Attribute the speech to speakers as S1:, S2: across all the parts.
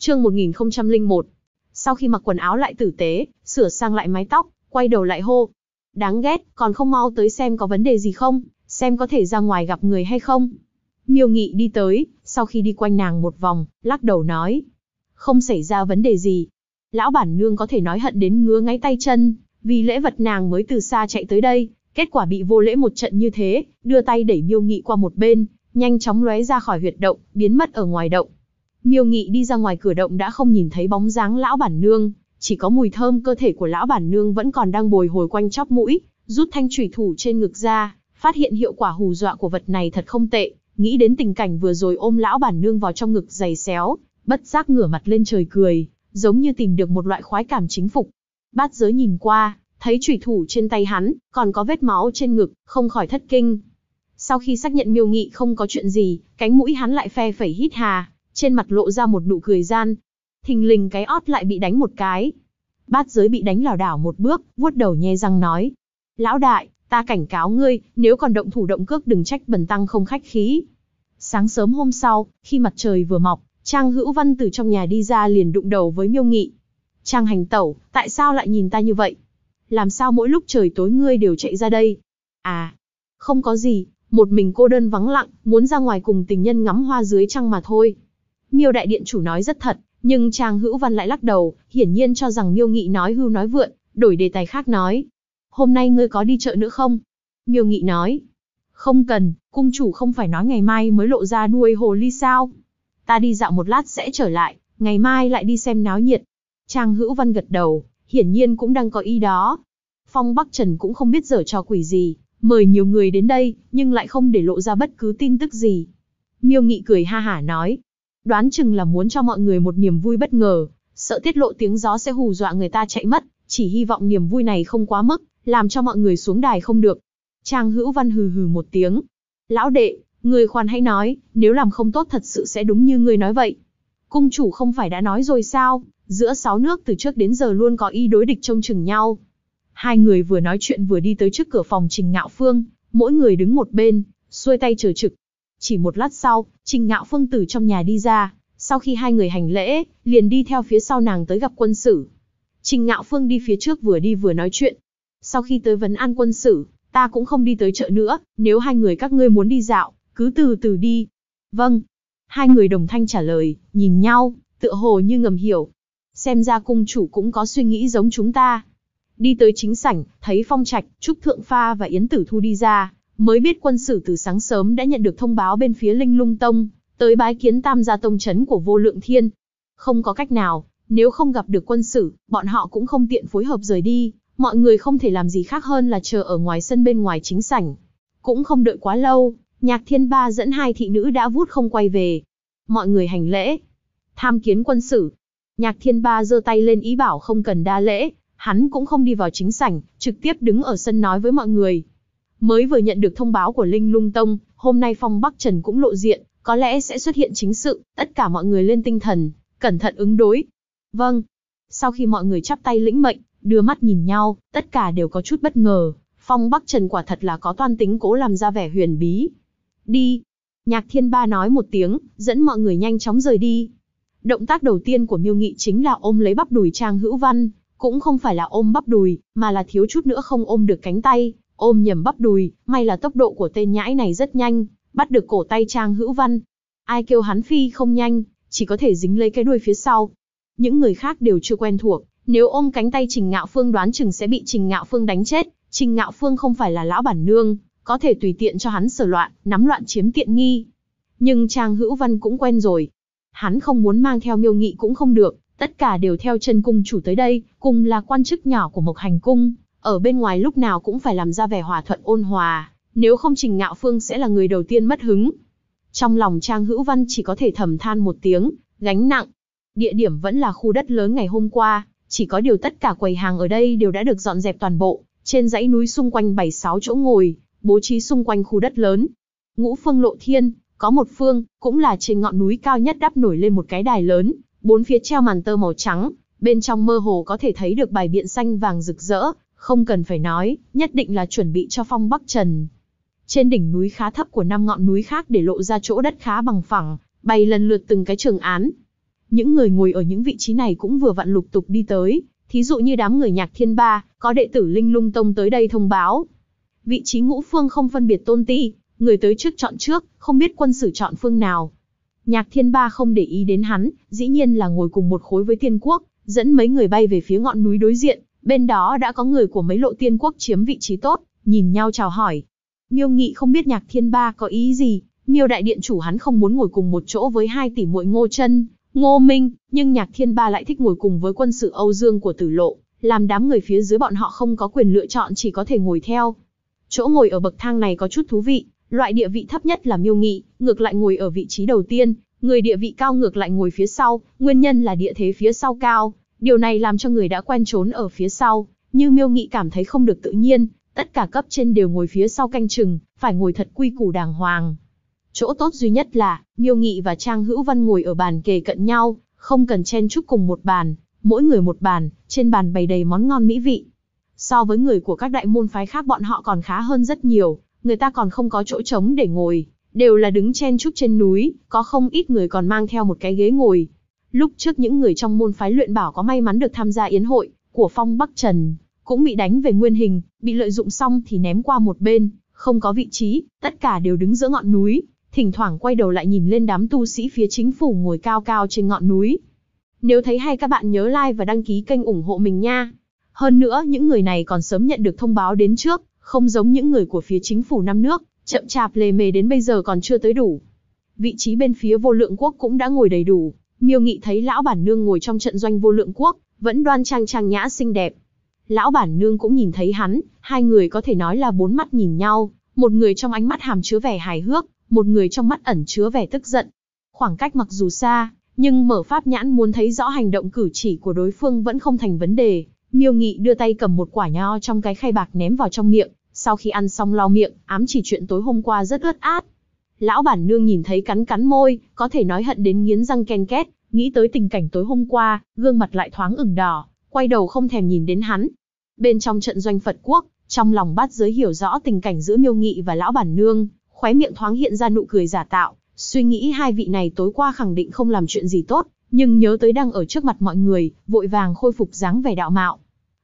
S1: Chương 1001. Sau khi mặc quần áo lại tử tế, sửa sang lại mái tóc, quay đầu lại hô. Đáng ghét, còn không mau tới xem có vấn đề gì không, xem có thể ra ngoài gặp người hay không. Miêu Nghị đi tới, sau khi đi quanh nàng một vòng, lắc đầu nói. Không xảy ra vấn đề gì. Lão bản nương có thể nói hận đến ngứa ngáy tay chân, vì lễ vật nàng mới từ xa chạy tới đây, kết quả bị vô lễ một trận như thế, đưa tay đẩy Miêu Nghị qua một bên, nhanh chóng lóe ra khỏi huyệt động, biến mất ở ngoài động. Miêu Nghị đi ra ngoài cửa động đã không nhìn thấy bóng dáng lão bản nương, chỉ có mùi thơm cơ thể của lão bản nương vẫn còn đang bồi hồi quanh chóp mũi, rút thanh chủy thủ trên ngực ra, phát hiện hiệu quả hù dọa của vật này thật không tệ, nghĩ đến tình cảnh vừa rồi ôm lão bản nương vào trong ngực giày xéo, bất giác ngửa mặt lên trời cười, giống như tìm được một loại khoái cảm chính phục. Bát Giới nhìn qua, thấy chủy thủ trên tay hắn, còn có vết máu trên ngực, không khỏi thất kinh. Sau khi xác nhận Miêu Nghị không có chuyện gì, cánh mũi hắn lại phe phẩy hít hà, trên mặt lộ ra một nụ cười gian. Thình lình cái ót lại bị đánh một cái. Bát Giới bị đánh lảo đảo một bước, vuốt đầu nhe răng nói. Lão đại, ta cảnh cáo ngươi, nếu còn động thủ động cước đừng trách bần tăng không khách khí. Sáng sớm hôm sau, khi mặt trời vừa mọc, Trang Hữu Văn từ trong nhà đi ra liền đụng đầu với Miêu Nghị. Trang hành tẩu, tại sao lại nhìn ta như vậy? Làm sao mỗi lúc trời tối ngươi đều chạy ra đây? À, không có gì, một mình cô đơn vắng lặng, muốn ra ngoài cùng tình nhân ngắm hoa dưới trăng mà thôi. Miêu đại điện chủ nói rất thật, nhưng Trang Hữu Văn lại lắc đầu, hiển nhiên cho rằng Miêu Nghị nói hưu nói vượn, đổi đề tài khác nói. Hôm nay ngươi có đi chợ nữa không? Miêu Nghị nói. Không cần, cung chủ không phải nói ngày mai mới lộ ra đuôi hồ ly sao? Ta đi dạo một lát sẽ trở lại, ngày mai lại đi xem náo nhiệt. Trang Hữu Văn gật đầu, hiển nhiên cũng đang có ý đó. Phong Bắc Trần cũng không biết giở trò quỷ gì, mời nhiều người đến đây, nhưng lại không để lộ ra bất cứ tin tức gì. Miêu Nghị cười ha hả nói. Đoán chừng là muốn cho mọi người một niềm vui bất ngờ, sợ tiết lộ tiếng gió sẽ hù dọa người ta chạy mất, chỉ hy vọng niềm vui này không quá mức, làm cho mọi người xuống đài không được. Trang Hữu Văn hừ hừ một tiếng. Lão đệ, người khoan hãy nói, nếu làm không tốt thật sự sẽ đúng như người nói vậy. Cung chủ không phải đã nói rồi sao, giữa 6 nước từ trước đến giờ luôn có ý đối địch trông chừng nhau. Hai người vừa nói chuyện vừa đi tới trước cửa phòng Trình Ngạo Phương, mỗi người đứng một bên, xuôi tay chờ trực. Chỉ một lát sau, Trình Ngạo Phương từ trong nhà đi ra, sau khi hai người hành lễ, liền đi theo phía sau nàng tới gặp quân sử. Trình Ngạo Phương đi phía trước vừa đi vừa nói chuyện. Sau khi tới vấn an quân sử, ta cũng không đi tới chợ nữa, nếu hai người các ngươi muốn đi dạo, cứ từ từ đi. Vâng. Hai người đồng thanh trả lời, nhìn nhau, tựa hồ như ngầm hiểu. Xem ra cung chủ cũng có suy nghĩ giống chúng ta. Đi tới chính sảnh, thấy Phong Trạch, Trúc Thượng Pha và Yến Tử Thu đi ra, mới biết quân sử từ sáng sớm đã nhận được thông báo bên phía Linh Lung Tông, tới bái kiến Tam gia tông trấn của Vô Lượng Thiên. Không có cách nào, nếu không gặp được quân sử, bọn họ cũng không tiện phối hợp rời đi, mọi người không thể làm gì khác hơn là chờ ở ngoài sân bên ngoài chính sảnh. Cũng không đợi quá lâu, Nhạc Thiên Ba dẫn hai thị nữ đã vút không quay về. Mọi người hành lễ. Tham kiến quân sử. Nhạc Thiên Ba giơ tay lên ý bảo không cần đa lễ, hắn cũng không đi vào chính sảnh, trực tiếp đứng ở sân nói với mọi người. Mới vừa nhận được thông báo của Linh Lung Tông, hôm nay Phong Bắc Trần cũng lộ diện, có lẽ sẽ xuất hiện chính sự, tất cả mọi người lên tinh thần, cẩn thận ứng đối. Vâng. Sau khi mọi người chắp tay lĩnh mệnh, đưa mắt nhìn nhau, tất cả đều có chút bất ngờ, Phong Bắc Trần quả thật là có toan tính cố làm ra vẻ huyền bí. Đi. Nhạc Thiên Ba nói một tiếng, dẫn mọi người nhanh chóng rời đi. Động tác đầu tiên của Miêu Nghị chính là ôm lấy bắp đùi Trang Hữu Văn, cũng không phải là ôm bắp đùi, mà là thiếu chút nữa không ôm được cánh tay, ôm nhầm bắp đùi, may là tốc độ của tên nhãi này rất nhanh, bắt được cổ tay Trang Hữu Văn. Ai kêu hắn phi không nhanh, chỉ có thể dính lấy cái đuôi phía sau. Những người khác đều chưa quen thuộc, nếu ôm cánh tay Trình Ngạo Phương đoán chừng sẽ bị Trình Ngạo Phương đánh chết. Trình Ngạo Phương không phải là lão bản nương, có thể tùy tiện cho hắn sờ loạn, nắm loạn chiếm tiện nghi. Nhưng Trang Hữu Văn cũng quen rồi. Hắn không muốn mang theo Miêu Nghị cũng không được, tất cả đều theo chân cung chủ tới đây, cùng là quan chức nhỏ của Mộc Hành Cung, ở bên ngoài lúc nào cũng phải làm ra vẻ hòa thuận ôn hòa, nếu không Trình Ngạo Phương sẽ là người đầu tiên mất hứng. Trong lòng Trang Hữu Văn chỉ có thể thầm than một tiếng, gánh nặng. Địa điểm vẫn là khu đất lớn ngày hôm qua, chỉ có điều tất cả quầy hàng ở đây đều đã được dọn dẹp toàn bộ, trên dãy núi xung quanh 7-6 chỗ ngồi, bố trí xung quanh khu đất lớn. Ngũ phương lộ thiên, có một phương, cũng là trên ngọn núi cao nhất đắp nổi lên một cái đài lớn, bốn phía treo màn tơ màu trắng, bên trong mơ hồ có thể thấy được bài biện xanh vàng rực rỡ, không cần phải nói, nhất định là chuẩn bị cho Phong Bắc Trần. Trên đỉnh núi khá thấp của 5 ngọn núi khác để lộ ra chỗ đất khá bằng phẳng, bày lần lượt từng cái trường án. Những người ngồi ở những vị trí này cũng vừa vặn lục tục đi tới, thí dụ như đám người Nhạc Thiên Ba, có đệ tử Linh Lung Tông tới đây thông báo. Vị trí ngũ phương không phân biệt tôn ti, người tới trước chọn trước, không biết quân sử chọn phương nào. Nhạc Thiên Ba không để ý đến hắn, dĩ nhiên là ngồi cùng một khối với Tiên Quốc, dẫn mấy người bay về phía ngọn núi đối diện, bên đó đã có người của mấy lộ Tiên Quốc chiếm vị trí tốt, nhìn nhau chào hỏi. Miêu Nghị không biết Nhạc Thiên Ba có ý gì, Miêu đại điện chủ hắn không muốn ngồi cùng một chỗ với hai tỷ muội Ngô Chân, Ngô Minh, nhưng Nhạc Thiên Ba lại thích ngồi cùng với quân sử Âu Dương của Tử Lộ, làm đám người phía dưới bọn họ không có quyền lựa chọn, chỉ có thể ngồi theo. Chỗ ngồi ở bậc thang này có chút thú vị, loại địa vị thấp nhất là Miêu Nghị, ngược lại ngồi ở vị trí đầu tiên, người địa vị cao ngược lại ngồi phía sau, nguyên nhân là địa thế phía sau cao, điều này làm cho người đã quen trốn ở phía sau, như Miêu Nghị cảm thấy không được tự nhiên, tất cả cấp trên đều ngồi phía sau canh chừng, phải ngồi thật quy củ đàng hoàng. Chỗ tốt duy nhất là, Miêu Nghị và Trang Hữu Văn ngồi ở bàn kề cận nhau, không cần chen chúc cùng một bàn, mỗi người một bàn, trên bàn bày đầy món ngon mỹ vị. So với người của các đại môn phái khác bọn họ còn khá hơn rất nhiều, người ta còn không có chỗ trống để ngồi, đều là đứng chen chúc trên núi, có không ít người còn mang theo một cái ghế ngồi. Lúc trước những người trong môn phái luyện bảo có may mắn được tham gia yến hội của Phong Bắc Trần, cũng bị đánh về nguyên hình, bị lợi dụng xong thì ném qua một bên, không có vị trí, tất cả đều đứng giữa ngọn núi, thỉnh thoảng quay đầu lại nhìn lên đám tu sĩ phía chính phủ ngồi cao cao trên ngọn núi. Nếu thấy hay các bạn nhớ like và đăng ký kênh ủng hộ mình nha. Hơn nữa những người này còn sớm nhận được thông báo đến trước, không giống những người của phía chính phủ năm nước, chậm chạp lề mề đến bây giờ còn chưa tới đủ. Vị trí bên phía Vô Lượng Quốc cũng đã ngồi đầy đủ, Miêu Nghị thấy lão bản nương ngồi trong trận doanh Vô Lượng Quốc, vẫn đoan trang trang nhã xinh đẹp. Lão bản nương cũng nhìn thấy hắn, hai người có thể nói là bốn mắt nhìn nhau, một người trong ánh mắt hàm chứa vẻ hài hước, một người trong mắt ẩn chứa vẻ tức giận. Khoảng cách mặc dù xa, nhưng mở pháp nhãn muốn thấy rõ hành động cử chỉ của đối phương vẫn không thành vấn đề. Miêu Nghị đưa tay cầm một quả nho trong cái khay bạc ném vào trong miệng, sau khi ăn xong lau miệng, ám chỉ chuyện tối hôm qua rất ướt át. Lão bản nương nhìn thấy cắn cắn môi, có thể nói hận đến nghiến răng ken két, nghĩ tới tình cảnh tối hôm qua, gương mặt lại thoáng ửng đỏ, quay đầu không thèm nhìn đến hắn. Bên trong trận doanh Phật Quốc, trong lòng bát giới hiểu rõ tình cảnh giữa Miêu Nghị và lão bản nương, khóe miệng thoáng hiện ra nụ cười giả tạo, suy nghĩ hai vị này tối qua khẳng định không làm chuyện gì tốt, nhưng nhớ tới đang ở trước mặt mọi người, vội vàng khôi phục dáng vẻ đạo mạo.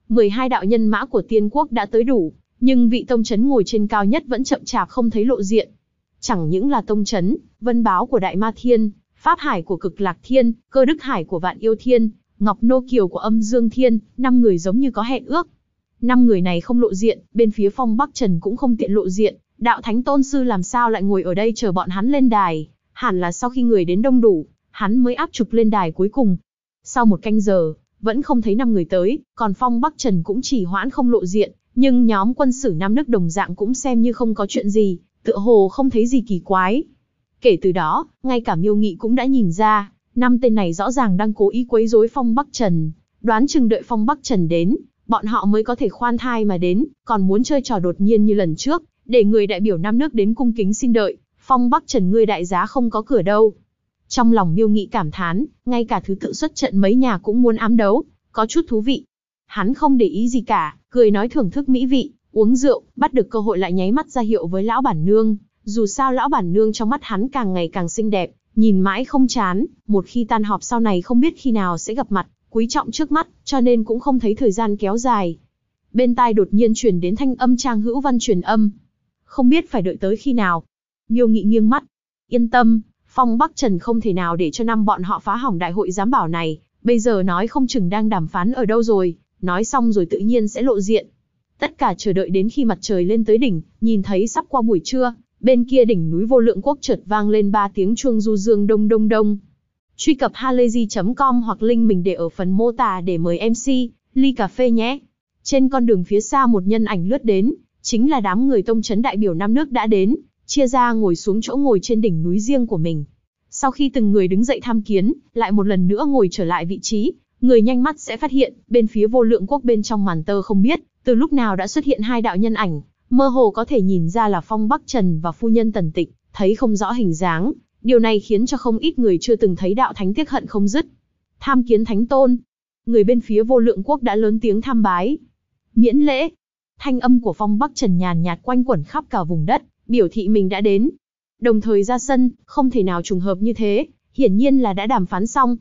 S1: 12 đạo nhân mã của Tiên Quốc đã tới đủ, nhưng vị tông chấn ngồi trên cao nhất vẫn chậm chạp không thấy lộ diện. Chẳng những là tông chấn, Vân Báo của Đại Ma Thiên, Pháp Hải của Cực Lạc Thiên, Cơ Đức Hải của Vạn Yêu Thiên, Ngọc Nô Kiều của Âm Dương Thiên, 5 người giống như có hẹn ước. 5 người này không lộ diện, bên phía Phong Bắc Trần cũng không tiện lộ diện, đạo thánh tôn sư làm sao lại ngồi ở đây chờ bọn hắn lên đài, hẳn là sau khi người đến đông đủ, hắn mới áp trục lên đài cuối cùng. Sau một canh giờ, vẫn không thấy 5 người tới, còn Phong Bắc Trần cũng chỉ hoãn không lộ diện, nhưng nhóm quân sử Nam nước đồng dạng cũng xem như không có chuyện gì, tựa hồ không thấy gì kỳ quái. Kể từ đó, ngay cả Miêu Nghị cũng đã nhìn ra, 5 tên này rõ ràng đang cố ý quấy rối Phong Bắc Trần, đoán chừng đợi Phong Bắc Trần đến, bọn họ mới có thể khoan thai mà đến, còn muốn chơi trò đột nhiên như lần trước, để người đại biểu Nam nước đến cung kính xin đợi, Phong Bắc Trần ngươi đại giá không có cửa đâu. Trong lòng Miêu Nghị cảm thán, ngay cả thứ tự xuất trận mấy nhà cũng muốn ám đấu, có chút thú vị. Hắn không để ý gì cả, cười nói thưởng thức mỹ vị, uống rượu, bắt được cơ hội lại nháy mắt ra hiệu với lão bản nương. Dù sao lão bản nương trong mắt hắn càng ngày càng xinh đẹp, nhìn mãi không chán, một khi tan họp sau này không biết khi nào sẽ gặp mặt, quý trọng trước mắt, cho nên cũng không thấy thời gian kéo dài. Bên tai đột nhiên truyền đến thanh âm Trang Hữu Văn truyền âm. Không biết phải đợi tới khi nào. Miêu Nghị nghiêng mắt. Yên tâm, Phong Bắc Trần không thể nào để cho 5 bọn họ phá hỏng đại hội giám bảo này, bây giờ nói không chừng đang đàm phán ở đâu rồi, nói xong rồi tự nhiên sẽ lộ diện. Tất cả chờ đợi đến khi mặt trời lên tới đỉnh, nhìn thấy sắp qua buổi trưa, bên kia đỉnh núi Vô Lượng Quốc chợt vang lên 3 tiếng chuông du dương đông đông đông. Truy cập halayzi.com hoặc link mình để ở phần mô tả để mời MC, ly cà phê nhé. Trên con đường phía xa một nhân ảnh lướt đến, chính là đám người tông chấn đại biểu Nam nước đã đến, chia ra ngồi xuống chỗ ngồi trên đỉnh núi riêng của mình. Sau khi từng người đứng dậy tham kiến, lại một lần nữa ngồi trở lại vị trí, người nhanh mắt sẽ phát hiện, bên phía Vô Lượng Quốc bên trong màn tơ không biết, từ lúc nào đã xuất hiện 2 đạo nhân ảnh, mơ hồ có thể nhìn ra là Phong Bắc Trần và phu nhân Tần Tịch, thấy không rõ hình dáng, điều này khiến cho không ít người chưa từng thấy đạo thánh tiếc hận không dứt. Tham kiến thánh tôn. Người bên phía Vô Lượng Quốc đã lớn tiếng tham bái. Miễn lễ. Thanh âm của Phong Bắc Trần nhàn nhạt quanh quẩn khắp cả vùng đất, biểu thị mình đã đến. Đồng thời ra sân, không thể nào trùng hợp như thế, hiển nhiên là đã đàm phán xong.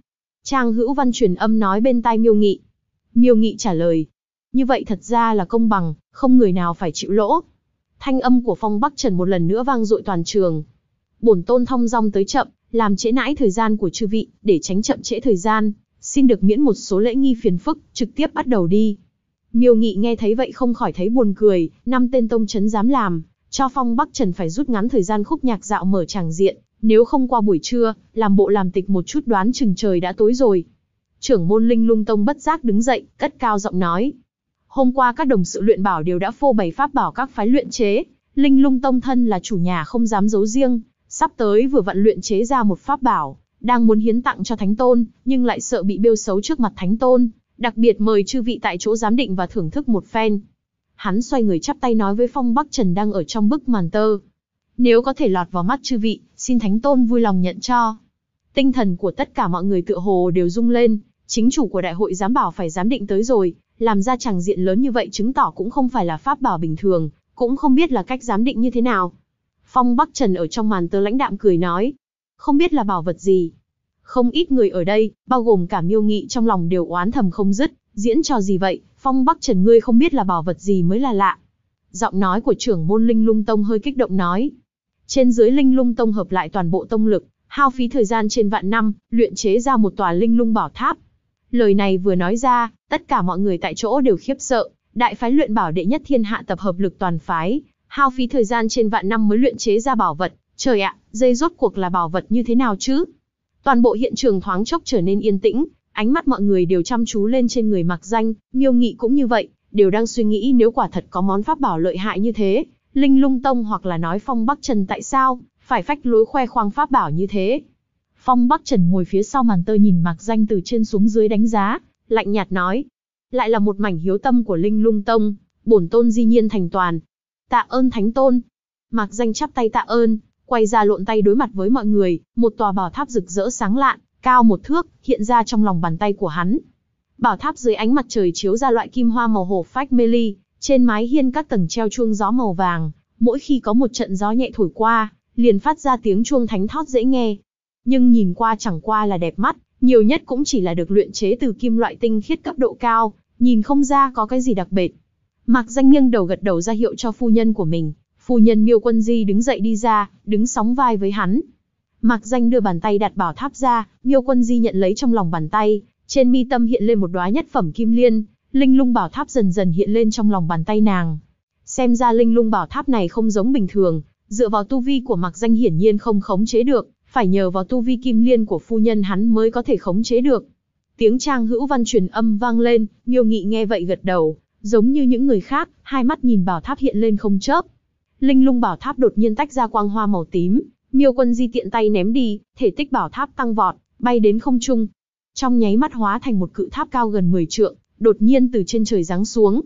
S1: Trang Hữu Văn truyền âm nói bên tai Miêu Nghị. Miêu Nghị trả lời. Như vậy thật ra là công bằng, không người nào phải chịu lỗ. Thanh âm của Phong Bắc Trần một lần nữa vang dội toàn trường. Bổn tôn thong dong tới chậm, làm trễ nãi thời gian của chư vị, để tránh chậm trễ thời gian, xin được miễn một số lễ nghi phiền phức, trực tiếp bắt đầu đi. Miêu Nghị nghe thấy vậy không khỏi thấy buồn cười, 5 tên tông trấn dám làm, cho Phong Bắc Trần phải rút ngắn thời gian khúc nhạc dạo mở tràng diện, nếu không qua buổi trưa, làm bộ làm tịch một chút đoán chừng trời đã tối rồi. Trưởng môn Linh Lung Tông bất giác đứng dậy, cất cao giọng nói. Hôm qua các đồng sự luyện bảo đều đã phô bày pháp bảo các phái luyện chế, Linh Lung Tông thân là chủ nhà không dám giấu riêng, sắp tới vừa vặn luyện chế ra một pháp bảo, đang muốn hiến tặng cho Thánh Tôn, nhưng lại sợ bị bêu xấu trước mặt Thánh Tôn, đặc biệt mời chư vị tại chỗ giám định và thưởng thức một phen. Hắn xoay người chắp tay nói với Phong Bắc Trần đang ở trong bức màn tơ. Nếu có thể lọt vào mắt chư vị, xin Thánh Tôn vui lòng nhận cho. Tinh thần của tất cả mọi người tựa hồ đều rung lên, chính chủ của đại hội giám bảo phải giám định tới rồi, làm ra tràng diện lớn như vậy chứng tỏ cũng không phải là pháp bảo bình thường, cũng không biết là cách giám định như thế nào. Phong Bắc Trần ở trong màn tơ lãnh đạm cười nói, không biết là bảo vật gì. Không ít người ở đây, bao gồm cả Miêu Nghị trong lòng đều oán thầm không dứt, diễn trò gì vậy, Phong Bắc Trần ngươi không biết là bảo vật gì mới là lạ. Giọng nói của trưởng môn Linh Lung Tông hơi kích động nói. Trên dưới Linh Lung Tông hợp lại toàn bộ tông lực, hao phí thời gian trên vạn năm, luyện chế ra một tòa Linh Lung Bảo Tháp. Lời này vừa nói ra, tất cả mọi người tại chỗ đều khiếp sợ, đại phái luyện bảo đệ nhất thiên hạ tập hợp lực toàn phái, hao phí thời gian trên vạn năm mới luyện chế ra bảo vật, trời ạ, dây rốt cuộc là bảo vật như thế nào chứ? Toàn bộ hiện trường thoáng chốc trở nên yên tĩnh, ánh mắt mọi người đều chăm chú lên trên người Mạc Danh, Miêu Nghị cũng như vậy, đều đang suy nghĩ nếu quả thật có món pháp bảo lợi hại như thế, Linh Lung Tông hoặc là nói Phong Bắc Trần tại sao phải phách lối khoe khoang pháp bảo như thế. Phong Bắc Trần ngồi phía sau màn tơ nhìn Mạc Danh từ trên xuống dưới đánh giá, lạnh nhạt nói, lại là một mảnh hiếu tâm của Linh Lung Tông, bổn tôn di nhiên thành toàn. Tạ ơn Thánh Tôn. Mạc Danh chắp tay tạ ơn, quay ra lộn tay đối mặt với mọi người, một tòa bảo tháp rực rỡ sáng lạn, cao 1 thước, hiện ra trong lòng bàn tay của hắn. Bảo tháp dưới ánh mặt trời chiếu ra loại kim hoa màu hổ phách mê ly, trên mái hiên các tầng treo chuông gió màu vàng, mỗi khi có một trận gió nhẹ thổi qua, liền phát ra tiếng chuông thánh thót dễ nghe. Nhưng nhìn qua chẳng qua là đẹp mắt, nhiều nhất cũng chỉ là được luyện chế từ kim loại tinh khiết cấp độ cao, nhìn không ra có cái gì đặc biệt. Mạc Danh nghiêng đầu gật đầu ra hiệu cho phu nhân của mình, phu nhân Miêu Quân Di đứng dậy đi ra, đứng sóng vai với hắn. Mạc Danh đưa bàn tay đặt bảo tháp ra, Miêu Quân Di nhận lấy trong lòng bàn tay, trên mi tâm hiện lên một đóa nhất phẩm kim liên, Linh Lung Bảo Tháp dần dần hiện lên trong lòng bàn tay nàng. Xem ra Linh Lung Bảo Tháp này không giống bình thường, dựa vào tu vi của Mạc Danh hiển nhiên không khống chế được, phải nhờ vào tu vi kim liên của phu nhân hắn mới có thể khống chế được. Tiếng Trang Hữu Văn truyền âm vang lên, Miêu Nghị nghe vậy gật đầu, giống như những người khác, hai mắt nhìn bảo tháp hiện lên không chớp. Linh Lung Bảo Tháp đột nhiên tách ra quang hoa màu tím, Miêu Quân Di tiện tay ném đi, thể tích bảo tháp tăng vọt, bay đến không trung. Trong nháy mắt hóa thành một cự tháp cao gần 10 trượng, đột nhiên từ trên trời giáng xuống.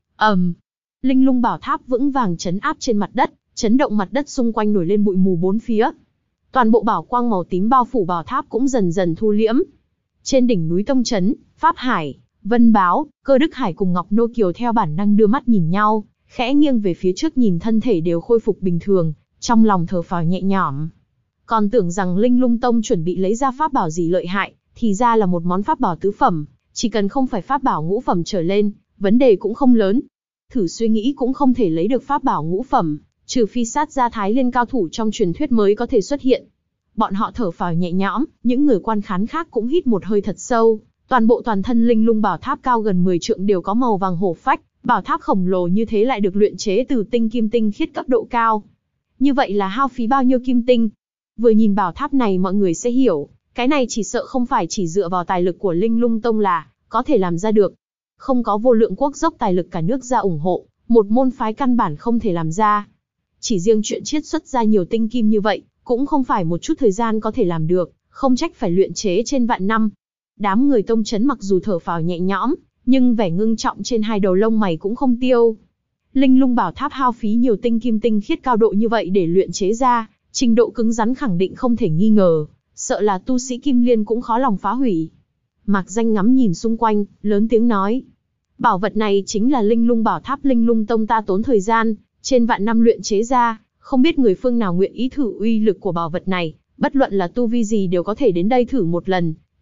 S1: Linh Lung Bảo Tháp vững vàng chấn áp trên mặt đất, chấn động mặt đất xung quanh nổi lên bụi mù bốn phía. Toàn bộ bảo quang màu tím bao phủ bảo tháp cũng dần dần thu liễm. Trên đỉnh núi Tông Trấn, Pháp Hải, Vân Báo, Cơ Đức Hải cùng Ngọc Nô Kiều theo bản năng đưa mắt nhìn nhau, khẽ nghiêng về phía trước nhìn thân thể đều khôi phục bình thường, trong lòng thở phào nhẹ nhõm. Còn tưởng rằng Linh Lung Tông chuẩn bị lấy ra pháp bảo gì lợi hại, thì ra là một món pháp bảo tứ phẩm, chỉ cần không phải pháp bảo ngũ phẩm trở lên, vấn đề cũng không lớn. Thử suy nghĩ cũng không thể lấy được pháp bảo ngũ phẩm, trừ phi sát gia Thái Liên cao thủ trong truyền thuyết mới có thể xuất hiện. Bọn họ thở phào nhẹ nhõm, những người quan khán khác cũng hít một hơi thật sâu. Toàn bộ toàn thân Linh Lung Bảo Tháp cao gần 10 trượng đều có màu vàng hổ phách, bảo tháp khổng lồ như thế lại được luyện chế từ tinh kim tinh khiết cấp độ cao. Như vậy là hao phí bao nhiêu kim tinh? Vừa nhìn bảo tháp này mọi người sẽ hiểu, cái này chỉ sợ không phải chỉ dựa vào tài lực của Linh Lung Tông là có thể làm ra được. Không có vô lượng quốc dốc tài lực cả nước ra ủng hộ, một môn phái căn bản không thể làm ra. Chỉ riêng chuyện chiết xuất ra nhiều tinh kim như vậy, cũng không phải một chút thời gian có thể làm được, không trách phải luyện chế trên vạn năm. Đám người Tông Trấn mặc dù thở phào nhẹ nhõm, nhưng vẻ ngưng trọng trên hai đầu lông mày cũng không tiêu. Linh Lung Bảo Tháp hao phí nhiều tinh kim tinh khiết cao độ như vậy để luyện chế ra, trình độ cứng rắn khẳng định không thể nghi ngờ, sợ là tu sĩ Kim Liên cũng khó lòng phá hủy. Mạc Danh ngắm nhìn xung quanh, lớn tiếng nói. Bảo vật này chính là Linh Lung Bảo Tháp Linh Lung Tông ta tốn thời gian, trên vạn năm luyện chế ra, không biết người phương nào nguyện ý thử uy lực của bảo vật này, bất luận là tu vi gì đều có thể đến đây thử một lần,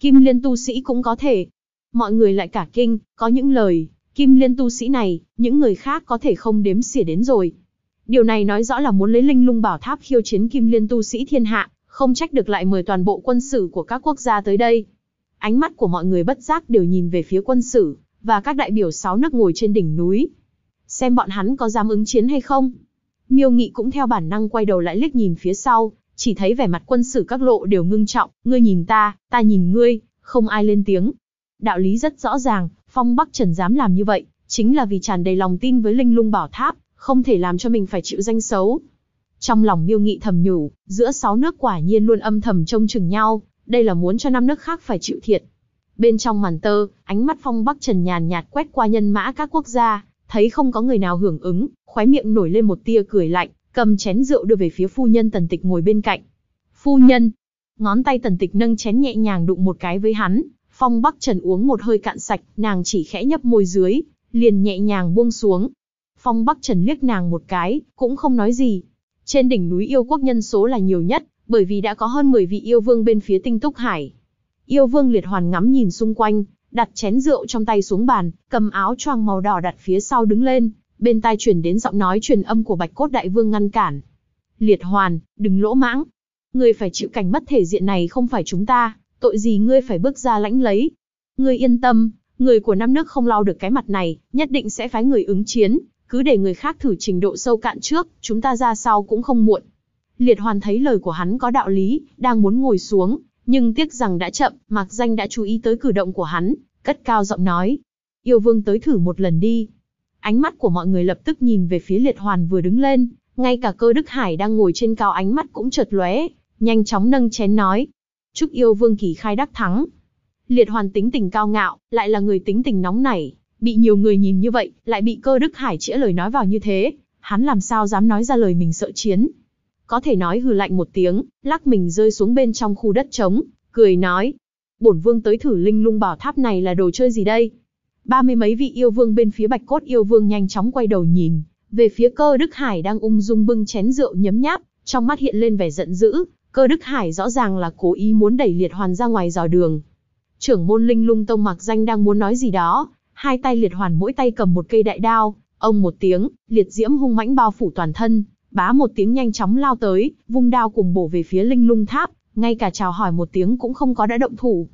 S1: Kim Liên tu sĩ cũng có thể. Mọi người lại cả kinh, có những lời, Kim Liên tu sĩ này, những người khác có thể không đếm xỉa đến rồi. Điều này nói rõ là muốn lấy Linh Lung Bảo Tháp khiêu chiến Kim Liên tu sĩ thiên hạ, không trách được lại mời toàn bộ quân sử của các quốc gia tới đây. Ánh mắt của mọi người bất giác đều nhìn về phía quân sử, và các đại biểu 6 nước ngồi trên đỉnh núi. Xem bọn hắn có dám ứng chiến hay không. Miêu Nghị cũng theo bản năng quay đầu lại liếc nhìn phía sau, chỉ thấy vẻ mặt quân sử các lộ đều ngưng trọng, ngươi nhìn ta nhìn ngươi, không ai lên tiếng. Đạo lý rất rõ ràng, Phong Bắc Trần dám làm như vậy, chính là vì tràn đầy lòng tin với Linh Lung Bảo Tháp, không thể làm cho mình phải chịu danh xấu. Trong lòng Miêu Nghị thầm nhủ, giữa 6 nước quả nhiên luôn âm thầm trông chừng nhau, đây là muốn cho 5 nước khác phải chịu thiệt. Bên trong màn tơ, ánh mắt Phong Bắc Trần nhàn nhạt quét qua nhân mã các quốc gia, thấy không có người nào hưởng ứng, khóe miệng nổi lên một tia cười lạnh, cầm chén rượu đưa về phía phu nhân Tần Tịch ngồi bên cạnh. Phu nhân, ngón tay Tần Tịch nâng chén nhẹ nhàng đụng một cái với hắn, Phong Bắc Trần uống một hơi cạn sạch, nàng chỉ khẽ nhấp môi dưới, liền nhẹ nhàng buông xuống. Phong Bắc Trần liếc nàng một cái, cũng không nói gì. Trên đỉnh núi yêu quốc nhân số là nhiều nhất, bởi vì đã có hơn 10 vị yêu vương bên phía Tinh Túc Hải. Yêu vương Liệt Hoàn ngắm nhìn xung quanh, đặt chén rượu trong tay xuống bàn, cầm áo choàng màu đỏ đặt phía sau đứng lên, bên tai truyền đến giọng nói truyền âm của Bạch Cốt Đại Vương ngăn cản. Liệt Hoàn, đừng lỗ mãng. Ngươi phải chịu cảnh mất thể diện này không phải chúng ta, tội gì ngươi phải bước ra lãnh lấy. Ngươi yên tâm, người của 5 nước không lau được cái mặt này, nhất định sẽ phái người ứng chiến, cứ để người khác thử trình độ sâu cạn trước, chúng ta ra sau cũng không muộn. Liệt Hoàn thấy lời của hắn có đạo lý, đang muốn ngồi xuống, nhưng tiếc rằng đã chậm, Mạc Danh đã chú ý tới cử động của hắn, cất cao giọng nói. Yêu vương tới thử một lần đi. Ánh mắt của mọi người lập tức nhìn về phía Liệt Hoàn vừa đứng lên, ngay cả Cơ Đức Hải đang ngồi trên cao ánh mắt cũng chợt lóe, nhanh chóng nâng chén nói. Chúc yêu vương kỳ khai đắc thắng. Liệt Hoàn tính tình cao ngạo, lại là người tính tình nóng nảy, bị nhiều người nhìn như vậy, lại bị Cơ Đức Hải chĩa lời nói vào như thế, hắn làm sao dám nói ra lời mình sợ chiến. Có thể nói hừ lạnh một tiếng, lắc mình rơi xuống bên trong khu đất trống, cười nói. Bổn vương tới thử Linh Lung Bảo Tháp này là đồ chơi gì đây? 30 mấy vị yêu vương bên phía Bạch Cốt yêu vương nhanh chóng quay đầu nhìn, về phía Cơ Đức Hải đang ung dung bưng chén rượu nhấm nháp, trong mắt hiện lên vẻ giận dữ. Cơ Đức Hải rõ ràng là cố ý muốn đẩy Liệt Hoàn ra ngoài dò đường. Trưởng môn Linh Lung Tông Mạc Danh đang muốn nói gì đó, hai tay Liệt Hoàn mỗi tay cầm một cây đại đao, ông một tiếng, liệt diễm hung mãnh bao phủ toàn thân, bá một tiếng nhanh chóng lao tới, vung đao cùng bổ về phía Linh Lung Tháp, ngay cả chào hỏi một tiếng cũng không có đã động thủ.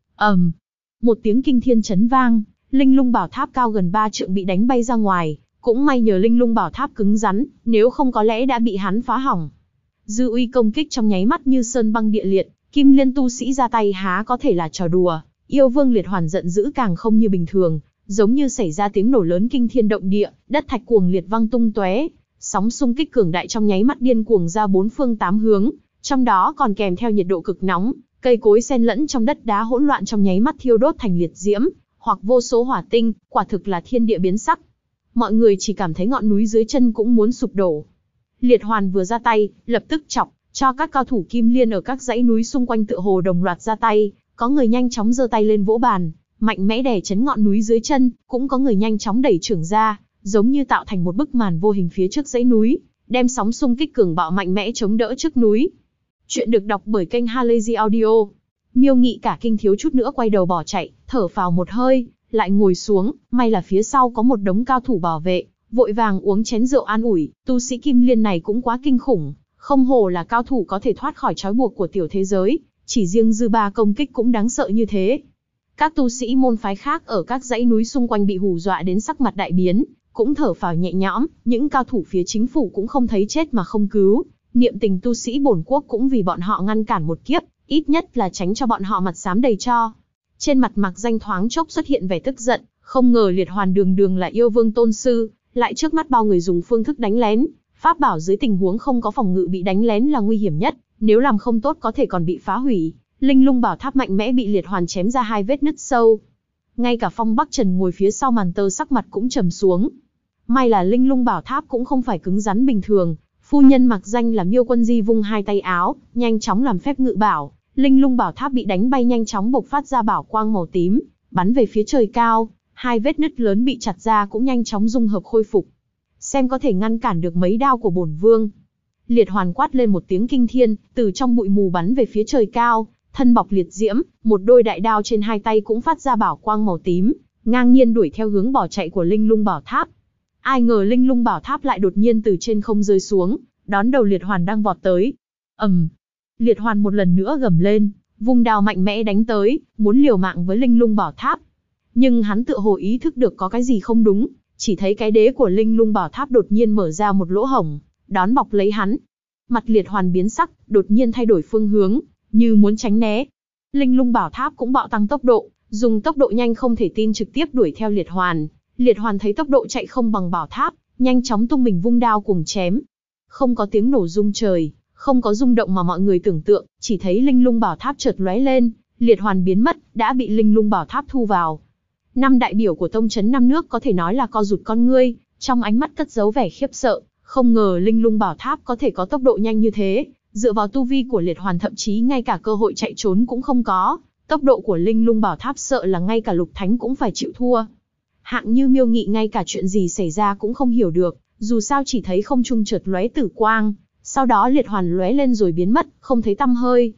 S1: Một tiếng kinh thiên chấn vang, Linh Lung Bảo Tháp cao gần 3 trượng bị đánh bay ra ngoài, cũng may nhờ Linh Lung Bảo Tháp cứng rắn, nếu không có lẽ đã bị hắn phá hỏng. Dư uy công kích trong nháy mắt như sơn băng địa liệt, Kim Liên tu sĩ ra tay há có thể là trò đùa. Yêu vương Liệt Hoàn giận dữ càng không như bình thường, giống như xảy ra tiếng nổ lớn kinh thiên động địa, đất thạch cuồng liệt văng tung tóe, sóng xung kích cường đại trong nháy mắt điên cuồng ra 4 phương 8 hướng, trong đó còn kèm theo nhiệt độ cực nóng, cây cối xen lẫn trong đất đá hỗn loạn trong nháy mắt thiêu đốt thành liệt diễm, hoặc vô số hỏa tinh, quả thực là thiên địa biến sắc. Mọi người chỉ cảm thấy ngọn núi dưới chân cũng muốn sụp đổ. Liệt Hoàn vừa ra tay, lập tức chọc cho các cao thủ Kim Liên ở các dãy núi xung quanh tựa hồ đồng loạt ra tay, có người nhanh chóng giơ tay lên vỗ bàn, mạnh mẽ đè chấn ngọn núi dưới chân, cũng có người nhanh chóng đẩy chưởng ra, giống như tạo thành một bức màn vô hình phía trước dãy núi, đem sóng xung kích cường bạo mạnh mẽ chống đỡ trước núi. Chuyện được đọc bởi kênh Halazy Audio. Miêu Nghị cả kinh thiếu chút nữa quay đầu bỏ chạy, thở phào một hơi, lại ngồi xuống, may là phía sau có một đống cao thủ bảo vệ, vội vàng uống chén rượu an ủi, tu sĩ Kim Liên này cũng quá kinh khủng, không hổ là cao thủ có thể thoát khỏi trói buộc của tiểu thế giới, chỉ riêng dư ba công kích cũng đáng sợ như thế. Các tu sĩ môn phái khác ở các dãy núi xung quanh bị hù dọa đến sắc mặt đại biến, cũng thở phào nhẹ nhõm, những cao thủ phía chính phủ cũng không thấy chết mà không cứu, niệm tình tu sĩ bổn quốc cũng vì bọn họ ngăn cản một kiếp, ít nhất là tránh cho bọn họ mặt xám đầy tro. Trên mặt Mạc Danh thoáng chốc xuất hiện vẻ tức giận, không ngờ Liệt Hoàn đường đường là yêu vương tôn sư, lại trước mắt bao người dùng phương thức đánh lén, pháp bảo dưới tình huống không có phòng ngự bị đánh lén là nguy hiểm nhất, nếu làm không tốt có thể còn bị phá hủy. Linh Lung Bảo Tháp mạnh mẽ bị Liệt Hoàn chém ra 2 vết nứt sâu. Ngay cả Phong Bắc Trần ngồi phía sau màn tơ sắc mặt cũng trầm xuống. May là Linh Lung Bảo Tháp cũng không phải cứng rắn bình thường, phu nhân Mạc Danh là Miêu Quân Di vung 2 tay áo, nhanh chóng làm phép ngự bảo, Linh Lung Bảo Tháp bị đánh bay nhanh chóng bộc phát ra bảo quang màu tím, bắn về phía trời cao, 2 vết nứt lớn bị chặt ra cũng nhanh chóng dung hợp khôi phục. Xem có thể ngăn cản được mấy đao của bổn vương. Liệt Hoàn quát lên một tiếng kinh thiên, từ trong bụi mù bắn về phía trời cao, thân bọc liệt diễm, một đôi đại đao trên hai tay cũng phát ra bảo quang màu tím, ngang nhiên đuổi theo hướng bỏ chạy của Linh Lung Bảo Tháp. Ai ngờ Linh Lung Bảo Tháp lại đột nhiên từ trên không rơi xuống, đón đầu Liệt Hoàn đang vọt tới. Liệt Hoàn một lần nữa gầm lên, vung đao mạnh mẽ đánh tới, muốn liều mạng với Linh Lung Bảo Tháp. Nhưng hắn tựa hồ ý thức được có cái gì không đúng, chỉ thấy cái đế của Linh Lung Bảo Tháp đột nhiên mở ra một lỗ hổng, đón bọc lấy hắn. Mặt Liệt Hoàn biến sắc, đột nhiên thay đổi phương hướng, như muốn tránh né. Linh Lung Bảo Tháp cũng bạo tăng tốc độ, dùng tốc độ nhanh không thể tin trực tiếp đuổi theo Liệt Hoàn. Liệt Hoàn thấy tốc độ chạy không bằng Bảo Tháp, nhanh chóng tung mình vung đao cùng chém. Không có tiếng nổ rung trời, không có rung động mà mọi người tưởng tượng, chỉ thấy Linh Lung Bảo Tháp chợt lóe lên, Liệt Hoàn biến mất, đã bị Linh Lung Bảo Tháp thu vào. Năm đại biểu của tông trấn năm nước có thể nói là co rụt con ngươi, trong ánh mắt cất giấu vẻ khiếp sợ, không ngờ Linh Lung Bảo Tháp có thể có tốc độ nhanh như thế, dựa vào tu vi của Liệt Hoàn thậm chí ngay cả cơ hội chạy trốn cũng không có, tốc độ của Linh Lung Bảo Tháp sợ là ngay cả Lục Thánh cũng phải chịu thua. Hạng Như Miêu Nghị ngay cả chuyện gì xảy ra cũng không hiểu được, dù sao chỉ thấy không trung chợt lóe tử quang, sau đó Liệt Hoàn lóe lên rồi biến mất, không thấy tăm hơi.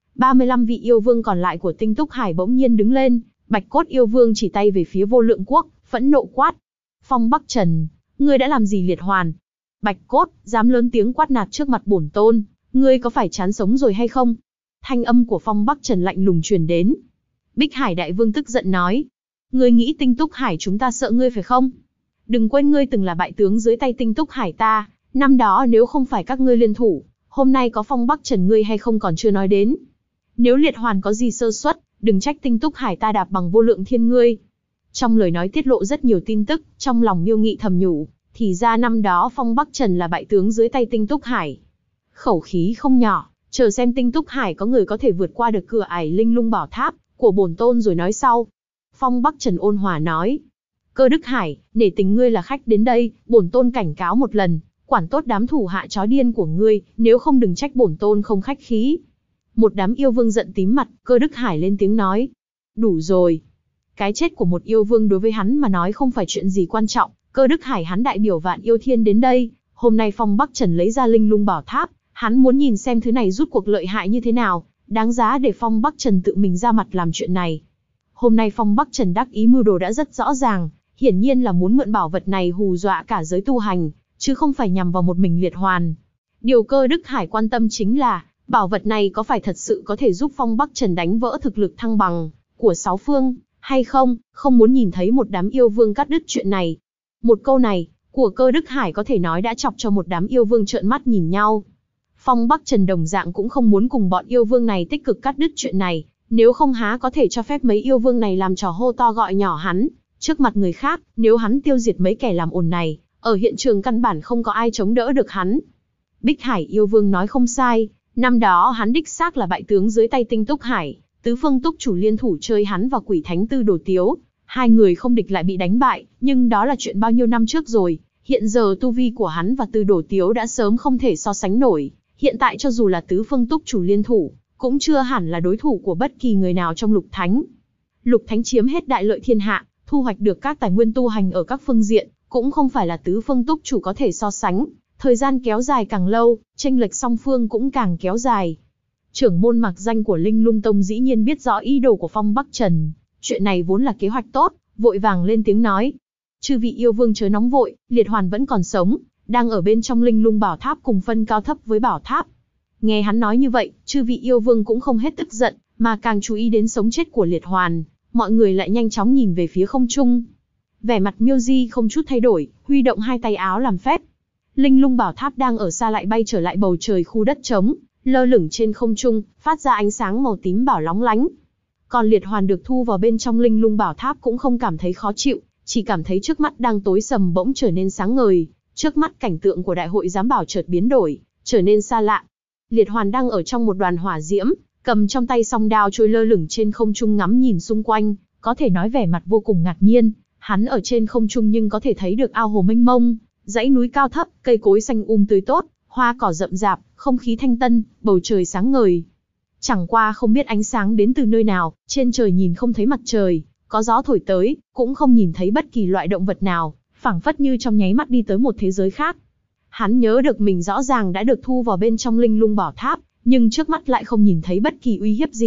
S1: 35 vị yêu vương còn lại của Tinh Túc Hải bỗng nhiên đứng lên, Bạch Cốt yêu vương chỉ tay về phía Vô Lượng Quốc, phẫn nộ quát: "Phong Bắc Trần, ngươi đã làm gì Liệt Hoàn? Bạch Cốt, dám lớn tiếng quát nạt trước mặt bổn tôn, ngươi có phải chán sống rồi hay không?" Thanh âm của Phong Bắc Trần lạnh lùng truyền đến. Bích Hải Đại Vương tức giận nói: "Ngươi nghĩ Tinh Túc Hải chúng ta sợ ngươi phải không? Đừng quên ngươi từng là bại tướng dưới tay Tinh Túc Hải ta, năm đó nếu không phải các ngươi liên thủ, hôm nay có Phong Bắc Trần ngươi hay không còn chưa nói đến. Nếu Liệt Hoàn có gì sơ suất, đừng trách Tinh Túc Hải ta đạp bằng Vô Lượng Thiên ngươi." Trong lời nói tiết lộ rất nhiều tin tức, trong lòng Miêu Nghị thầm nhủ, thì ra năm đó Phong Bắc Trần là bại tướng dưới tay Tinh Túc Hải. Khẩu khí không nhỏ, chờ xem Tinh Túc Hải có người có thể vượt qua được cửa ải Linh Lung Bảo Tháp của bổn tôn rồi nói sau. Phong Bắc Trần ôn hòa nói: "Cơ Đức Hải, nể tình ngươi là khách đến đây, bổn tôn cảnh cáo một lần, quản tốt đám thủ hạ chó điên của ngươi, nếu không đừng trách bổn tôn không khách khí." Một đám yêu vương giận tím mặt, Cơ Đức Hải lên tiếng nói: "Đủ rồi." Cái chết của một yêu vương đối với hắn mà nói không phải chuyện gì quan trọng, Cơ Đức Hải hắn đại biểu vạn yêu thiên đến đây, hôm nay Phong Bắc Trần lấy ra Linh Lung Bảo Tháp, hắn muốn nhìn xem thứ này rút cuộc lợi hại như thế nào, đáng giá để Phong Bắc Trần tự mình ra mặt làm chuyện này. Hôm nay Phong Bắc Trần đắc ý mưu đồ đã rất rõ ràng, hiển nhiên là muốn mượn bảo vật này hù dọa cả giới tu hành, chứ không phải nhằm vào một mình Liệt Hoàn. Điều Cơ Đức Hải quan tâm chính là, bảo vật này có phải thật sự có thể giúp Phong Bắc Trần đánh vỡ thực lực thăng bằng của sáu phương, hay không, không muốn nhìn thấy một đám yêu vương cắt đứt chuyện này. Một câu này, của Cơ Đức Hải có thể nói đã chọc cho một đám yêu vương trợn mắt nhìn nhau. Phong Bắc Trần đồng dạng cũng không muốn cùng bọn yêu vương này tích cực cắt đứt chuyện này, nếu không há có thể cho phép mấy yêu vương này làm trò hô to gọi nhỏ hắn, trước mặt người khác, nếu hắn tiêu diệt mấy kẻ làm ồn này, ở hiện trường căn bản không có ai chống đỡ được hắn. Bích Hải yêu vương nói không sai, năm đó hắn đích xác là bại tướng dưới tay Tinh Túc Hải, tứ phương túc chủ liên thủ chơi hắn và Quỷ Thánh Tư Đồ Tiếu, hai người không địch lại bị đánh bại, nhưng đó là chuyện bao nhiêu năm trước rồi, hiện giờ tu vi của hắn và Tư Đồ Tiếu đã sớm không thể so sánh nổi, hiện tại cho dù là tứ phương túc chủ liên thủ, cũng chưa hẳn là đối thủ của bất kỳ người nào trong Lục Thánh. Lục Thánh chiếm hết đại lợi thiên hạ, thu hoạch được các tài nguyên tu hành ở các phương diện, cũng không phải là tứ phương túc chủ có thể so sánh, thời gian kéo dài càng lâu, chênh lệch song phương cũng càng kéo dài. Trưởng môn mặc danh của Linh Lung Tông dĩ nhiên biết rõ ý đồ của Phong Bắc Trần, chuyện này vốn là kế hoạch tốt, vội vàng lên tiếng nói: "Chư vị yêu vương chớ nóng vội, Liệt Hoàn vẫn còn sống, đang ở bên trong Linh Lung Bảo Tháp cùng phân cao thấp với Bảo Tháp." Nghe hắn nói như vậy, chư vị yêu vương cũng không hết tức giận, mà càng chú ý đến sống chết của Liệt Hoàn, mọi người lại nhanh chóng nhìn về phía không trung. Vẻ mặt Miêu Di không chút thay đổi, huy động hai tay áo làm phép. Linh Lung Bảo Tháp đang ở xa lại bay trở lại bầu trời khu đất trống, lơ lửng trên không trung, phát ra ánh sáng màu tím bảo lóng lánh. Còn Liệt Hoàn được thu vào bên trong Linh Lung Bảo Tháp cũng không cảm thấy khó chịu, chỉ cảm thấy trước mắt đang tối sầm bỗng trở nên sáng ngời, trước mắt cảnh tượng của đại hội giám bảo chợt biến đổi, trở nên xa lạ. Liệt Hoàn đang ở trong một đoàn hỏa diễm, cầm trong tay song đao trôi lơ lửng trên không trung ngắm nhìn xung quanh, có thể nói vẻ mặt vô cùng ngạc nhiên. Hắn ở trên không trung nhưng có thể thấy được ao hồ mênh mông, dãy núi cao thấp, cây cối xanh tươi tốt, hoa cỏ rậm rạp, không khí thanh tân, bầu trời sáng ngời. Chẳng qua không biết ánh sáng đến từ nơi nào, trên trời nhìn không thấy mặt trời, có gió thổi tới, cũng không nhìn thấy bất kỳ loại động vật nào, phảng phất như trong nháy mắt đi tới một thế giới khác. Hắn nhớ được mình rõ ràng đã được thu vào bên trong Linh Lung Bảo Tháp, nhưng trước mắt lại không nhìn thấy bất kỳ uy hiếp gì,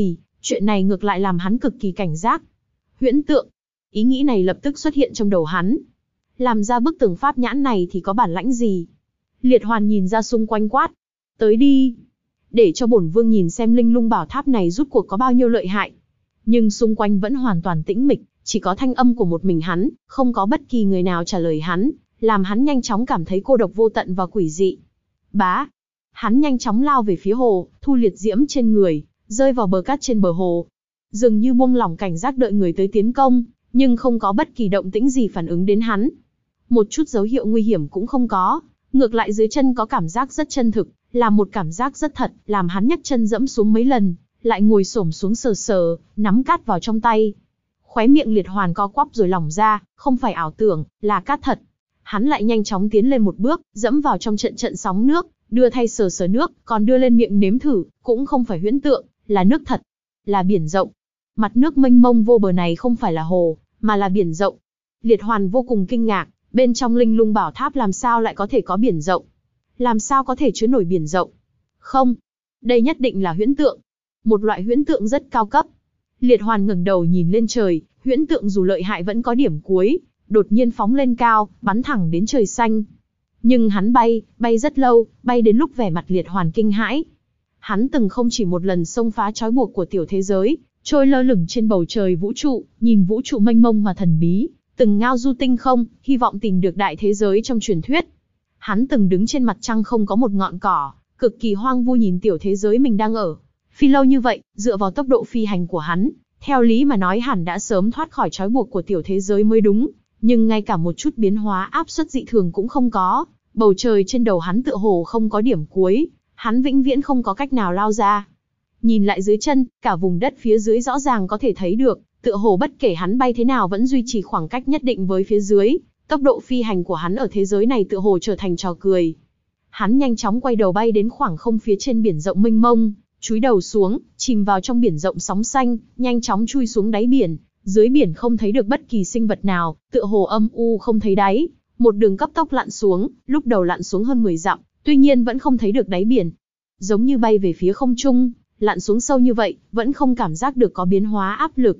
S1: Chuyện này ngược lại làm hắn cực kỳ cảnh giác. Huyễn tượng. Ý nghĩ này lập tức xuất hiện trong đầu hắn. Làm ra bức tường pháp nhãn này thì có bản lãnh gì? Liệt Hoàn nhìn ra xung quanh quát. Tới đi. Để cho bổn vương nhìn xem linh lung bảo tháp này rút cuộc có bao nhiêu lợi hại. Nhưng xung quanh vẫn hoàn toàn tĩnh mịch, chỉ có thanh âm của một mình hắn, không có bất kỳ người nào trả lời hắn, làm hắn nhanh chóng cảm thấy cô độc vô tận và quỷ dị. Bá. Hắn nhanh chóng lao về phía hồ, thu liệt diễm trên người, rơi vào bờ cát trên bờ hồ. Dường như buông lỏng cảnh giác đợi người tới tiến công, nhưng không có bất kỳ động tĩnh gì phản ứng đến hắn. Một chút dấu hiệu nguy hiểm cũng không có, ngược lại dưới chân có cảm giác rất chân thực, là một cảm giác rất thật, làm hắn nhấc chân dẫm xuống mấy lần, lại ngồi xổm xuống sờ sờ, nắm cát vào trong tay. Khóe miệng Liệt Hoàn co quắp rồi lỏng ra, không phải ảo tưởng, là cát thật. Hắn lại nhanh chóng tiến lên một bước, dẫm vào trong trận trận sóng nước, đưa thay sờ sờ nước, còn đưa lên miệng nếm thử, cũng không phải huyễn tượng, là nước thật, là biển rộng. Mặt nước mênh mông vô bờ này không phải là hồ, mà là biển rộng. Liệt Hoàn vô cùng kinh ngạc, bên trong linh lung bảo tháp làm sao lại có thể có biển rộng? Làm sao có thể chứa nổi biển rộng? Không, đây nhất định là huyễn tượng. Một loại huyễn tượng rất cao cấp. Liệt Hoàn ngẩng đầu nhìn lên trời, huyễn tượng dù lợi hại vẫn có điểm cuối, đột nhiên phóng lên cao, bắn thẳng đến trời xanh. Nhưng hắn bay rất lâu, bay đến lúc vẻ mặt Liệt Hoàn kinh hãi. Hắn từng không chỉ một lần xông phá trói buộc của tiểu thế giới, trôi lơ lửng trên bầu trời vũ trụ, nhìn vũ trụ mênh mông mà thần bí, từng ngao du tinh không, hy vọng tìm được đại thế giới trong truyền thuyết. Hắn từng đứng trên mặt trăng không có một ngọn cỏ, cực kỳ hoang vu nhìn tiểu thế giới mình đang ở. Phi lâu như vậy, dựa vào tốc độ phi hành của hắn, theo lý mà nói hẳn đã sớm thoát khỏi trói buộc của tiểu thế giới mới đúng, nhưng ngay cả một chút biến hóa áp suất dị thường cũng không có. Bầu trời trên đầu hắn tựa hồ không có điểm cuối, hắn vĩnh viễn không có cách nào lao ra. Nhìn lại dưới chân, cả vùng đất phía dưới rõ ràng có thể thấy được, tựa hồ bất kể hắn bay thế nào vẫn duy trì khoảng cách nhất định với phía dưới. Tốc độ phi hành của hắn ở thế giới này tựa hồ trở thành trò cười. Hắn nhanh chóng quay đầu bay đến khoảng không phía trên biển rộng mênh mông, chúi đầu xuống, chìm vào trong biển rộng sóng xanh, nhanh chóng chui xuống đáy biển. Dưới biển không thấy được bất kỳ sinh vật nào, tựa hồ âm u không thấy đáy. Một đường cấp tốc lặn xuống, lúc đầu lặn xuống hơn 10 dặm, tuy nhiên vẫn không thấy được đáy biển. Giống như bay về phía không trung, lặn xuống sâu như vậy, vẫn không cảm giác được có biến hóa áp lực.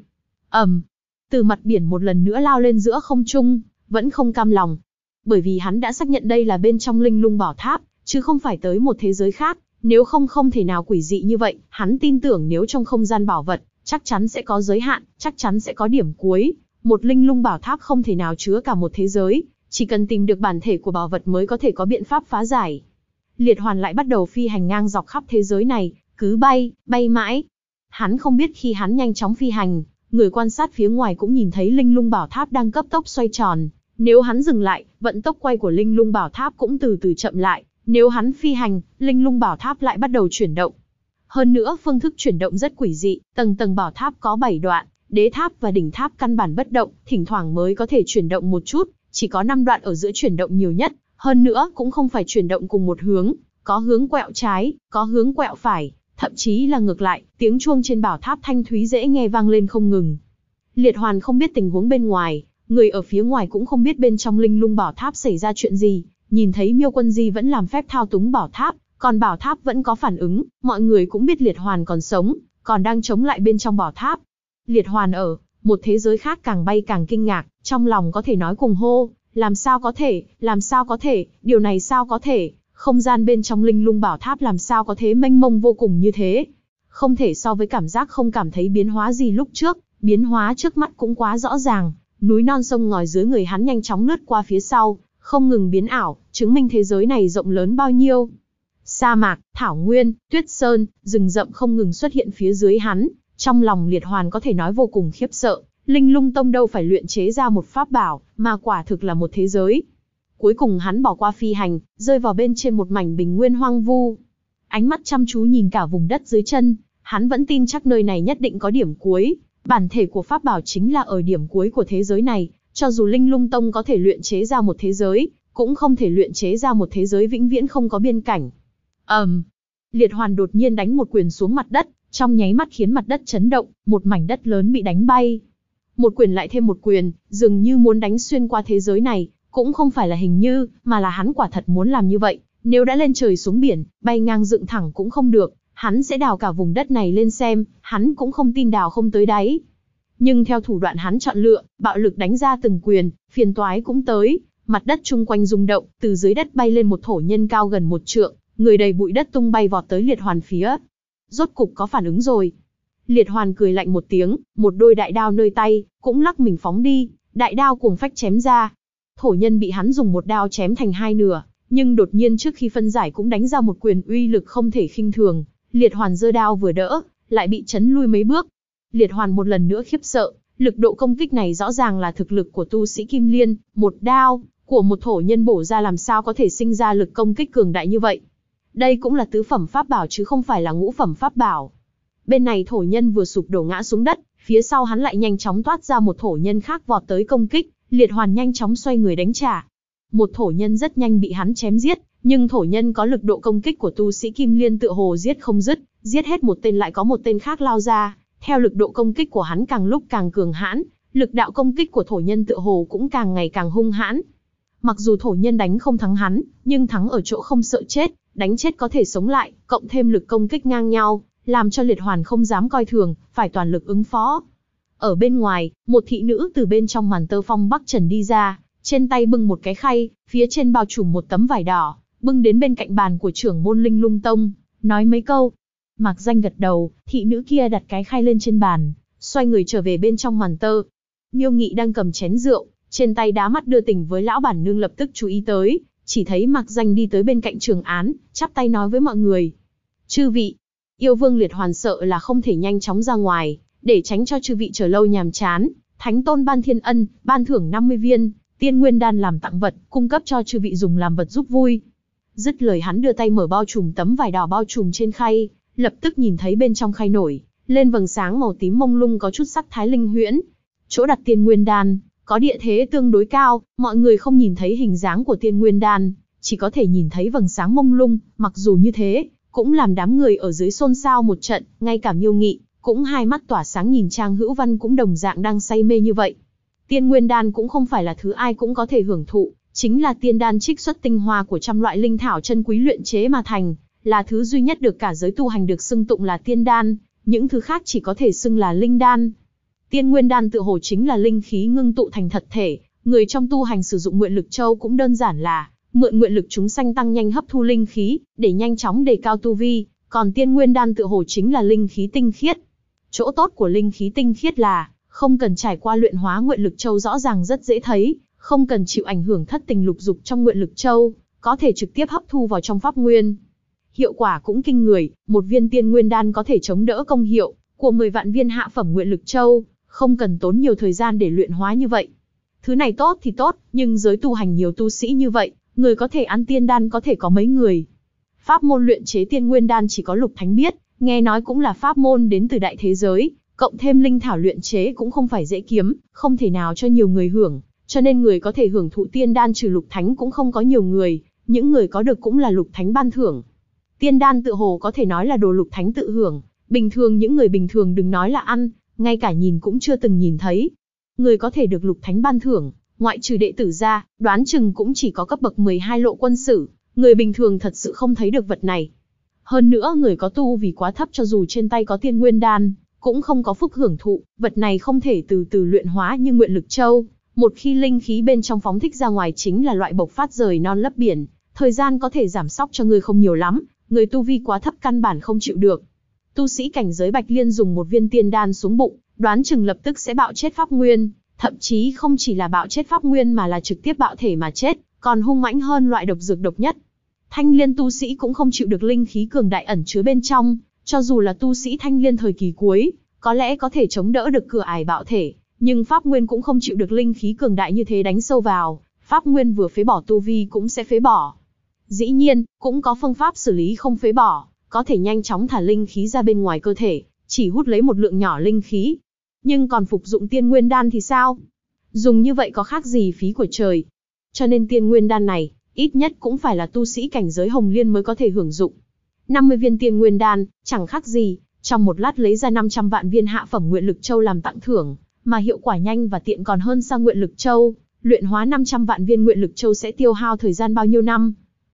S1: Từ mặt biển một lần nữa lao lên giữa không trung, vẫn không cam lòng. Bởi vì hắn đã xác nhận đây là bên trong linh lung bảo tháp, chứ không phải tới một thế giới khác, nếu không không thể nào quỷ dị như vậy. Hắn tin tưởng nếu trong không gian bảo vật, chắc chắn sẽ có giới hạn, chắc chắn sẽ có điểm cuối. Một linh lung bảo tháp không thể nào chứa cả một thế giới, chỉ cần tìm được bản thể của bảo vật mới có thể có biện pháp phá giải. Liệt Hoàn lại bắt đầu phi hành ngang dọc khắp thế giới này, cứ bay mãi. Hắn không biết khi hắn nhanh chóng phi hành, người quan sát phía ngoài cũng nhìn thấy linh lung bảo tháp đang cấp tốc xoay tròn. Nếu hắn dừng lại, vận tốc quay của linh lung bảo tháp cũng từ từ chậm lại. Nếu hắn phi hành, linh lung bảo tháp lại bắt đầu chuyển động. Hơn nữa phương thức chuyển động rất quỷ dị, tầng tầng bảo tháp có 7 đoạn, đế tháp và đỉnh tháp căn bản bất động, thỉnh thoảng mới có thể chuyển động một chút, chỉ có 5 đoạn ở giữa chuyển động nhiều nhất, hơn nữa cũng không phải chuyển động cùng một hướng, có hướng quẹo trái, có hướng quẹo phải, thậm chí là ngược lại, tiếng chuông trên bảo tháp thanh thúy dễ nghe vang lên không ngừng. Liệt Hoàn không biết tình huống bên ngoài, người ở phía ngoài cũng không biết bên trong linh lung bảo tháp xảy ra chuyện gì, nhìn thấy Miêu Quân Di vẫn làm phép thao túng bảo tháp, còn bảo tháp vẫn có phản ứng, mọi người cũng biết Liệt Hoàn còn sống, còn đang chống lại bên trong bảo tháp. Liệt Hoàn ở một thế giới khác càng bay càng kinh ngạc, trong lòng có thể nói cùng hô, làm sao có thể, điều này sao có thể, không gian bên trong linh lung bảo tháp làm sao có thế mênh mông vô cùng như thế. Không thể so với cảm giác không cảm thấy biến hóa gì lúc trước, biến hóa trước mắt cũng quá rõ ràng, núi non sông ngòi dưới người hắn nhanh chóng lướt qua phía sau, không ngừng biến ảo, chứng minh thế giới này rộng lớn bao nhiêu. Sa mạc, thảo nguyên, tuyết sơn, rừng rậm không ngừng xuất hiện phía dưới hắn, trong lòng Liệt Hoàn có thể nói vô cùng khiếp sợ, Linh Lung Tông đâu phải luyện chế ra một pháp bảo, mà quả thực là một thế giới. Cuối cùng hắn bỏ qua phi hành, rơi vào bên trên một mảnh bình nguyên hoang vu. Ánh mắt chăm chú nhìn cả vùng đất dưới chân, hắn vẫn tin chắc nơi này nhất định có điểm cuối, bản thể của pháp bảo chính là ở điểm cuối của thế giới này, cho dù Linh Lung Tông có thể luyện chế ra một thế giới, cũng không thể luyện chế ra một thế giới vĩnh viễn không có biên cảnh. Liệt Hoàn đột nhiên đánh một quyền xuống mặt đất, trong nháy mắt khiến mặt đất chấn động, một mảnh đất lớn bị đánh bay. Một quyền lại thêm một quyền, dường như muốn đánh xuyên qua thế giới này, cũng không phải là hình như, mà là hắn quả thật muốn làm như vậy. Nếu đã lên trời xuống biển, bay ngang dựng thẳng cũng không được, hắn sẽ đào cả vùng đất này lên xem, hắn cũng không tin đào không tới đáy. Nhưng theo thủ đoạn hắn chọn lựa, bạo lực đánh ra từng quyền, phiền toái cũng tới, mặt đất chung quanh rung động, từ dưới đất bay lên một thổ nhân cao gần 1 trượng, người đầy bụi đất tung bay vọt tới Liệt Hoàn phía. Rốt cục có phản ứng rồi. Liệt Hoàn cười lạnh một tiếng, một đôi đại đao nơi tay, cũng lắc mình phóng đi, đại đao cuồng phách chém ra. Thổ nhân bị hắn dùng một đao chém thành 2 nửa, nhưng đột nhiên trước khi phân giải cũng đánh ra một quyền uy lực không thể khinh thường, Liệt Hoàn giơ đao vừa đỡ, lại bị chấn lui mấy bước. Liệt Hoàn một lần nữa khiếp sợ, lực độ công kích này rõ ràng là thực lực của tu sĩ Kim Liên, một đao của một thổ nhân bổ ra làm sao có thể sinh ra lực công kích cường đại như vậy. Đây cũng là tứ phẩm pháp bảo chứ không phải là ngũ phẩm pháp bảo. Bên này thổ nhân vừa sụp đổ ngã xuống đất, phía sau hắn lại nhanh chóng toát ra một thổ nhân khác vọt tới công kích, Liệt Hoàn nhanh chóng xoay người đánh trả. Một thổ nhân rất nhanh bị hắn chém giết, nhưng thổ nhân có lực độ công kích của tu sĩ Kim Liên tựa hồ giết không dứt, giết hết một tên lại có một tên khác lao ra, theo lực độ công kích của hắn càng lúc càng cường hãn, lực đạo công kích của thổ nhân tựa hồ cũng càng ngày càng hung hãn. Mặc dù thổ nhân đánh không thắng hắn, nhưng thắng ở chỗ không sợ chết, đánh chết có thể sống lại, cộng thêm lực công kích ngang nhau, làm cho Liệt Hoàn không dám coi thường, phải toàn lực ứng phó. Ở bên ngoài, một thị nữ từ bên trong màn tơ phong Bắc Trần đi ra, trên tay bưng một cái khay, phía trên bao trùm một tấm vải đỏ, bưng đến bên cạnh bàn của trưởng môn Linh Lung Tông, nói mấy câu. Mạc Danh gật đầu, thị nữ kia đặt cái khay lên trên bàn, xoay người trở về bên trong màn tơ. Miêu Nghị đang cầm chén rượu, trên tay đá mắt đưa tình với lão bản nương lập tức chú ý tới, chỉ thấy Mạc Danh đi tới bên cạnh Trường Án, chắp tay nói với mọi người. Chư vị, yêu vương Liệt Hoàn sợ là không thể nhanh chóng ra ngoài, để tránh cho chư vị chờ lâu nhàm chán, Thánh Tôn ban thiên ân, ban thưởng 50 viên, tiên nguyên đan làm tặng vật, cung cấp cho chư vị dùng làm vật giúp vui. Dứt lời hắn đưa tay mở bao trùm tấm vải đỏ bao trùm trên khay, lập tức nhìn thấy bên trong khay nổi lên vầng sáng màu tím mông lung có chút sắc thái linh huyễn. Chỗ đặt tiên nguyên đan có địa thế tương đối cao, mọi người không nhìn thấy hình dáng của tiên nguyên đan, chỉ có thể nhìn thấy vầng sáng mông lung. Mặc dù như thế, cũng làm đám người ở dưới xôn xao một trận, ngay cả Miêu Nghị cũng hai mắt tỏa sáng nhìn Trang Hữu Văn cũng đồng dạng đang say mê như vậy. Tiên nguyên đan cũng không phải là thứ ai cũng có thể hưởng thụ, chính là tiên đan trích xuất tinh hoa của trăm loại linh thảo chân quý luyện chế mà thành, là thứ duy nhất được cả giới tu hành được xưng tụng là tiên đan, những thứ khác chỉ có thể xưng là linh đan. Tiên nguyên đan tự hồ chính là linh khí ngưng tụ thành thật thể, người trong tu hành sử dụng nguyện lực châu cũng đơn giản là mượn nguyện lực chúng sanh tăng nhanh hấp thu linh khí, để nhanh chóng đề cao tu vi, còn tiên nguyên đan tự hồ chính là linh khí tinh khiết. Chỗ tốt của linh khí tinh khiết là không cần trải qua luyện hóa nguyện lực châu rõ ràng rất dễ thấy, không cần chịu ảnh hưởng thất tình lục dục trong nguyện lực châu, có thể trực tiếp hấp thu vào trong pháp nguyên. Hiệu quả cũng kinh người, một viên tiên nguyên đan có thể chống đỡ công hiệu của 10 vạn viên hạ phẩm nguyện lực châu, không cần tốn nhiều thời gian để luyện hóa như vậy. Thứ này tốt thì tốt, nhưng giới tu hành nhiều tu sĩ như vậy, người có thể ăn tiên đan có thể có mấy người. Pháp môn luyện chế tiên nguyên đan chỉ có Lục Thánh biết, nghe nói cũng là pháp môn đến từ đại thế giới, cộng thêm linh thảo luyện chế cũng không phải dễ kiếm, không thể nào cho nhiều người hưởng, cho nên người có thể hưởng thụ tiên đan trừ Lục Thánh cũng không có nhiều người, những người có được cũng là Lục Thánh ban thưởng. Tiên đan tự hồ có thể nói là đồ Lục Thánh tự hưởng, bình thường những người bình thường đừng nói là ăn, ngay cả nhìn cũng chưa từng nhìn thấy. Người có thể được Lục Thánh ban thưởng, ngoại trừ đệ tử ra, đoán chừng cũng chỉ có cấp bậc 12 lộ quân sử, người bình thường thật sự không thấy được vật này. Hơn nữa người có tu vì quá thấp cho dù trên tay có tiên nguyên đan, cũng không có phúc hưởng thụ, vật này không thể từ từ luyện hóa như nguyện lực châu. Một khi linh khí bên trong phóng thích ra ngoài chính là loại bộc phát rời non lấp biển, thời gian có thể giảm sóc cho người không nhiều lắm, người tu vi quá thấp căn bản không chịu được. Tu sĩ cảnh giới Bạch Liên dùng một viên tiên đan xuống bụng, đoán chừng lập tức sẽ bạo chết pháp nguyên, thậm chí không chỉ là bạo chết pháp nguyên mà là trực tiếp bạo thể mà chết, còn hung mãnh hơn loại độc dược độc nhất. Thanh Liên tu sĩ cũng không chịu được linh khí cường đại ẩn chứa bên trong, cho dù là tu sĩ Thanh Liên thời kỳ cuối, có lẽ có thể chống đỡ được cửa ải bạo thể, nhưng pháp nguyên cũng không chịu được linh khí cường đại như thế đánh sâu vào, pháp nguyên vừa phế bỏ tu vi cũng sẽ phế bỏ. Dĩ nhiên, cũng có phương pháp xử lý không phế bỏ, có thể nhanh chóng thả linh khí ra bên ngoài cơ thể, chỉ hút lấy một lượng nhỏ linh khí. Nhưng còn phục dụng tiên nguyên đan thì sao? Dùng như vậy có khác gì phí của trời? Cho nên tiên nguyên đan này, ít nhất cũng phải là tu sĩ cảnh giới Hồng Liên mới có thể hưởng dụng. 50 viên tiên nguyên đan, chẳng khác gì, trong một lát lấy ra 500 vạn viên hạ phẩm nguyện lực châu làm tặng thưởng, mà hiệu quả nhanh và tiện còn hơn sang nguyện lực châu. Luyện hóa 500 vạn viên nguyện lực châu sẽ tiêu hao thời gian bao nhiêu năm?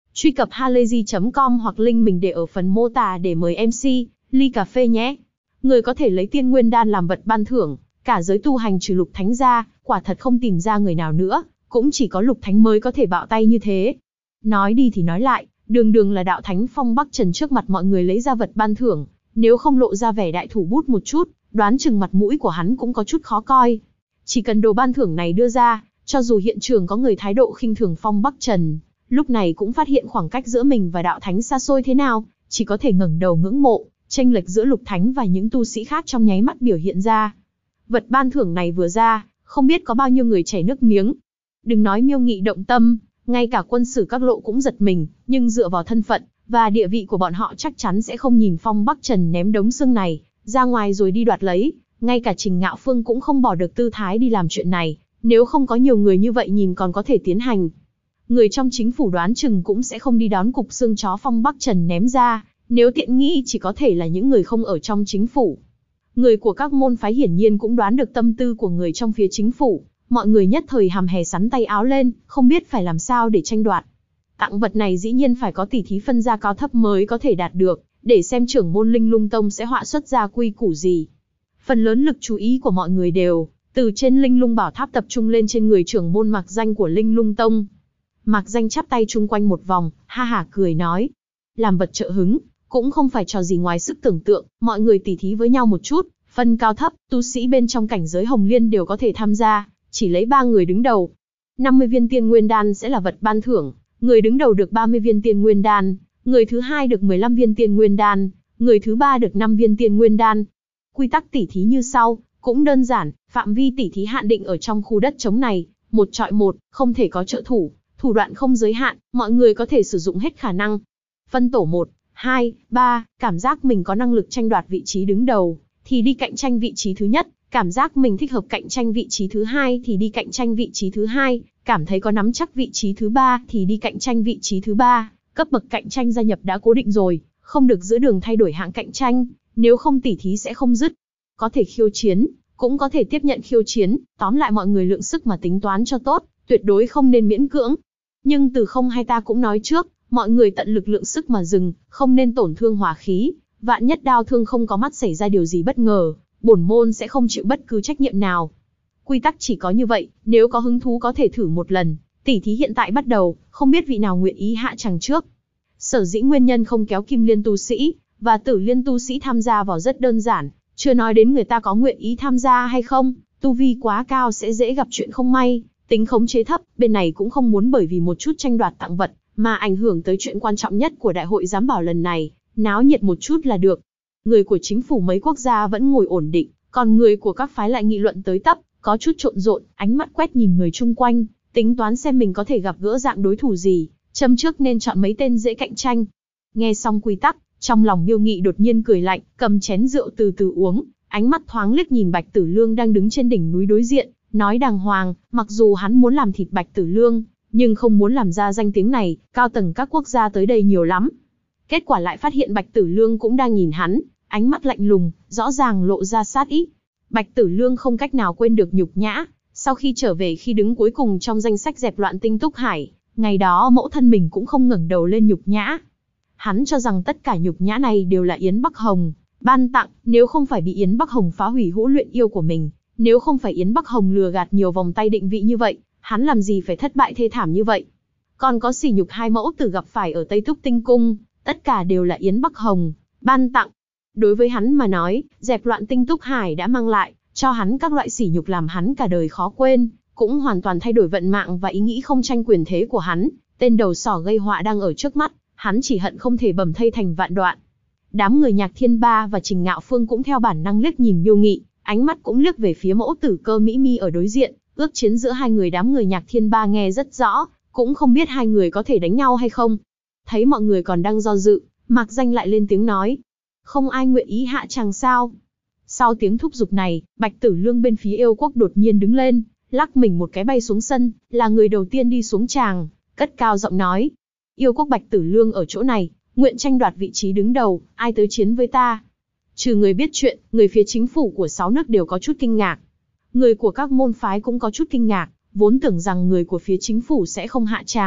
S1: Truy cập halayzi.com hoặc link mình để ở phần mô tả để mời MC ly cà phê nhé. Người có thể lấy tiên nguyên đan làm vật ban thưởng, cả giới tu hành trừ Lục Thánh ra, quả thật không tìm ra người nào nữa, cũng chỉ có Lục Thánh mới có thể bạo tay như thế. Nói đi thì nói lại, đường đường là đạo thánh Phong Bắc Trần trước mặt mọi người lấy ra vật ban thưởng, nếu không lộ ra vẻ đại thủ bút một chút, đoán chừng mặt mũi của hắn cũng có chút khó coi. Chỉ cần đồ ban thưởng này đưa ra, cho dù hiện trường có người thái độ khinh thường Phong Bắc Trần, lúc này cũng phát hiện khoảng cách giữa mình và đạo thánh xa xôi thế nào, chỉ có thể ngẩng đầu ngưỡng mộ, chênh lệch giữa Lục Thánh và những tu sĩ khác trong nháy mắt biểu hiện ra. Vật ban thưởng này vừa ra, không biết có bao nhiêu người chảy nước miếng. Đừng nói Miêu Nghị động tâm, ngay cả quân sử các lộ cũng giật mình, nhưng dựa vào thân phận và địa vị của bọn họ chắc chắn sẽ không nhìn Phong Bắc Trần ném đống xương này ra ngoài rồi đi đoạt lấy. Ngay cả Trình Ngạo Phương cũng không bỏ được tư thái đi làm chuyện này, nếu không có nhiều người như vậy nhìn còn có thể tiến hành. Người trong chính phủ đoán chừng cũng sẽ không đi đón cục xương chó Phong Bắc Trần ném ra, nếu tiện nghi chỉ có thể là những người không ở trong chính phủ. Người của các môn phái hiển nhiên cũng đoán được tâm tư của người trong phía chính phủ, mọi người nhất thời hàm hè sắn tay áo lên, không biết phải làm sao để tranh đoạt. Tặng vật này dĩ nhiên phải có tỉ thí phân ra cao thấp mới có thể đạt được, để xem trưởng môn Linh Lung Tông sẽ họa xuất ra quy củ gì. Phần lớn lực chú ý của mọi người đều từ trên Linh Lung Bảo Tháp tập trung lên trên người trưởng môn Mạc Danh của Linh Lung Tông. Mạc Danh chắp tay chung quanh một vòng, ha hả cười nói: làm vật trợ hứng, cũng không phải trò gì ngoài sức tưởng tượng, mọi người tỉ thí với nhau một chút, phân cao thấp, tu sĩ bên trong cảnh giới Hồng Liên đều có thể tham gia, chỉ lấy 3 người đứng đầu. 50 viên tiên nguyên đan sẽ là vật ban thưởng, người đứng đầu được 30 viên tiên nguyên đan, người thứ hai được 15 viên tiên nguyên đan, người thứ ba được 5 viên tiên nguyên đan. Quy tắc tỉ thí như sau, cũng đơn giản, phạm vi tỉ thí hạn định ở trong khu đất trống này, 1 chọi 1, không thể có trợ thủ, thủ đoạn không giới hạn, mọi người có thể sử dụng hết khả năng. Phân tổ 1, 2, 3, cảm giác mình có năng lực tranh đoạt vị trí đứng đầu, thì đi cạnh tranh vị trí thứ nhất, cảm giác mình thích hợp cạnh tranh vị trí thứ hai thì đi cạnh tranh vị trí thứ hai, cảm thấy có nắm chắc vị trí thứ ba thì đi cạnh tranh vị trí thứ ba. Cấp bậc cạnh tranh gia nhập đã cố định rồi, không được giữa đường thay đổi hạng cạnh tranh, nếu không tỉ thí sẽ không dứt. Có thể khiêu chiến, cũng có thể tiếp nhận khiêu chiến, tóm lại mọi người lượng sức mà tính toán cho tốt, tuyệt đối không nên miễn cưỡng. Nhưng từ không hay ta cũng nói trước, mọi người tận lực lượng sức mà dừng, không nên tổn thương hòa khí, vạn nhất đao thương không có mắt xảy ra điều gì bất ngờ, bổn môn sẽ không chịu bất cứ trách nhiệm nào. Quy tắc chỉ có như vậy, nếu có hứng thú có thể thử một lần, tỉ thí hiện tại bắt đầu, không biết vị nào nguyện ý hạ tràng trước. Sở dĩ nguyên nhân không kéo Kim Liên tu sĩ và Tử Liên tu sĩ tham gia vào rất đơn giản, chưa nói đến người ta có nguyện ý tham gia hay không, tu vi quá cao sẽ dễ gặp chuyện không may, tính khống chế thấp, bên này cũng không muốn bởi vì một chút tranh đoạt tặng vật mà ảnh hưởng tới chuyện quan trọng nhất của đại hội giám bảo lần này, náo nhiệt một chút là được. Người của chính phủ mấy quốc gia vẫn ngồi ổn định, còn người của các phái lại nghị luận tới tấp, có chút trộn rộn, ánh mắt quét nhìn người chung quanh, tính toán xem mình có thể gặp gỡ dạng đối thủ gì, châm trước nên chọn mấy tên dễ cạnh tranh. Nghe xong quy tắc, trong lòng Miêu Nghị đột nhiên cười lạnh, cầm chén rượu từ từ uống, ánh mắt thoáng liếc nhìn Bạch Tử Lương đang đứng trên đỉnh núi đối diện, nói đàng hoàng, mặc dù hắn muốn làm thịt Bạch Tử Lương, nhưng không muốn làm ra danh tiếng này, cao tầng các quốc gia tới đây nhiều lắm. Kết quả lại phát hiện Bạch Tử Lương cũng đang nhìn hắn, ánh mắt lạnh lùng, rõ ràng lộ ra sát ý. Bạch Tử Lương không cách nào quên được nhục nhã, sau khi trở về khi đứng cuối cùng trong danh sách dẹp loạn Tinh Túc Hải, ngày đó mẫu thân mình cũng không ngẩng đầu lên nhục nhã. Hắn cho rằng tất cả nhục nhã này đều là Yến Bắc Hồng ban tặng, nếu không phải bị Yến Bắc Hồng phá hủy hũ luyện yêu của mình, nếu không phải Yến Bắc Hồng lừa gạt nhiều vòng tay định vị như vậy, hắn làm gì phải thất bại thê thảm như vậy. Còn có sỉ nhục hai mẫu tử gặp phải ở Tây Túc Tinh Cung, tất cả đều là Yến Bắc Hồng ban tặng. Đối với hắn mà nói, dẹp loạn Tinh Túc Hải đã mang lại cho hắn các loại sỉ nhục làm hắn cả đời khó quên, cũng hoàn toàn thay đổi vận mạng và ý nghĩ không tranh quyền thế của hắn. Tên đầu sỏ gây họa đang ở trước mắt, hắn chỉ hận không thể bầm thây thành vạn đoạn. Đám người Nhạc Thiên Ba và Trình Ngạo Phương cũng theo bản năng liếc nhìn Miêu Nghị, ánh mắt cũng liếc về phía mẫu tử Cơ Mỹ Mi ở đối diện. Ước chiến giữa hai người đám người Nhạc Thiên Ba nghe rất rõ, cũng không biết hai người có thể đánh nhau hay không. Thấy mọi người còn đang do dự, Mạc Danh lại lên tiếng nói: không ai nguyện ý hạ tràng sao? Sau tiếng thúc giục này, Bạch Tử Lương bên phía yêu quốc đột nhiên đứng lên, lắc mình một cái bay xuống sân, là người đầu tiên đi xuống tràng, cất cao giọng nói: yêu quốc Bạch Tử Lương ở chỗ này, nguyện tranh đoạt vị trí đứng đầu, ai tới chiến với ta? Trừ người biết chuyện, người phía chính phủ của 6 nước đều có chút kinh ngạc. Người của các môn phái cũng có chút kinh ngạc, vốn tưởng rằng người của phía chính phủ sẽ không hạ tràng,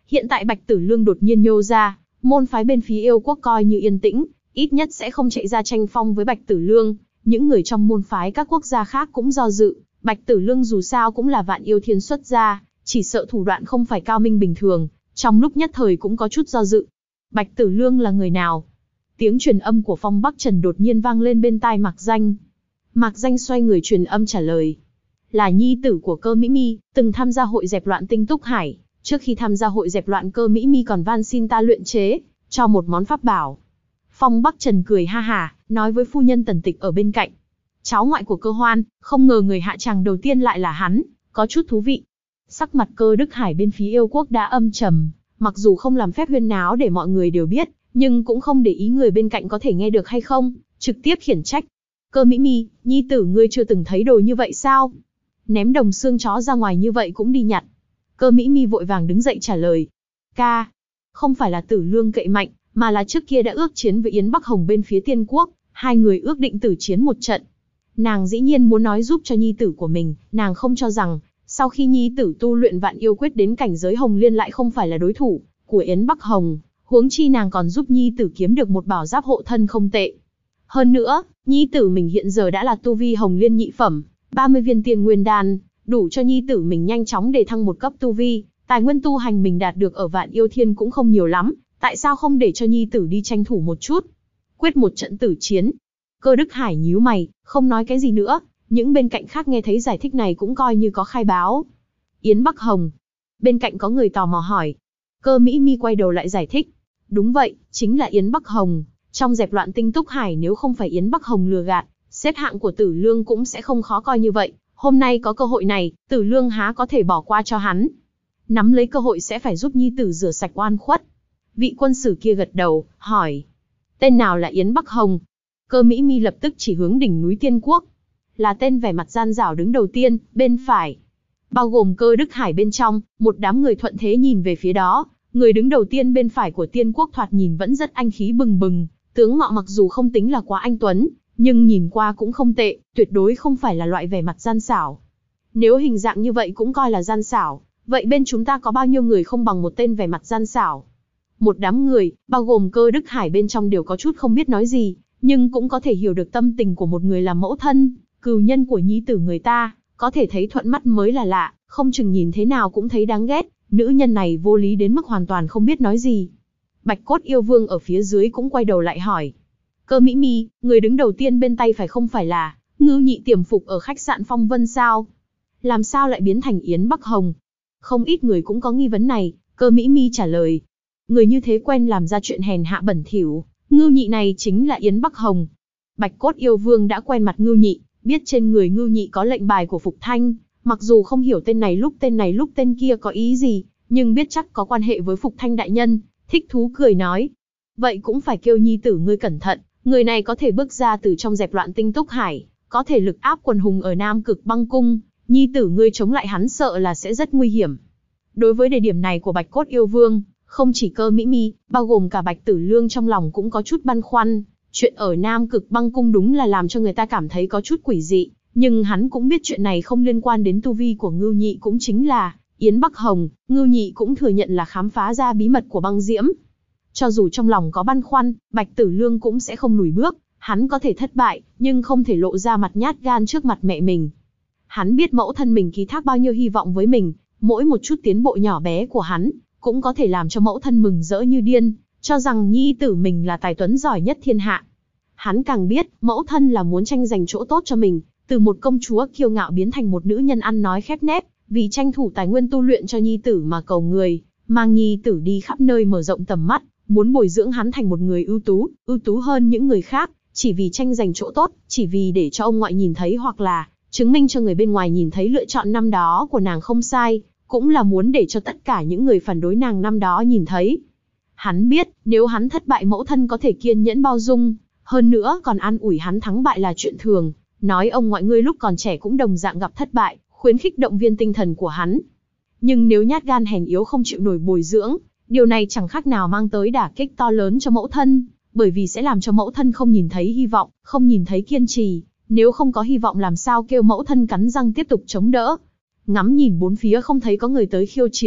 S1: Hiện tại Bạch Tử Lương đột nhiên nhô ra, môn phái bên phía yêu quốc coi như yên tĩnh, ít nhất sẽ không chạy ra tranh phong với Bạch Tử Lương. Những người trong môn phái các quốc gia khác cũng do dự, Bạch Tử Lương dù sao cũng là Vạn Yêu Thiên xuất gia, chỉ sợ thủ đoạn không phải cao minh bình thường, trong lúc nhất thời cũng có chút do dự. Bạch Tử Lương là người nào? Tiếng truyền âm của Phong Bắc Trần đột nhiên vang lên bên tai Mạc Danh. Mạc Danh xoay người truyền âm trả lời. Là nhi tử của Cơ Mỹ Mi, từng tham gia hội dẹp loạn Tinh Túc Hải, trước khi tham gia hội dẹp loạn Cơ Mỹ Mi còn van xin ta luyện chế cho một món pháp bảo. Phong Bắc Trần cười ha hả, nói với phu nhân Tần Tịch ở bên cạnh. Cháu ngoại của Cơ Hoan, không ngờ người hạ tràng đầu tiên lại là hắn, có chút thú vị. Sắc mặt Cơ Đức Hải bên phía yêu quốc đã âm trầm, mặc dù không làm phép huyên náo để mọi người đều biết, nhưng cũng không để ý người bên cạnh có thể nghe được hay không, trực tiếp khiển trách. Cơ Mỹ Mi, nhi tử ngươi chưa từng thấy đồ như vậy sao? Ném đồng xương chó ra ngoài như vậy cũng đi nhặt. Cơ Mỹ Mi vội vàng đứng dậy trả lời. Ca, không phải là Tử Lương cậy mạnh, mà là trước kia đã ước chiến với Yến Bắc Hồng bên phía Tiên Quốc, hai người ước định tử chiến một trận. Nàng dĩ nhiên muốn nói giúp cho nhi tử của mình, nàng không cho rằng, sau khi nhi tử tu luyện Vạn Yêu Quyết đến cảnh giới Hồng Liên lại không phải là đối thủ của Yến Bắc Hồng, huống chi nàng còn giúp nhi tử kiếm được một bảo giáp hộ thân không tệ. Hơn nữa, nhi tử mình hiện giờ đã là tu vi Hồng Liên nhị phẩm, 30 viên tiên nguyên đan, đủ cho nhi tử mình nhanh chóng đề thăng một cấp tu vi, tài nguyên tu hành mình đạt được ở Vạn Yêu Thiên cũng không nhiều lắm, tại sao không để cho nhi tử đi tranh thủ một chút, quyết một trận tử chiến. Cơ Đức Hải nhíu mày, không nói cái gì nữa, những bên cạnh khác nghe thấy giải thích này cũng coi như có khai báo. Yến Bắc Hồng. Bên cạnh có người tò mò hỏi. Cơ Mỹ Mi quay đầu lại giải thích. Đúng vậy, chính là Yến Bắc Hồng. Trong dẹp loạn Tinh Túc Hải nếu không phải Yến Bắc Hồng lừa gạt, xếp hạng của Tử Lương cũng sẽ không khó coi như vậy. Hôm nay có cơ hội này, Tử Lương há có thể bỏ qua cho hắn. Nắm lấy cơ hội sẽ phải giúp nhi tử rửa sạch oan khuất. Vị quân sử kia gật đầu, hỏi. Tên nào là Yến Bắc Hồng? Cơ Mỹ Mi lập tức chỉ hướng đỉnh núi Tiên Quốc. Là tên vẻ mặt gian dảo đứng đầu tiên, bên phải. Bao gồm Cơ Đức Hải bên trong, một đám người thuận thế nhìn về phía đó. Người đứng đầu tiên bên phải của Tiên Quốc thoạt nhìn vẫn rất anh khí bừng bừng. Tướng mạo mặc dù không tính là quá anh tuấn, nhưng nhìn qua cũng không tệ, tuyệt đối không phải là loại vẻ mặt gian xảo. Nếu hình dạng như vậy cũng coi là gian xảo, vậy bên chúng ta có bao nhiêu người không bằng một tên vẻ mặt gian xảo? Một đám người, bao gồm Cơ Đức Hải bên trong đều có chút không biết nói gì, nhưng cũng có thể hiểu được tâm tình của một người làm mẫu thân, cừu nhân của nhi tử người ta, có thể thấy thuận mắt mới là lạ, không chừng nhìn thế nào cũng thấy đáng ghét, nữ nhân này vô lý đến mức hoàn toàn không biết nói gì. Bạch Cốt Yêu Vương ở phía dưới cũng quay đầu lại hỏi. Cơ Mỹ Mi, người đứng đầu tiên bên tay phải không phải là Ngưu Nhị tiềm phục ở khách sạn Phong Vân sao? Làm sao lại biến thành Yến Bắc Hồng? Không ít người cũng có nghi vấn này, Cơ Mỹ Mi trả lời. Người như thế quen làm ra chuyện hèn hạ bẩn thỉu, Ngưu Nhị này chính là Yến Bắc Hồng. Bạch Cốt Yêu Vương đã quen mặt Ngưu Nhị, biết trên người Ngưu Nhị có lệnh bài của Phục Thanh, mặc dù không hiểu tên này lúc tên kia có ý gì, nhưng biết chắc có quan hệ với Phục Thanh đại nhân, thích thú cười nói. Vậy cũng phải kêu nhi tử ngươi cẩn thận, người này có thể bước ra từ trong dẹp loạn Tinh Túc Hải, có thể lực áp quần hùng ở Nam Cực Băng Cung, nhi tử ngươi chống lại hắn sợ là sẽ rất nguy hiểm. Đối với đề điểm này của Bạch Cốt Yêu Vương, không chỉ Cơ Mỹ Mi, bao gồm cả Bạch Tử Lương trong lòng cũng có chút băn khoăn. Chuyện ở Nam Cực Băng Cung đúng là làm cho người ta cảm thấy có chút quỷ dị, nhưng hắn cũng biết chuyện này không liên quan đến tu vi của Ngưu Nhị cũng chính là Yến Bắc Hồng. Ngưu Nhị cũng thừa nhận là khám phá ra bí mật của băng diễm. Cho dù trong lòng có băn khoăn, Bạch Tử Lương cũng sẽ không lùi bước, hắn có thể thất bại, nhưng không thể lộ ra mặt nhát gan trước mặt mẹ mình. Hắn biết mẫu thân mình ký thác bao nhiêu hy vọng với mình, mỗi một chút tiến bộ nhỏ bé của hắn, cũng có thể làm cho mẫu thân mừng rỡ như điên, cho rằng nhi tử mình là tài tuấn giỏi nhất thiên hạ. Hắn càng biết, mẫu thân là muốn tranh giành chỗ tốt cho mình, từ một công chúa kiêu ngạo biến thành một nữ nhân ăn nói khép nép, vì tranh thủ tài nguyên tu luyện cho nhi tử mà cầu người, mang nhi tử đi khắp nơi mở rộng tầm mắt, muốn bồi dưỡng hắn thành một người ưu tú hơn những người khác, chỉ vì tranh giành chỗ tốt, chỉ vì để cho ông ngoại nhìn thấy hoặc là chứng minh cho người bên ngoài nhìn thấy lựa chọn năm đó của nàng không sai, cũng là muốn để cho tất cả những người phản đối nàng năm đó nhìn thấy. Hắn biết, nếu hắn thất bại mẫu thân có thể kiên nhẫn bao dung, hơn nữa còn an ủi hắn thắng bại là chuyện thường, nói ông ngoại ngươi lúc còn trẻ cũng đồng dạng gặp thất bại, khuyến khích động viên tinh thần của hắn. Nhưng nếu nhát gan hèn yếu không chịu nổi bồi dưỡng, điều này chẳng khác nào mang tới đả kích to lớn cho mẫu thân, bởi vì sẽ làm cho mẫu thân không nhìn thấy hy vọng, không nhìn thấy kiên trì, nếu không có hy vọng làm sao kêu mẫu thân cắn răng tiếp tục chống đỡ. Ngắm nhìn bốn phía không thấy có người tới khiêu chiến,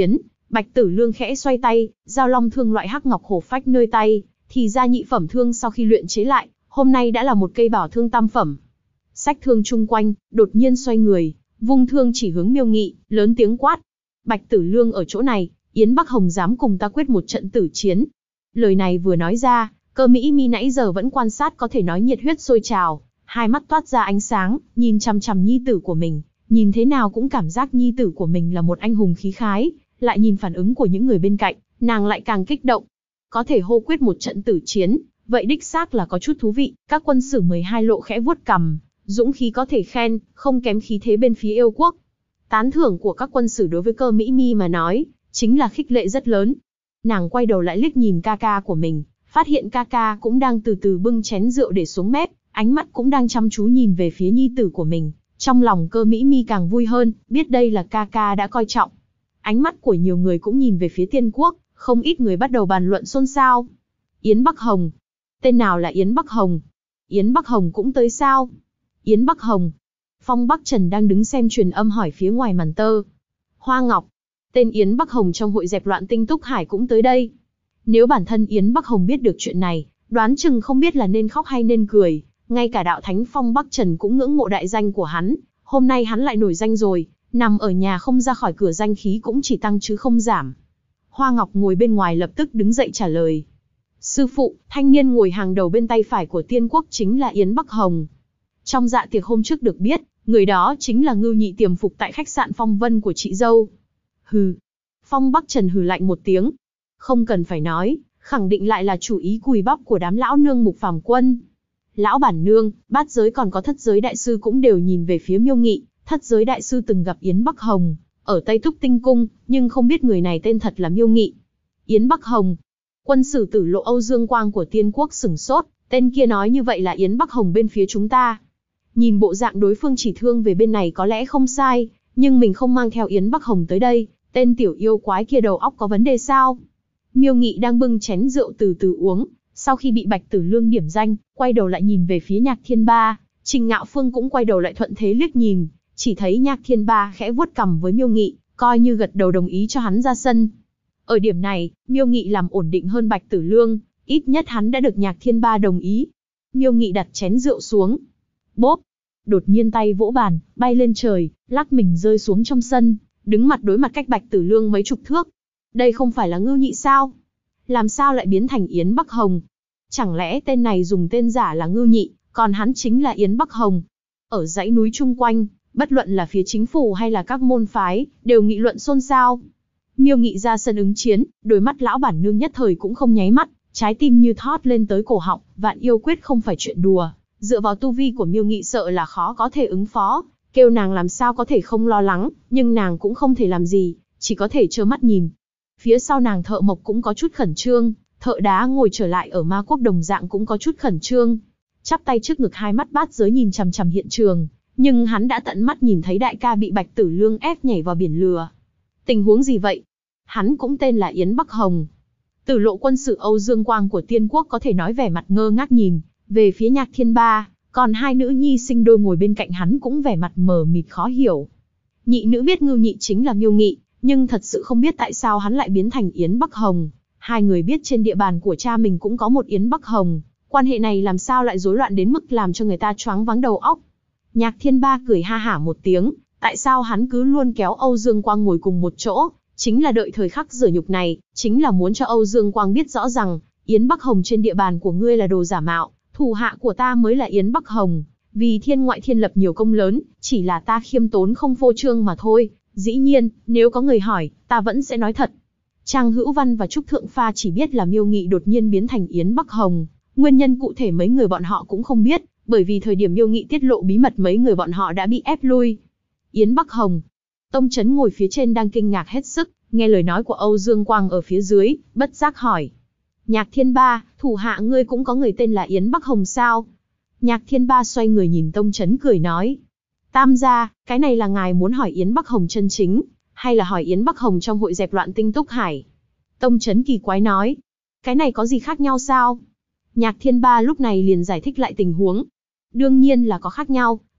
S1: Bạch Tử Lương khẽ xoay tay, giao long thương loại hắc ngọc hổ phách nơi tay, thì ra nhị phẩm thương sau khi luyện chế lại, hôm nay đã là một cây bảo thương tam phẩm. Sách thương chung quanh, đột nhiên xoay người, vung thương chỉ hướng Miêu Nghị, lớn tiếng quát. Bạch Tử Lương ở chỗ này, Yến Bắc Hồng dám cùng ta quyết một trận tử chiến. Lời này vừa nói ra, Cơ Mỹ Mi nãy giờ vẫn quan sát có thể nói nhiệt huyết sôi trào, hai mắt toát ra ánh sáng, nhìn chằm chằm nhi tử của mình, nhìn thế nào cũng cảm giác nhi tử của mình là một anh hùng khí khái, lại nhìn phản ứng của những người bên cạnh, nàng lại càng kích động. Có thể hô quyết một trận tử chiến, vậy đích xác là có chút thú vị. Các quân sử 12 lộ khẽ vuốt cằm, dũng khí có thể khen, không kém khí thế bên phía yêu quốc. Tán thưởng của các quân sử đối với Cơ Mỹ Mi mà nói, chính là khích lệ rất lớn. Nàng quay đầu lại liếc nhìn ca ca của mình, phát hiện ca ca cũng đang từ từ bưng chén rượu để xuống mép, ánh mắt cũng đang chăm chú nhìn về phía nhi tử của mình. Trong lòng Cơ Mỹ Mi càng vui hơn, biết đây là ca ca đã coi trọng. Ánh mắt của nhiều người cũng nhìn về phía Tiên Quốc, không ít người bắt đầu bàn luận xôn xao. Yến Bắc Hồng. Tên nào là Yến Bắc Hồng? Yến Bắc Hồng cũng tới sao? Yến Bắc Hồng. Phong Bắc Trần đang đứng xem truyền âm hỏi phía ngoài màn tơ. Hoa Ngọc. Tên Yến Bắc Hồng trong hội dẹp loạn Tinh Túc Hải cũng tới đây. Nếu bản thân Yến Bắc Hồng biết được chuyện này, đoán chừng không biết là nên khóc hay nên cười. Ngay cả đạo thánh Phong Bắc Trần cũng ngưỡng mộ đại danh của hắn. Hôm nay hắn lại nổi danh rồi, nằm ở nhà không ra khỏi cửa danh khí cũng chỉ tăng chứ không giảm. Hoa Ngọc ngồi bên ngoài lập tức đứng dậy trả lời. Sư phụ, thanh niên ngồi hàng đầu bên tay phải của Tiên Quốc chính là Yến Bắc Hồng. Trong dạ tiệc hôm trước được biết, người đó chính là Ngưu Nhị tiềm phục tại khách sạn Phong Vân của chị dâu. Hừ. Phong Bắc Trần hừ lạnh một tiếng. Không cần phải nói, khẳng định lại là chủ ý cùi bắp của đám lão nương Mục Phàm Quân. Lão bản nương, bát giới còn có thất giới đại sư cũng đều nhìn về phía Miêu Nghị. Thất giới đại sư từng gặp Yến Bắc Hồng ở Tây Túc Tinh Cung, nhưng không biết người này tên thật là Miêu Nghị. Yến Bắc Hồng. Quân sử tử lộ Âu Dương Quang của Tiên Quốc sửng sốt, tên kia nói như vậy là Yến Bắc Hồng bên phía chúng ta. Nhìn bộ dạng đối phương chỉ thương về bên này có lẽ không sai, nhưng mình không mang theo Yến Bắc Hồng tới đây, tên tiểu yêu quái kia đầu óc có vấn đề sao? Miêu Nghị đang bưng chén rượu từ từ uống, sau khi bị Bạch Tử Lương điểm danh, quay đầu lại nhìn về phía Nhạc Thiên Ba, Trình Ngạo Phương cũng quay đầu lại thuận thế liếc nhìn, chỉ thấy Nhạc Thiên Ba khẽ vuốt cằm với Miêu Nghị, coi như gật đầu đồng ý cho hắn ra sân. Ở điểm này, Miêu Nghị làm ổn định hơn Bạch Tử Lương, ít nhất hắn đã được Nhạc Thiên Ba đồng ý. Miêu Nghị đặt chén rượu xuống. Bốp! Đột nhiên tay vỗ bàn, bay lên trời, lắc mình rơi xuống trong sân, đứng mặt đối mặt cách Bạch Tử Lương mấy chục thước. Đây không phải là Ngưu Nhị sao? Làm sao lại biến thành Yến Bắc Hồng? Chẳng lẽ tên này dùng tên giả là Ngưu Nhị, còn hắn chính là Yến Bắc Hồng? Ở dãy núi chung quanh, bất luận là phía chính phủ hay là các môn phái, đều nghị luận xôn xao. Miêu Nghị ra sân ứng chiến, đôi mắt lão bản nương nhất thời cũng không nháy mắt, trái tim như thót lên tới cổ họng, vạn yêu quyết không phải chuyện đùa. Dựa vào tu vi của Miêu Nghị sợ là khó có thể ứng phó, kêu nàng làm sao có thể không lo lắng, nhưng nàng cũng không thể làm gì, chỉ có thể trơ mắt nhìn. Phía sau nàng Thợ Mộc cũng có chút khẩn trương, Thợ Đá ngồi trở lại ở Ma Quốc đồng dạng cũng có chút khẩn trương. Chắp tay trước ngực hai mắt bát giới nhìn chằm chằm hiện trường, nhưng hắn đã tận mắt nhìn thấy đại ca bị Bạch Tử Lương ép nhảy vào biển lừa. Tình huống gì vậy? Hắn cũng tên là Yến Bắc Hồng. Tử lộ quân sự Âu Dương Quang của Tiên Quốc có thể nói vẻ mặt ngơ ngác nhìn về phía Nhạc Thiên Ba, còn hai nữ nhi sinh đôi ngồi bên cạnh hắn cũng vẻ mặt mờ mịt khó hiểu. Nhị nữ biết Ngưu Nhị chính là Miêu Nghị, nhưng thật sự không biết tại sao hắn lại biến thành Yến Bắc Hồng. Hai người biết trên địa bàn của cha mình cũng có một Yến Bắc Hồng, quan hệ này làm sao lại rối loạn đến mức làm cho người ta choáng váng đầu óc. Nhạc Thiên Ba cười ha hả một tiếng, tại sao hắn cứ luôn kéo Âu Dương Quang ngồi cùng một chỗ, chính là đợi thời khắc rửa nhục này, chính là muốn cho Âu Dương Quang biết rõ rằng, Yến Bắc Hồng trên địa bàn của ngươi là đồ giả mạo, thủ hạ của ta mới là Yến Bắc Hồng, vì thiên ngoại thiên lập nhiều công lớn, chỉ là ta khiêm tốn không phô trương mà thôi, dĩ nhiên, nếu có người hỏi, ta vẫn sẽ nói thật. Trang Hữu Văn và Trúc Thượng Pha chỉ biết là Miêu Nghị đột nhiên biến thành Yến Bắc Hồng, nguyên nhân cụ thể mấy người bọn họ cũng không biết, bởi vì thời điểm Miêu Nghị tiết lộ bí mật mấy người bọn họ đã bị ép lui. Yến Bắc Hồng. Tông Chấn ngồi phía trên đang kinh ngạc hết sức, nghe lời nói của Âu Dương Quang ở phía dưới, bất giác hỏi. Nhạc Thiên Ba, thủ hạ ngươi cũng có người tên là Yến Bắc Hồng sao? Nhạc Thiên Ba xoay người nhìn Tông Chấn cười nói. Tam gia, cái này là ngài muốn hỏi Yến Bắc Hồng chân chính, hay là hỏi Yến Bắc Hồng trong hội dẹp loạn Tinh Túc Hải? Tông Chấn kỳ quái nói. Cái này có gì khác nhau sao? Nhạc Thiên Ba lúc này liền giải thích lại tình huống. Đương nhiên là có khác nhau,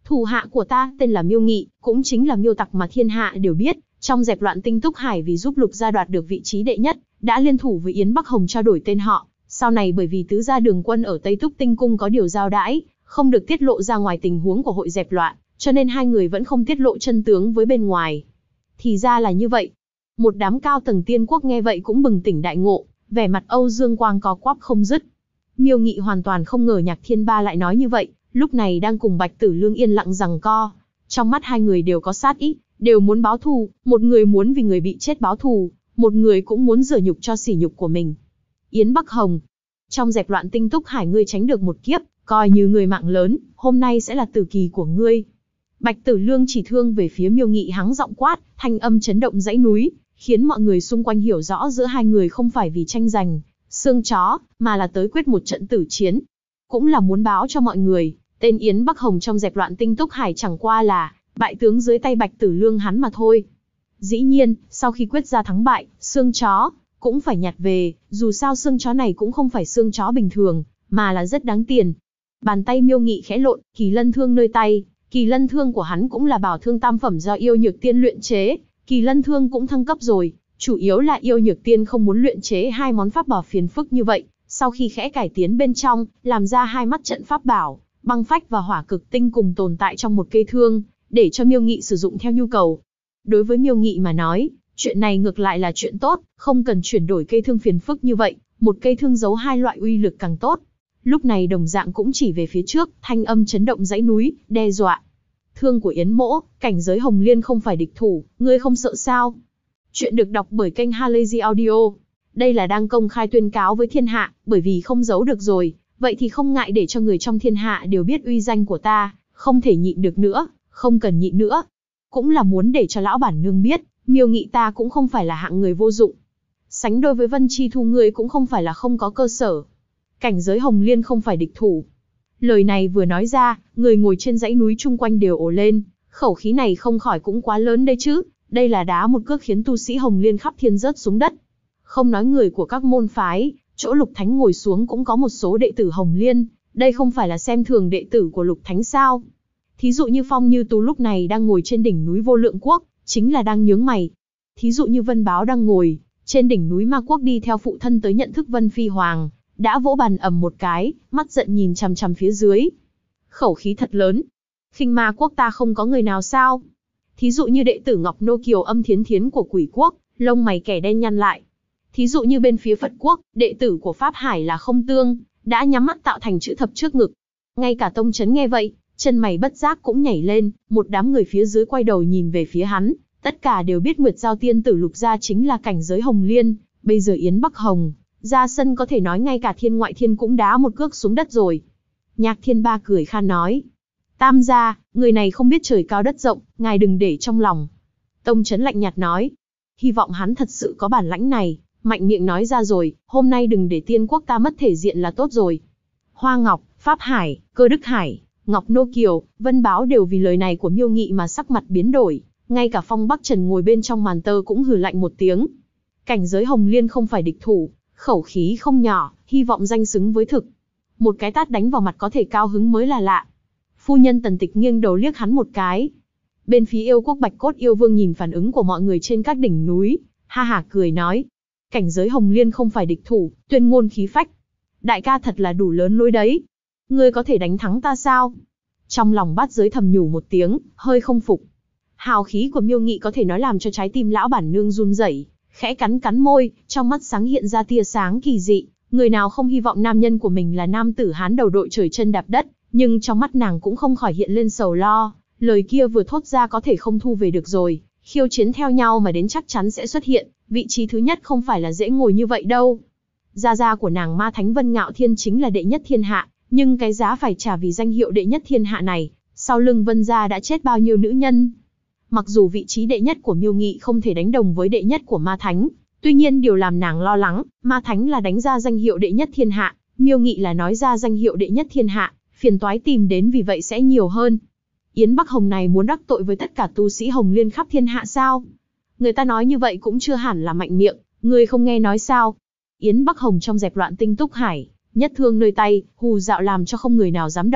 S1: Thủ hạ của ta tên là Miêu Nghị, cũng chính là Miêu Tặc mà thiên hạ đều biết, trong dẹp loạn Tinh Túc Hải vì giúp Lục gia đoạt được vị trí đệ nhất, đã liên thủ với Yến Bắc Hồng trao đổi tên họ. Sau này bởi vì tứ gia đường quân ở Tây Túc Tinh Cung có điều giao đãi, không được tiết lộ ra ngoài tình huống của hội dẹp loạn, cho nên hai người vẫn không tiết lộ chân tướng với bên ngoài. Thì ra là như vậy. Một đám cao tầng tiên quốc nghe vậy cũng bừng tỉnh đại ngộ, vẻ mặt Âu Dương Quang có quắp không dứt. Miêu Nghị hoàn toàn không ngờ Nhạc Thiên Ba lại nói như vậy, lúc này đang cùng Bạch Tử Lương yên lặng giằng co. Trong mắt hai người đều có sát ý, đều muốn báo thù, một người muốn vì người bị chết báo thù, một người cũng muốn rửa nhục cho sỉ nhục của mình. Yến Bắc Hồng, trong dẹp loạn Tinh Túc Hải ngươi tránh được một kiếp, coi như người mạng lớn, hôm nay sẽ là tử kỳ của ngươi. Bạch Tử Lương chỉ thương về phía Miêu Nghị hắng giọng quát, thanh âm chấn động dãy núi, khiến mọi người xung quanh hiểu rõ giữa hai người không phải vì tranh giành xương chó, mà là tới quyết một trận tử chiến. Cũng là muốn báo cho mọi người, tên Yến Bắc Hồng trong dẹp loạn Tinh Túc Hải chẳng qua là bại tướng dưới tay Bạch Tử Lương hắn mà thôi. Dĩ nhiên, sau khi quyết ra thắng bại, xương chó cũng phải nhặt về, dù sao xương chó này cũng không phải xương chó bình thường, mà là rất đáng tiền. Bàn tay Miêu Nghị khẽ lộn, kỳ lân thương nơi tay, kỳ lân thương của hắn cũng là bảo thương tam phẩm do Yêu Nhược Tiên luyện chế, kỳ lân thương cũng thăng cấp rồi, chủ yếu là Yêu Nhược Tiên không muốn luyện chế hai món pháp bảo phiền phức như vậy, sau khi khẽ cải tiến bên trong, làm ra hai mắt trận pháp bảo, băng phách và hỏa cực tinh cùng tồn tại trong một cây thương, để cho Miêu Nghị sử dụng theo nhu cầu. Đối với Miêu Nghị mà nói, chuyện này ngược lại là chuyện tốt, không cần chuyển đổi cây thương phiền phức như vậy, một cây thương giấu hai loại uy lực càng tốt. Lúc này đồng dạng cũng chỉ về phía trước, thanh âm chấn động dãy núi, đe dọa. Thương của Yến Mỗ, cảnh giới Hồng Liên không phải địch thủ, ngươi không sợ sao? Chuyện được đọc bởi kênh Halazy Audio. Đây là đang công khai tuyên cáo với thiên hạ, bởi vì không giấu được rồi, vậy thì không ngại để cho người trong thiên hạ đều biết uy danh của ta, không thể nhịn được nữa, không cần nhịn nữa. Cũng là muốn để cho lão bản nương biết, Miêu Nghị ta cũng không phải là hạng người vô dụng. Sánh đôi với Vân Chi Thu ngươi cũng không phải là không có cơ sở. Cảnh giới Hồng Liên không phải địch thủ. Lời này vừa nói ra, người ngồi trên dãy núi chung quanh đều ồ lên, khẩu khí này không khỏi cũng quá lớn đấy chứ, đây là đá một cước khiến tu sĩ Hồng Liên khắp thiên rớt xuống đất. Không nói người của các môn phái, chỗ Lục Thánh ngồi xuống cũng có một số đệ tử Hồng Liên, đây không phải là xem thường đệ tử của Lục Thánh sao? Thí dụ như Phong Như Tú lúc này đang ngồi trên đỉnh núi Vô Lượng Quốc, chính là đang nhướng mày. Thí dụ như Vân Báo đang ngồi trên đỉnh núi Ma Quốc đi theo phụ thân tới nhận thức Vân Phi Hoàng, đã vỗ bàn ầm một cái, mắt giận nhìn chằm chằm phía dưới. Khẩu khí thật lớn. Khinh Ma Quốc ta không có người nào sao? Thí dụ như đệ tử Ngọc Nô Kiều Âm Thiến Thiến của Quỷ Quốc, lông mày kẻ đen nhăn lại. Thí dụ như bên phía Phật Quốc, đệ tử của Pháp Hải là Không Tương, đã nhắm mắt tạo thành chữ thập trước ngực. Ngay cả Tông Chấn nghe vậy, chân mày bất giác cũng nhảy lên, một đám người phía dưới quay đầu nhìn về phía hắn, tất cả đều biết Nguyệt Giao tiên tử Lục gia chính là cảnh giới Hồng Liên, bây giờ Yến Bắc Hồng ra sân có thể nói ngay cả Thiên Ngoại Thiên cũng đá một cước xuống đất rồi. Nhạc Thiên Ba cười khan nói, Tam gia, người này không biết trời cao đất rộng, ngài đừng để trong lòng. Tông Chấn lạnh nhạt nói, hy vọng hắn thật sự có bản lãnh này, mạnh miệng nói ra rồi, hôm nay đừng để tiên quốc ta mất thể diện là tốt rồi. Hoa Ngọc, Pháp Hải, Cơ Đức Hải, Ngọc Nô Kiều, Vân Báo đều vì lời này của Miêu Nghị mà sắc mặt biến đổi, ngay cả Phong Bắc Trần ngồi bên trong màn tơ cũng hừ lạnh một tiếng. Cảnh giới Hồng Liên không phải địch thủ, khẩu khí không nhỏ, hy vọng danh xứng với thực. Một cái tát đánh vào mặt có thể cao hứng mới là lạ. Phu nhân Tần Tịch nghiêng đầu liếc hắn một cái. Bên phía Yêu Quốc Bạch Cốt Yêu Vương nhìn phản ứng của mọi người trên các đỉnh núi, ha hả cười nói, cảnh giới Hồng Liên không phải địch thủ, tuyên ngôn khí phách. Đại ca thật là đủ lớn lối đấy. Ngươi có thể đánh thắng ta sao? Trong lòng Bát Giới thầm nhủ một tiếng, hơi không phục. Hào khí của Miêu Nghị có thể nói làm cho trái tim lão bản nương run rẩy, khẽ cắn cắn môi, trong mắt sáng hiện ra tia sáng kỳ dị. Người nào không hy vọng nam nhân của mình là nam tử Hán đầu đội trời chân đạp đất, nhưng trong mắt nàng cũng không khỏi hiện lên sầu lo. Lời kia vừa thốt ra có thể không thu về được rồi, khiêu chiến theo nhau mà đến chắc chắn sẽ xuất hiện, vị trí thứ nhất không phải là dễ ngồi như vậy đâu. Gia gia của nàng Ma Thánh Vân Ngạo Thiên chính là đệ nhất thiên hạ, nhưng cái giá phải trả vì danh hiệu đệ nhất thiên hạ này, sau lưng Vân gia đã chết bao nhiêu nữ nhân. Mặc dù vị trí đệ nhất của Miêu Nghị không thể đánh đồng với đệ nhất của Ma Thánh, tuy nhiên điều làm nàng lo lắng, Ma Thánh là đánh ra danh hiệu đệ nhất thiên hạ, Miêu Nghị là nói ra danh hiệu đệ nhất thiên hạ, phiền toái tìm đến vì vậy sẽ nhiều hơn. Yến Bắc Hồng này muốn đắc tội với tất cả tu sĩ Hồng Liên khắp thiên hạ sao? Người ta nói như vậy cũng chưa hẳn là mạnh miệng, ngươi không nghe nói sao? Yến Bắc Hồng trong dẹp loạn Tinh Túc Hải, nhất thương nơi tay, hù dạo làm cho không người nào dám động.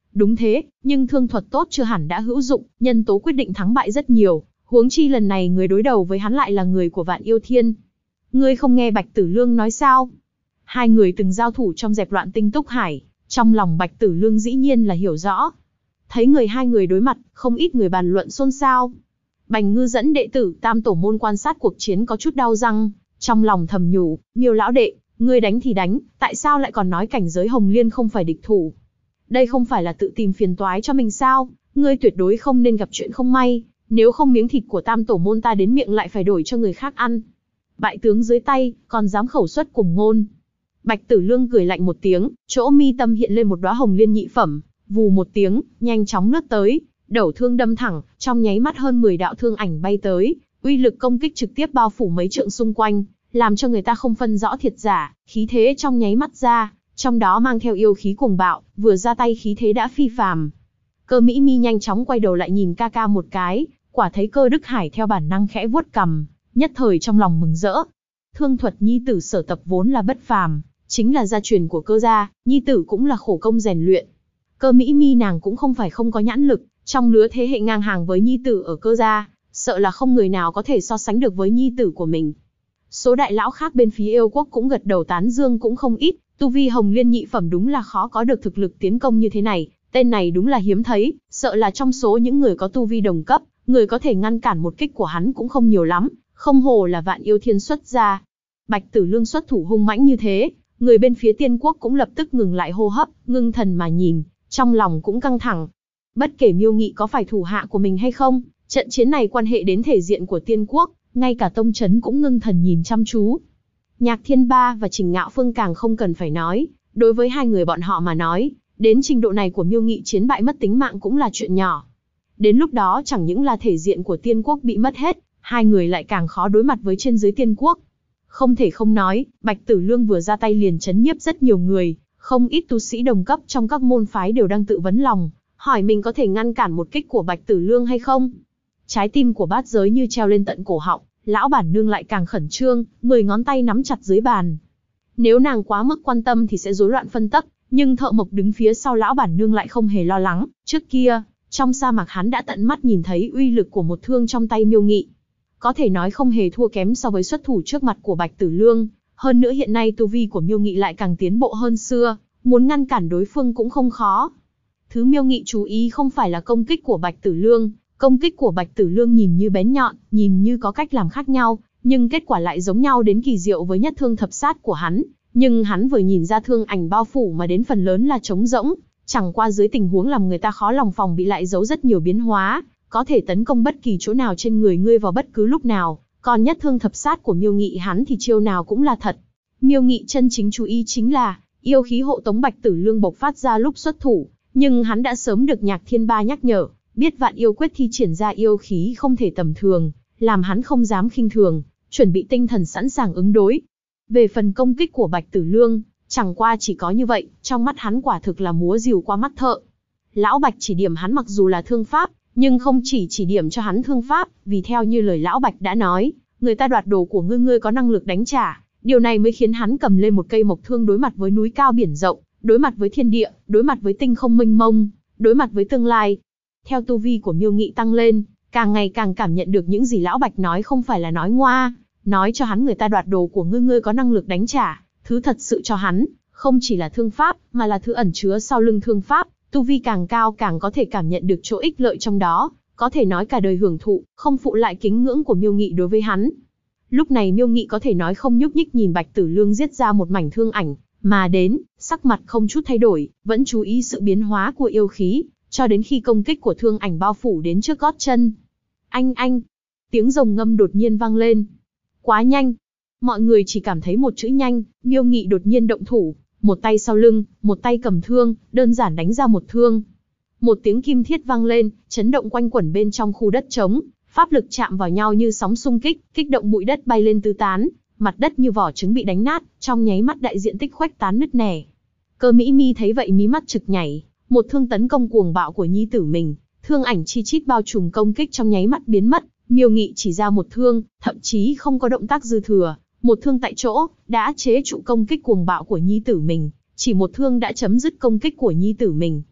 S1: Đúng thế, nhưng thương thuật tốt chưa hẳn đã hữu dụng, nhân tố quyết định thắng bại rất nhiều, huống chi lần này người đối đầu với hắn lại là người của Vạn Yêu Thiên. Ngươi không nghe Bạch Tử Lương nói sao? Hai người từng giao thủ trong dẹp loạn Tinh Túc Hải, trong lòng Bạch Tử Lương dĩ nhiên là hiểu rõ. Thấy hai người đối mặt, không ít người bàn luận xôn xao. Bành Ngư dẫn đệ tử Tam Tổ môn quan sát cuộc chiến có chút đau răng, trong lòng thầm nhủ, Miêu lão đệ, ngươi đánh thì đánh, tại sao lại còn nói cảnh giới Hồng Liên không phải địch thủ? Đây không phải là tự tìm phiền toái cho mình sao? Ngươi tuyệt đối không nên gặp chuyện không may, nếu không miếng thịt của Tam Tổ môn ta đến miệng lại phải đổi cho người khác ăn. Bại tướng dưới tay, còn dám khẩu xuất cùng ngôn. Bạch Tử Lương cười lạnh một tiếng, chỗ mi tâm hiện lên một đóa Hồng Liên nhị phẩm, vù một tiếng, nhanh chóng lướt tới, đẩu thương đâm thẳng, trong nháy mắt hơn 10 đạo thương ảnh bay tới, uy lực công kích trực tiếp bao phủ mấy trượng xung quanh, làm cho người ta không phân rõ thiệt giả, khí thế trong nháy mắt ra, trong đó mang theo yêu khí cuồng bạo, vừa ra tay khí thế đã phi phàm. Cơ Mỹ Mi nhanh chóng quay đầu lại nhìn ca ca một cái, quả thấy Cơ Đức Hải theo bản năng khẽ vuốt cằm, nhất thời trong lòng mừng rỡ. Thương thuật nhi tử sở tập vốn là bất phàm, chính là gia truyền của Cơ gia, nhi tử cũng là khổ công rèn luyện. Cơ Mỹ Mi nàng cũng không phải không có nhãn lực, trong lứa thế hệ ngang hàng với nhi tử ở Cơ gia, sợ là không người nào có thể so sánh được với nhi tử của mình. Số đại lão khác bên phía yêu quốc cũng gật đầu tán dương cũng không ít, tu vi Hồng Liên nhị phẩm đúng là khó có được thực lực tiến công như thế này, tên này đúng là hiếm thấy, sợ là trong số những người có tu vi đồng cấp, người có thể ngăn cản một kích của hắn cũng không nhiều lắm, không hồ là Vạn Yêu Thiên xuất ra. Bạch Tử Lương xuất thủ hung mãnh như thế, người bên phía Tiên quốc cũng lập tức ngừng lại hô hấp, ngưng thần mà nhìn, trong lòng cũng căng thẳng. Bất kể Miêu Nghị có phải thủ hạ của mình hay không, trận chiến này quan hệ đến thể diện của Tiên quốc, ngay cả tông trấn cũng ngưng thần nhìn chăm chú. Nhạc Thiên Ba và Trình Ngạo Phương càng không cần phải nói, đối với hai người bọn họ mà nói, đến trình độ này của Miêu Nghị chiến bại mất tính mạng cũng là chuyện nhỏ. Đến lúc đó chẳng những là thể diện của Tiên quốc bị mất hết, hai người lại càng khó đối mặt với trên dưới Tiên quốc. Không thể không nói, Bạch Tử Lương vừa ra tay liền chấn nhiếp rất nhiều người, không ít tu sĩ đồng cấp trong các môn phái đều đang tự vấn lòng, hỏi mình có thể ngăn cản một kích của Bạch Tử Lương hay không. Trái tim của bát giới như treo lên tận cổ họng, lão bản nương lại càng khẩn trương, 10 ngón tay nắm chặt dưới bàn. Nếu nàng quá mức quan tâm thì sẽ rối loạn phân tấp, nhưng Thợ Mộc đứng phía sau lão bản nương lại không hề lo lắng. Trước kia, trong sa mạc hắn đã tận mắt nhìn thấy uy lực của một thương trong tay Miêu Nghị. Có thể nói không hề thua kém so với xuất thủ trước mặt của Bạch Tử Lương. Hơn nữa hiện nay tu vi của Miêu Nghị lại càng tiến bộ hơn xưa, muốn ngăn cản đối phương cũng không khó. Thứ Miêu Nghị chú ý không phải là công kích của Bạch Tử Lương. Công kích của Bạch Tử Lương nhìn như bén nhọn, nhìn như có cách làm khác nhau, nhưng kết quả lại giống nhau đến kỳ diệu với nhất thương thập sát của hắn. Nhưng hắn vừa nhìn ra thương ảnh bao phủ mà đến phần lớn là trống rỗng, chẳng qua dưới tình huống làm người ta khó lòng phòng bị lại giấu rất nhiều biến hóa, có thể tấn công bất kỳ chỗ nào trên người ngươi vào bất cứ lúc nào. Còn nhất thương thập sát của Miêu Nghị hắn thì chiêu nào cũng là thật. Miêu Nghị chân chính chú ý chính là yêu khí hộ tống Bạch Tử Lương bộc phát ra lúc xuất thủ, nhưng hắn đã sớm được Nhạc Thiên Ba nhắc nhở. Biết Vạn Yêu Quyết thi triển ra yêu khí không thể tầm thường, làm hắn không dám khinh thường, chuẩn bị tinh thần sẵn sàng ứng đối. Về phần công kích của Bạch Tử Lương, chẳng qua chỉ có như vậy, trong mắt hắn quả thực là múa rìu qua mắt thợ. Lão Bạch chỉ điểm hắn mặc dù là thương pháp, nhưng không chỉ điểm cho hắn thương pháp, vì theo như lời Lão Bạch đã nói, người ta đoạt đồ của ngươi có năng lực đánh trả, điều này mới khiến hắn cầm lên một cây mộc thương đối mặt với núi cao biển rộng, đối mặt với thiên địa, đối mặt với tinh không mênh mông, đối mặt với tương lai. Theo tu vi của Miêu Nghị tăng lên, càng ngày càng cảm nhận được những gì Lão Bạch nói không phải là nói ngoa, nói cho hắn người ta đoạt đồ của ngươi có năng lực đánh trả, thứ thật sự cho hắn, không chỉ là thương pháp, mà là thứ ẩn chứa sau lưng thương pháp, tu vi càng cao càng có thể cảm nhận được chỗ ích lợi trong đó, có thể nói cả đời hưởng thụ, không phụ lại kính ngưỡng của Miêu Nghị đối với hắn. Lúc này Miêu Nghị có thể nói không nhúc nhích nhìn Bạch Tử Lương giết ra một mảnh thương ảnh, mà đến, sắc mặt không chút thay đổi, vẫn chú ý sự biến hóa của yêu khí, cho đến khi công kích của thương ảnh bao phủ đến trước gót chân. Anh, tiếng rồng ngâm đột nhiên vang lên. Quá nhanh. Mọi người chỉ cảm thấy một chữ nhanh, Miêu Nghị đột nhiên động thủ, một tay sau lưng, một tay cầm thương, đơn giản đánh ra một thương. Một tiếng kim thiết vang lên, chấn động quanh quẩn bên trong khu đất trống, pháp lực chạm vào nhau như sóng xung kích, kích động bụi đất bay lên tứ tán, mặt đất như vỏ trứng bị đánh nát, trong nháy mắt đại diện tích khuếch tán nứt nẻ. Cơ Mỹ Mi thấy vậy mí mắt trực nhảy, một thương tấn công cuồng bạo của nhi tử mình, thương ảnh chi chít bao trùm công kích trong nháy mắt biến mất. Miêu Nghị chỉ ra một thương, thậm chí không có động tác dư thừa, một thương tại chỗ đã chế trụ công kích cuồng bạo của nhi tử mình, chỉ một thương đã chấm dứt công kích của nhi tử mình.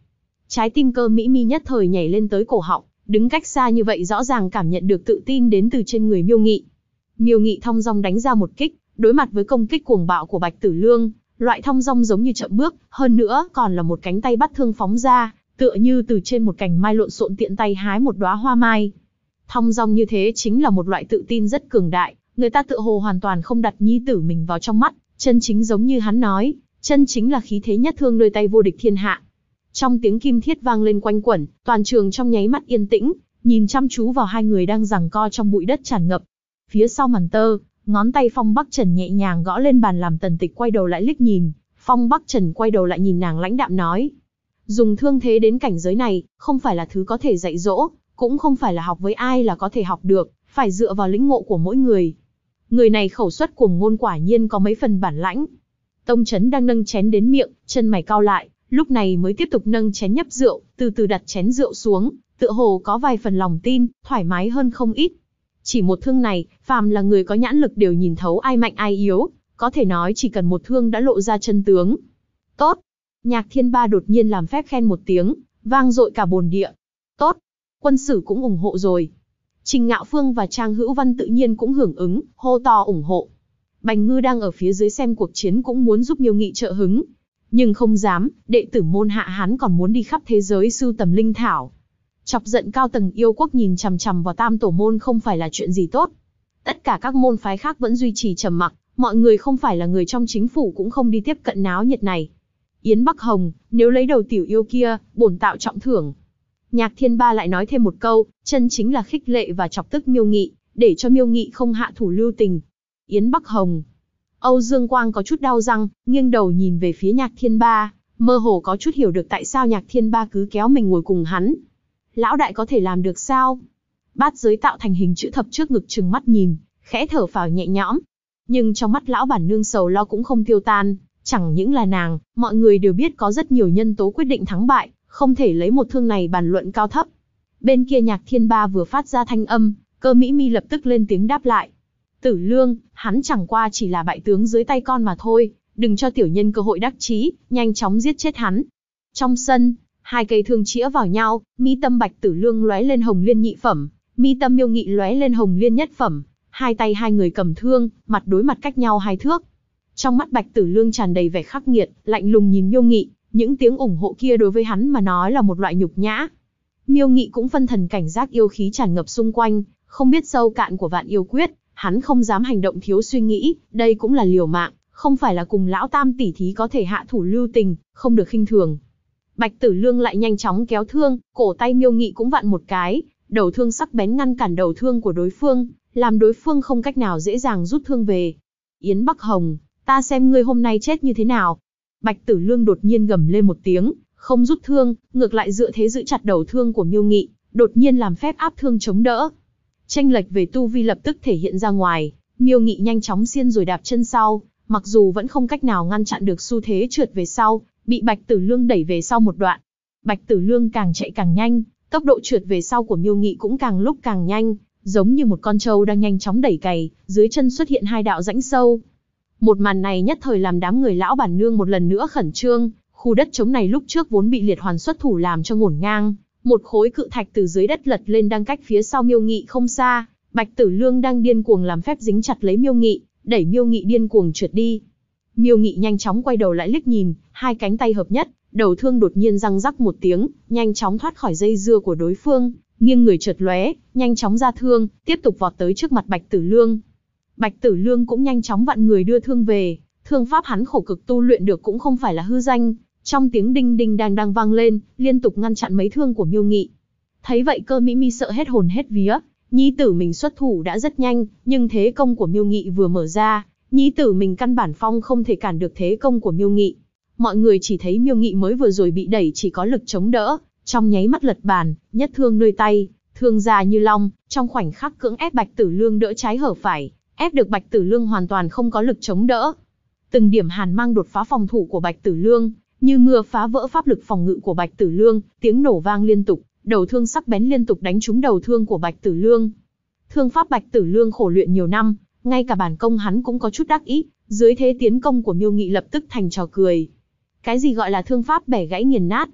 S1: Trái tim Cơ Mỹ Mi nhất thời nhảy lên tới cổ họng, đứng cách xa như vậy rõ ràng cảm nhận được tự tin đến từ trên người Miêu Nghị. Miêu Nghị thong dong đánh ra một kích, đối mặt với công kích cuồng bạo của Bạch Tử Lương, loại thong dong giống như chậm bước, hơn nữa còn là một cánh tay bắt thương phóng ra, tựa như từ trên một cành mai lộn xộn tiện tay hái một đóa hoa mai. Thong dong như thế chính là một loại tự tin rất cường đại, người ta tựa hồ hoàn toàn không đặt nhi tử mình vào trong mắt, chân chính giống như hắn nói, chân chính là khí thế nhất thương nơi tay vô địch thiên hạ. Trong tiếng kim thiết vang lên quanh quẩn, toàn trường trong nháy mắt yên tĩnh, nhìn chăm chú vào hai người đang giằng co trong bụi đất tràn ngập. Phía sau màn tơ, ngón tay Phong Bắc Trần nhẹ nhàng gõ lên bàn làm Tần Tịch quay đầu lại liếc nhìn, Phong Bắc Trần quay đầu lại nhìn nàng lãnh đạm nói. Dùng thương thế đến cảnh giới này, không phải là thứ có thể dạy dỗ, cũng không phải là học với ai là có thể học được, phải dựa vào lĩnh ngộ của mỗi người. Người này khẩu xuất cuồng ngôn quả nhiên có mấy phần bản lãnh. Tông Chấn đang nâng chén đến miệng, chân mày cau lại, lúc này mới tiếp tục nâng chén nhấp rượu, từ từ đặt chén rượu xuống, tựa hồ có vài phần lòng tin, thoải mái hơn không ít. Chỉ một thương này, phàm là người có nhãn lực đều nhìn thấu ai mạnh ai yếu, có thể nói chỉ cần một thương đã lộ ra chân tướng. Tốt. Nhạc Thiên Ba đột nhiên làm phép khen một tiếng, vang dội cả bồn địa. Tốt. Quân Sử cũng ủng hộ rồi. Trình Ngạo Phương và Trang Hữu Văn tự nhiên cũng hưởng ứng, hô to ủng hộ. Bành Ngư đang ở phía dưới xem cuộc chiến cũng muốn giúp Miêu Nghị trợ hứng, nhưng không dám, đệ tử môn hạ hắn còn muốn đi khắp thế giới sưu tầm linh thảo. Chọc giận cao tầng yêu quốc nhìn chằm chằm vào Tam Tổ môn không phải là chuyện gì tốt. Tất cả các môn phái khác vẫn duy trì trầm mặc, mọi người không phải là người trong chính phủ cũng không đi tiếp cận náo nhiệt này. Yến Bắc Hồng, nếu lấy đầu tiểu yêu kia, bổn tạo trọng thưởng. Nhạc Thiên Ba lại nói thêm một câu, chân chính là khích lệ và chọc tức Miêu Nghị, để cho Miêu Nghị không hạ thủ lưu tình. Yến Bắc Hồng. Âu Dương Quang có chút đau răng, nghiêng đầu nhìn về phía Nhạc Thiên Ba, mơ hồ có chút hiểu được tại sao Nhạc Thiên Ba cứ kéo mình ngồi cùng hắn. Lão đại có thể làm được sao? Bát Giới tạo thành hình chữ thập trước ngực trừng mắt nhìn, khẽ thở phào nhẹ nhõm. Nhưng trong mắt lão bản nương sầu lo cũng không tiêu tan, chẳng những là nàng, mọi người đều biết có rất nhiều nhân tố quyết định thắng bại, không thể lấy một thương này bàn luận cao thấp. Bên kia Nhạc Thiên Ba vừa phát ra thanh âm, Cơ Mỹ Mi lập tức lên tiếng đáp lại. Tử Lương, hắn chẳng qua chỉ là bại tướng dưới tay con mà thôi, đừng cho tiểu nhân cơ hội đắc chí, nhanh chóng giết chết hắn. Trong sân, hai cây thương chĩa vào nhau, mi tâm Bạch Tử Lương lóe lên hồng liên nhị phẩm, mi tâm Miêu Nghị lóe lên hồng liên nhất phẩm, hai tay hai người cầm thương, mặt đối mặt cách nhau 2 thước. Trong mắt Bạch Tử Lương tràn đầy vẻ khắc nghiệt, lạnh lùng nhìn Miêu Nghị, những tiếng ủng hộ kia đối với hắn mà nói là một loại nhục nhã. Miêu Nghị cũng phân thần cảnh giác yêu khí tràn ngập xung quanh, không biết sâu cạn của Vạn Yêu Quyết, hắn không dám hành động thiếu suy nghĩ, đây cũng là liều mạng, không phải là cùng lão tam tỷ thí có thể hạ thủ lưu tình, không được khinh thường. Bạch Tử Lương lại nhanh chóng kéo thương, cổ tay Miêu Nghị cũng vặn một cái, đầu thương sắc bén ngăn cản đầu thương của đối phương, làm đối phương không cách nào dễ dàng rút thương về. Yến Bắc Hồng, ta xem ngươi hôm nay chết như thế nào. Bạch Tử Lương đột nhiên gầm lên một tiếng, không rút thương, ngược lại dựa thế giữ chặt đầu thương của Miêu Nghị, đột nhiên làm phép áp thương chống đỡ. Chênh lệch về tu vi lập tức thể hiện ra ngoài, Miêu Nghị nhanh chóng xiên rồi đạp chân sau, mặc dù vẫn không cách nào ngăn chặn được xu thế trượt về sau, bị Bạch Tử Lương đẩy về sau một đoạn. Bạch Tử Lương càng chạy càng nhanh, tốc độ trượt về sau của Miêu Nghị cũng càng lúc càng nhanh, giống như một con trâu đang nhanh chóng đẩy cày, dưới chân xuất hiện 2 đạo rãnh sâu. Một màn này nhất thời làm đám người lão bản nương một lần nữa khẩn trương, khu đất trống này lúc trước vốn bị Liệt Hoàn xuất thủ làm cho ngổn ngang, một khối cự thạch từ dưới đất lật lên đang cách phía sau Miêu Nghị không xa, Bạch Tử Lương đang điên cuồng làm phép dính chặt lấy Miêu Nghị, đẩy Miêu Nghị điên cuồng trượt đi. Miêu Nghị nhanh chóng quay đầu lại liếc nhìn, hai cánh tay hợp nhất, đầu thương đột nhiên răng rắc một tiếng, nhanh chóng thoát khỏi dây dưa của đối phương, nghiêng người chợt lóe, nhanh chóng ra thương, tiếp tục vọt tới trước mặt Bạch Tử Lương. Bạch Tử Lương cũng nhanh chóng vặn người đưa thương về, thương pháp hắn khổ cực tu luyện được cũng không phải là hư danh, trong tiếng đinh đinh đang vang lên, liên tục ngăn chặn mấy thương của Miêu Nghị. Thấy vậy Cơ Mỹ Mi sợ hết hồn hết vía, nhi tử mình xuất thủ đã rất nhanh, nhưng thế công của Miêu Nghị vừa mở ra, nhi tử mình căn bản không thể cản được thế công của Miêu Nghị. Mọi người chỉ thấy Miêu Nghị mới vừa rồi bị đẩy chỉ có lực chống đỡ, trong nháy mắt lật bàn, nhất thương nơi tay, thương ra như long, trong khoảnh khắc cưỡng ép Bạch Tử Lương đỡ trái hở phải, ép được Bạch Tử Lương hoàn toàn không có lực chống đỡ. Từng điểm hàn mang đột phá phòng thủ của Bạch Tử Lương, như mưa phá vỡ pháp lực phòng ngự của Bạch Tử Lương, tiếng nổ vang liên tục, đầu thương sắc bén liên tục đánh trúng đầu thương của Bạch Tử Lương. Thương pháp Bạch Tử Lương khổ luyện nhiều năm, ngay cả bản công hắn cũng có chút đắc ý, dưới thế tiến công của Miêu Nghị lập tức thành trò cười. Cái gì gọi là thương pháp bẻ gãy nghiền nát?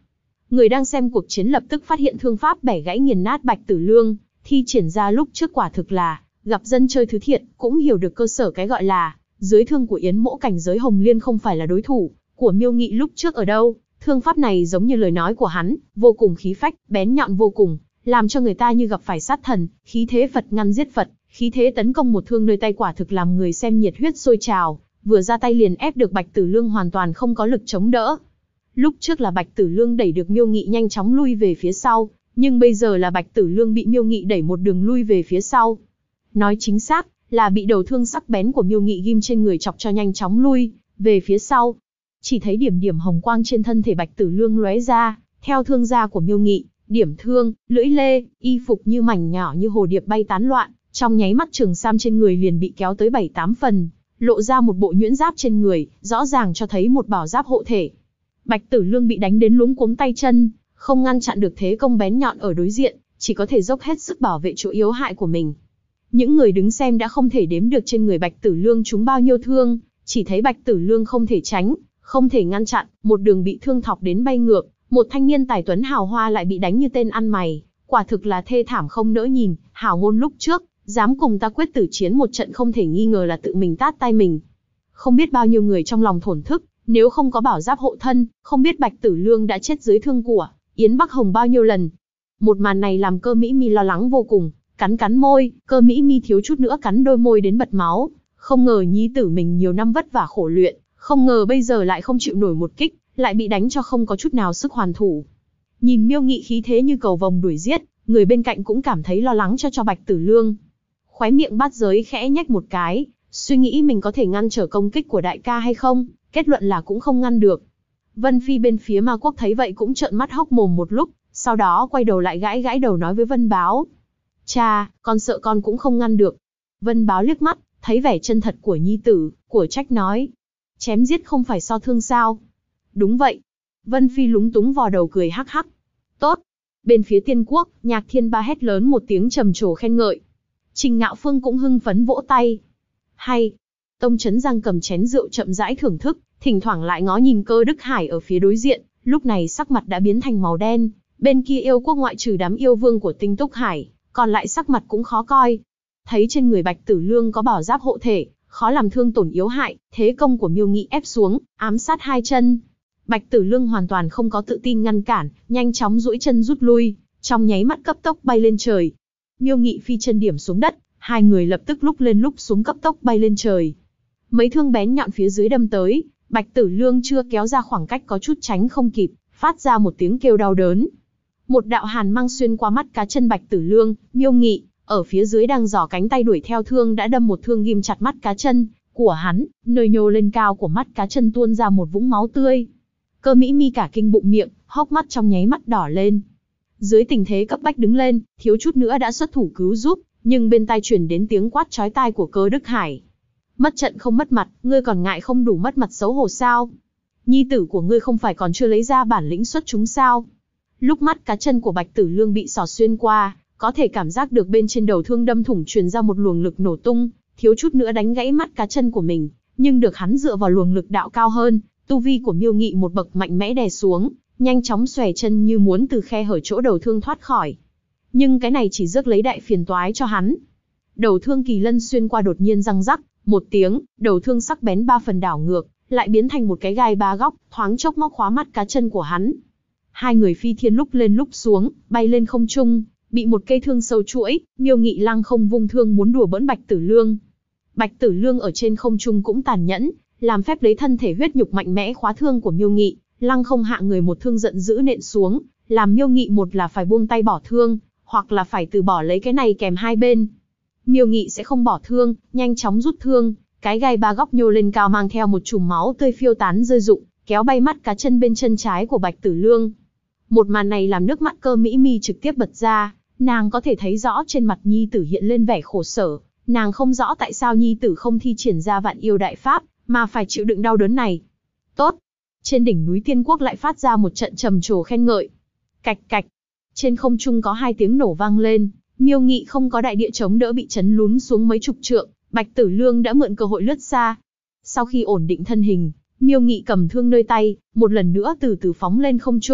S1: Người đang xem cuộc chiến lập tức phát hiện thương pháp bẻ gãy nghiền nát Bạch Tử Lương, thi triển ra lúc trước quả thực là gặp dân chơi thứ thiện, cũng hiểu được cơ sở cái gọi là dưới thương của Yến Mỗ cảnh giới Hồng Liên không phải là đối thủ của Miêu Nghị lúc trước ở đâu. Thương pháp này giống như lời nói của hắn, vô cùng khí phách, bén nhọn vô cùng, làm cho người ta như gặp phải sát thần, khí thế Phật ngăn giết Phật, khí thế tấn công một thương nơi tay quả thực làm người xem nhiệt huyết sôi trào, vừa ra tay liền ép được Bạch Tử Lương hoàn toàn không có lực chống đỡ. Lúc trước là Bạch Tử Lương đẩy được Miêu Nghị nhanh chóng lui về phía sau, nhưng bây giờ là Bạch Tử Lương bị Miêu Nghị đẩy một đường lui về phía sau. Nói chính xác, là bị đầu thương sắc bén của Miêu Nghị ghim trên người chọc cho nhanh chóng lui về phía sau. Chỉ thấy điểm điểm hồng quang trên thân thể Bạch Tử Lương lóe ra, theo thương gia của Miêu Nghị, điểm thương, lưỡi lê, y phục như mảnh nhỏ như hồ điệp bay tán loạn, trong nháy mắt trường sam trên người liền bị kéo tới 7-8 phần, lộ ra một bộ nhuyễn giáp trên người, rõ ràng cho thấy một bảo giáp hộ thể. Bạch Tử Lương bị đánh đến luống cuống tay chân, không ngăn chặn được thế công bén nhọn ở đối diện, chỉ có thể dốc hết sức bảo vệ chỗ yếu hại của mình. Những người đứng xem đã không thể đếm được trên người Bạch Tử Lương trúng bao nhiêu thương, chỉ thấy Bạch Tử Lương không thể tránh, không thể ngăn chặn, một đường bị thương thọc đến bay ngược, một thanh niên tài tuấn hào hoa lại bị đánh như tên ăn mày, quả thực là thê thảm không nỡ nhìn. Hảo ngôn lúc trước, dám cùng ta quyết tử chiến một trận không thể nghi ngờ là tự mình tát tay mình. Không biết bao nhiêu người trong lòng thổn thức, nếu không có bảo giáp hộ thân, không biết Bạch Tử Lương đã chết dưới thương của Yến Bắc Hồng bao nhiêu lần. Một màn này làm Cơ Mỹ Mi lo lắng vô cùng, cắn môi, Cơ Mỹ Mi thiếu chút nữa cắn đôi môi đến bật máu. Không ngờ nhi tử mình nhiều năm vất vả khổ luyện, không ngờ bây giờ lại không chịu nổi một kích, lại bị đánh cho không có chút nào sức hoàn thủ. Nhìn Miêu Nghị khí thế như cầu vồng đuổi giết, người bên cạnh cũng cảm thấy lo lắng cho Bạch Tử Lương. Khóe miệng Bát Giới khẽ nhếch một cái, suy nghĩ mình có thể ngăn trở công kích của đại ca hay không, kết luận là cũng không ngăn được. Vân Phi bên phía Ma Quốc thấy vậy cũng trợn mắt hốc mồm một lúc, sau đó quay đầu lại gãi gãi đầu nói với Vân Báo. Cha, con sợ con cũng không ngăn được. Vân Báo liếc mắt, thấy vẻ chân thật của nhi tử, của trách nói. Chém giết không phải so thương sao? Đúng vậy. Vân Phi lúng túng vò đầu cười hắc hắc. Tốt. Bên phía Tiên Quốc, Nhạc Thiên Ba hét lớn một tiếng trầm trồ khen ngợi. Trình Ngạo Phương cũng hưng phấn vỗ tay. Hay. Tông Chấn Giang cầm chén rượu chậm rãi thưởng thức, thỉnh thoảng lại ngó nhìn Cơ Đức Hải ở phía đối diện, lúc này sắc mặt đã biến thành màu đen. Bên kia yêu quốc ngoại trừ đám yêu vương của Tinh Túc Hải, còn lại sắc mặt cũng khó coi. Thấy trên người Bạch Tử Lương có bảo giáp hộ thể, khó làm thương tổn yếu hại, thế công của Miêu Nghị ép xuống, ám sát hai chân. Bạch Tử Lương hoàn toàn không có tự tin ngăn cản, nhanh chóng duỗi chân rút lui, trong nháy mắt cấp tốc bay lên trời. Miêu Nghị phi chân điểm xuống đất, hai người lập tức lúc lên lúc xuống cấp tốc bay lên trời. Mấy thương bén nhọn phía dưới đâm tới, Bạch Tử Lương chưa kéo ra khoảng cách có chút tránh không kịp, phát ra một tiếng kêu đau đớn. Một đạo hàn mang xuyên qua mắt cá chân Bạch Tử Lương, Miêu Nghị ở phía dưới đang giở cánh tay đuổi theo thương đã đâm một thương ghim chặt mắt cá chân của hắn, nơi nhô lên cao của mắt cá chân tuôn ra một vũng máu tươi. Cơ Mỹ Mi cả kinh bụng miệng, hốc mắt trong nháy mắt đỏ lên. Dưới tình thế cấp bách đứng lên, thiếu chút nữa đã xuất thủ cứu giúp, nhưng bên tai truyền đến tiếng quát chói tai của Cơ Đức Hải. Mất trận không mất mặt, ngươi còn ngại không đủ mất mặt xấu hổ sao? Nhi tử của ngươi không phải còn chưa lấy ra bản lĩnh xuất chúng sao? Lúc mắt cá chân của Bạch Tử Lương bị xỏ xuyên qua, có thể cảm giác được bên trên đầu thương đâm thủng truyền ra một luồng lực nổ tung, thiếu chút nữa đánh gãy mắt cá chân của mình, nhưng được hắn dựa vào luồng lực đạo cao hơn, tu vi của Miêu Nghị một bậc mạnh mẽ đè xuống, nhanh chóng xòe chân như muốn từ khe hở chỗ đầu thương thoát khỏi. Nhưng cái này chỉ rước lấy đại phiền toái cho hắn. Đầu thương kỳ lân xuyên qua đột nhiên răng rắc, một tiếng, đầu thương sắc bén 3 phần đảo ngược, lại biến thành một cái gai 3 góc, thoáng chốc móc khóa mắt cá chân của hắn. Hai người phi thiên lúc lên lúc xuống, bay lên không trung, bị một cây thương sâu chuỗi, Miêu Nghị lăng không vung thương muốn đùa bỡn Bạch Tử Lương. Bạch Tử Lương ở trên không trung cũng tàn nhẫn, làm phép lấy thân thể huyết nhục mạnh mẽ khóa thương của Miêu Nghị, lăng không hạ người một thương giận dữ nện xuống, làm Miêu Nghị một là phải buông tay bỏ thương, hoặc là phải từ bỏ lấy cái này kèm hai bên. Miêu Nghị sẽ không bỏ thương, nhanh chóng rút thương, cái gai 3 góc nhô lên cao mang theo một chùm máu tươi phiêu tán rơi rụng, kéo bay mắt cá chân bên chân trái của Bạch Tử Lương. Một màn này làm nước mắt Cơ Mỹ Mi trực tiếp bật ra, nàng có thể thấy rõ trên mặt nhi tử hiện lên vẻ khổ sở, nàng không rõ tại sao nhi tử không thi triển ra vạn yêu đại pháp, mà phải chịu đựng đau đớn này. Tốt! Trên đỉnh núi Tiên Quốc lại phát ra một trận trầm trồ khen ngợi. Cạch cạch! Trên không trung có 2 tiếng nổ vang lên, Miêu Nghị không có đại địa chống đỡ bị chấn lún xuống mấy chục trượng, Bạch Tử Lương đã mượn cơ hội lướt xa. Sau khi ổn định thân hình, Miêu Nghị cầm thương nơi tay, một lần nữa từ từ phóng lên không trung,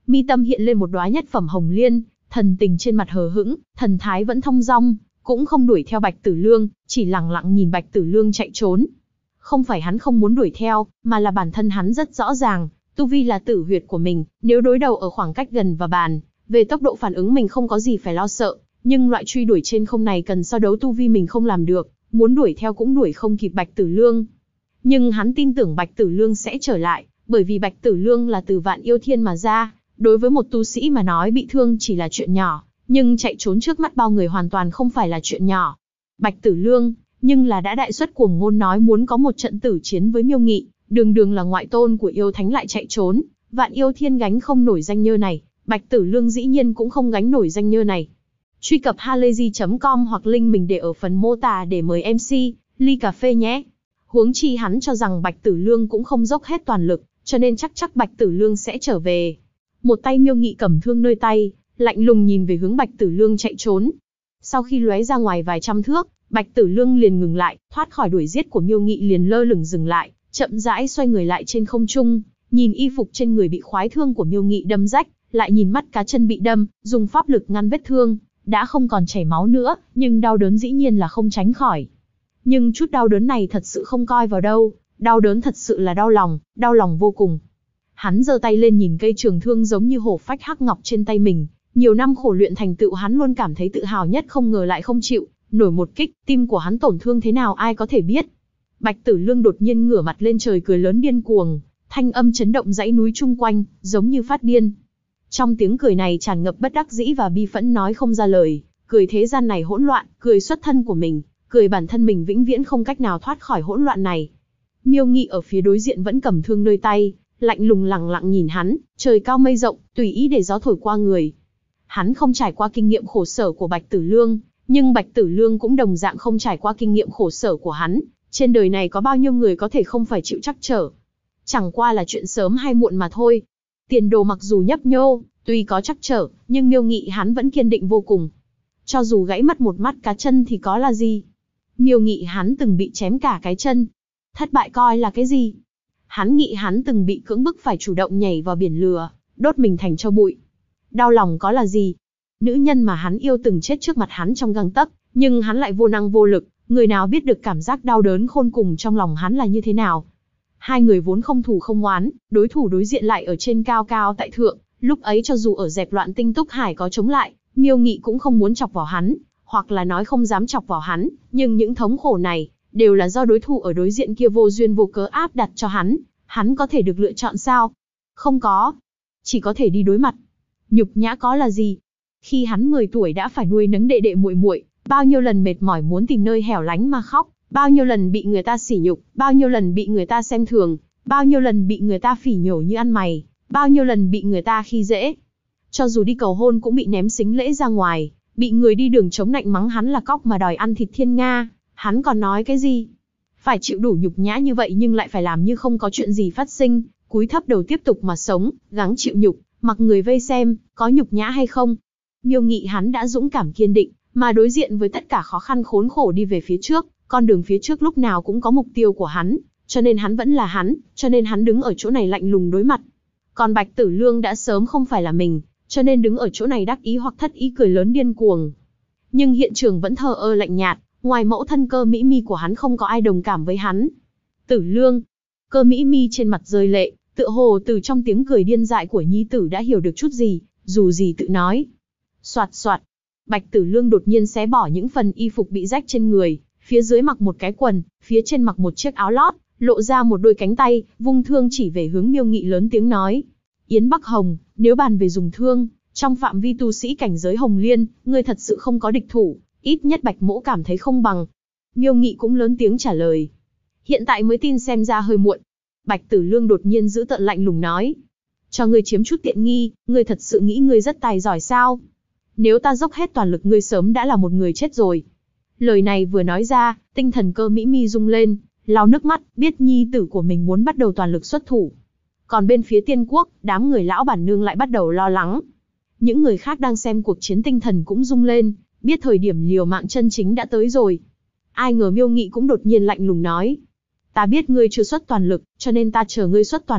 S1: Mi tâm hiện lên một đóa nhất phẩm hồng liên, thần tình trên mặt hờ hững, thần thái vẫn thong dong, cũng không đuổi theo Bạch Tử Lương, chỉ lẳng lặng nhìn Bạch Tử Lương chạy trốn. Không phải hắn không muốn đuổi theo, mà là bản thân hắn rất rõ ràng, tu vi là tử huyệt của mình, nếu đối đầu ở khoảng cách gần và bàn, về tốc độ phản ứng mình không có gì phải lo sợ, nhưng loại truy đuổi trên không này cần so đấu tu vi mình không làm được, muốn đuổi theo cũng đuổi không kịp Bạch Tử Lương. Nhưng hắn tin tưởng Bạch Tử Lương sẽ trở lại, bởi vì Bạch Tử Lương là từ Vạn Yêu Thiên mà ra, đối với một tu sĩ mà nói bị thương chỉ là chuyện nhỏ, nhưng chạy trốn trước mắt bao người hoàn toàn không phải là chuyện nhỏ. Bạch Tử Lương, nhưng là đã đại xuất cuồng ngôn nói muốn có một trận tử chiến với Miêu Nghị, đường đường là ngoại tôn của yêu thánh lại chạy trốn, Vạn Yêu Thiên gánh không nổi danh nhơ này, Bạch Tử Lương dĩ nhiên cũng không gánh nổi danh nhơ này. Truy cập halayzi.com hoặc link mình để ở phần mô tả để mời MC, ly cà phê nhé. Huống chi hắn cho rằng Bạch Tử Lương cũng không dốc hết toàn lực, cho nên chắc Bạch Tử Lương sẽ trở về. Một tay Miêu Nghị cầm thương nơi tay, lạnh lùng nhìn về hướng Bạch Tử Lương chạy trốn. Sau khi lóe ra ngoài vài trăm thước, Bạch Tử Lương liền ngừng lại, thoát khỏi đuổi giết của Miêu Nghị liền lơ lửng dừng lại, chậm rãi xoay người lại trên không trung, nhìn y phục trên người bị khoái thương của Miêu Nghị đâm rách, lại nhìn mắt cá chân bị đâm, dùng pháp lực ngăn vết thương, đã không còn chảy máu nữa, nhưng đau đớn dĩ nhiên là không tránh khỏi. Nhưng chút đau đớn này thật sự không coi vào đâu, đau đớn thật sự là đau lòng vô cùng. Hắn giơ tay lên nhìn cây trường thương giống như hổ phách hắc ngọc trên tay mình, nhiều năm khổ luyện thành tựu hắn luôn cảm thấy tự hào nhất, không ngờ lại không chịu nổi một kích, tim của hắn tổn thương thế nào ai có thể biết. Bạch Tử Lương đột nhiên ngửa mặt lên trời cười lớn điên cuồng, thanh âm chấn động dãy núi chung quanh, giống như phát điên. Trong tiếng cười này tràn ngập bất đắc dĩ và bi phẫn nói không ra lời, cười thế gian này hỗn loạn, cười xuất thân của mình, cười bản thân mình vĩnh viễn không cách nào thoát khỏi hỗn loạn này. Miêu Nghị ở phía đối diện vẫn cầm thương nơi tay, lạnh lùng lẳng lặng nhìn hắn, trời cao mây rộng, tùy ý để gió thổi qua người. Hắn không trải qua kinh nghiệm khổ sở của Bạch Tử Lương, nhưng Bạch Tử Lương cũng đồng dạng không trải qua kinh nghiệm khổ sở của hắn. Trên đời này có bao nhiêu người có thể không phải chịu trắc trở? Chẳng qua là chuyện sớm hay muộn mà thôi. Tiền đồ mặc dù nhấp nhô, tuy có trắc trở, nhưng Miêu Nghị hắn vẫn kiên định vô cùng. Cho dù gãy mất một mắt cá chân thì có là gì? Miêu Nghị hắn từng bị chém cả cái chân. Thất bại coi là cái gì? Hắn nghĩ hắn từng bị cưỡng bức phải chủ động nhảy vào biển lửa, đốt mình thành tro bụi. Đau lòng có là gì? Nữ nhân mà hắn yêu từng chết trước mặt hắn trong gang tấc, nhưng hắn lại vô năng vô lực, người nào biết được cảm giác đau đớn khôn cùng trong lòng hắn là như thế nào. Hai người vốn không thù không oán, đối thủ đối diện lại ở trên cao cao tại thượng, lúc ấy cho dù ở dẹp loạn tinh túc hải có chống lại, Miêu Nghị cũng không muốn chọc vào hắn, hoặc là nói không dám chọc vào hắn, nhưng những thống khổ này, đều là do đối thủ ở đối diện kia vô duyên vô cớ áp đặt cho hắn có thể được lựa chọn sao? Không có, chỉ có thể đi đối mặt. Nhục nhã có là gì? Khi hắn 10 tuổi đã phải nuôi nấng đệ đệ muội muội, bao nhiêu lần mệt mỏi muốn tìm nơi hẻo lánh mà khóc, bao nhiêu lần bị người ta sỉ nhục, bao nhiêu lần bị người ta xem thường, bao nhiêu lần bị người ta phỉ nhổ như ăn mày, bao nhiêu lần bị người ta khi dễ. Cho dù đi cầu hôn cũng bị ném xính lễ ra ngoài, bị người đi đường chống nạnh mắng hắn là cóc mà đòi ăn thịt thiên nga, hắn còn nói cái gì? Phải chịu đủ nhục nhã như vậy nhưng lại phải làm như không có chuyện gì phát sinh, cúi thấp đầu tiếp tục mà sống, gắng chịu nhục, mặc người vây xem, có nhục nhã hay không? Miêu Nghị hắn đã dũng cảm kiên định, mà đối diện với tất cả khó khăn khốn khổ đi về phía trước, con đường phía trước lúc nào cũng có mục tiêu của hắn, cho nên hắn vẫn là hắn, cho nên hắn đứng ở chỗ này lạnh lùng đối mặt. Còn Bạch Tử Lương đã sớm không phải là mình, cho nên đứng ở chỗ này đắc ý hoặc thất ý cười lớn điên cuồng. Nhưng hiện trường vẫn thờ ơ lạnh nhạt, ngoài mẫu thân Cơ Mỹ Mi của hắn không có ai đồng cảm với hắn. Tử Lương, Cơ Mỹ Mi trên mặt rơi lệ, tựa hồ từ trong tiếng cười điên dại của nhi tử đã hiểu được chút gì, dù gì tự nói. Soạt soạt, Bạch Tử Lương đột nhiên xé bỏ những phần y phục bị rách trên người, phía dưới mặc một cái quần, phía trên mặc một chiếc áo lót, lộ ra một đôi cánh tay, vung thương chỉ về hướng Miêu Nghị lớn tiếng nói. Yến Bắc Hồng, nếu bàn về dùng thương, trong phạm vi tu sĩ cảnh giới Hồng Liên, ngươi thật sự không có địch thủ, ít nhất Bạch Mỗ cảm thấy không bằng. Miêu Nghị cũng lớn tiếng trả lời. Hiện tại mới tin xem ra hơi muộn. Bạch Tử Lương đột nhiên giữ tợn lạnh lùng nói. Cho ngươi chiếm chút tiện nghi, ngươi thật sự nghĩ ngươi rất tài giỏi sao? Nếu ta dốc hết toàn lực ngươi sớm đã là một người chết rồi. Lời này vừa nói ra, tinh thần Cơ Mỹ Mi rung lên, lau nước mắt, biết nhi tử của mình muốn bắt đầu toàn lực xuất thủ. Còn bên phía Tiên Quốc, đám người lão bản nương lại bắt đầu lo lắng. Những người khác đang xem cuộc chiến tinh thần cũng rung lên, biết thời điểm liều mạng chân chính đã tới rồi. Ai ngờ Miêu Nghị cũng đột nhiên lạnh lùng nói. Ta biết ngươi chưa xuất toàn lực, cho nên ta chờ ngươi xuất toàn lực,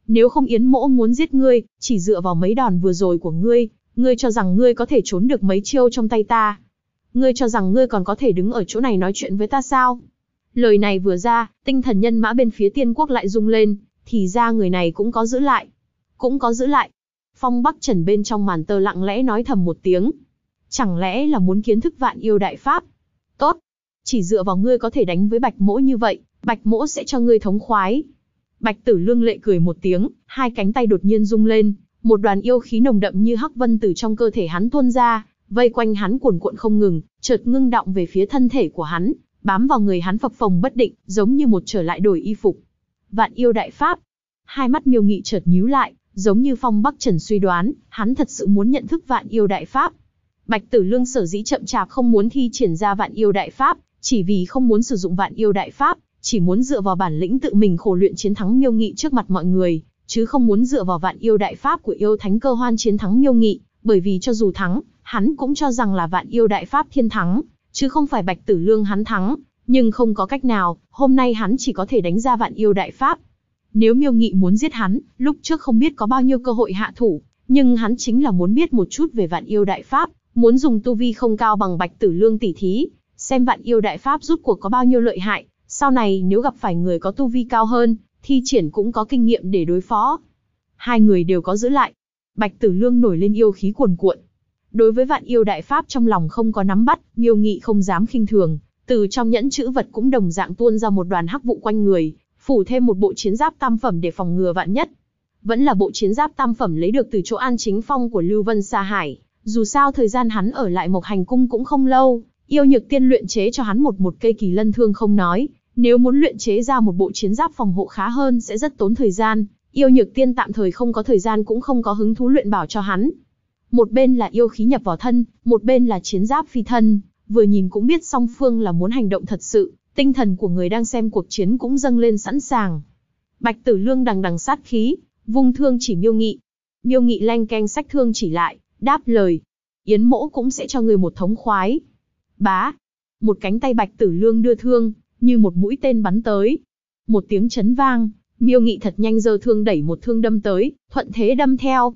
S1: Nếu không Yến Mỗ muốn giết ngươi, chỉ dựa vào mấy đòn vừa rồi của ngươi, ngươi cho rằng ngươi có thể trốn được mấy chiêu trong tay ta? Ngươi cho rằng ngươi còn có thể đứng ở chỗ này nói chuyện với ta sao? Lời này vừa ra, tinh thần nhân mã bên phía Tiên Quốc lại rung lên, thì ra người này cũng có giữ lại. Cũng có giữ lại. Phong Bắc Trần bên trong màn tơ lặng lẽ nói thầm một tiếng. Chẳng lẽ là muốn kiến thức Vạn Yêu Đại Pháp? Tốt. Chỉ dựa vào ngươi có thể đánh với Bạch Mỗ như vậy, Bạch Mỗ sẽ cho ngươi thống khoái. Bạch Tử Lương lệ cười một tiếng, hai cánh tay đột nhiên rung lên, một đoàn yêu khí nồng đậm như hắc vân từ trong cơ thể hắn tuôn ra, vây quanh hắn cuồn cuộn không ngừng, chợt ngưng đọng về phía thân thể của hắn, bám vào người hắn phập phồng bất định, giống như một trở lại đổi y phục. Vạn Yêu Đại Pháp. Hai mắt Miêu Nghị chợt nhíu lại, giống như Phong Bắc Trần suy đoán, hắn thật sự muốn nhận thức Vạn Yêu Đại Pháp. Bạch Tử Lương sở dĩ chậm chạp không muốn thi triển ra Vạn Yêu Đại Pháp, chỉ vì không muốn sử dụng Vạn Yêu Đại Pháp, chỉ muốn dựa vào bản lĩnh tự mình khổ luyện chiến thắng Miêu Nghị trước mặt mọi người, chứ không muốn dựa vào Vạn Yêu Đại Pháp của Yêu Thánh Cơ Hoan chiến thắng Miêu Nghị, bởi vì cho dù thắng, hắn cũng cho rằng là Vạn Yêu Đại Pháp thiên thắng, chứ không phải Bạch Tử Lương hắn thắng, nhưng không có cách nào, hôm nay hắn chỉ có thể đánh ra Vạn Yêu Đại Pháp. Nếu Miêu Nghị muốn giết hắn, lúc trước không biết có bao nhiêu cơ hội hạ thủ, nhưng hắn chính là muốn biết một chút về Vạn Yêu Đại Pháp, muốn dùng tu vi không cao bằng Bạch Tử Lương tỉ thí, xem Vạn Yêu Đại Pháp rút cuộc có bao nhiêu lợi hại, sau này nếu gặp phải người có tu vi cao hơn, thi triển cũng có kinh nghiệm để đối phó. Hai người đều có giữ lại. Bạch Tử Lương nổi lên yêu khí cuồn cuộn. Đối với Vạn Yêu Đại Pháp trong lòng không có nắm bắt, Miêu Nghị không dám khinh thường, từ trong nhẫn chữ vật cũng đồng dạng tuôn ra một đoàn hắc vụ quanh người, phủ thêm một bộ chiến giáp tam phẩm để phòng ngừa vạn nhất. Vẫn là bộ chiến giáp tam phẩm lấy được từ chỗ An Chính Phong của Lưu Vân Sa Hải, dù sao thời gian hắn ở lại Mộc Hành Cung cũng không lâu, Yêu Nhược Tiên luyện chế cho hắn một cây kỳ lân thương không nói, nếu muốn luyện chế ra một bộ chiến giáp phòng hộ khá hơn sẽ rất tốn thời gian, Yêu Nhược Tiên tạm thời không có thời gian cũng không có hứng thú luyện bảo cho hắn. Một bên là yêu khí nhập vào thân, một bên là chiến giáp phi thân, vừa nhìn cũng biết song phương là muốn hành động thật sự, tinh thần của người đang xem cuộc chiến cũng dâng lên sẵn sàng. Bạch Tử Lương đằng đằng sát khí, vung thương chỉ Miêu Nghị. Miêu Nghị leng keng xách thương chỉ lại, đáp lời. Yến Mỗ cũng sẽ cho người một thống khoái. Bá. Một cánh tay Bạch Tử Lương đưa thương, như một mũi tên bắn tới. Một tiếng chấn vang, Miêu Nghị thật nhanh giơ thương đẩy một thương đâm tới, thuận thế đâm theo.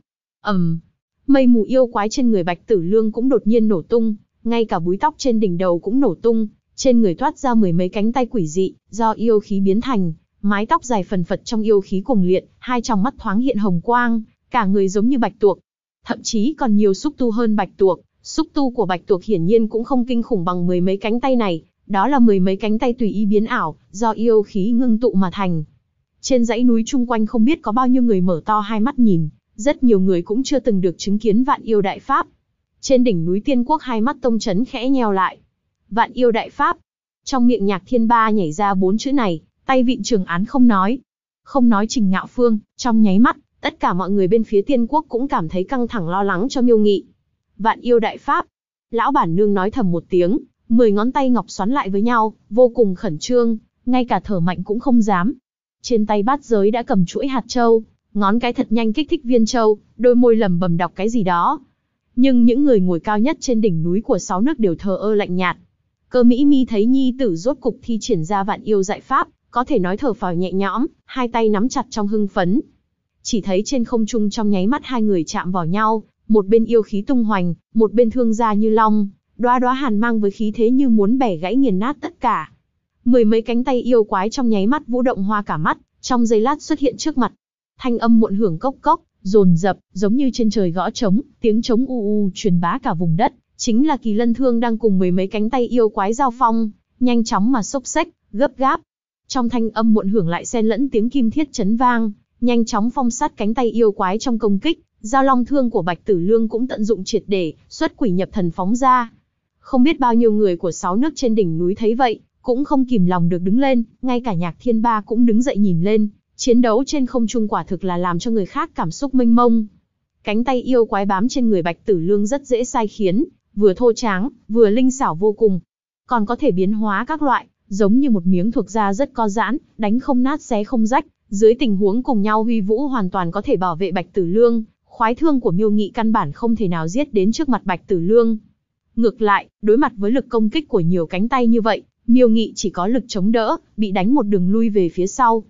S1: Mây mù yêu quái trên người Bạch Tử Lương cũng đột nhiên nổ tung, ngay cả búi tóc trên đỉnh đầu cũng nổ tung, trên người toát ra mười mấy cánh tay quỷ dị, do yêu khí biến thành, mái tóc dài phần phật trong yêu khí cuồng liệt, hai tròng mắt thoáng hiện hồng quang, cả người giống như bạch tuộc, thậm chí còn nhiều xúc tu hơn bạch tuộc. Xúc tu của bạch tuộc hiển nhiên cũng không kinh khủng bằng mười mấy cánh tay này, đó là mười mấy cánh tay tùy ý biến ảo, do yêu khí ngưng tụ mà thành. Trên dãy núi chung quanh không biết có bao nhiêu người mở to hai mắt nhìn, rất nhiều người cũng chưa từng được chứng kiến Vạn Yêu Đại Pháp. Trên đỉnh núi Tiên Quốc hai mắt Tông Chấn khẽ nheo lại. Vạn Yêu Đại Pháp. Trong miệng Nhạc Thiên Ba nhảy ra 4 chữ này, tay vịn trường án không nói. Không nói Trình Ngạo Phương, trong nháy mắt, tất cả mọi người bên phía Tiên Quốc cũng cảm thấy căng thẳng lo lắng cho Miêu Nghị. Vạn Yêu Đại Pháp. Lão bản nương nói thầm một tiếng, 10 ngón tay ngọc xoắn lại với nhau, vô cùng khẩn trương, ngay cả thở mạnh cũng không dám. Trên tay Bát Giới đã cầm chuỗi hạt châu, ngón cái thật nhanh kích thích viên châu, đôi môi lẩm bẩm đọc cái gì đó. Nhưng những người ngồi cao nhất trên đỉnh núi của 6 nước đều thờ ơ lạnh nhạt. Cơ Mỹ Mi thấy nhi tử rốt cục thi triển ra Vạn Yêu Đại Pháp, có thể nói thở phào nhẹ nhõm, hai tay nắm chặt trong hưng phấn. Chỉ thấy trên không trung trong nháy mắt hai người chạm vào nhau, một bên yêu khí tung hoành, một bên thương ra như long, đóa đóa hàn mang với khí thế như muốn bẻ gãy nghiền nát tất cả. Mười mấy cánh tay yêu quái trong nháy mắt vũ động hoa cả mắt, trong giây lát xuất hiện trước mặt. Thanh âm muộn hưởng cốc cốc, dồn dập, giống như trên trời gõ trống, tiếng trống u u truyền bá cả vùng đất, chính là Kỳ Lân Thương đang cùng mười mấy cánh tay yêu quái giao phong, nhanh chóng mà xốc xếch, gấp gáp. Trong thanh âm muộn hưởng lại xen lẫn tiếng kim thiết chấn vang, nhanh chóng phong sát cánh tay yêu quái trong công kích. Giao Long Thương của Bạch Tử Lương cũng tận dụng triệt để, xuất quỷ nhập thần phóng ra. Không biết bao nhiêu người của 6 nước trên đỉnh núi thấy vậy, cũng không kìm lòng được đứng lên, ngay cả Nhạc Thiên Ba cũng đứng dậy nhìn lên. Chiến đấu trên không trung quả thực là làm cho người khác cảm xúc mênh mông. Cánh tay yêu quái bám trên người Bạch Tử Lương rất dễ sai khiến, vừa thô tráng, vừa linh xảo vô cùng. Còn có thể biến hóa các loại, giống như một miếng thuộc da rất co giãn, đánh không nát xé không rách, dưới tình huống cùng nhau huy vũ hoàn toàn có thể bảo vệ Bạch Tử Lương. Khoái thương của Miêu Nghị căn bản không thể nào giết đến trước mặt Bạch Tử Lương. Ngược lại, đối mặt với lực công kích của nhiều cánh tay như vậy, Miêu Nghị chỉ có lực chống đỡ, bị đánh một đường lui về phía sau.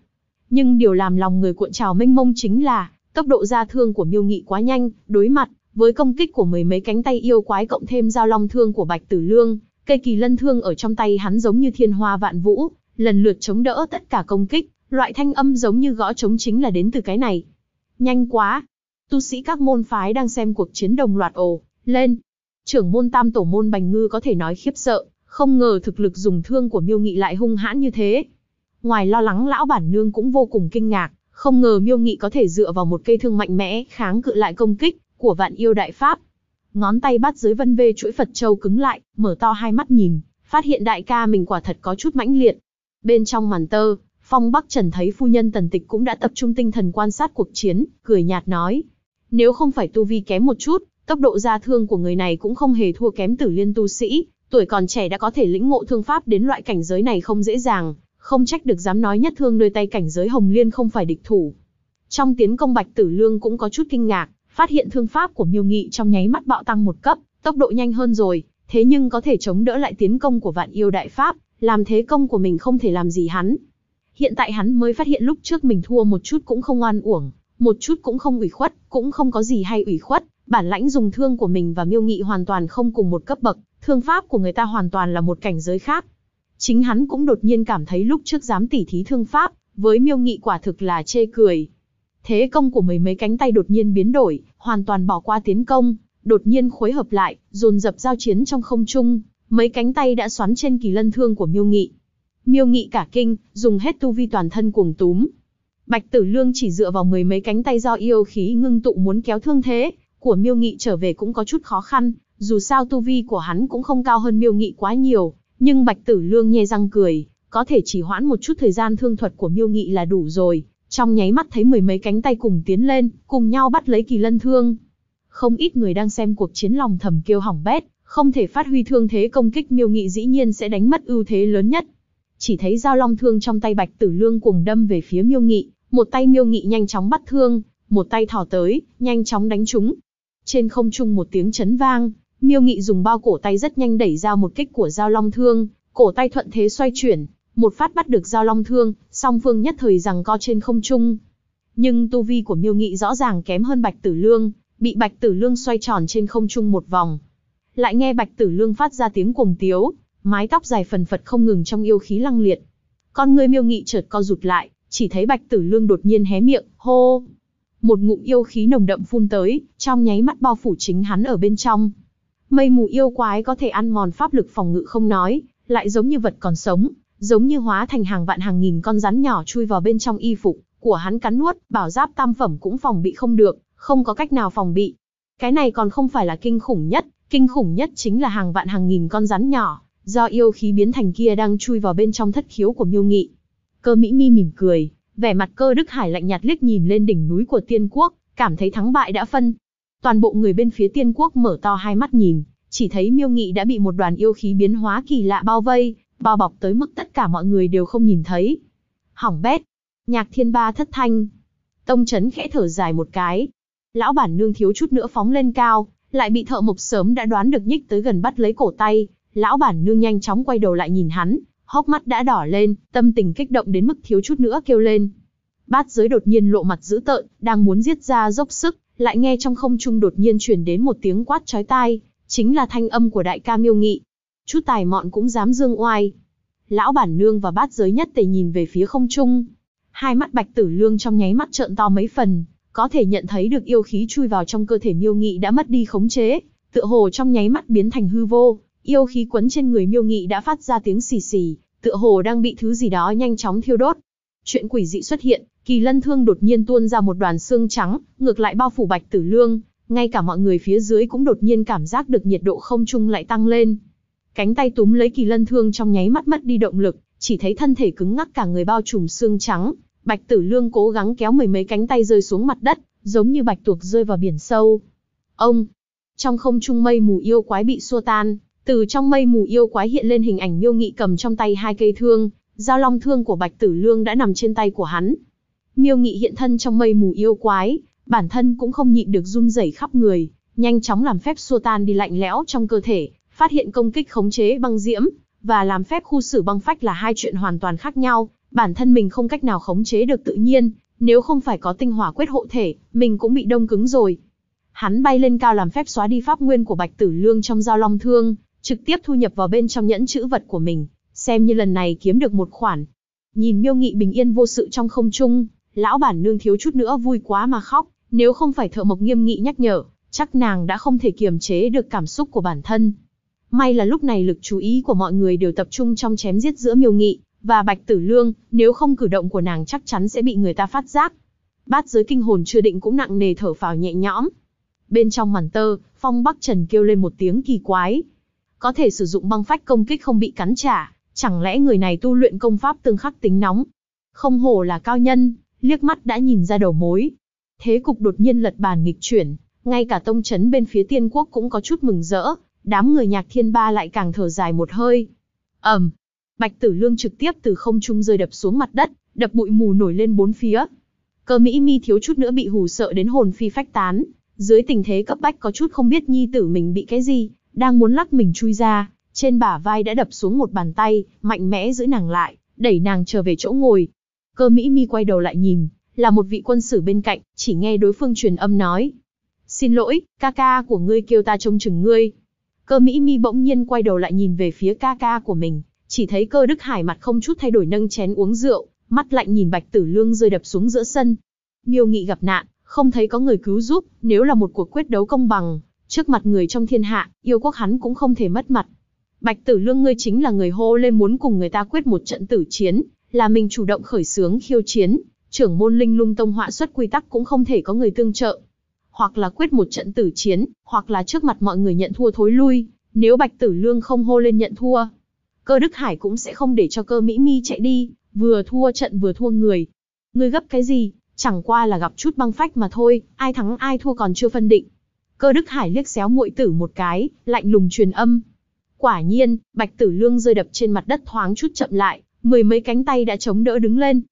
S1: Nhưng điều làm lòng người cuộn trào mênh mông chính là, tốc độ ra thương của Miêu Nghị quá nhanh, đối mặt với công kích của mười mấy cánh tay yêu quái cộng thêm giao long thương của Bạch Tử Lương, cây kỳ lân thương ở trong tay hắn giống như thiên hoa vạn vũ, lần lượt chống đỡ tất cả công kích, loại thanh âm giống như gõ trống chính là đến từ cái này. Nhanh quá! Tu sĩ các môn phái đang xem cuộc chiến đồng loạt ồ lên. Trưởng môn Tam Tổ môn Bành Ngư có thể nói khiếp sợ, không ngờ thực lực dùng thương của Miêu Nghị lại hung hãn như thế. Ngoài lo lắng lão bản nương cũng vô cùng kinh ngạc, không ngờ Miêu Nghị có thể dựa vào một cây thương mạnh mẽ kháng cự lại công kích của Vạn Yêu Đại Pháp. Ngón tay bắt dưới vân vê chuỗi Phật châu cứng lại, mở to hai mắt nhìn, phát hiện đại ca mình quả thật có chút mãnh liệt. Bên trong màn tơ, Phong Bắc Trần thấy phu nhân Tần Tịch cũng đã tập trung tinh thần quan sát cuộc chiến, cười nhạt nói: nếu không phải tu vi kém một chút, tốc độ ra thương của người này cũng không hề thua kém Tử Liên tu sĩ, tuổi còn trẻ đã có thể lĩnh ngộ thương pháp đến loại cảnh giới này không dễ dàng, không trách được dám nói nhất thương nơi tay cảnh giới Hồng Liên không phải địch thủ. Trong tiến công Bạch Tử Lương cũng có chút kinh ngạc, phát hiện thương pháp của Miêu Nghị trong nháy mắt bạo tăng một cấp, tốc độ nhanh hơn rồi, thế nhưng có thể chống đỡ lại tiến công của Vạn Yêu Đại Pháp, làm thế công của mình không thể làm gì hắn. Hiện tại hắn mới phát hiện lúc trước mình thua một chút cũng không oan uổng, một chút cũng không ủy khuất, cũng không có gì hay ủy khuất, bản lãnh dùng thương của mình và Miêu Nghị hoàn toàn không cùng một cấp bậc, thương pháp của người ta hoàn toàn là một cảnh giới khác. Chính hắn cũng đột nhiên cảm thấy lúc trước dám tỉ thí thương pháp, với Miêu Nghị quả thực là chê cười. Thế công của mấy cánh tay đột nhiên biến đổi, hoàn toàn bỏ qua tiến công, đột nhiên khuấy hợp lại, dồn dập giao chiến trong không trung, mấy cánh tay đã xoắn trên kỳ lân thương của Miêu Nghị. Miêu Nghị cả kinh, dùng hết tu vi toàn thân cuồng túm. Bạch Tử Lương chỉ dựa vào mười mấy cánh tay do yêu khí ngưng tụ muốn kéo thương thế của Miêu Nghị trở về cũng có chút khó khăn, dù sao tu vi của hắn cũng không cao hơn Miêu Nghị quá nhiều, nhưng Bạch Tử Lương nhe răng cười, có thể chỉ hoãn một chút thời gian thương thuật của Miêu Nghị là đủ rồi. Trong nháy mắt thấy mười mấy cánh tay cùng tiến lên, cùng nhau bắt lấy kỳ lân thương. Không ít người đang xem cuộc chiến lòng thầm kêu hỏng bét, không thể phát huy thương thế công kích Miêu Nghị dĩ nhiên sẽ đánh mất ưu thế lớn nhất. Chỉ thấy giao long thương trong tay Bạch Tử Lương cùng đâm về phía Miêu Nghị, một tay Miêu Nghị nhanh chóng bắt thương, một tay thò tới, nhanh chóng đánh trúng. Trên không trung một tiếng chấn vang, Miêu Nghị dùng bao cổ tay rất nhanh đẩy ra một kích của giao long thương, cổ tay thuận thế xoay chuyển, một phát bắt được giao long thương, song phương nhất thời giằng co trên không trung. Nhưng tu vi của Miêu Nghị rõ ràng kém hơn Bạch Tử Lương, bị Bạch Tử Lương xoay tròn trên không trung một vòng. Lại nghe Bạch Tử Lương phát ra tiếng cuồng tiếu, mái tóc dài phần phật không ngừng trong yêu khí lăng liệt. Con người Miêu Nghị chợt co rụt lại, chỉ thấy Bạch Tử Lương đột nhiên hé miệng, hô. Một ngụm yêu khí nồng đậm phun tới, trong nháy mắt bao phủ chính hắn ở bên trong. Mây mù yêu quái có thể ăn mòn pháp lực phòng ngự không nói, lại giống như vật còn sống, giống như hóa thành hàng vạn hàng nghìn con rắn nhỏ chui vào bên trong y phục của hắn cắn nuốt, bảo giáp tam phẩm cũng phòng bị không được, không có cách nào phòng bị. Cái này còn không phải là kinh khủng nhất chính là hàng vạn hàng nghìn con rắn nhỏ, do yêu khí biến thành kia đang chui vào bên trong thất khiếu của Miêu Nghị. Cơ Mỹ Mi mỉm cười, vẻ mặt Cơ Đức Hải lạnh nhạt liếc nhìn lên đỉnh núi của Tiên Quốc, cảm thấy thắng bại đã phân. Toàn bộ người bên phía Tiên Quốc mở to hai mắt nhìn, chỉ thấy Miêu Nghị đã bị một đoàn yêu khí biến hóa kỳ lạ bao vây, bao bọc tới mức tất cả mọi người đều không nhìn thấy. Hỏng bét. Nhạc Thiên Ba thất thanh. Tông Chấn khẽ thở dài một cái. Lão bản nương thiếu chút nữa phóng lên cao, lại bị Thợ Mộc sớm đã đoán được nhích tới gần bắt lấy cổ tay. Lão bản nương nhanh chóng quay đầu lại nhìn hắn, hốc mắt đã đỏ lên, tâm tình kích động đến mức thiếu chút nữa kêu lên. Bát Giới đột nhiên lộ mặt dữ tợn, đang muốn giết ra dốc sức, lại nghe trong không trung đột nhiên truyền đến một tiếng quát chói tai, chính là thanh âm của đại ca Miêu Nghị. Chút tài mọn cũng dám dương oai. Lão bản nương và Bát Giới nhất tề nhìn về phía không trung. Hai mắt Bạch Tử Lương trong nháy mắt trợn to mấy phần, có thể nhận thấy được yêu khí chui vào trong cơ thể Miêu Nghị đã mất đi khống chế, tựa hồ trong nháy mắt biến thành hư vô. Yêu khí quấn trên người Miêu Nghị đã phát ra tiếng xì xì, tựa hồ đang bị thứ gì đó nhanh chóng thiêu đốt. Chuyện quỷ dị xuất hiện, kỳ lân thương đột nhiên tuôn ra một đoàn xương trắng, ngược lại bao phủ Bạch Tử Lương, ngay cả mọi người phía dưới cũng đột nhiên cảm giác được nhiệt độ không trung lại tăng lên. Cánh tay túm lấy kỳ lân thương trong nháy mắt mất đi động lực, chỉ thấy thân thể cứng ngắc cả người bao trùm xương trắng. Bạch Tử Lương cố gắng kéo mười mấy cánh tay rơi xuống mặt đất, giống như bạch tuộc rơi vào biển sâu. Ông! Trong không trung mây mù yêu quái bị xua tan, từ trong mây mù yêu quái hiện lên hình ảnh Miêu Nghị cầm trong tay hai cây thương, giao long thương của Bạch Tử Lương đã nằm trên tay của hắn. Miêu Nghị hiện thân trong mây mù yêu quái, bản thân cũng không nhịn được run rẩy khắp người, nhanh chóng làm phép xua tan đi lạnh lẽo trong cơ thể, phát hiện công kích khống chế băng diễm và làm phép khu xử băng phách là hai chuyện hoàn toàn khác nhau, Bản thân mình không cách nào khống chế được tự nhiên, nếu không phải có tinh hỏa quyết hộ thể, mình cũng bị đông cứng rồi. Hắn bay lên cao làm phép xóa đi pháp nguyên của Bạch Tử Lương trong dao long thương, trực tiếp thu nhập vào bên trong nhẫn chữ vật của mình, xem như lần này kiếm được một khoản. Nhìn Miêu Nghị bình yên vô sự trong không trung, lão bản nương thiếu chút nữa vui quá mà khóc, nếu không phải Thợ Mộc nghiêm nghị nhắc nhở, chắc nàng đã không thể kiềm chế được cảm xúc của bản thân. May là lúc này lực chú ý của mọi người đều tập trung trong chém giết giữa Miêu Nghị và Bạch Tử Lương, nếu không cử động của nàng chắc chắn sẽ bị người ta phát giác. Bát giới kinh hồn chưa định cũng nặng nề thở phào nhẹ nhõm. Bên trong màn tơ, Phong Bắc Trần kêu lên một tiếng kỳ quái. Có thể sử dụng băng phách công kích không bị cắn trả, chẳng lẽ người này tu luyện công pháp tương khắc tính nóng? Không hổ là cao nhân, liếc mắt đã nhìn ra đầu mối. Thế cục đột nhiên lật bàn nghịch chuyển, ngay cả tông trấn bên phía Tiên Quốc cũng có chút mừng rỡ, đám người Nhạc Thiên Ba lại càng thở dài một hơi. Bạch Tử Lương trực tiếp từ không trung rơi đập xuống mặt đất, đập bụi mù nổi lên bốn phía. Cơ Mỹ Mi thiếu chút nữa bị hù sợ đến hồn phi phách tán, dưới tình thế cấp bách có chút không biết nhi tử mình bị cái gì, đang muốn lắc mình chui ra, trên bả vai đã đập xuống một bàn tay, mạnh mẽ giữ nàng lại, đẩy nàng trở về chỗ ngồi. Cơ Mỹ Mi quay đầu lại nhìn, là một vị quân sử bên cạnh, chỉ nghe đối phương truyền âm nói: "Xin lỗi, ca ca của ngươi kêu ta trông chừng ngươi." Cơ Mỹ Mi bỗng nhiên quay đầu lại nhìn về phía ca ca của mình, chỉ thấy Cơ Đức Hải mặt không chút thay đổi nâng chén uống rượu, mắt lạnh nhìn Bạch Tử Lương rơi đập xuống giữa sân. Miêu Nghị gặp nạn, không thấy có người cứu giúp, nếu là một cuộc quyết đấu công bằng, trước mặt người trong thiên hạ, yêu quốc hắn cũng không thể mất mặt. Bạch Tử Lương ngươi chính là người hô lên muốn cùng người ta quyết một trận tử chiến, là mình chủ động khởi xướng khiêu chiến, trưởng môn Linh Lung Tông họa xuất quy tắc cũng không thể có người tương trợ. Hoặc là quyết một trận tử chiến, hoặc là trước mặt mọi người nhận thua thối lui, nếu Bạch Tử Lương không hô lên nhận thua, Cơ Đức Hải cũng sẽ không để cho Cơ Mỹ Mi chạy đi, vừa thua trận vừa thua người. Ngươi gấp cái gì, chẳng qua là gặp chút băng phách mà thôi, ai thắng ai thua còn chưa phân định. Cơ Đức Hải liếc xéo muội tử một cái, lạnh lùng truyền âm. Quả nhiên, Bạch Tử Lương rơi đập trên mặt đất thoáng chút chậm lại, mười mấy cánh tay đã chống đỡ đứng lên.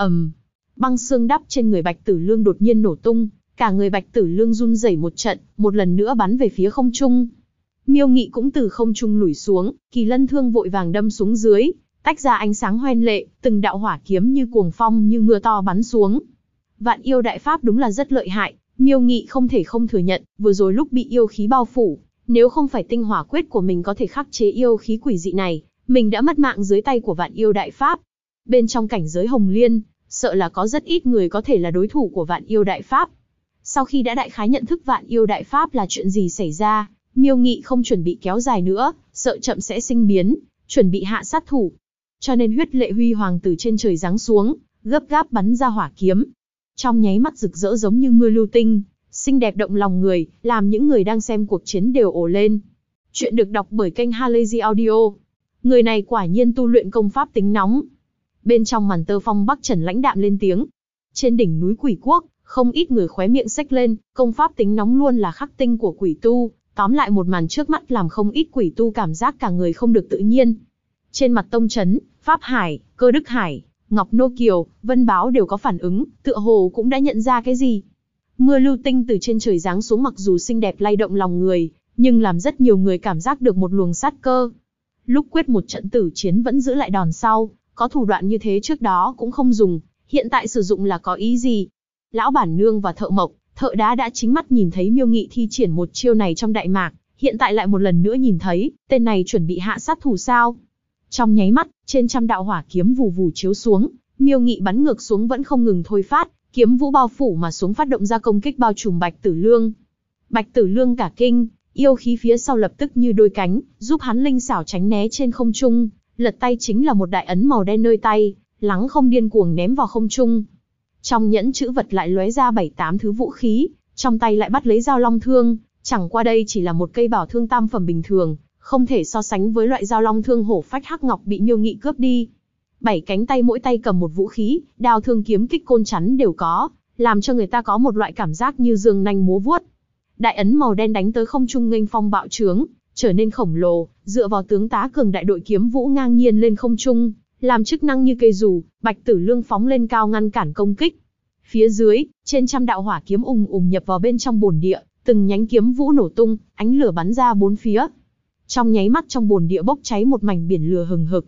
S1: Băng xương đắp trên người Bạch Tử Lương đột nhiên nổ tung, cả người Bạch Tử Lương run rẩy một trận, một lần nữa bắn về phía không trung. Miêu Nghị cũng từ không trung lùi xuống, Kỳ Lân thương vội vàng đâm xuống dưới, tách ra ánh sáng hoen lệ, từng đạo hỏa kiếm như cuồng phong như mưa to bắn xuống. Vạn yêu đại pháp đúng là rất lợi hại, Miêu Nghị không thể không thừa nhận, vừa rồi lúc bị yêu khí bao phủ, nếu không phải tinh hỏa quyết của mình có thể khắc chế yêu khí quỷ dị này, mình đã mất mạng dưới tay của vạn yêu đại pháp. Bên trong cảnh giới Hồng Liên, sợ là có rất ít người có thể là đối thủ của vạn yêu đại pháp. Sau khi đã đại khái nhận thức vạn yêu đại pháp là chuyện gì xảy ra, Miêu Nghị không chuẩn bị kéo dài nữa, sợ chậm sẽ sinh biến, chuẩn bị hạ sát thủ. Cho nên huyết lệ huy hoàng từ trên trời giáng xuống, gấp gáp bắn ra hỏa kiếm. Trong nháy mắt rực rỡ giống như mưa lưu tinh, xinh đẹp động lòng người, làm những người đang xem cuộc chiến đều ồ lên. Chuyện được đọc bởi kênh Halazy Audio. Người này quả nhiên tu luyện công pháp tính nóng. Bên trong màn tơ Phong Bắc Trần lãnh đạm lên tiếng. Trên đỉnh núi Quỷ Quốc, không ít người khóe miệng xếch lên, công pháp tính nóng luôn là khắc tinh của quỷ tu, tóm lại một màn trước mắt làm không ít quỷ tu cảm giác cả người không được tự nhiên. Trên mặt Tông Trấn, Pháp Hải, Cơ Đức Hải, Ngọc Nô Kiều, Vân Báo đều có phản ứng, tựa hồ cũng đã nhận ra cái gì. Mưa lưu tinh từ trên trời giáng xuống mặc dù xinh đẹp lay động lòng người, nhưng làm rất nhiều người cảm giác được một luồng sát cơ. Lúc quyết một trận tử chiến vẫn giữ lại đòn sau, có thủ đoạn như thế trước đó cũng không dùng, hiện tại sử dụng là có ý gì? Lão bản nương và Thợ Mộc, Thợ Đá đã chính mắt nhìn thấy Miêu Nghị thi triển một chiêu này trong Đại Mạc, hiện tại lại một lần nữa nhìn thấy, tên này chuẩn bị hạ sát thủ sao? Trong nháy mắt, trên trăm đạo hỏa kiếm vù vù chiếu xuống, Miêu Nghị bắn ngược xuống vẫn không ngừng thôi phát, kiếm vũ bao phủ mà xuống phát động ra công kích bao trùm Bạch Tử Lương. Bạch Tử Lương cả kinh, yêu khí phía sau lập tức như đôi cánh, giúp hắn linh xảo tránh né trên không trung, lật tay chính là một đại ấn màu đen nơi tay, lắng không điên cuồng ném vào không trung. Trong nhẫn chữ vật lại lóe ra 7-8 thứ vũ khí, trong tay lại bắt lấy dao long thương, chẳng qua đây chỉ là một cây bảo thương tam phẩm bình thường, không thể so sánh với loại dao long thương hổ phách hắc ngọc bị Miêu Nghị cướp đi. 7 cánh tay mỗi tay cầm một vũ khí, đao thương kiếm kích côn chắn đều có, làm cho người ta có một loại cảm giác như giương nanh múa vuốt. Đại ấn màu đen đánh tới không trung nghênh phong bạo trướng, trở nên khổng lồ, dựa vào tướng tá cường đại đội kiếm vũ ngang nhiên lên không trung, làm chức năng như cây dù, Bạch Tử Lương phóng lên cao ngăn cản công kích. Phía dưới, trên trăm đạo hỏa kiếm ùng ùng nhập vào bên trong bồn địa, từng nhánh kiếm vũ nổ tung, ánh lửa bắn ra bốn phía. Trong nháy mắt trong bồn địa bốc cháy một mảnh biển lửa hừng hực.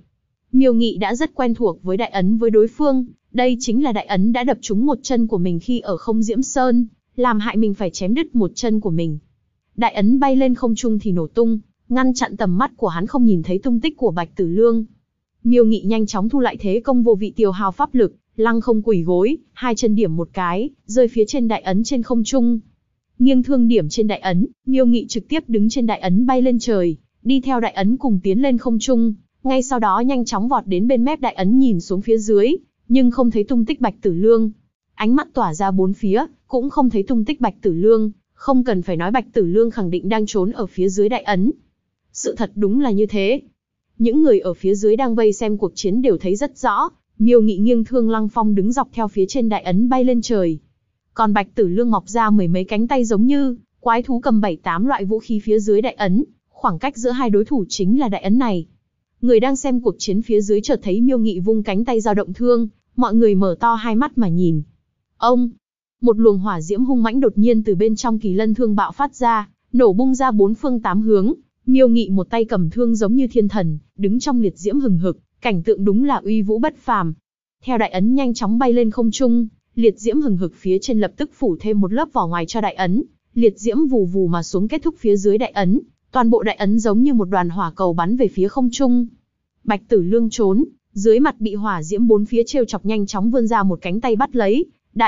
S1: Miêu Nghị đã rất quen thuộc với đại ấn với đối phương, đây chính là đại ấn đã đập trúng một chân của mình khi ở Không Diễm Sơn, làm hại mình phải chém đứt một chân của mình. Đại ấn bay lên không trung thì nổ tung, ngăn chặn tầm mắt của hắn không nhìn thấy tung tích của Bạch Tử Lương. Miêu Nghị nhanh chóng thu lại thế công vô vị tiêu hao pháp lực, lăng không quỳ gối, hai chân điểm một cái, rơi phía trên đại ấn trên không trung. Nghiêng thương điểm trên đại ấn, Miêu Nghị trực tiếp đứng trên đại ấn bay lên trời, đi theo đại ấn cùng tiến lên không trung, ngay sau đó nhanh chóng vọt đến bên mép đại ấn nhìn xuống phía dưới, nhưng không thấy tung tích Bạch Tử Lương. Ánh mắt tỏa ra bốn phía, cũng không thấy tung tích Bạch Tử Lương, không cần phải nói Bạch Tử Lương khẳng định đang trốn ở phía dưới đại ấn. Sự thật đúng là như thế. Những người ở phía dưới đang vây xem cuộc chiến đều thấy rất rõ, Miêu Nghị nghiêng thương lăng phong đứng dọc theo phía trên đại ấn bay lên trời. Còn Bạch Tử Lương mọc ra mười mấy cánh tay giống như quái thú cầm 7-8 loại vũ khí phía dưới đại ấn, khoảng cách giữa hai đối thủ chính là đại ấn này. Người đang xem cuộc chiến phía dưới chợt thấy Miêu Nghị vung cánh tay dao động thương, mọi người mở to hai mắt mà nhìn. Ông, một luồng hỏa diễm hung mãnh đột nhiên từ bên trong kỳ lân thương bạo phát ra, nổ bung ra bốn phương tám hướng. Miêu Nghị một tay cầm thương giống như thiên thần, đứng trong liệt diễm hừng hực, cảnh tượng đúng là uy vũ bất phàm. Theo đại ấn nhanh chóng bay lên không trung, liệt diễm hừng hực phía trên lập tức phủ thêm một lớp vỏ ngoài cho đại ấn, liệt diễm vù vù mà xuống kết thúc phía dưới đại ấn, toàn bộ đại ấn giống như một đoàn hỏa cầu bắn về phía không trung. Bạch Tử Lương trốn, dưới mặt bị hỏa diễm bốn phía trêu chọc nhanh chóng vươn ra một cánh tay bắt lấy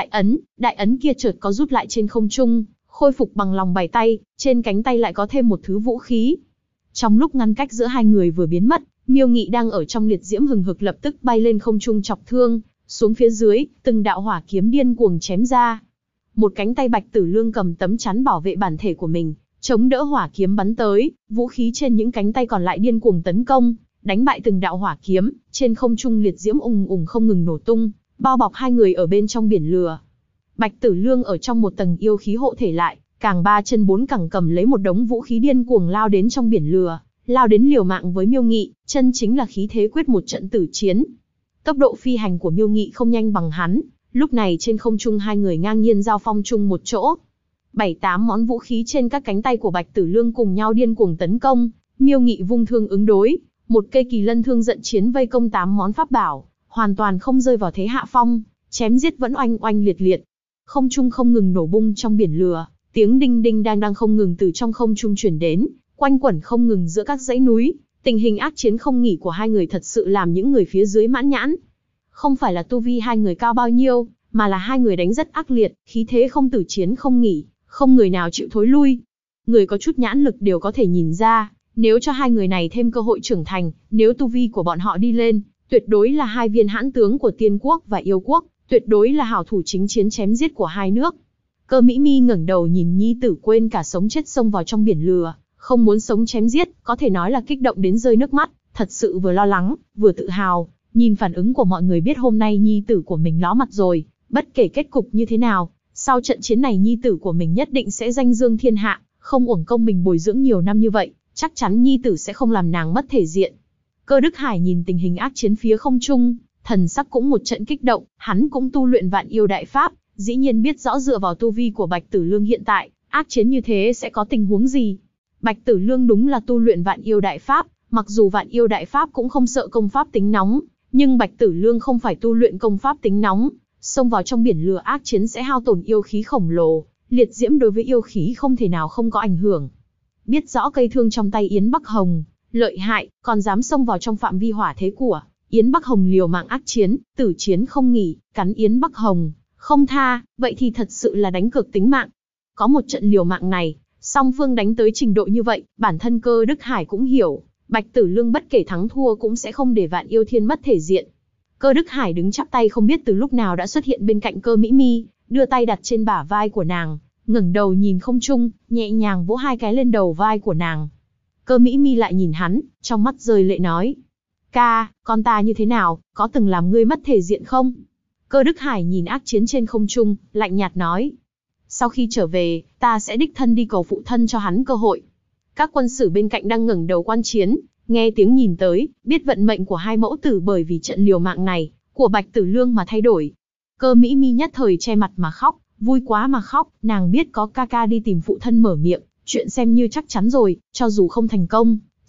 S1: đại ấn kia chợt có rút lại trên không trung, khôi phục bằng lòng bàn tay, trên cánh tay lại có thêm một thứ vũ khí. Trong lúc ngăn cách giữa hai người vừa biến mất, Miêu Nghị đang ở trong liệt diễm hừng hực lập tức bay lên không trung chọc thương, xuống phía dưới, từng đạo hỏa kiếm điên cuồng chém ra. Một cánh tay Bạch Tử Lương cầm tấm chắn bảo vệ bản thể của mình, chống đỡ hỏa kiếm bắn tới, vũ khí trên những cánh tay còn lại điên cuồng tấn công, đánh bại từng đạo hỏa kiếm, trên không trung liệt diễm ùng ùng không ngừng nổ tung, bao bọc hai người ở bên trong biển lửa. Bạch Tử Lương ở trong một tầng yêu khí hộ thể lại, càng ba chân bốn cẳng cầm lấy một đống vũ khí điên cuồng lao đến trong biển lửa, lao đến liều mạng với Miêu Nghị, chân chính là khí thế quyết một trận tử chiến. Tốc độ phi hành của Miêu Nghị không nhanh bằng hắn, lúc này trên không trung hai người ngang nhiên giao phong chung một chỗ. 7-8 món vũ khí trên các cánh tay của Bạch Tử Lương cùng nhau điên cuồng tấn công, Miêu Nghị vung thương ứng đối, một cây kỳ lân thương giận chiến vây công 8 món pháp bảo, hoàn toàn không rơi vào thế hạ phong, chém giết vẫn oanh oanh liệt liệt. Không trung không ngừng nổ bung trong biển lửa, tiếng đinh đinh đang không ngừng từ trong không trung truyền đến, quanh quẩn không ngừng giữa các dãy núi. Tình hình ác chiến không nghỉ của hai người thật sự làm những người phía dưới mãn nhãn. Không phải là tu vi hai người cao bao nhiêu, mà là hai người đánh rất ác liệt, khí thế không tử chiến không nghỉ, không người nào chịu thối lui. Người có chút nhãn lực đều có thể nhìn ra, nếu cho hai người này thêm cơ hội trưởng thành, nếu tu vi của bọn họ đi lên, tuyệt đối là hai viên hãn tướng của Tiên quốc và Yêu quốc, tuyệt đối là hảo thủ chính chiến chém giết của hai nước. Cơ Mỹ Mi ngẩng đầu nhìn nhi tử quên cả sống chết xông vào trong biển lửa, không muốn sống chém giết, có thể nói là kích động đến rơi nước mắt, thật sự vừa lo lắng, vừa tự hào. Nhìn phản ứng của mọi người biết hôm nay nhi tử của mình ló mặt rồi, bất kể kết cục như thế nào, sau trận chiến này nhi tử của mình nhất định sẽ danh dương thiên hạ, không uổng công mình bồi dưỡng nhiều năm như vậy, chắc chắn nhi tử sẽ không làm nàng mất thể diện. Cơ Đức Hải nhìn tình hình ác chiến phía không trung, thần sắc cũng một trận kích động, hắn cũng tu luyện Vạn Yêu Đại Pháp, dĩ nhiên biết rõ dựa vào tu vi của Bạch Tử Lương hiện tại, ác chiến như thế sẽ có tình huống gì. Bạch Tử Lương đúng là tu luyện Vạn Yêu Đại Pháp, mặc dù Vạn Yêu Đại Pháp cũng không sợ công pháp tính nóng, nhưng Bạch Tử Lương không phải tu luyện công pháp tính nóng, xông vào trong biển lửa ác chiến sẽ hao tổn yêu khí khổng lồ, liệt diễm đối với yêu khí không thể nào không có ảnh hưởng. Biết rõ cây thương trong tay Yến Bắc Hồng lợi hại, còn dám xông vào trong phạm vi hỏa thế của Yến Bắc Hồng liều mạng ác chiến, tử chiến không nghỉ, cắn Yến Bắc Hồng không tha, vậy thì thật sự là đánh cược tính mạng. Có một trận liều mạng này, song phương đánh tới trình độ như vậy, bản thân Cơ Đức Hải cũng hiểu, Bạch Tử Lương bất kể thắng thua cũng sẽ không để Vạn Yêu Thiên mất thể diện. Cơ Đức Hải đứng chắp tay không biết từ lúc nào đã xuất hiện bên cạnh Cơ Mỹ Mi, đưa tay đặt trên bả vai của nàng, ngẩng đầu nhìn không trung, nhẹ nhàng vỗ hai cái lên đầu vai của nàng. Cơ Mỹ Mi lại nhìn hắn, trong mắt rơi lệ nói: "Ca, con ta như thế nào, có từng làm ngươi mất thể diện không?" Cơ Đức Hải nhìn ác chiến trên không trung, lạnh nhạt nói: "Sau khi trở về, ta sẽ đích thân đi cầu phụ thân cho hắn cơ hội." Các quân sử bên cạnh đang ngẩng đầu quan chiến, nghe tiếng nhìn tới, biết vận mệnh của hai mẫu tử bởi vì trận liều mạng này của Bạch Tử Lương mà thay đổi. Cơ Mỹ Mi nhất thời che mặt mà khóc, vui quá mà khóc, nàng biết có ca ca đi tìm phụ thân mở miệng, chuyện xem như chắc chắn rồi, cho dù không thành công,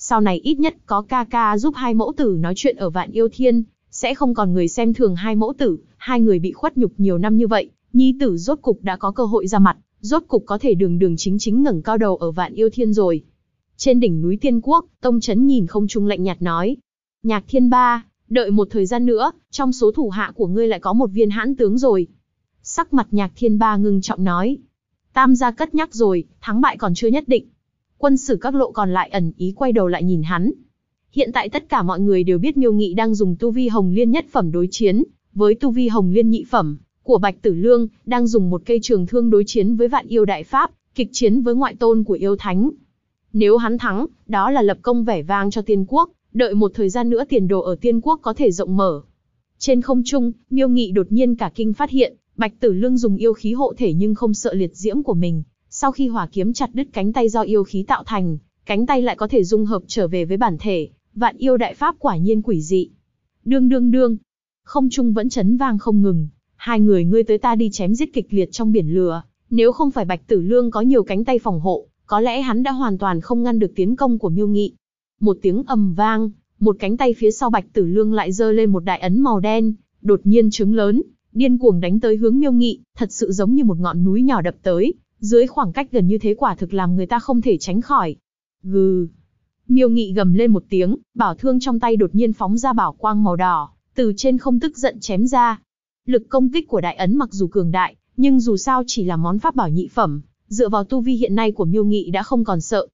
S1: Sau này ít nhất có ca ca giúp hai mẫu tử nói chuyện ở Vạn Yêu Thiên, sẽ không còn người xem thường hai mẫu tử, hai người bị khuất nhục nhiều năm như vậy, nhi tử rốt cục đã có cơ hội ra mặt, rốt cục có thể đường đường chính chính ngẩng cao đầu ở Vạn Yêu Thiên rồi. Trên đỉnh núi Tiên Quốc, Tông Chấn nhìn không trung lạnh nhạt nói. Nhạc Thiên Ba, đợi một thời gian nữa, trong số thủ hạ của ngươi lại có một viên hãn tướng rồi. Sắc mặt Nhạc Thiên Ba ngưng trọng nói. Tam gia cất nhắc rồi, thắng bại còn chưa nhất định. Quân sử các lộ còn lại ẩn ý quay đầu lại nhìn hắn. Hiện tại tất cả mọi người đều biết Miêu Nghị đang dùng tu vi Hồng Liên nhất phẩm đối chiến với tu vi Hồng Liên nhị phẩm của Bạch Tử Lương, đang dùng một cây trường thương đối chiến với Vạn Yêu Đại Pháp, kịch chiến với ngoại tôn của yêu thánh. Nếu hắn thắng, đó là lập công vẻ vang cho Tiên Quốc, đợi một thời gian nữa tiền đồ ở Tiên Quốc có thể rộng mở. Trên không trung, Miêu Nghị đột nhiên cả kinh phát hiện, Bạch Tử Lương dùng yêu khí hộ thể nhưng không sợ liệt diễm của mình. Sau khi hỏa kiếm chặt đứt cánh tay do yêu khí tạo thành, cánh tay lại có thể dung hợp trở về với bản thể. Vạn Yêu Đại Pháp quả nhiên quỷ dị. Đương đương đương, không trung vẫn chấn vang không ngừng. Hai người ngươi tới ta đi chém giết kịch liệt trong biển lửa. Nếu không phải Bạch Tử Lương có nhiều cánh tay phòng hộ, có lẽ hắn đã hoàn toàn không ngăn được tiến công của Miêu Nghị. Một tiếng ầm vang, một cánh tay phía sau Bạch Tử Lương lại giơ lên một đại ấn màu đen, đột nhiên trứng lớn, điên cuồng đánh tới hướng Miêu Nghị, thật sự giống như một ngọn núi nhỏ đập tới, dưới khoảng cách gần như thế quả thực làm người ta không thể tránh khỏi. Gừ. Miêu Nghị gầm lên một tiếng, bảo thương trong tay đột nhiên phóng ra bảo quang màu đỏ, từ trên không tức giận chém ra. Lực công kích của đại ấn mặc dù cường đại, nhưng dù sao chỉ là món pháp bảo nhị phẩm, dựa vào tu vi hiện nay của Miêu Nghị đã không còn sợ.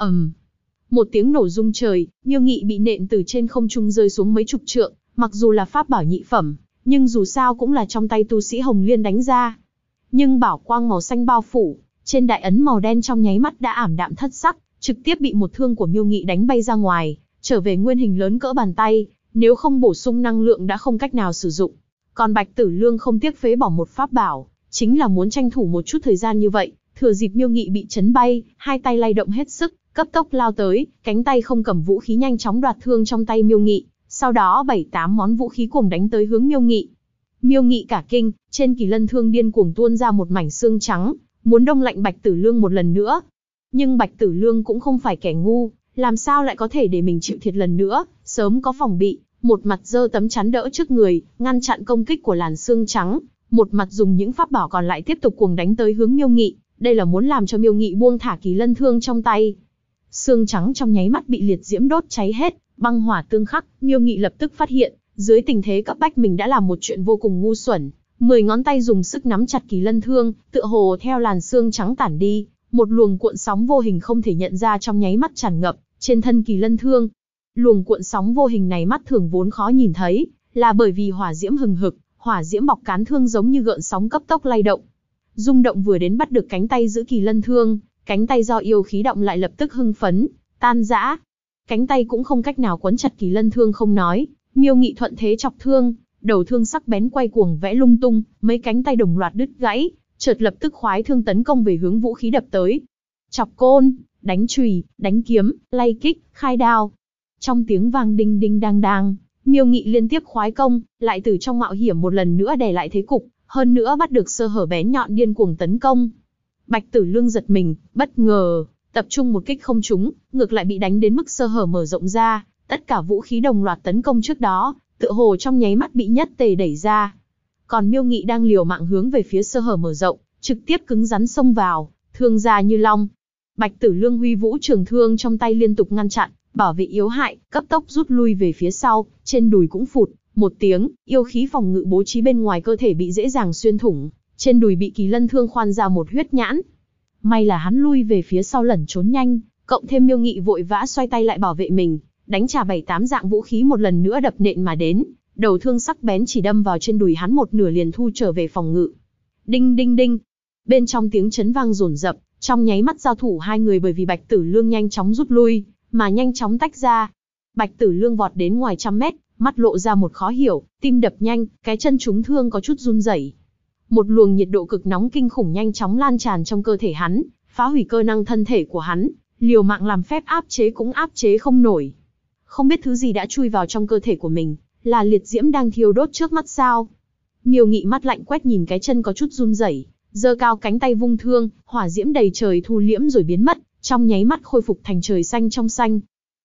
S1: Một tiếng nổ rung trời, Miêu Nghị bị nện từ trên không trung rơi xuống mấy chục trượng, mặc dù là pháp bảo nhị phẩm, nhưng dù sao cũng là trong tay tu sĩ Hồng Liên đánh ra. Nhưng bảo quang màu xanh bao phủ, trên đại ấn màu đen trong nháy mắt đã ảm đạm thất sắc, trực tiếp bị một thương của Miêu Nghị đánh bay ra ngoài, trở về nguyên hình lớn cỡ bàn tay, nếu không bổ sung năng lượng đã không cách nào sử dụng. Còn Bạch Tử Lương không tiếc phế bỏ một pháp bảo, chính là muốn tranh thủ một chút thời gian như vậy, thừa dịp Miêu Nghị bị chấn bay, hai tay lay động hết sức, cấp tốc lao tới, cánh tay không cầm vũ khí nhanh chóng đoạt thương trong tay Miêu Nghị, sau đó 7-8 món vũ khí cùng đánh tới hướng Miêu Nghị. Miêu Nghị cả kinh, trên kỳ lân thương điên cuồng tuôn ra một mảnh xương trắng, muốn đông lạnh Bạch Tử Lương một lần nữa. Nhưng Bạch Tử Lương cũng không phải kẻ ngu, làm sao lại có thể để mình chịu thiệt lần nữa, sớm có phòng bị, một mặt giơ tấm chắn đỡ trước người, ngăn chặn công kích của làn xương trắng, một mặt dùng những pháp bảo còn lại tiếp tục cuồng đánh tới hướng Miêu Nghị, đây là muốn làm cho Miêu Nghị buông thả kỳ lân thương trong tay. Xương trắng trong nháy mắt bị liệt diễm đốt cháy hết, băng hỏa tương khắc, Miêu Nghị lập tức phát hiện, dưới tình thế cấp bách mình đã làm một chuyện vô cùng ngu xuẩn, 10 ngón tay dùng sức nắm chặt kỳ lân thương, tựa hồ theo làn xương trắng tản đi, một luồng cuộn sóng vô hình không thể nhận ra trong nháy mắt tràn ngập trên thân kỳ lân thương. Luồng cuộn sóng vô hình này mắt thường vốn khó nhìn thấy, là bởi vì hỏa diễm hừng hực, hỏa diễm bọc cán thương giống như gợn sóng cấp tốc lay động. Rung động vừa đến bắt được cánh tay giữ kỳ lân thương, cánh tay do yêu khí động lại lập tức hưng phấn, tan rã. Cánh tay cũng không cách nào quấn chặt kỳ lân thương không nói, Miêu Nghị thuận thế chọc thương, đầu thương sắc bén quay cuồng vẽ lung tung, mấy cánh tay đồng loạt đứt gãy, chợt lập tức khoái thương tấn công về hướng vũ khí đập tới. Chọc côn, đánh chùy, đánh kiếm, lay kích, khai đao. Trong tiếng vang đinh đinh đang đang, Miêu Nghị liên tiếp khoái công, lại từ trong mạo hiểm một lần nữa đè lại thế cục, hơn nữa bắt được sơ hở bén nhọn điên cuồng tấn công. Bạch Tử Lương giật mình, bất ngờ, tập trung một kích không trúng, ngược lại bị đánh đến mức sơ hở mở rộng ra, tất cả vũ khí đồng loạt tấn công trước đó, tựa hồ trong nháy mắt bị nhất tề đẩy ra. Còn Miêu Nghị đang liều mạng hướng về phía sơ hở mở rộng, trực tiếp cứng rắn xông vào, thương ra như long. Bạch Tử Lương huy vũ trường thương trong tay liên tục ngăn chặn, bảo vệ yếu hại, cấp tốc rút lui về phía sau, trên đùi cũng phụt một tiếng, yêu khí phòng ngự bố trí bên ngoài cơ thể bị dễ dàng xuyên thủng, trên đùi bị kỳ lân thương khoan ra một huyết nhãn. May là hắn lui về phía sau lẩn trốn nhanh, cộng thêm Miêu Nghị vội vã xoay tay lại bảo vệ mình, đánh trả 7-8 dạng vũ khí một lần nữa đập nện mà đến, đầu thương sắc bén chỉ đâm vào trên đùi hắn một nửa liền thu trở về phòng ngự. Đinh đinh đinh, bên trong tiếng chấn vang dồn dập, trong nháy mắt giao thủ hai người bởi vì Bạch Tử Lương nhanh chóng rút lui, mà nhanh chóng tách ra. Bạch Tử Lương vọt đến ngoài 100 mét, mắt lộ ra một khó hiểu, tim đập nhanh, cái chân trúng thương có chút run rẩy. Một luồng nhiệt độ cực nóng kinh khủng nhanh chóng lan tràn trong cơ thể hắn, phá hủy cơ năng thân thể của hắn, liều mạng làm phép áp chế cũng áp chế không nổi. Không biết thứ gì đã chui vào trong cơ thể của mình, là liệt diễm đang thiêu đốt trước mắt sao? Miêu Nghị mắt lạnh quét nhìn cái chân có chút run rẩy, giơ cao cánh tay vung thương, hỏa diễm đầy trời thu liễm rồi biến mất, trong nháy mắt khôi phục thành trời xanh trong xanh.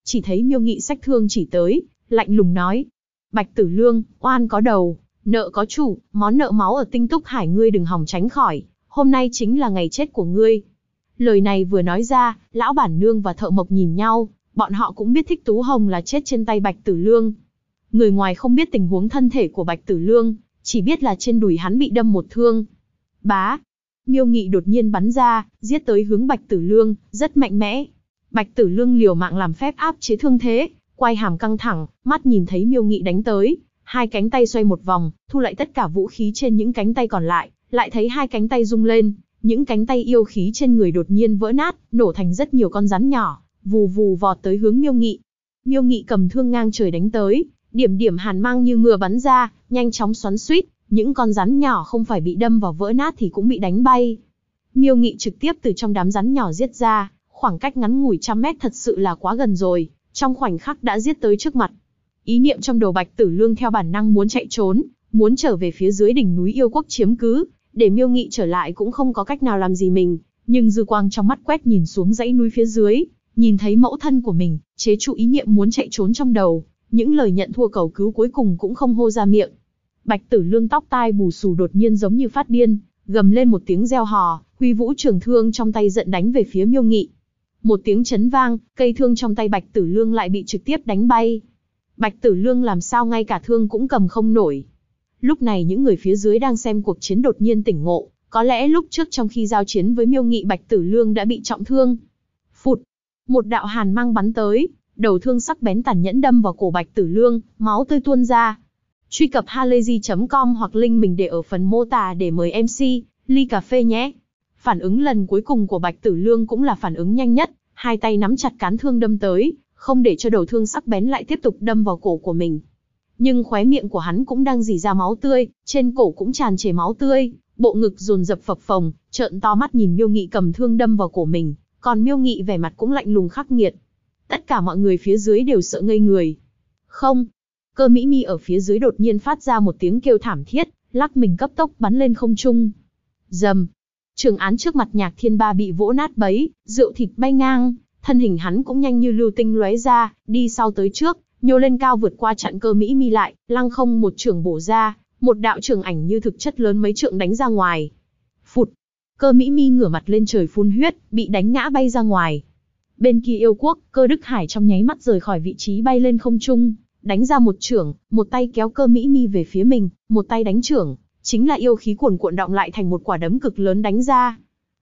S1: chỉ thấy Miêu Nghị xách thương chỉ tới, lạnh lùng nói. Bạch Tử Lương, oan có đầu, nợ có chủ, món nợ máu ở Tinh Túc Hải ngươi đừng hòng tránh khỏi, hôm nay chính là ngày chết của ngươi. Lời này vừa nói ra, lão bản nương và thợ mộc nhìn nhau, bọn họ cũng biết Thích Tú Hồng là chết trên tay Bạch Tử Lương. Người ngoài không biết tình huống thân thể của Bạch Tử Lương, chỉ biết là trên đùi hắn bị đâm một thương. Bá, Miêu Nghị đột nhiên bắn ra, giết tới hướng Bạch Tử Lương, rất mạnh mẽ. Bạch Tử Lương liều mạng làm phép áp chế thương thế, quay hàm căng thẳng, mắt nhìn thấy Miêu Nghị đánh tới, hai cánh tay xoay một vòng, thu lại tất cả vũ khí trên những cánh tay còn lại thấy hai cánh tay rung lên, những cánh tay yêu khí trên người đột nhiên vỡ nát, nổ thành rất nhiều con rắn nhỏ, vù vù vọt tới hướng Miêu Nghị. Miêu Nghị cầm thương ngang trời đánh tới, điểm điểm hàn mang như mưa bắn ra, nhanh chóng xoắn xuýt, những con rắn nhỏ không phải bị đâm vào vỡ nát thì cũng bị đánh bay. Miêu Nghị trực tiếp từ trong đám rắn nhỏ giết ra, khoảng cách ngắn ngủi trăm mét thật sự là quá gần rồi, trong khoảnh khắc đã giết tới trước mặt. Ý niệm trong đầu Bạch Tử Lương theo bản năng muốn chạy trốn, muốn trở về phía dưới đỉnh núi yêu quốc chiếm cứ, để Miêu Nghị trở lại cũng không có cách nào làm gì mình, nhưng dư quang trong mắt quét nhìn xuống dãy núi phía dưới, nhìn thấy mẫu thân của mình, chế trụ ý niệm muốn chạy trốn trong đầu, những lời nhận thua cầu cứu cuối cùng cũng không hô ra miệng. Bạch Tử Lương tóc tai bù xù đột nhiên giống như phát điên, gầm lên một tiếng reo hò, huy vũ trường thương trong tay giận đánh về phía Miêu Nghị. Một tiếng chấn vang, cây thương trong tay Bạch Tử Lương lại bị trực tiếp đánh bay. Bạch Tử Lương làm sao ngay cả thương cũng cầm không nổi. Lúc này những người phía dưới đang xem cuộc chiến đột nhiên tỉnh ngộ, có lẽ lúc trước trong khi giao chiến với Miêu Nghị Bạch Tử Lương đã bị trọng thương. Phụt, một đạo hàn mang bắn tới, đầu thương sắc bén tàn nhẫn đâm vào cổ Bạch Tử Lương, máu tươi tuôn ra. Truy cập halayzi.com hoặc link mình để ở phần mô tả để mời MC, ly cà phê nhé. Phản ứng lần cuối cùng của Bạch Tử Lương cũng là phản ứng nhanh nhất, hai tay nắm chặt cán thương đâm tới, không để cho đầu thương sắc bén lại tiếp tục đâm vào cổ của mình. Nhưng khóe miệng của hắn cũng đang rỉ ra máu tươi, trên cổ cũng tràn trề máu tươi, bộ ngực dồn dập phập phồng, trợn to mắt nhìn Miêu Nghị cầm thương đâm vào cổ mình, còn Miêu Nghị vẻ mặt cũng lạnh lùng khắc nghiệt. Tất cả mọi người phía dưới đều sợ ngây người. Không, Cơ Mỹ Mi ở phía dưới đột nhiên phát ra một tiếng kêu thảm thiết, lắc mình cấp tốc bắn lên không trung. Rầm, trường án trước mặt Nhạc Thiên Ba bị vỗ nát bấy, rượu thịt bay ngang, thân hình hắn cũng nhanh như lưu tinh lóe ra, đi sau tới trước, nhô lên cao vượt qua chặn Cơ Mỹ Mi lại, lăng không một chưởng bổ ra, một đạo trường ảnh như thực chất lớn mấy trượng đánh ra ngoài. Phụt, Cơ Mỹ Mi ngửa mặt lên trời phun huyết, bị đánh ngã bay ra ngoài. Bên kia yêu quốc, Cơ Đức Hải trong nháy mắt rời khỏi vị trí bay lên không trung, đánh ra một chưởng, một tay kéo Cơ Mỹ Mi về phía mình, một tay đánh chưởng, chính là yêu khí cuồn cuộn đọng lại thành một quả đấm cực lớn đánh ra.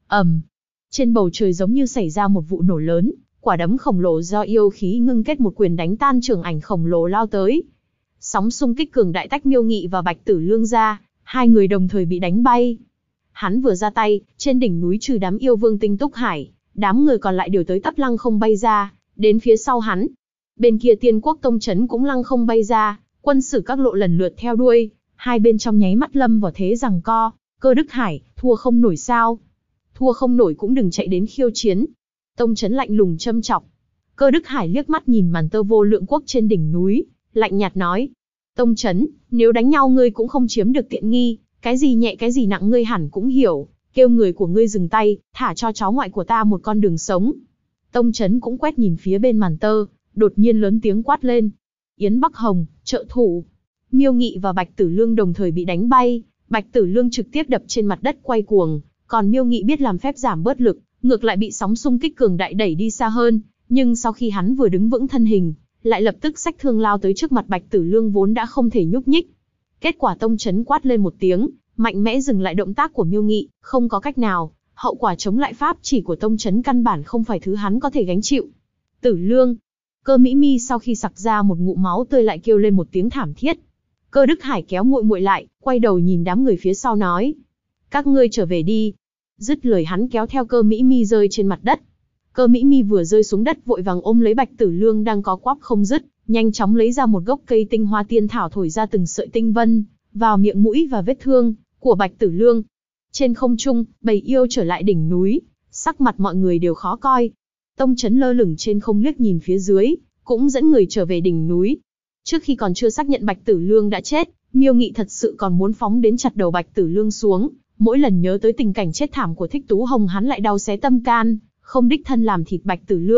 S1: Trên bầu trời giống như xảy ra một vụ nổ lớn, quả đấm khổng lồ do yêu khí ngưng kết một quyền đánh tan trường ảnh khổng lồ lao tới. Sóng xung kích cường đại tách Miêu Nghị và Bạch Tử Lương ra, hai người đồng thời bị đánh bay. Hắn vừa ra tay, trên đỉnh núi trừ đám yêu vương Tinh Túc Hải, đám người còn lại đều tới tấp lăng không bay ra, đến phía sau hắn. Bên kia Tiên Quốc Tông Trấn cũng lăng không bay ra, quân sử các lộ lần lượt theo đuôi, hai bên trong nháy mắt lâm vào thế giằng co. Cơ Đức Hải, thua không nổi sao? Thua không nổi cũng đừng chạy đến khiêu chiến. Tông Trấn lạnh lùng châm chọc. Cơ Đức Hải liếc mắt nhìn màn tơ vô lượng quốc trên đỉnh núi, lạnh nhạt nói. Tông Trấn, nếu đánh nhau ngươi cũng không chiếm được tiện nghi, cái gì nhẹ cái gì nặng ngươi hẳn cũng hiểu, kêu người của ngươi dừng tay, thả cho cháu ngoại của ta một con đường sống. Tông Trấn cũng quét nhìn phía bên màn tơ, đột nhiên lớn tiếng quát lên. Yến Bắc Hồng, trợ thủ. Miêu Nghị và Bạch Tử Lương đồng thời bị đánh bay, Bạch Tử Lương trực tiếp đập trên mặt đất quay cuồng, còn Miêu Nghị biết làm phép giảm bớt lực, ngược lại bị sóng xung kích cường đại đẩy đi xa hơn, nhưng sau khi hắn vừa đứng vững thân hình, lại lập tức xách thương lao tới trước mặt Bạch Tử Lương vốn đã không thể nhúc nhích. Kết quả Tông Trấn quát lên một tiếng, mạnh mẽ dừng lại động tác của Miêu Nghị, không có cách nào, hậu quả chống lại pháp chỉ của Tông Trấn căn bản không phải thứ hắn có thể gánh chịu. Tử Lương, Cơ Mỹ Mi sau khi sặc ra một ngụm máu tươi lại kêu lên một tiếng thảm thiết. Cơ Đức Hải kéo muội muội lại, quay đầu nhìn đám người phía sau nói: "Các ngươi trở về đi." Dứt lời hắn kéo theo Cơ Mỹ Mi rơi trên mặt đất. Cơ Mỹ Mi vừa rơi xuống đất vội vàng ôm lấy Bạch Tử Lương đang có quắp không dứt, nhanh chóng lấy ra một gốc cây tinh hoa tiên thảo thổi ra từng sợi tinh vân vào miệng mũi và vết thương của Bạch Tử Lương. Trên không trung, bầy yêu trở lại đỉnh núi, sắc mặt mọi người đều khó coi. Tông Trấn lơ lửng trên không liếc nhìn phía dưới, cũng dẫn người trở về đỉnh núi. Trước khi còn chưa xác nhận Bạch Tử Lương đã chết, Miêu Nghị thật sự còn muốn phóng đến chặt đầu Bạch Tử Lương xuống. Mỗi lần nhớ tới tình cảnh chết thảm của Thích Tú Hồng hắn lại đau xé tâm can, không đích thân làm thịt Bạch Tử Lương,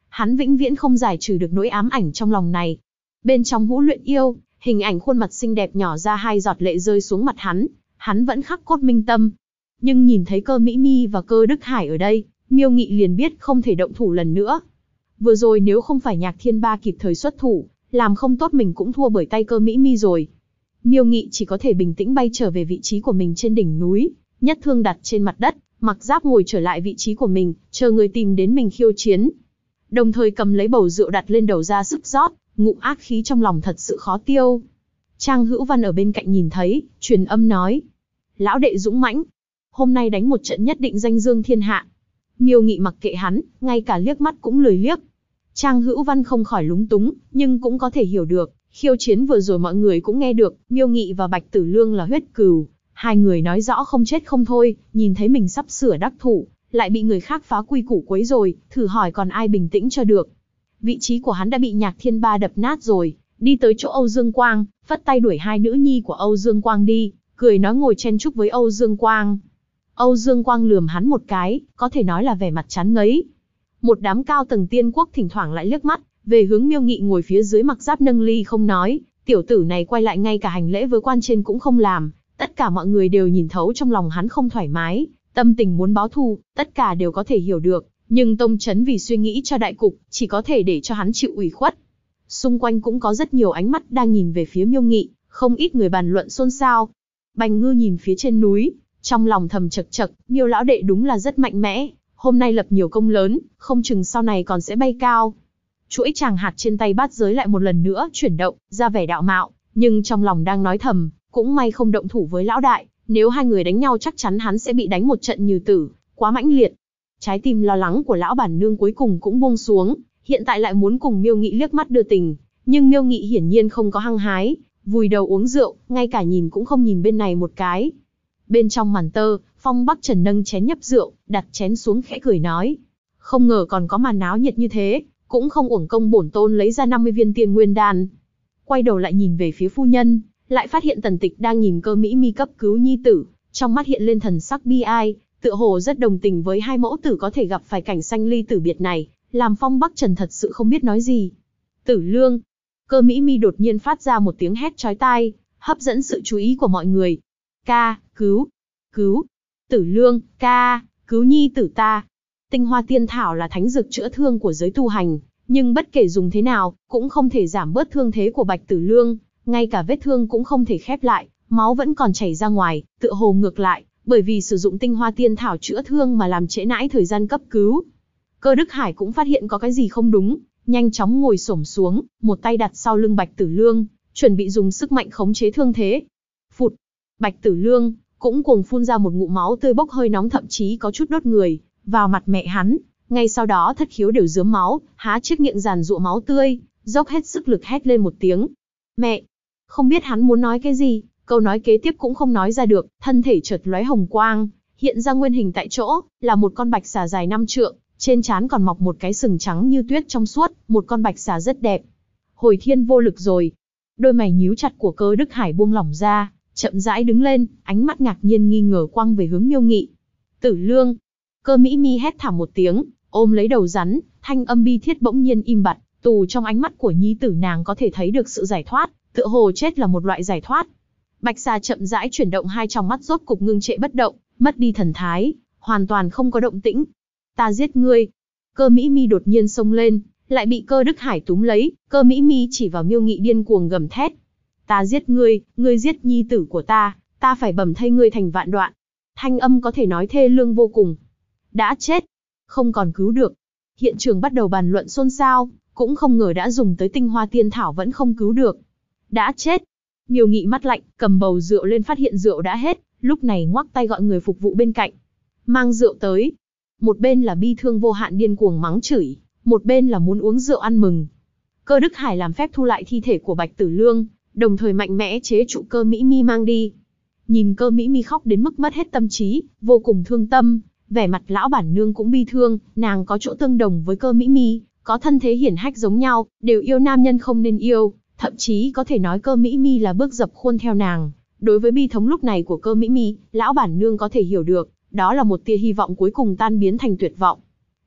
S1: hắn vĩnh viễn không giải trừ được nỗi ám ảnh trong lòng này. Bên trong hũ luyện yêu, hình ảnh khuôn mặt xinh đẹp nhỏ ra 2 giọt lệ rơi xuống mặt hắn vẫn khắc cốt minh tâm. Nhưng nhìn thấy Cơ Mỹ Mi và Cơ Đức Hải ở đây, Miêu Nghị liền biết không thể động thủ lần nữa. Vừa rồi nếu không phải Nhạc Thiên Ba kịp thời xuất thủ, làm không tốt mình cũng thua bởi tay Cơ Mỹ Mi rồi. Miêu Nghị chỉ có thể bình tĩnh bay trở về vị trí của mình trên đỉnh núi, nhất thương đặt trên mặt đất, mặc giáp ngồi trở lại vị trí của mình, chờ người tìm đến mình khiêu chiến. Đồng thời cầm lấy bầu rượu đặt lên đầu ra sức rót, ngụm ác khí trong lòng thật sự khó tiêu. Trang Hữu Văn ở bên cạnh nhìn thấy, truyền âm nói: lão đệ dũng mãnh, hôm nay đánh một trận nhất định danh dương thiên hạ. Miêu Nghị mặc kệ hắn, ngay cả liếc mắt cũng lười liếc. Trang Hữu Văn không khỏi lúng túng, nhưng cũng có thể hiểu được, khiêu chiến vừa rồi mọi người cũng nghe được, Miêu Nghị và Bạch Tử Lương là huyết cừu, hai người nói rõ không chết không thôi, nhìn thấy mình sắp sửa đắc thủ, lại bị người khác phá quy củ quấy rồi, thử hỏi còn ai bình tĩnh cho được. Vị trí của hắn đã bị Nhạc Thiên Ba đập nát rồi, đi tới chỗ Âu Dương Quang, phất tay đuổi 2 nữ nhi của Âu Dương Quang đi, cười nói ngồi chen chúc với Âu Dương Quang. Âu Dương Quang lườm hắn một cái, có thể nói là vẻ mặt chán ngấy. Một đám cao tầng tiên quốc thỉnh thoảng lại liếc mắt về hướng Miêu Nghị ngồi phía dưới mặc giáp nâng ly không nói, tiểu tử này quay lại ngay cả hành lễ với quan trên cũng không làm. Tất cả mọi người đều nhìn thấu trong lòng hắn không thoải mái, tâm tình muốn báo thù, tất cả đều có thể hiểu được, nhưng Tông Chấn vì suy nghĩ cho đại cục, chỉ có thể để cho hắn chịu ủy khuất. Xung quanh cũng có rất nhiều ánh mắt đang nhìn về phía Miêu Nghị, không ít người bàn luận xôn xao. Bành Ngư nhìn phía trên núi, trong lòng thầm chậc chậc, Miêu lão đệ đúng là rất mạnh mẽ, hôm nay lập nhiều công lớn, không chừng sau này còn sẽ bay cao. Chuỗi tràng hạt trên tay bát giới lại một lần nữa chuyển động, ra vẻ đạo mạo, nhưng trong lòng đang nói thầm, cũng may không động thủ với lão đại, nếu hai người đánh nhau chắc chắn hắn sẽ bị đánh một trận như tử, quá mãnh liệt. Trái tim lo lắng của lão bản nương cuối cùng cũng buông xuống, hiện tại lại muốn cùng Miêu Nghị liếc mắt đưa tình, nhưng Miêu Nghị hiển nhiên không có hăng hái, vùi đầu uống rượu, ngay cả nhìn cũng không nhìn bên này một cái. Bên trong màn tơ, Phong Bắc Trần nâng chén nhấp rượu, đặt chén xuống khẽ cười nói: không ngờ còn có màn náo nhiệt như thế, cũng không uổng công bổn tôn lấy ra 50 viên tiên nguyên đan. Quay đầu lại nhìn về phía phu nhân, lại phát hiện Tần Tịch đang nhìn Cơ Mỹ Mi cấp cứu nhi tử, trong mắt hiện lên thần sắc bi ai, tựa hồ rất đồng tình với hai mẫu tử có thể gặp phải cảnh sanh ly tử biệt này, làm Phong Bắc Trần thật sự không biết nói gì. Tử Lương. Cơ Mỹ Mi đột nhiên phát ra một tiếng hét chói tai, hấp dẫn sự chú ý của mọi người. Ca, cứu, cứu. Tử Lương, ca, cứu nhi tử ta. Tinh Hoa Tiên Thảo là thánh dược chữa thương của giới tu hành, nhưng bất kể dùng thế nào, cũng không thể giảm bớt thương thế của Bạch Tử Lương, ngay cả vết thương cũng không thể khép lại, máu vẫn còn chảy ra ngoài, tựa hồ ngược lại, bởi vì sử dụng Tinh Hoa Tiên Thảo chữa thương mà làm trễ nãi thời gian cấp cứu. Cơ Đức Hải cũng phát hiện có cái gì không đúng, nhanh chóng ngồi xổm xuống, một tay đặt sau lưng Bạch Tử Lương, chuẩn bị dùng sức mạnh khống chế thương thế. Phụt, Bạch Tử Lương cũng cuồng phun ra một ngụm máu tươi bốc hơi nóng, thậm chí có chút đốt người vào mặt mẹ hắn. Ngay sau đó thất khiếu đều rớm máu, há chiếc miệng giàn giụa máu tươi, dốc hết sức lực hét lên một tiếng. Mẹ! Không biết hắn muốn nói cái gì, câu nói kế tiếp cũng không nói ra được, thân thể chợt lóe hồng quang, hiện ra nguyên hình tại chỗ, là một con bạch xà dài 5 trượng, trên trán còn mọc một cái sừng trắng như tuyết trong suốt, một con bạch xà rất đẹp. Hồi thiên vô lực rồi. Đôi mày nhíu chặt của Cơ Đức Hải buông lỏng ra, chậm rãi đứng lên, ánh mắt ngạc nhiên nghi ngờ quăng về hướng Miêu Nghị. Tử Lương! Cơ Mỹ Mi hét thảm một tiếng, ôm lấy đầu rắn, thanh âm bi thiết bỗng nhiên im bặt, tù trong ánh mắt của nhi tử nàng có thể thấy được sự giải thoát, tựa hồ chết là một loại giải thoát. Bạch xà chậm rãi chuyển động hai tròng mắt rốt cục ngưng trệ bất động, mất đi thần thái, hoàn toàn không có động tĩnh. Ta giết ngươi! Cơ Mỹ Mi đột nhiên xông lên, lại bị Cơ Đức Hải túm lấy, Cơ Mỹ Mi chỉ vào Miêu Nghị điên cuồng gầm thét. Ta giết ngươi, ngươi giết nhi tử của ta phải bầm thây ngươi thành vạn đoạn. Thanh âm có thể nói thê lương vô cùng. Đã chết, không còn cứu được. Hiện trường bắt đầu bàn luận xôn xao, cũng không ngờ đã dùng tới Tinh Hoa Tiên Thảo vẫn không cứu được. Đã chết. Miêu Nghị mắt lạnh, cầm bầu rượu lên phát hiện rượu đã hết, lúc này ngoắc tay gọi người phục vụ bên cạnh. Mang rượu tới. Một bên là bi thương vô hạn điên cuồng mắng chửi, một bên là muốn uống rượu ăn mừng. Cơ Đức Hải làm phép thu lại thi thể của Bạch Tử Lương, đồng thời mạnh mẽ chế trụ Cơ Mỹ Mi mang đi. Nhìn Cơ Mỹ Mi khóc đến mức mất hết tâm trí, vô cùng thương tâm, vẻ mặt lão bản nương cũng bi thương, nàng có chỗ tương đồng với Cơ Mỹ Mi, có thân thế hiển hách giống nhau, đều yêu nam nhân không nên yêu, thậm chí có thể nói Cơ Mỹ Mi là bước dập khuôn theo nàng. Đối với bi thống lúc này của Cơ Mỹ Mi, lão bản nương có thể hiểu được, đó là một tia hy vọng cuối cùng tan biến thành tuyệt vọng.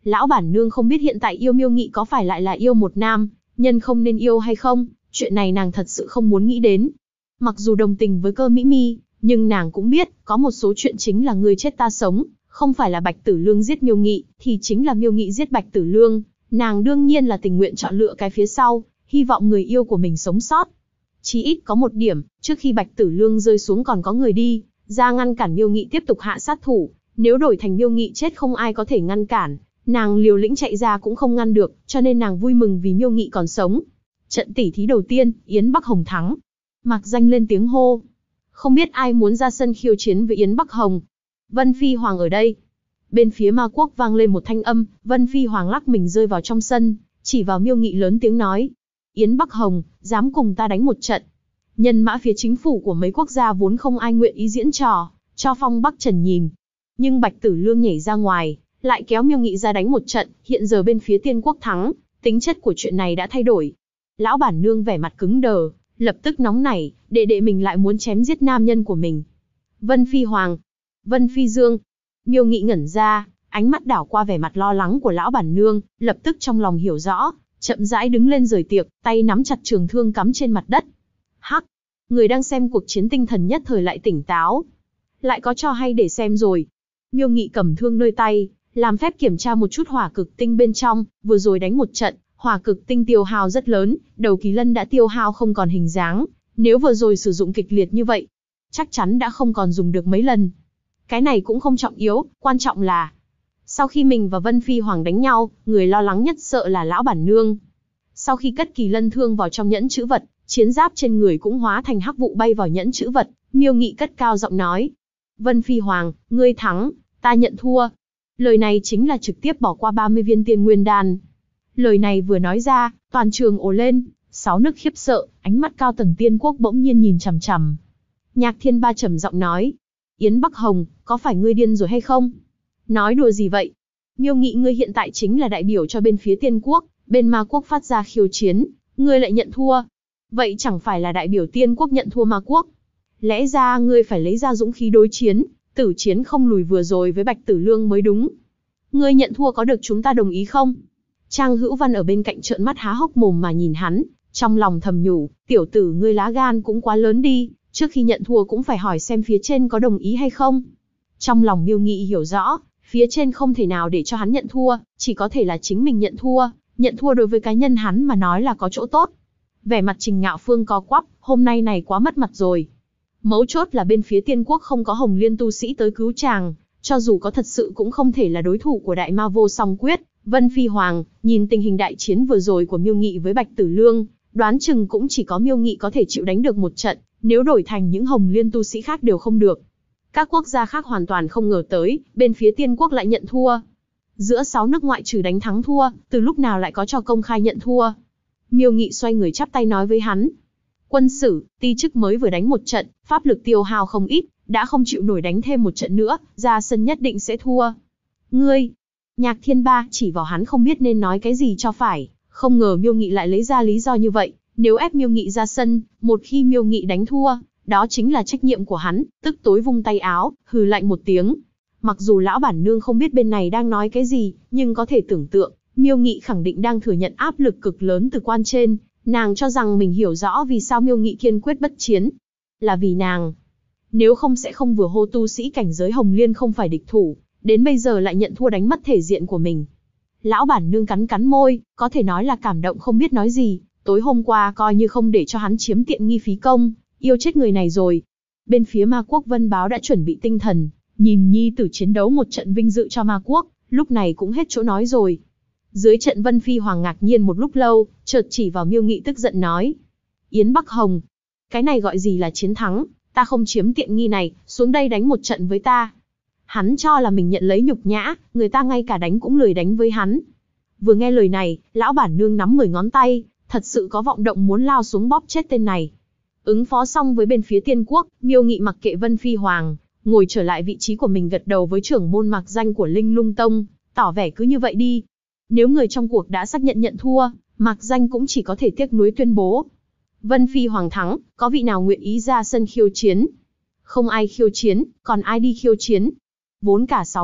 S1: Lão bản nương không biết hiện tại yêu Miêu Nghị có phải lại là yêu một nam nhân không nên yêu hay không, chuyện này nàng thật sự không muốn nghĩ đến. Mặc dù đồng tình với Cơ Mỹ Mi, nhưng nàng cũng biết, có một số chuyện chính là ngươi chết ta sống, không phải là Bạch Tử Lương giết Miêu Nghị, thì chính là Miêu Nghị giết Bạch Tử Lương. Nàng đương nhiên là tình nguyện chọn lựa cái phía sau, hy vọng người yêu của mình sống sót. Chí ít có một điểm, trước khi Bạch Tử Lương rơi xuống còn có người đi ra ngăn cản Miêu Nghị tiếp tục hạ sát thủ, nếu đổi thành Miêu Nghị chết không ai có thể ngăn cản, nàng liều lĩnh chạy ra cũng không ngăn được, cho nên nàng vui mừng vì Miêu Nghị còn sống. Trận tỉ thí đầu tiên, Yến Bắc Hồng thắng. Mạc Danh lên tiếng hô. Không biết ai muốn ra sân khiêu chiến với Yến Bắc Hồng. Vân Phi Hoàng ở đây. Bên phía Ma Quốc vang lên một thanh âm, Vân Phi Hoàng lắc mình rơi vào trong sân, chỉ vào Miêu Nghị lớn tiếng nói. Yến Bắc Hồng, dám cùng ta đánh một trận. Nhân mã phía chính phủ của mấy quốc gia vốn không ai nguyện ý diễn trò, cho Phong Bắc Trần nhìn. Nhưng Bạch Tử Lương nhảy ra ngoài, lại kéo Miêu Nghị ra đánh một trận, hiện giờ bên phía Tiên Quốc thắng, tính chất của chuyện này đã thay đổi. Lão bản nương vẻ mặt cứng đờ, lập tức nóng nảy, đệ mình lại muốn chém giết nam nhân của mình. Vân Phi Hoàng, Vân Phi Dương. Miêu Nghị ngẩn ra, ánh mắt đảo qua vẻ mặt lo lắng của lão bản nương, lập tức trong lòng hiểu rõ, chậm rãi đứng lên rời tiệc, tay nắm chặt trường thương cắm trên mặt đất. Hắc, người đang xem cuộc chiến tinh thần nhất thời lại tỉnh táo. Lại có trò hay để xem rồi. Miêu Nghị cầm thương nơi tay, làm phép kiểm tra một chút hỏa cực tinh bên trong, vừa rồi đánh một trận, hỏa cực tinh tiêu hao rất lớn, đầu kỳ lân đã tiêu hao không còn hình dáng, nếu vừa rồi sử dụng kịch liệt như vậy, chắc chắn đã không còn dùng được mấy lần. Cái này cũng không trọng yếu, quan trọng là sau khi mình và Vân Phi Hoàng đánh nhau, người lo lắng nhất sợ là lão bản nương. Sau khi cất kỳ lân thương vào trong nhẫn chữ vật, chiến giáp trên người cũng hóa thành hắc vụ bay vào nhẫn chữ vật, Miêu Nghị cất cao giọng nói. Vân Phi Hoàng, ngươi thắng, ta nhận thua. Lời này chính là trực tiếp bỏ qua 30 viên tiên nguyên đan. Lời này vừa nói ra, toàn trường ồ lên, 6 nước khiếp sợ, ánh mắt cao tầng Tiên Quốc bỗng nhiên nhìn chằm chằm. Nhạc Thiên Ba trầm giọng nói. Yến Bắc Hồng, có phải ngươi điên rồi hay không? Nói đùa gì vậy? Miêu Nghị ngươi hiện tại chính là đại biểu cho bên phía Tiên Quốc, bên Ma Quốc phát ra khiêu chiến, ngươi lại nhận thua. Vậy chẳng phải là đại biểu Tiên Quốc nhận thua Ma Quốc? Lẽ ra ngươi phải lấy ra dũng khí đối chiến, tử chiến không lùi vừa rồi với Bạch Tử Lương mới đúng. Ngươi nhận thua có được chúng ta đồng ý không? Trang Hữu Văn ở bên cạnh trợn mắt há hốc mồm mà nhìn hắn, trong lòng thầm nhủ, tiểu tử ngươi lá gan cũng quá lớn đi, trước khi nhận thua cũng phải hỏi xem phía trên có đồng ý hay không. Trong lòng Miêu Nghị hiểu rõ, phía trên không thể nào để cho hắn nhận thua, chỉ có thể là chính mình nhận thua đối với cá nhân hắn mà nói là có chỗ tốt. Vẻ mặt Trình Ngạo Phương co quắp, hôm nay này quá mất mặt rồi. Mấu chốt là bên phía Tiên Quốc không có Hồng Liên tu sĩ tới cứu chàng, cho dù có thật sự cũng không thể là đối thủ của Đại Ma Vô Song Quyết. Vân Phi Hoàng, nhìn tình hình đại chiến vừa rồi của Miêu Nghị với Bạch Tử Lương, đoán chừng cũng chỉ có Miêu Nghị có thể chịu đánh được một trận, nếu đổi thành những Hồng Liên tu sĩ khác đều không được. Các quốc gia khác hoàn toàn không ngờ tới, bên phía Tiên Quốc lại nhận thua. Giữa 6 nước ngoại trừ đánh thắng thua, từ lúc nào lại có cho công khai nhận thua. Miêu Nghị xoay người chắp tay nói với hắn. Quân sử, ti chức mới vừa đánh một trận, pháp lực tiêu hao không ít, đã không chịu nổi đánh thêm một trận nữa, ra sân nhất định sẽ thua. Ngươi! Nhạc Thiên Ba chỉ vào hắn không biết nên nói cái gì cho phải, không ngờ Miêu Nghị lại lấy ra lý do như vậy, nếu ép Miêu Nghị ra sân, một khi Miêu Nghị đánh thua, đó chính là trách nhiệm của hắn, tức tối vung tay áo, hừ lạnh một tiếng. Mặc dù lão bản nương không biết bên này đang nói cái gì, nhưng có thể tưởng tượng, Miêu Nghị khẳng định đang thừa nhận áp lực cực lớn từ quan trên, nàng cho rằng mình hiểu rõ vì sao Miêu Nghị kiên quyết bất chiến. Là vì nàng. Nếu không sẽ không vừa hô tu sĩ cảnh giới Hồng Liên không phải địch thủ, đến bây giờ lại nhận thua đánh mất thể diện của mình. Lão bản nương cắn cắn môi, có thể nói là cảm động không biết nói gì, tối hôm qua coi như không để cho hắn chiếm tiện nghi phí công, yêu chết người này rồi. Bên phía Ma Quốc Vân Báo đã chuẩn bị tinh thần, nhìn nhi tử chiến đấu một trận vinh dự cho Ma Quốc, lúc này cũng hết chỗ nói rồi. Dưới trận Vân Phi Hoàng ngạc nhiên một lúc lâu, chợt chỉ vào Miêu Nghị tức giận nói. Yến Bắc Hồng, cái này gọi gì là chiến thắng, ta không chiếm tiện nghi này, xuống đây đánh một trận với ta. Hắn cho là mình nhận lấy nhục nhã, người ta ngay cả đánh cũng lười đánh với hắn. Vừa nghe lời này, lão bản nương nắm 10 ngón tay, thật sự có vọng động muốn lao xuống bóp chết tên này. Ứng phó xong với bên phía Tiên Quốc, Miêu Nghị mặc kệ Vân Phi Hoàng, ngồi trở lại vị trí của mình gật đầu với trưởng môn Mạc Danh của Linh Lung Tông, tỏ vẻ cứ như vậy đi. Nếu người trong cuộc đã xác nhận thua, Mạc Danh cũng chỉ có thể tiếc nuối tuyên bố. Vân Phi Hoàng thắng, có vị nào nguyện ý ra sân khiêu chiến? Không ai khiêu chiến, còn ai đi khiêu chiến? Vốn cả 6 nước,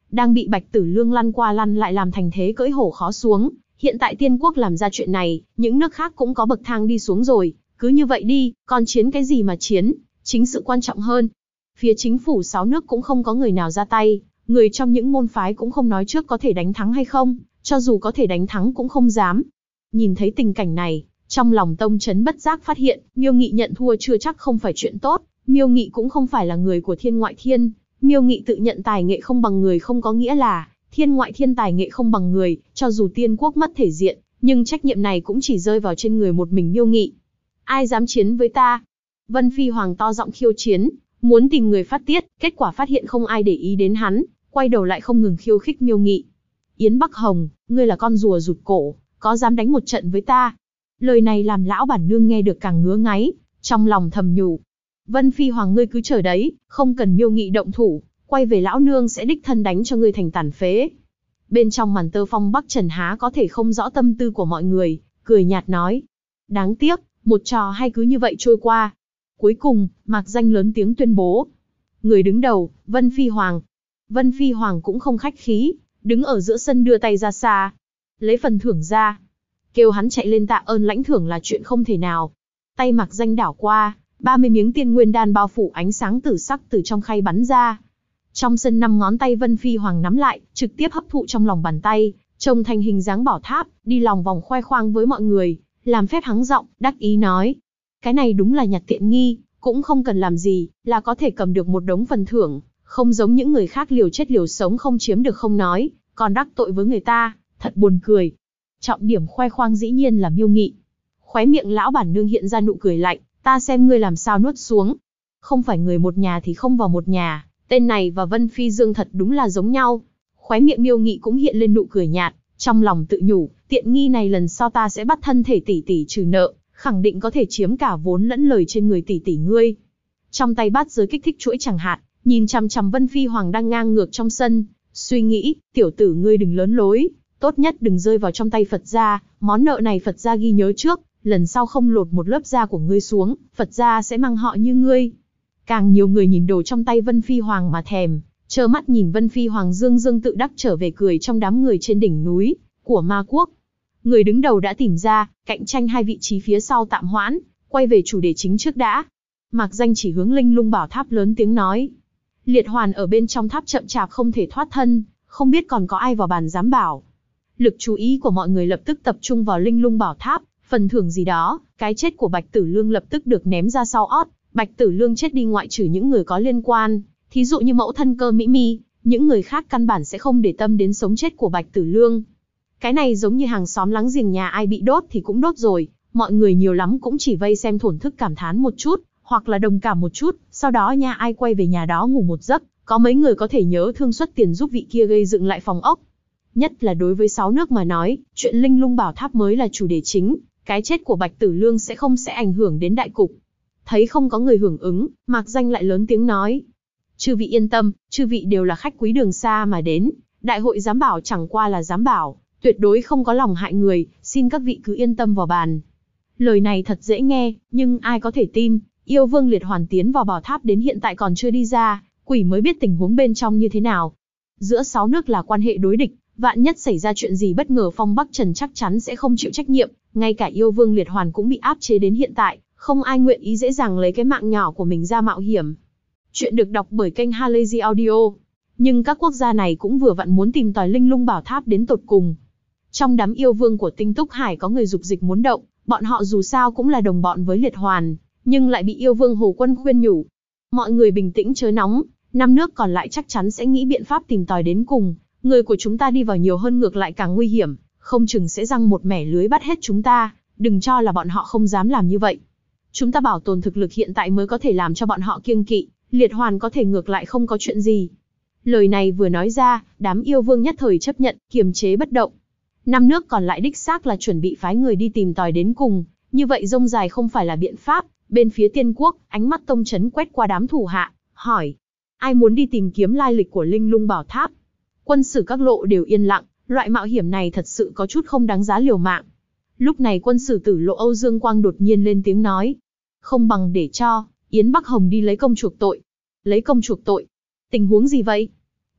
S1: đang bị Bạch Tử Lương lăn qua lăn lại làm thành thế cưỡi hổ khó xuống. Hiện tại Tiên Quốc làm ra chuyện này, những nước khác cũng có bậc thang đi xuống rồi, cứ như vậy đi, còn chiến cái gì mà chiến, chính sự quan trọng hơn. Phía chính phủ 6 nước cũng không có người nào ra tay, người trong những môn phái cũng không nói trước có thể đánh thắng hay không, cho dù có thể đánh thắng cũng không dám. Nhìn thấy tình cảnh này, trong lòng Tông Chấn bất giác phát hiện, Miêu Nghị nhận thua chưa chắc không phải chuyện tốt, Miêu Nghị cũng không phải là người của Thiên Ngoại Thiên, Miêu Nghị tự nhận tài nghệ không bằng người không có nghĩa là Thiên Ngoại Thiên tài nghệ không bằng người, cho dù Tiên Quốc mất thể diện, nhưng trách nhiệm này cũng chỉ rơi vào trên người một mình Miêu Nghị. Ai dám chiến với ta? Vân Phi Hoàng to giọng khiêu chiến, muốn tìm người phát tiết, kết quả phát hiện không ai để ý đến hắn, quay đầu lại không ngừng khiêu khích Miêu Nghị. Yến Bắc Hồng, ngươi là con rùa rụt cổ, có dám đánh một trận với ta? Lời này làm lão bản nương nghe được càng ngứa ngáy, trong lòng thầm nhủ. Vân Phi Hoàng ngươi cứ chờ đấy, không cần Miêu Nghị động thủ, quay về lão nương sẽ đích thân đánh cho ngươi thành tàn phế. Bên trong màn tơ phong Bắc Trần há có thể không rõ tâm tư của mọi người, cười nhạt nói. Đáng tiếc, một trò hay cứ như vậy trôi qua. Cuối cùng, Mạc Danh lớn tiếng tuyên bố. Người đứng đầu, Vân Phi Hoàng. Vân Phi Hoàng cũng không khách khí, đứng ở giữa sân đưa tay ra xa. Lấy phần thưởng ra. Kêu hắn chạy lên tạ ơn lãnh thưởng là chuyện không thể nào. Tay Mạc Danh đảo qua, 30 miếng tiên nguyên đan bao phủ ánh sáng tử sắc từ trong khay bắn ra. Trong sân 5 ngón tay Vân Phi Hoàng nắm lại, trực tiếp hấp thụ trong lòng bàn tay, trông thành hình dáng bảo tháp, đi lòng vòng khoe khoang với mọi người, làm phép hắng giọng, đắc ý nói. Cái này đúng là nhặt tiện nghi, cũng không cần làm gì, là có thể cầm được một đống phần thưởng, không giống những người khác liều chết liều sống không chiếm được không nói, còn đắc tội với người ta, thật buồn cười. Trọng điểm khoe khoang dĩ nhiên là Miêu Nghị. Khóe miệng lão bản nương hiện ra nụ cười lạnh, ta xem ngươi làm sao nuốt xuống. Không phải người một nhà thì không vào một nhà, tên này và Vân Phi Dương thật đúng là giống nhau. Khóe miệng Miêu Nghị cũng hiện lên nụ cười nhạt, trong lòng tự nhủ, tiện nghi này lần sau ta sẽ bắt thân thể tỷ tỷ trừ nợ, khẳng định có thể chiếm cả vốn lẫn lời trên người tỷ tỷ ngươi. Trong tay bát giới kích thích chuỗi chẳng hạn, nhìn chằm chằm Vân Phi Hoàng đang ngang ngược trong sân, suy nghĩ, tiểu tử ngươi đừng lớn lối, tốt nhất đừng rơi vào trong tay Phật gia, món nợ này Phật gia ghi nhớ trước, lần sau không lột một lớp da của ngươi xuống, Phật gia sẽ mang họ như ngươi. Càng nhiều người nhìn đồ trong tay Vân Phi Hoàng mà thèm, trơ mắt nhìn Vân Phi Hoàng dương dương tự đắc trở về cười trong đám người trên đỉnh núi của Ma Quốc. Người đứng đầu đã tìm ra, cạnh tranh 2 vị trí phía sau tạm hoãn, quay về chủ đề chính trước đã. Mạc Danh chỉ hướng Linh Lung Bảo Tháp lớn tiếng nói. Liệt Hoàn ở bên trong tháp chậm chạp không thể thoát thân, không biết còn có ai vào bàn giám bảo. Lực chú ý của mọi người lập tức tập trung vào Linh Lung Bảo Tháp, phần thưởng gì đó, cái chết của Bạch Tử Lương lập tức được ném ra sau ót. Bạch Tử Lương chết đi ngoại trừ những người có liên quan, thí dụ như mẫu thân Cơ Mỹ Mi, những người khác căn bản sẽ không để tâm đến sống chết của Bạch Tử Lương. Cái này giống như hàng xóm láng giềng nhà ai bị đốt thì cũng đốt rồi, mọi người nhiều lắm cũng chỉ vây xem thổn thức cảm thán một chút, hoặc là đồng cảm một chút, sau đó nhà ai quay về nhà đó ngủ một giấc, có mấy người có thể nhớ thương xuất tiền giúp vị kia gây dựng lại phòng ốc. Nhất là đối với 6 nước mà nói, chuyện Linh Lung Bảo Tháp mới là chủ đề chính, cái chết của Bạch Tử Lương sẽ không ảnh hưởng đến đại cục. Thấy không có người hưởng ứng, Mạc Danh lại lớn tiếng nói. Chư vị yên tâm, chư vị đều là khách quý đường xa mà đến, đại hội giám bảo chẳng qua là giám bảo, tuyệt đối không có lòng hại người, xin các vị cứ yên tâm vào bàn. Lời này thật dễ nghe, nhưng ai có thể tin, yêu vương Liệt Hoàn tiến vào bảo tháp đến hiện tại còn chưa đi ra, quỷ mới biết tình huống bên trong như thế nào. Giữa 6 nước là quan hệ đối địch, vạn nhất xảy ra chuyện gì bất ngờ Phong Bắc Trần chắc chắn sẽ không chịu trách nhiệm, ngay cả yêu vương Liệt Hoàn cũng bị áp chế đến hiện tại, không ai nguyện ý dễ dàng lấy cái mạng nhỏ của mình ra mạo hiểm. Chuyện được đọc bởi kênh Halazy Audio. Nhưng các quốc gia này cũng vừa vặn muốn tìm tòi Linh Lung Bảo Tháp đến tột cùng. Trong đám yêu vương của Tinh Túc Hải có người dục dịch muốn động, bọn họ dù sao cũng là đồng bọn với Liệt Hoàn, nhưng lại bị yêu vương Hồ Quân khuyên nhủ. Mọi người bình tĩnh chớ nóng, 5 nước còn lại chắc chắn sẽ nghĩ biện pháp tìm tòi đến cùng. Người của chúng ta đi vào nhiều hơn ngược lại càng nguy hiểm, không chừng sẽ giăng một mẻ lưới bắt hết chúng ta, đừng cho là bọn họ không dám làm như vậy. Chúng ta bảo tồn thực lực hiện tại mới có thể làm cho bọn họ kiêng kỵ, Liệt Hoàn có thể ngược lại không có chuyện gì. Lời này vừa nói ra, đám yêu vương nhất thời chấp nhận, kiềm chế bất động. 5 nước còn lại đích xác là chuẩn bị phái người đi tìm tòi đến cùng, như vậy rông dài không phải là biện pháp. Bên phía Tiên Quốc, ánh mắt Tông Chấn quét qua đám thủ hạ, hỏi. Ai muốn đi tìm kiếm lai lịch của Linh Lung Bảo Tháp? Quân sử các lộ đều yên lặng, loại mạo hiểm này thật sự có chút không đáng giá liều mạng. Lúc này quân sử tử lộ Âu Dương Quang đột nhiên lên tiếng nói. Không bằng để cho Yến Bắc Hồng đi lấy công chuộc tội. Lấy công chuộc tội? Tình huống gì vậy?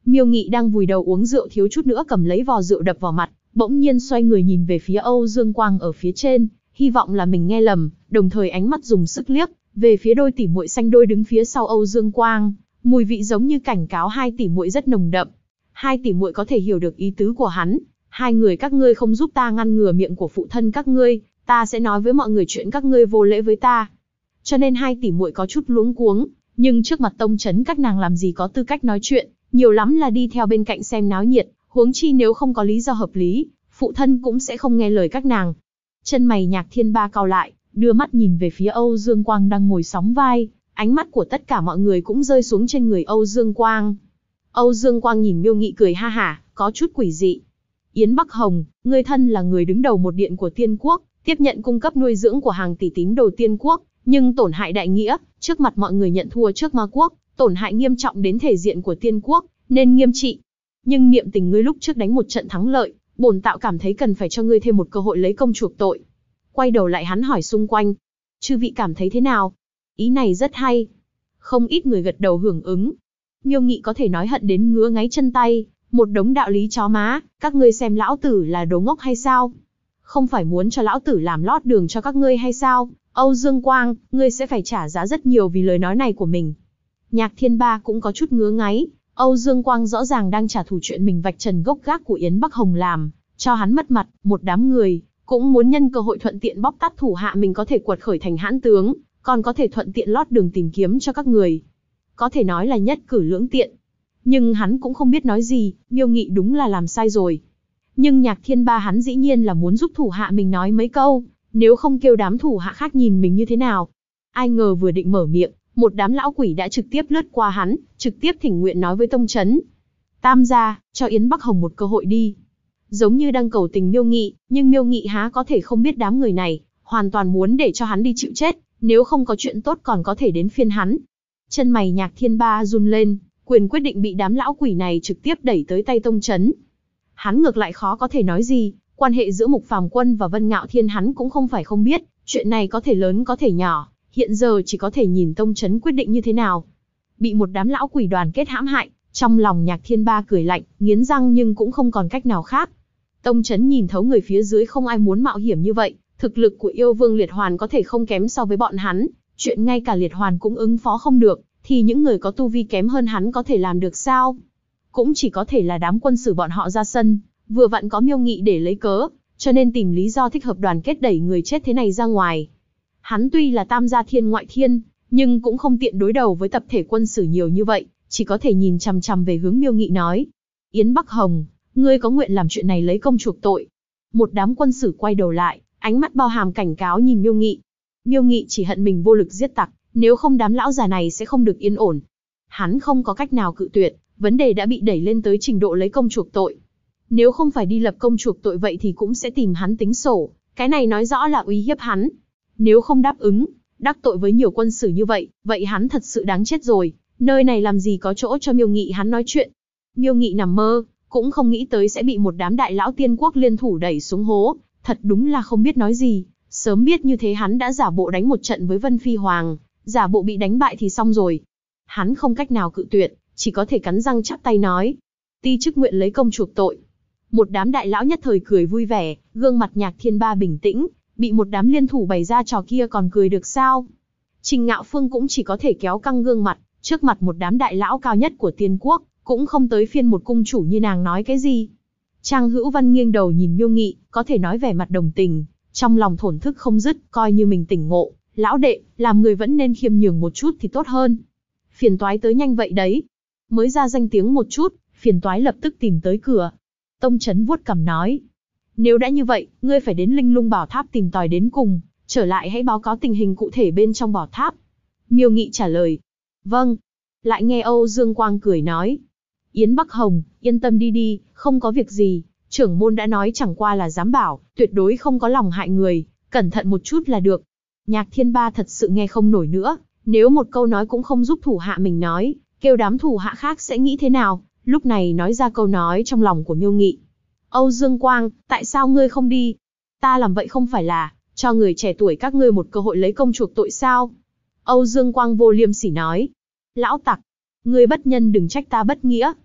S1: Miêu Nghị đang vùi đầu uống rượu thiếu chút nữa cầm lấy vò rượu đập vào mặt, bỗng nhiên xoay người nhìn về phía Âu Dương Quang ở phía trên, hy vọng là mình nghe lầm, đồng thời ánh mắt dùng sức liếc về phía đôi tỷ muội xanh đôi đứng phía sau Âu Dương Quang, mùi vị giống như cảnh cáo hai tỷ muội rất nồng đậm. Hai tỷ muội có thể hiểu được ý tứ của hắn, hai người các ngươi không giúp ta ngăn ngừa miệng của phụ thân các ngươi, ta sẽ nói với mọi người chuyện các ngươi vô lễ với ta. Cho nên hai tỷ muội có chút luống cuống, nhưng trước mặt tông trấn các nàng làm gì có tư cách nói chuyện, nhiều lắm là đi theo bên cạnh xem náo nhiệt, huống chi nếu không có lý do hợp lý, phụ thân cũng sẽ không nghe lời các nàng. Chân mày Nhạc Thiên Ba cau lại, đưa mắt nhìn về phía Âu Dương Quang đang ngồi sóng vai, ánh mắt của tất cả mọi người cũng rơi xuống trên người Âu Dương Quang. Âu Dương Quang nhìn Miêu Nghị cười ha hả, có chút quỷ dị. Yến Bắc Hồng, ngươi thân là người đứng đầu một điện của Tiên Quốc, tiếp nhận cung cấp nuôi dưỡng của hàng tỷ tín đồ Tiên Quốc, nhưng tổn hại đại nghĩa, trước mặt mọi người nhận thua trước Ma Quốc, tổn hại nghiêm trọng đến thể diện của Tiên Quốc, nên nghiêm trị. Nhưng niệm tình ngươi lúc trước đánh một trận thắng lợi, bổn tạo cảm thấy cần phải cho ngươi thêm một cơ hội lấy công chuộc tội. Quay đầu lại hắn hỏi xung quanh, chư vị cảm thấy thế nào? Ý này rất hay. Không ít người gật đầu hưởng ứng. Miêu Nghị có thể nói hận đến ngứa ngáy chân tay, một đống đạo lý chó má, các ngươi xem lão tử là đồ ngốc hay sao? Không phải muốn cho lão tử làm lót đường cho các ngươi hay sao? Âu Dương Quang, ngươi sẽ phải trả giá rất nhiều vì lời nói này của mình. Nhạc Thiên Ba cũng có chút ngứa ngáy, Âu Dương Quang rõ ràng đang trả thù chuyện mình vạch trần gốc gác của Yến Bắc Hồng làm, cho hắn mất mặt, một đám người, cũng muốn nhân cơ hội thuận tiện bóc tát thủ hạ mình có thể quật khởi thành hãn tướng, còn có thể thuận tiện lót đường tìm kiếm cho các người. Có thể nói là nhất cử lưỡng tiện. Nhưng hắn cũng không biết nói gì, Miêu Nghị đúng là làm sai rồi. Nhưng Nhạc Thiên Ba hắn dĩ nhiên là muốn giúp thủ hạ mình nói mấy câu, nếu không kêu đám thủ hạ khác nhìn mình như thế nào. Ai ngờ vừa định mở miệng, một đám lão quỷ đã trực tiếp lướt qua hắn, trực tiếp thỉnh nguyện nói với tông trấn. Tam gia, cho Yến Bắc Hồng một cơ hội đi. Giống như đang cầu tình Miêu Nghị, nhưng Miêu Nghị há có thể không biết đám người này, hoàn toàn muốn để cho hắn đi chịu chết, nếu không có chuyện tốt còn có thể đến phiên hắn. Chân mày Nhạc Thiên Ba run lên, quyền quyết định bị đám lão quỷ này trực tiếp đẩy tới tay tông trấn. Hắn ngược lại khó có thể nói gì, quan hệ giữa Mục Phàm Quân và Vân Ngạo Thiên hắn cũng không phải không biết, chuyện này có thể lớn có thể nhỏ, hiện giờ chỉ có thể nhìn tông trấn quyết định như thế nào. Bị một đám lão quỷ đoàn kết hãm hại, trong lòng Nhạc Thiên Ba cười lạnh, nghiến răng nhưng cũng không còn cách nào khác. Tông trấn nhìn thấu người phía dưới không ai muốn mạo hiểm như vậy, thực lực của yêu vương Liệt Hoàn có thể không kém so với bọn hắn, chuyện ngay cả Liệt Hoàn cũng ứng phó không được, thì những người có tu vi kém hơn hắn có thể làm được sao? Cũng chỉ có thể là đám quân sử bọn họ ra sân, vừa vặn có Miêu Nghị để lấy cớ, cho nên tìm lý do thích hợp đoàn kết đẩy người chết thế này ra ngoài. Hắn tuy là tam gia thiên ngoại thiên, nhưng cũng không tiện đối đầu với tập thể quân sử nhiều như vậy, chỉ có thể nhìn chằm chằm về hướng Miêu Nghị nói. Yến Bắc Hồng, ngươi có nguyện làm chuyện này lấy công chuộc tội? Một đám quân sử quay đầu lại, ánh mắt bao hàm cảnh cáo nhìn Miêu Nghị. Miêu Nghị chỉ hận mình vô lực giết tặc, nếu không đám lão già này sẽ không được yên ổn. Hắn không có cách nào cự tuyệt, vấn đề đã bị đẩy lên tới trình độ lấy công chuộc tội. Nếu không phải đi lập công chuộc tội vậy thì cũng sẽ tìm hắn tính sổ, cái này nói rõ là uy hiếp hắn. Nếu không đáp ứng, đắc tội với nhiều quân sử như vậy, vậy hắn thật sự đáng chết rồi, nơi này làm gì có chỗ cho Miêu Nghị hắn nói chuyện. Miêu Nghị nằm mơ, cũng không nghĩ tới sẽ bị một đám đại lão Tiên Quốc liên thủ đẩy xuống hố, thật đúng là không biết nói gì, sớm biết như thế hắn đã giả bộ đánh một trận với Vân Phi Hoàng, giả bộ bị đánh bại thì xong rồi. Hắn không cách nào cự tuyệt, chỉ có thể cắn răng chắp tay nói. Ti chức nguyện lấy công chuộc tội. Một đám đại lão nhất thời cười vui vẻ, gương mặt Nhạc Thiên Ba bình tĩnh, bị một đám liên thủ bày ra trò kia còn cười được sao? Trình Ngạo Phương cũng chỉ có thể kéo căng gương mặt, trước mặt một đám đại lão cao nhất của Tiên Quốc, cũng không tới phiên một cung chủ như nàng nói cái gì. Trang Hữu Văn nghiêng đầu nhìn Miêu Nghị, có thể nói vẻ mặt đồng tình, trong lòng thổn thức không dứt, coi như mình tỉnh ngộ, lão đệ, làm người vẫn nên khiêm nhường một chút thì tốt hơn. Phiền toái tới nhanh vậy đấy. Mới ra danh tiếng một chút, phiền toái lập tức tìm tới cửa. Tông Chấn vuốt cằm nói. Nếu đã như vậy, ngươi phải đến Linh Lung Bảo Tháp tìm tòi đến cùng, trở lại hãy báo cáo tình hình cụ thể bên trong bảo tháp. Miêu Nghị trả lời. Vâng. Lại nghe Âu Dương Quang cười nói. Yến Bắc Hồng, yên tâm đi đi, không có việc gì, trưởng môn đã nói chẳng qua là giám bảo, tuyệt đối không có lòng hại người, cẩn thận một chút là được. Nhạc Thiên Ba thật sự nghe không nổi nữa, nếu một câu nói cũng không giúp thủ hạ mình nói, kêu đám thủ hạ khác sẽ nghĩ thế nào, lúc này nói ra câu nói trong lòng của Miêu Nghị. Âu Dương Quang, tại sao ngươi không đi? Ta làm vậy không phải là cho người trẻ tuổi các ngươi một cơ hội lấy công chuộc tội sao? Âu Dương Quang vô liêm sỉ nói. Lão tặc, ngươi bất nhân đừng trách ta bất nghĩa.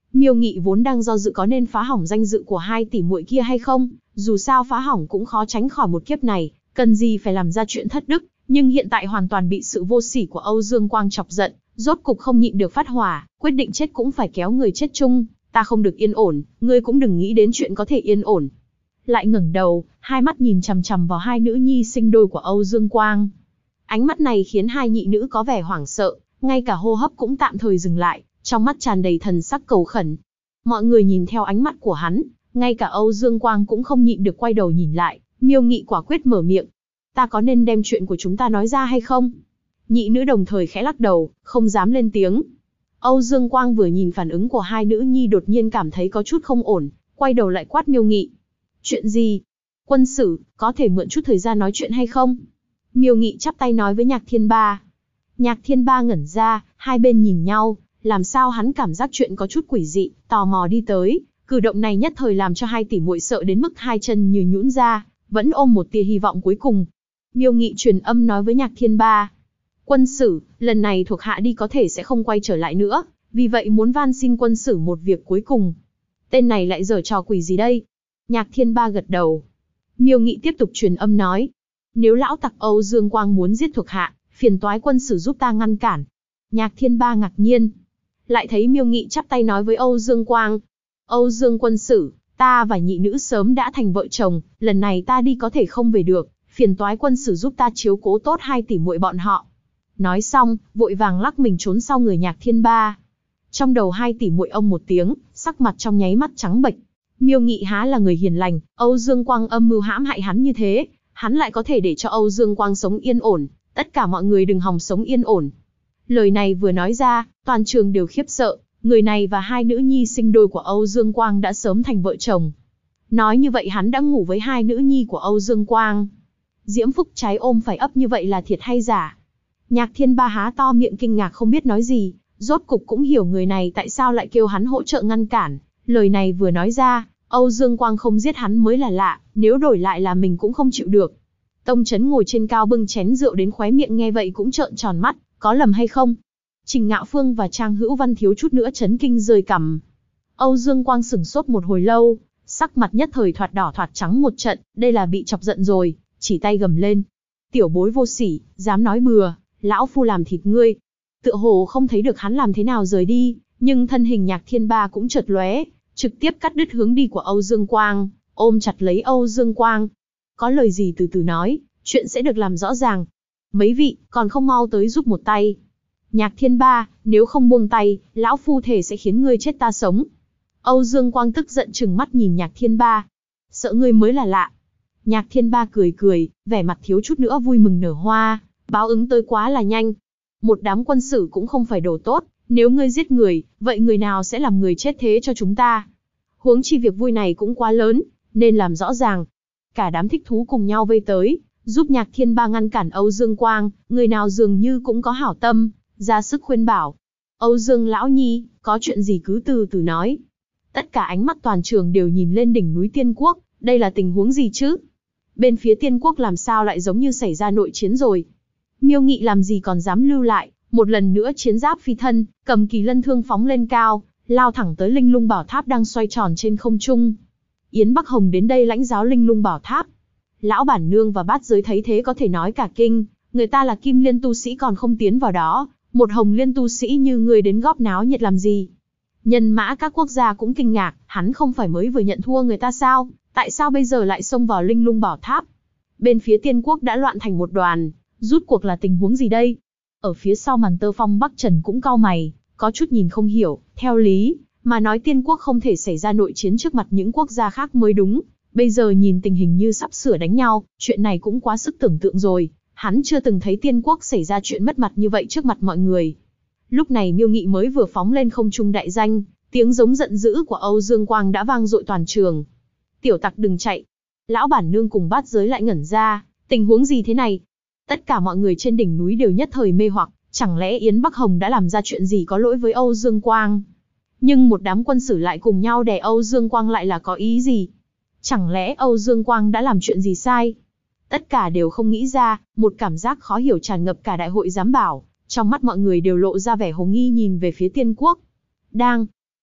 S1: Miêu Nghị vốn đang do dự có nên phá hỏng danh dự của hai tỷ muội kia hay không, dù sao phá hỏng cũng khó tránh khỏi một kiếp này, cần gì phải làm ra chuyện thất đức, nhưng hiện tại hoàn toàn bị sự vô sỉ của Âu Dương Quang chọc giận, rốt cục không nhịn được phát hỏa, quyết định chết cũng phải kéo người chết chung, ta không được yên ổn, ngươi cũng đừng nghĩ đến chuyện có thể yên ổn. Lại ngẩng đầu, hai mắt nhìn chằm chằm vào hai nữ nhi sinh đôi của Âu Dương Quang. Ánh mắt này khiến hai nhị nữ có vẻ hoảng sợ, ngay cả hô hấp cũng tạm thời dừng lại, trong mắt tràn đầy thần sắc cầu khẩn. Mọi người nhìn theo ánh mắt của hắn, ngay cả Âu Dương Quang cũng không nhịn được quay đầu nhìn lại, Miêu Nghị quả quyết mở miệng. Ta có nên đem chuyện của chúng ta nói ra hay không? Nhị nữ đồng thời khẽ lắc đầu, không dám lên tiếng. Âu Dương Quang vừa nhìn phản ứng của hai nữ nhi đột nhiên cảm thấy có chút không ổn, quay đầu lại quát Miêu Nghị. Chuyện gì? Quân Sử, có thể mượn chút thời gian nói chuyện hay không? Miêu Nghị chắp tay nói với Nhạc Thiên Ba. Nhạc Thiên Ba ngẩn ra, hai bên nhìn nhau, làm sao hắn cảm giác chuyện có chút quỷ dị, tò mò đi tới, cử động này nhất thời làm cho hai tỷ muội sợ đến mức hai chân như nhũn ra, vẫn ôm một tia hy vọng cuối cùng. Miêu Nghị truyền âm nói với Nhạc Thiên Ba. Quân Sử, lần này thuộc hạ đi có thể sẽ không quay trở lại nữa, vì vậy muốn van xin Quân Sử một việc cuối cùng. Tên này lại giở trò quỷ gì đây? Nhạc Thiên Ba gật đầu. Miêu Nghị tiếp tục truyền âm nói. Nếu lão tặc Âu Dương Quang muốn giết thuộc hạ, phiền toái Quân Sử giúp ta ngăn cản. Nhạc Thiên Ba ngạc nhiên. Lại thấy Miêu Nghị chắp tay nói với Âu Dương Quang. Âu Dương Quân Sử, ta và nhị nữ sớm đã thành vợ chồng, lần này ta đi có thể không về được, phiền toái Quân Sử giúp ta chiếu cố tốt hai tỷ muội bọn họ. Nói xong, vội vàng lắc mình trốn sau người Nhạc Thiên Ba. Trong đầu hai tỷ muội ông một tiếng, sắc mặt trong nháy mắt trắng bệch. Miêu Nghị há là người hiền lành, Âu Dương Quang âm mưu hãm hại hắn như thế, hắn lại có thể để cho Âu Dương Quang sống yên ổn, tất cả mọi người đừng hòng sống yên ổn. Lời này vừa nói ra, toàn trường đều khiếp sợ, người này và hai nữ nhi sinh đôi của Âu Dương Quang đã sớm thành vợ chồng. Nói như vậy hắn đã ngủ với hai nữ nhi của Âu Dương Quang. Diễm phúc trái ôm phải ấp như vậy là thiệt hay giả? Nhạc Thiên Ba há to miệng kinh ngạc không biết nói gì, rốt cục cũng hiểu người này tại sao lại kêu hắn hỗ trợ ngăn cản. Lời này vừa nói ra, Âu Dương Quang không giết hắn mới là lạ, nếu đổi lại là mình cũng không chịu được. Tông Chấn ngồi trên cao bưng chén rượu đến khóe miệng nghe vậy cũng trợn tròn mắt, có lầm hay không? Trình Ngạo Phương và Trang Hữu Văn thiếu chút nữa chấn kinh rơi cằm. Âu Dương Quang sửng sốt một hồi lâu, sắc mặt nhất thời thoạt đỏ thoạt trắng một trận, đây là bị chọc giận rồi, chỉ tay gầm lên. Tiểu bối vô sỉ, dám nói bừa, lão phu làm thịt ngươi. Tựa hồ không thấy được hắn làm thế nào rời đi, nhưng thân hình Nhạc Thiên Ba cũng chợt lóe, trực tiếp cắt đứt hướng đi của Âu Dương Quang, ôm chặt lấy Âu Dương Quang. Có lời gì từ từ nói, chuyện sẽ được làm rõ ràng. Mấy vị, còn không mau tới giúp một tay. Nhạc Thiên Ba, nếu không buông tay, lão phu thể sẽ khiến ngươi chết ta sống. Âu Dương Quang tức giận trừng mắt nhìn Nhạc Thiên Ba. Sợ ngươi mới là lạ. Nhạc Thiên Ba cười cười, vẻ mặt thiếu chút nữa vui mừng nở hoa, báo ứng tới quá là nhanh. Một đám quân sử cũng không phải đồ tốt, nếu ngươi giết người, vậy người nào sẽ làm người chết thế cho chúng ta? Huống chi việc vui này cũng quá lớn, nên làm rõ ràng. Cả đám thích thú cùng nhau vây tới, giúp Nhạc Thiên Ba ngăn cản Âu Dương Quang, người nào dường như cũng có hảo tâm, ra sức khuyên bảo. Âu Dương lão nhi, có chuyện gì cứ từ từ nói. Tất cả ánh mắt toàn trường đều nhìn lên đỉnh núi Tiên Quốc, đây là tình huống gì chứ? Bên phía Tiên Quốc làm sao lại giống như xảy ra nội chiến rồi? Miêu Nghị làm gì còn dám lưu lại, một lần nữa chiến giáp phi thân, cầm kỳ lân thương phóng lên cao, lao thẳng tới Linh Lung Bảo Tháp đang xoay tròn trên không trung. Yến Bắc Hồng đến đây lãnh giáo Linh Lung Bảo Tháp. Lão bản nương và bát giới thấy thế có thể nói cả kinh, người ta là Kim Liên tu sĩ còn không tiến vào đó, một Hồng Liên tu sĩ như người đến góp náo nhiệt làm gì? Nhân mã các quốc gia cũng kinh ngạc, hắn không phải mới vừa nhận thua người ta sao, tại sao bây giờ lại xông vào Linh Lung Bảo Tháp? Bên phía Tiên Quốc đã loạn thành một đoàn, rút cuộc là tình huống gì đây? Ở phía sau màn tơ phong Bắc Trần cũng cau mày, có chút nhìn không hiểu, theo lý mà nói Tiên Quốc không thể xảy ra nội chiến trước mặt những quốc gia khác mới đúng. Bây giờ nhìn tình hình như sắp sửa đánh nhau, chuyện này cũng quá sức tưởng tượng rồi. Hắn chưa từng thấy Tiên Quốc xảy ra chuyện mất mặt như vậy trước mặt mọi người. Lúc này Miêu Nghị mới vừa phóng lên không trung đại danh, tiếng giống giận dữ của Âu Dương Quang đã vang dội toàn trường. Tiểu tặc đừng chạy. Lão bản nương cùng bát giới lại ngẩn ra, tình huống gì thế này? Tất cả mọi người trên đỉnh núi đều nhất thời mê hoặc, chẳng lẽ Yến Bắc Hồng đã làm ra chuyện gì có lỗi với Âu Dương Quang? Nhưng một đám quân sử lại cùng nhau đè Âu Dương Quang lại là có ý gì? Chẳng lẽ Âu Dương Quang đã làm chuyện gì sai? Tất cả đều không nghĩ ra, một cảm giác khó hiểu tràn ngập cả đại hội giám bảo, trong mắt mọi người đều lộ ra vẻ hồ nghi nhìn về phía Tiên Quốc. Đang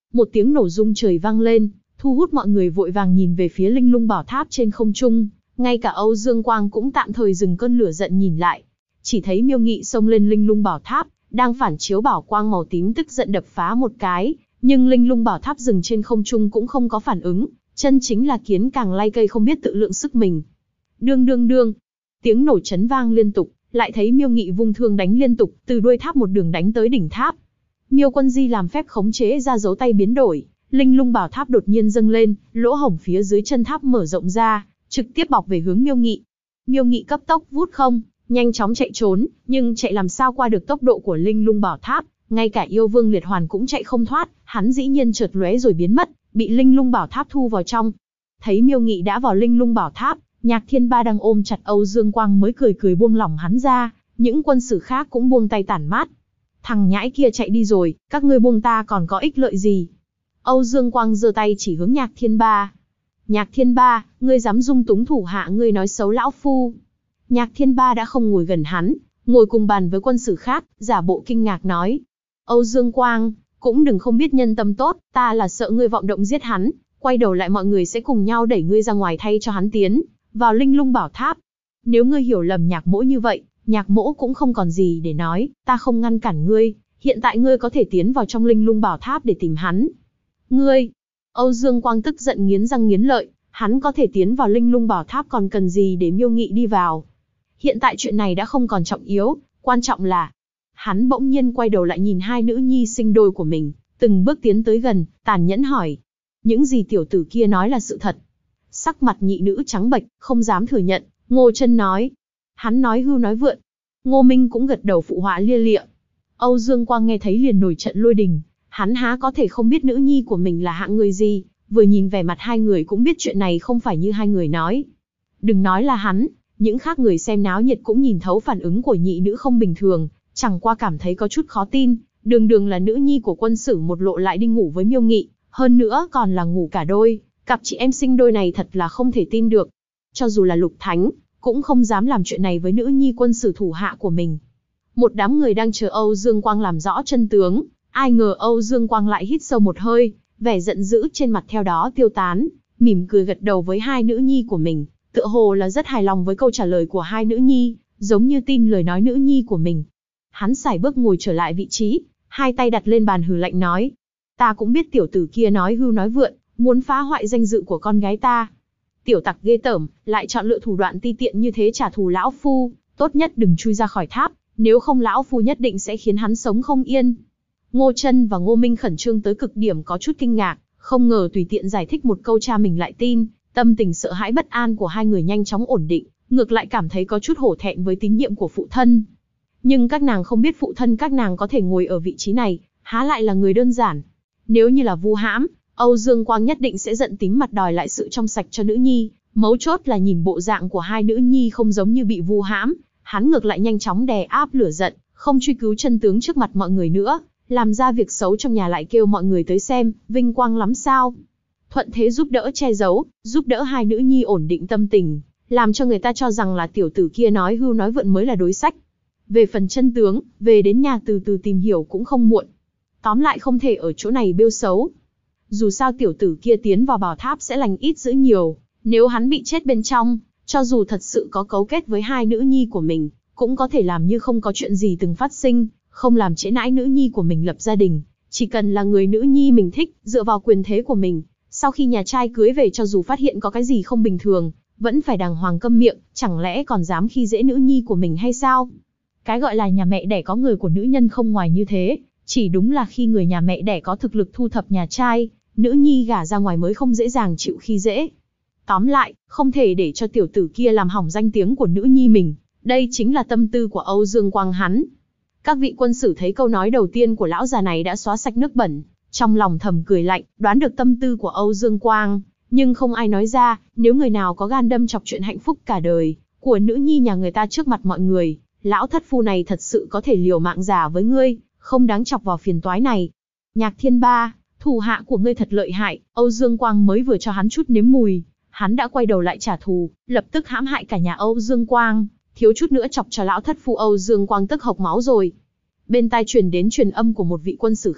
S1: một tiếng nổ rung trời vang lên, thu hút mọi người vội vàng nhìn về phía linh lung bảo tháp trên không trung. Ngay cả Âu Dương Quang cũng tạm thời dừng cơn lửa giận nhìn lại. Chỉ thấy Miêu Nghị xông lên linh lung bảo tháp, đang phản chiếu bảo quang màu tím tức giận đập phá một cái, nhưng linh lung bảo tháp dừng trên không trung cũng không có phản ứng, chân chính là kiến càng lay cây không biết tự lượng sức mình. Đương đương đương, tiếng nổ chấn vang liên tục, lại thấy Miêu Nghị vung thương đánh liên tục, từ đuôi tháp một đường đánh tới đỉnh tháp. Miêu Quân Di làm phép khống chế ra dấu tay biến đổi, linh lung bảo tháp đột nhiên dâng lên, lỗ hổng phía dưới chân tháp mở rộng ra, trực tiếp bọc về hướng Miêu Nghị. Miêu Nghị cấp tốc vút không, nhanh chóng chạy trốn, nhưng chạy làm sao qua được tốc độ của linh lung bảo tháp, ngay cả yêu vương liệt hoàn cũng chạy không thoát, hắn dĩ nhiên chợt lóe rồi biến mất, bị linh lung bảo tháp thu vào trong. Thấy Miêu Nghị đã vào linh lung bảo tháp, Nhạc Thiên Ba đang ôm chặt Âu Dương Quang mới cười cười buông lỏng hắn ra, những quân sử khác cũng buông tay tản mát. Thằng nhãi kia chạy đi rồi, các ngươi buông ta còn có ích lợi gì? Âu Dương Quang giơ tay chỉ hướng Nhạc Thiên Ba. Nhạc Thiên Ba, ngươi dám dung túng thủ hạ ngươi nói xấu lão phu. Nhạc Thiên Ba đã không ngồi gần hắn, ngồi cùng bàn với quân sử khác, giả bộ kinh ngạc nói. Âu Dương Quang, cũng đừng không biết nhân tâm tốt, ta là sợ ngươi vọng động giết hắn, quay đầu lại mọi người sẽ cùng nhau đẩy ngươi ra ngoài thay cho hắn tiến vào linh lung bảo tháp. Nếu ngươi hiểu lầm Nhạc Mỗ như vậy, Nhạc Mỗ cũng không còn gì để nói, ta không ngăn cản ngươi, hiện tại ngươi có thể tiến vào trong linh lung bảo tháp để tìm hắn. Ngươi! Âu Dương Quang tức giận nghiến răng nghiến lợi, hắn có thể tiến vào linh lung bảo tháp còn cần gì để Miêu Nghị đi vào. Hiện tại chuyện này đã không còn trọng yếu, quan trọng là... Hắn bỗng nhiên quay đầu lại nhìn hai nữ nhi sinh đôi của mình, từng bước tiến tới gần, tàn nhẫn hỏi. Những gì tiểu tử kia nói là sự thật. Sắc mặt nhị nữ trắng bệch, không dám thừa nhận, Ngô Chân nói. Hắn nói hưu nói vượn. Ngô Minh cũng gật đầu phụ họa lia lịa. Âu Dương Quang nghe thấy liền nổi trận lôi đình, hắn há có thể không biết nữ nhi của mình là hạng người gì, vừa nhìn vẻ mặt hai người cũng biết chuyện này không phải như hai người nói. Đừng nói là hắn, những khác người xem náo nhiệt cũng nhìn thấu phản ứng của nhị nữ không bình thường, chẳng qua cảm thấy có chút khó tin, đường đường là nữ nhi của quân sử một lộ lại đi ngủ với Miêu Nghị, hơn nữa còn là ngủ cả đôi, cặp chị em sinh đôi này thật là không thể tin được. Cho dù là Lục Thánh, cũng không dám làm chuyện này với nữ nhi quân sử thủ hạ của mình. Một đám người đang chờ Âu Dương Quang làm rõ chân tướng, ai ngờ Âu Dương Quang lại hít sâu một hơi, vẻ giận dữ trên mặt theo đó tiêu tán, mỉm cười gật đầu với hai nữ nhi của mình, tựa hồ là rất hài lòng với câu trả lời của hai nữ nhi, giống như tin lời nói nữ nhi của mình. Hắn sải bước ngồi trở lại vị trí, hai tay đặt lên bàn hừ lạnh nói. Ta cũng biết tiểu tử kia nói hưu nói vượn, muốn phá hoại danh dự của con gái ta. Tiểu tặc ghê tởm, lại chọn lựa thủ đoạn ti tiện như thế trả thù lão phu, tốt nhất đừng chui ra khỏi tháp, nếu không lão phu nhất định sẽ khiến hắn sống không yên. Ngô Chân và Ngô Minh khẩn trương tới cực điểm có chút kinh ngạc, không ngờ tùy tiện giải thích một câu cha mình lại tin, tâm tình sợ hãi bất an của hai người nhanh chóng ổn định, ngược lại cảm thấy có chút hổ thẹn với tín nhiệm của phụ thân. Nhưng các nàng không biết phụ thân các nàng có thể ngồi ở vị trí này, há lại là người đơn giản. Nếu như là Vu Hãm, Âu Dương Quang nhất định sẽ giận tím mặt đòi lại sự trong sạch cho nữ nhi, mấu chốt là nhìn bộ dạng của hai nữ nhi không giống như bị Vu Hãm, hắn ngược lại nhanh chóng đè áp lửa giận, không truy cứu chân tướng trước mặt mọi người nữa, làm ra việc xấu trong nhà lại kêu mọi người tới xem, vinh quang lắm sao. Thuận thế giúp đỡ che giấu, giúp đỡ hai nữ nhi ổn định tâm tình, làm cho người ta cho rằng là tiểu tử kia nói hưu nói vượn mới là đối sách. Về phần chân tướng, về đến nhà từ từ tìm hiểu cũng không muộn. Tóm lại không thể ở chỗ này bêu xấu. Dù sao tiểu tử kia tiến vào bảo tháp sẽ lành ít dữ nhiều, nếu hắn bị chết bên trong, cho dù thật sự có cấu kết với hai nữ nhi của mình, cũng có thể làm như không có chuyện gì từng phát sinh, không làm trễ nãi nữ nhi của mình lập gia đình. Chỉ cần là người nữ nhi mình thích, dựa vào quyền thế của mình, sau khi nhà trai cưới về cho dù phát hiện có cái gì không bình thường, vẫn phải đàng hoàng câm miệng, chẳng lẽ còn dám khi dễ nữ nhi của mình hay sao? Cái gọi là nhà mẹ đẻ có người của nữ nhân không ngoài như thế, chỉ đúng là khi người nhà mẹ đẻ có thực lực thu thập nhà trai, nữ nhi gả ra ngoài mới không dễ dàng chịu khi dễ. Tóm lại, không thể để cho tiểu tử kia làm hỏng danh tiếng của nữ nhi mình, đây chính là tâm tư của Âu Dương Quang hắn. Các vị quân sử thấy câu nói đầu tiên của lão già này đã xóa sạch nước bẩn, trong lòng thầm cười lạnh, đoán được tâm tư của Âu Dương Quang, nhưng không ai nói ra, nếu người nào có gan đâm chọc chuyện hạnh phúc cả đời của nữ nhi nhà người ta trước mặt mọi người, lão thất phu này thật sự có thể liều mạng già với ngươi, không đáng chọc vào phiền toái này. Nhạc Thiên Ba, thủ hạ của ngươi thật lợi hại, Âu Dương Quang mới vừa cho hắn chút nếm mùi, hắn đã quay đầu lại trả thù, lập tức hãm hại cả nhà Âu Dương Quang, thiếu chút nữa chọc cho lão thất phu Âu Dương Quang tức hộc máu rồi. Bên tai truyền đến truyền âm của một vị quân sử khác,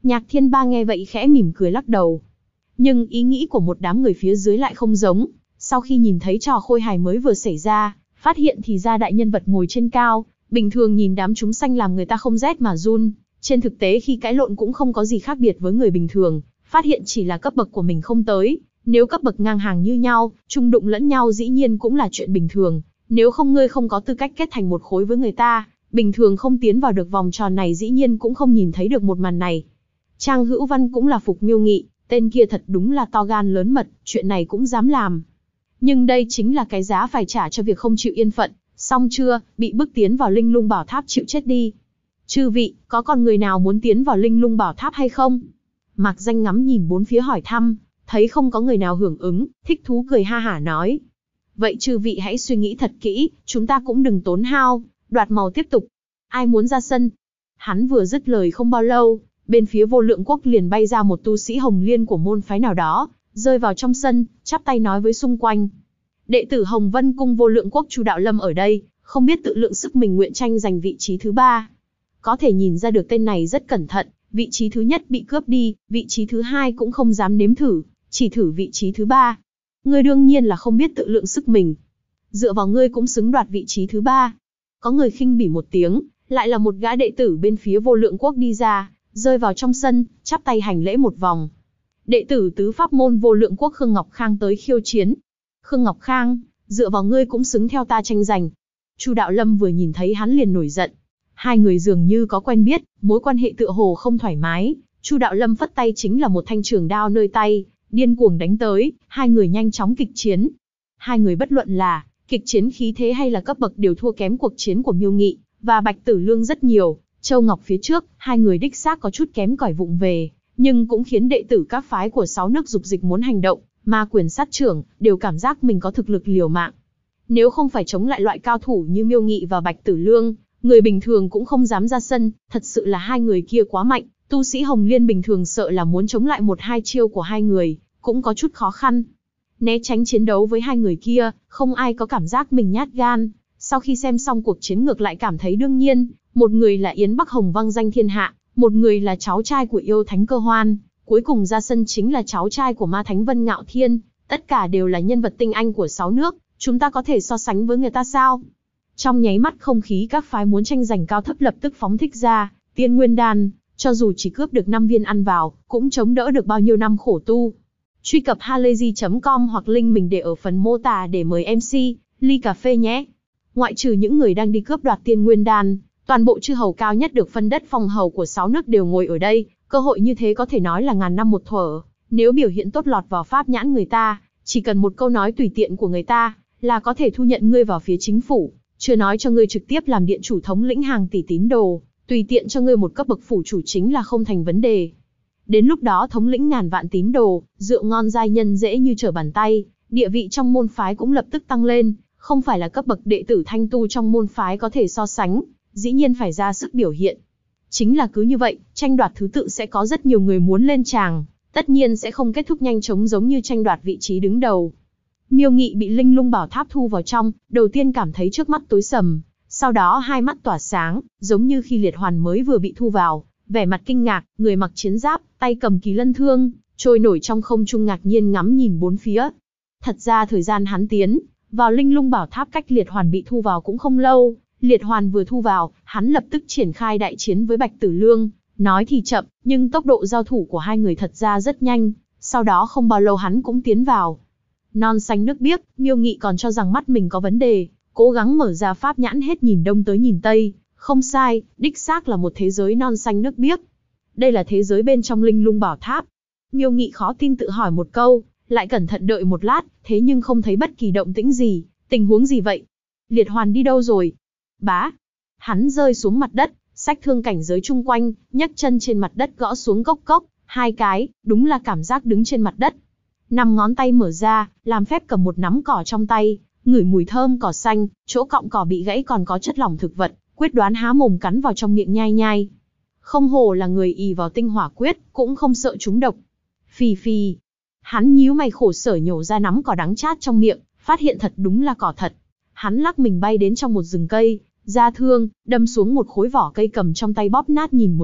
S1: Nhạc Thiên Ba nghe vậy khẽ mỉm cười lắc đầu. Nhưng ý nghĩ của một đám người phía dưới lại không giống. Sau khi nhìn thấy trò khôi hài mới vừa xảy ra, phát hiện thì ra đại nhân vật ngồi trên cao, bình thường nhìn đám chúng sanh làm người ta không rét mà run. Trên thực tế khi cãi lộn cũng không có gì khác biệt với người bình thường, phát hiện chỉ là cấp bậc của mình không tới. Nếu cấp bậc ngang hàng như nhau, chung đụng lẫn nhau dĩ nhiên cũng là chuyện bình thường. Nếu không ngươi không có tư cách kết thành một khối với người ta, bình thường không tiến vào được vòng tròn này dĩ nhiên cũng không nhìn thấy được một màn này. Trang Hữu Văn cũng là phục Miêu Nghị, tên kia thật đúng là to gan lớn mật, chuyện này cũng dám làm. Nhưng đây chính là cái giá phải trả cho việc không chịu yên phận, xong chưa, bị bức tiến vào Linh Lung Bảo Tháp chịu chết đi. Chư vị, có còn người nào muốn tiến vào Linh Lung Bảo Tháp hay không? Mạc Danh ngắm nhìn bốn phía hỏi thăm, thấy không có người nào hưởng ứng, thích thú cười ha hả nói. Vậy chư vị hãy suy nghĩ thật kỹ, chúng ta cũng đừng tốn hao, đoạt màu tiếp tục. Ai muốn ra sân? Hắn vừa dứt lời không bao lâu, bên phía Vô Lượng Quốc liền bay ra một tu sĩ Hồng Liên của môn phái nào đó, rơi vào trong sân, chắp tay nói với xung quanh. Đệ tử Hồng Vân Cung Vô Lượng Quốc Chu Đạo Lâm ở đây, không biết tự lượng sức mình nguyện tranh giành vị trí thứ 3. Có thể nhìn ra được tên này rất cẩn thận, vị trí thứ nhất bị cướp đi, vị trí thứ 2 cũng không dám nếm thử, chỉ thử vị trí thứ 3. Ngươi đương nhiên là không biết tự lượng sức mình. Dựa vào ngươi cũng xứng đoạt vị trí thứ 3. Có người khinh bỉ một tiếng, lại là một gã đệ tử bên phía Vô Lượng Quốc đi ra, rơi vào trong sân, chắp tay hành lễ một vòng. Đệ tử tứ pháp môn Vô Lượng Quốc Khương Ngọc Khang tới khiêu chiến. Khương Ngọc Khang, dựa vào ngươi cũng xứng theo ta tranh giành. Chu Đạo Lâm vừa nhìn thấy hắn liền nổi giận. Hai người dường như có quen biết, mối quan hệ tựa hồ không thoải mái. Chu Đạo Lâm phất tay chính là một thanh trường đao nơi tay, điên cuồng đánh tới, hai người nhanh chóng kịch chiến. Hai người bất luận là kịch chiến khí thế hay là cấp bậc đều thua kém cuộc chiến của Miêu Nghị và Bạch Tử Lương rất nhiều. Châu Ngọc phía trước, hai người đích xác có chút kém cỏi vụng về, nhưng cũng khiến đệ tử các phái của 6 nước dục dịch muốn hành động, Ma Quyền Sát Trưởng đều cảm giác mình có thực lực liều mạng. Nếu không phải chống lại loại cao thủ như Miêu Nghị và Bạch Tử Lương, người bình thường cũng không dám ra sân, thật sự là hai người kia quá mạnh, tu sĩ Hồng Liên bình thường sợ là muốn chống lại 1-2 chiêu của hai người, cũng có chút khó khăn. Né tránh chiến đấu với hai người kia, không ai có cảm giác mình nhát gan. Sau khi xem xong cuộc chiến ngược lại cảm thấy đương nhiên, một người là Yến Bắc Hồng vang danh thiên hạ, một người là cháu trai của yêu thánh Cơ Hoan, cuối cùng ra sân chính là cháu trai của ma thánh Vân Ngạo Thiên, tất cả đều là nhân vật tinh anh của 6 nước, chúng ta có thể so sánh với người ta sao? Trong nháy mắt không khí các phái muốn tranh giành cao thấp lập tức phóng thích ra, Tiên Nguyên Đan, cho dù chỉ cướp được 5 viên ăn vào, cũng chống đỡ được bao nhiêu năm khổ tu. Truy cập halayzi.com hoặc link mình để ở phần mô tả để mời MC, ly cà phê nhé. Ngoại trừ những người đang đi cướp đoạt Tiên Nguyên Đan, toàn bộ chư hầu cao nhất được phân đất phong hầu của 6 nước đều ngồi ở đây, cơ hội như thế có thể nói là ngàn năm một thuở. Nếu biểu hiện tốt lọt vào pháp nhãn người ta, chỉ cần một câu nói tùy tiện của người ta, là có thể thu nhận ngươi vào phía chính phủ, chưa nói cho ngươi trực tiếp làm điện chủ thống lĩnh hàng tỷ tín đồ, tùy tiện cho ngươi một cấp bậc phủ chủ chính là không thành vấn đề. Đến lúc đó thống lĩnh ngàn vạn tín đồ, rượu ngon giai nhân dễ như trở bàn tay, địa vị trong môn phái cũng lập tức tăng lên, không phải là cấp bậc đệ tử thanh tu trong môn phái có thể so sánh, dĩ nhiên phải ra sức biểu hiện. Chính là cứ như vậy, tranh đoạt thứ tự sẽ có rất nhiều người muốn lên tràng, tất nhiên sẽ không kết thúc nhanh chóng giống như tranh đoạt vị trí đứng đầu. Miêu Nghị bị Linh Lung Bảo Tháp thu vào trong, đầu tiên cảm thấy trước mắt tối sầm, sau đó hai mắt tỏa sáng, giống như khi liệt hoàn mới vừa bị thu vào, vẻ mặt kinh ngạc, người mặc chiến giáp, tay cầm kỳ lân thương, trôi nổi trong không trung ngạc nhiên ngắm nhìn bốn phía. Thật ra thời gian hắn tiến vào Linh Lung Bảo Tháp cách liệt hoàn bị thu vào cũng không lâu, liệt hoàn vừa thu vào, hắn lập tức triển khai đại chiến với Bạch Tử Lương, nói thì chậm, nhưng tốc độ giao thủ của hai người thật ra rất nhanh, sau đó không bao lâu hắn cũng tiến vào. Non xanh nước biếc, Miêu Nghị còn cho rằng mắt mình có vấn đề, cố gắng mở ra pháp nhãn hết nhìn đông tới nhìn tây, không sai, đích xác là một thế giới non xanh nước biếc. Đây là thế giới bên trong Linh Lung Bảo Tháp. Miêu Nghị khó tin tự hỏi một câu, lại cẩn thận đợi một lát, thế nhưng không thấy bất kỳ động tĩnh gì, tình huống gì vậy? Liệt hoàn đi đâu rồi? Bá! Hắn rơi xuống mặt đất, xách thương cảnh giới chung quanh, nhấc chân trên mặt đất gõ xuống cốc cốc, 2 cái, đúng là cảm giác đứng trên mặt đất. 5 ngón tay mở ra, làm phép cầm một nắm cỏ trong tay, ngửi mùi thơm cỏ xanh, chỗ cọng cỏ bị gãy còn có chất lỏng thực vật, quyết đoán há mồm cắn vào trong miệng nhai nhai. Không hổ là người ỷ vào tinh hỏa quyết, cũng không sợ trúng độc. Phì phì. Hắn nhíu mày khổ sở nhổ ra nắm cỏ đắng chát trong miệng, phát hiện thật đúng là cỏ thật. Hắn lắc mình bay đến trong một rừng cây, ra thương, đâm xuống một khối vỏ cây cầm trong tay bóp nát nhìn một chút,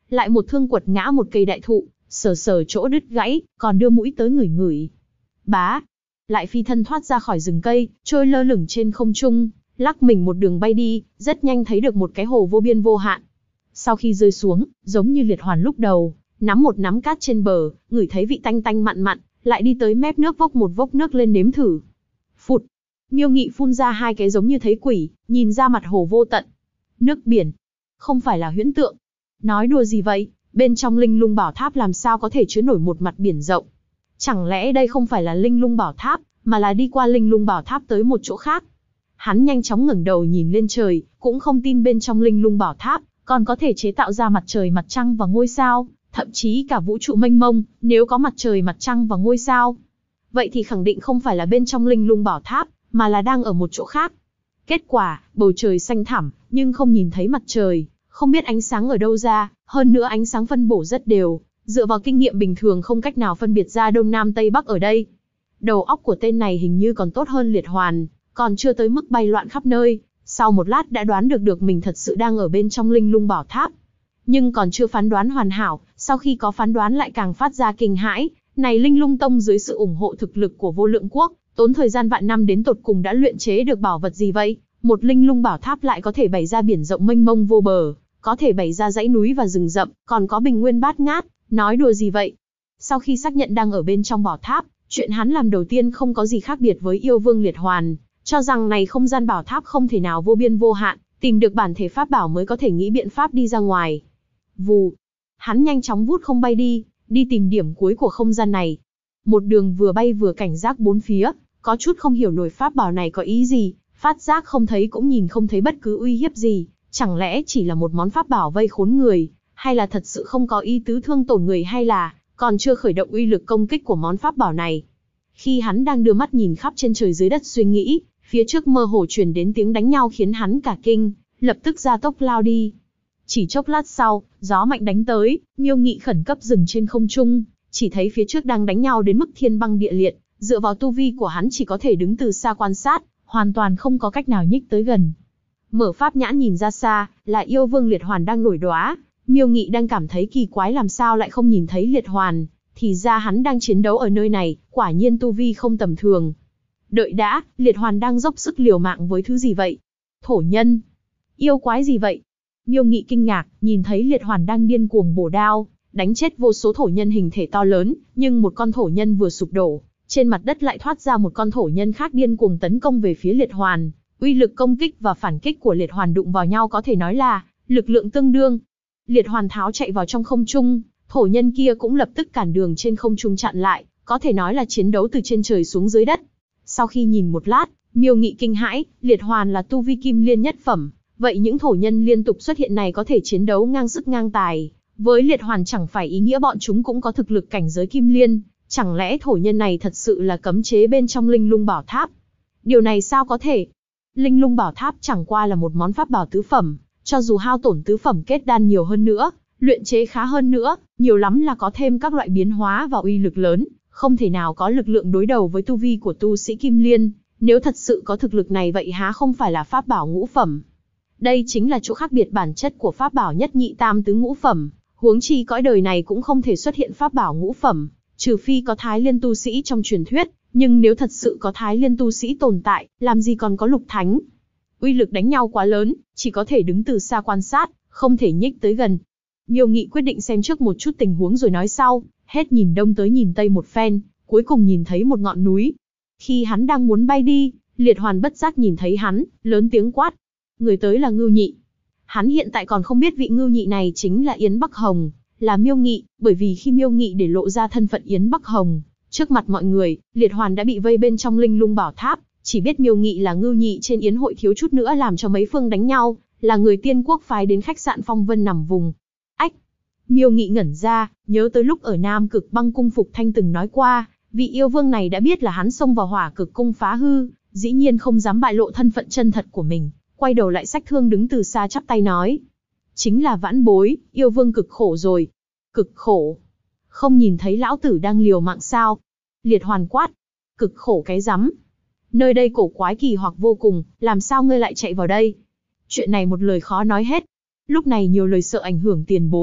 S1: lại một thương quật ngã một cây đại thụ, sờ sờ chỗ đứt gãy, còn đưa mũi tới ngửi ngửi. Bá, lại phi thân thoát ra khỏi rừng cây, trôi lơ lửng trên không trung, lắc mình một đường bay đi, rất nhanh thấy được một cái hồ vô biên vô hạn. Sau khi rơi xuống, giống như Liệt Hoàn lúc đầu, nắm một nắm cát trên bờ, ngửi thấy vị tanh tanh mặn mặn, lại đi tới mép nước vốc một vốc nước lên nếm thử. Phụt, Miêu Nghị phun ra hai cái giống như thấy quỷ, nhìn ra mặt hồ vô tận. Nước biển, không phải là huyễn tượng. Nói đùa gì vậy, bên trong Linh Lung Bảo Tháp làm sao có thể chứa nổi một mặt biển rộng? Chẳng lẽ đây không phải là Linh Lung Bảo Tháp, mà là đi qua Linh Lung Bảo Tháp tới một chỗ khác? Hắn nhanh chóng ngẩng đầu nhìn lên trời, cũng không tin bên trong Linh Lung Bảo Tháp còn có thể chế tạo ra mặt trời, mặt trăng và ngôi sao, thậm chí cả vũ trụ mênh mông. Nếu có mặt trời, mặt trăng và ngôi sao, vậy thì khẳng định không phải là bên trong Linh Lung Bảo Tháp, mà là đang ở một chỗ khác. Kết quả, bầu trời xanh thẳm, nhưng không nhìn thấy mặt trời, không biết ánh sáng ở đâu ra, hơn nữa ánh sáng phân bổ rất đều, dựa vào kinh nghiệm bình thường không cách nào phân biệt ra đông nam tây bắc ở đây. Đầu óc của tên này hình như còn tốt hơn Liệt Hoàn, còn chưa tới mức bay loạn khắp nơi, sau một lát đã đoán được mình thật sự đang ở bên trong Linh Lung Bảo Tháp. Nhưng còn chưa phán đoán hoàn hảo, sau khi có phán đoán lại càng phát ra kinh hãi. Này Linh Lung Tông dưới sự ủng hộ thực lực của Vô Lượng Quốc, tốn thời gian vạn năm đến tột cùng đã luyện chế được bảo vật gì vậy? Một Linh Lung Bảo Tháp lại có thể bày ra biển rộng mênh mông vô bờ, có thể bày ra dãy núi và rừng rậm, còn có bình nguyên bát ngát, nói đùa gì vậy? Sau khi xác nhận đang ở bên trong bảo tháp, chuyện hắn làm đầu tiên không có gì khác biệt với yêu vương Liệt Hoàn, cho rằng này không gian bảo tháp không thể nào vô biên vô hạn, tìm được bản thể pháp bảo mới có thể nghĩ biện pháp đi ra ngoài. Vù, hắn nhanh chóng vút không bay đi, đi tìm điểm cuối của không gian này. Một đường vừa bay vừa cảnh giác bốn phía, có chút không hiểu nổi pháp bảo này có ý gì, phát giác không thấy cũng nhìn không thấy bất cứ uy hiếp gì, chẳng lẽ chỉ là một món pháp bảo vây khốn người, hay là thật sự không có ý tứ thương tổn người, hay là còn chưa khởi động uy lực công kích của món pháp bảo này. Khi hắn đang đưa mắt nhìn khắp trên trời dưới đất suy nghĩ, phía trước mơ hồ truyền đến tiếng đánh nhau khiến hắn cả kinh, lập tức gia tốc lao đi. Chỉ chốc lát sau, gió mạnh đánh tới, Miêu Nghị khẩn cấp dừng trên không trung, chỉ thấy phía trước đang đánh nhau đến mức thiên băng địa liệt, dựa vào tu vi của hắn chỉ có thể đứng từ xa quan sát, hoàn toàn không có cách nào nhích tới gần. Mở pháp nhãn nhìn ra xa, là yêu vương Liệt Hoàn đang nổi đoá. Miêu Nghị đang cảm thấy kỳ quái làm sao lại không nhìn thấy Liệt Hoàn, thì ra hắn đang chiến đấu ở nơi này, quả nhiên tu vi không tầm thường. Đợi đã, Liệt Hoàn đang dốc sức liều mạng với thứ gì vậy? Thổ nhân? Yêu quái gì vậy? Miêu Nghị kinh ngạc, nhìn thấy Liệt Hoàn đang điên cuồng bổ đao, đánh chết vô số thổ nhân hình thể to lớn, nhưng một con thổ nhân vừa sụp đổ, trên mặt đất lại thoát ra một con thổ nhân khác điên cuồng tấn công về phía Liệt Hoàn. Uy lực công kích và phản kích của Liệt Hoàn đụng vào nhau có thể nói là lực lượng tương đương. Liệt Hoàn tháo chạy vào trong không trung, thổ nhân kia cũng lập tức cản đường trên không trung chặn lại, có thể nói là chiến đấu từ trên trời xuống dưới đất. Sau khi nhìn một lát, Miêu Nghị kinh hãi, Liệt Hoàn là tu vi kim liên nhất phẩm, vậy những thổ nhân liên tục xuất hiện này có thể chiến đấu ngang sức ngang tài với Liệt Hoàn, chẳng phải ý nghĩa bọn chúng cũng có thực lực cảnh giới kim liên? Chẳng lẽ thổ nhân này thật sự là cấm chế bên trong Linh Lung Bảo Tháp? Điều này sao có thể? Linh Lung Bảo Tháp chẳng qua là một món pháp bảo tứ phẩm, cho dù hao tổn tứ phẩm kết đan nhiều hơn nữa, luyện chế khá hơn nữa, nhiều lắm là có thêm các loại biến hóa và uy lực lớn, không thể nào có lực lượng đối đầu với tu vi của tu sĩ kim liên. Nếu thật sự có thực lực này vậy há không phải là pháp bảo ngũ phẩm? Đây chính là chỗ khác biệt bản chất của pháp bảo nhất nhị tam tứ ngũ phẩm, huống chi cõi đời này cũng không thể xuất hiện pháp bảo ngũ phẩm, trừ phi có Thái Liên tu sĩ trong truyền thuyết, nhưng nếu thật sự có Thái Liên tu sĩ tồn tại, làm gì còn có lục thánh? Uy lực đánh nhau quá lớn, chỉ có thể đứng từ xa quan sát, không thể nhích tới gần. Miêu Nghị quyết định xem trước một chút tình huống rồi nói sau, hết nhìn đông tới nhìn tây một phen, cuối cùng nhìn thấy một ngọn núi. Khi hắn đang muốn bay đi, Liệt Hoàn bất giác nhìn thấy hắn, lớn tiếng quát. Người tới là Ngưu Nhị. Hắn hiện tại còn không biết vị Ngưu Nhị này chính là Yến Bắc Hồng, là Miêu Nghị, bởi vì khi Miêu Nghị để lộ ra thân phận Yến Bắc Hồng, trước mặt mọi người, Liệt Hoàn đã bị vây bên trong Linh Lung Bảo Tháp, chỉ biết Miêu Nghị là Ngưu Nhị trên Yến hội thiếu chút nữa làm cho mấy phương đánh nhau, là người Tiên Quốc phái đến khách sạn Phong Vân nằm vùng. Ách! Miêu Nghị ngẩn ra, nhớ tới lúc ở Nam Cực Băng Cung Phục Thanh từng nói qua, vị yêu vương này đã biết là hắn xông vào Hỏa Cực Cung phá hư, dĩ nhiên không dám bại lộ thân phận chân thật của mình, quay đầu lại xách thương đứng từ xa chắp tay nói. Chính là vãn bối, yêu vương cực khổ rồi. Cực khổ? Không nhìn thấy lão tử đang liều mạng sao? Liệt Hoàn quát. Cực khổ cái rắm. Nơi đây cổ quái kỳ hoặc vô cùng, làm sao ngươi lại chạy vào đây? Chuyện này một lời khó nói hết. Lúc này nhiều lời sợ ảnh hưởng tiền bối,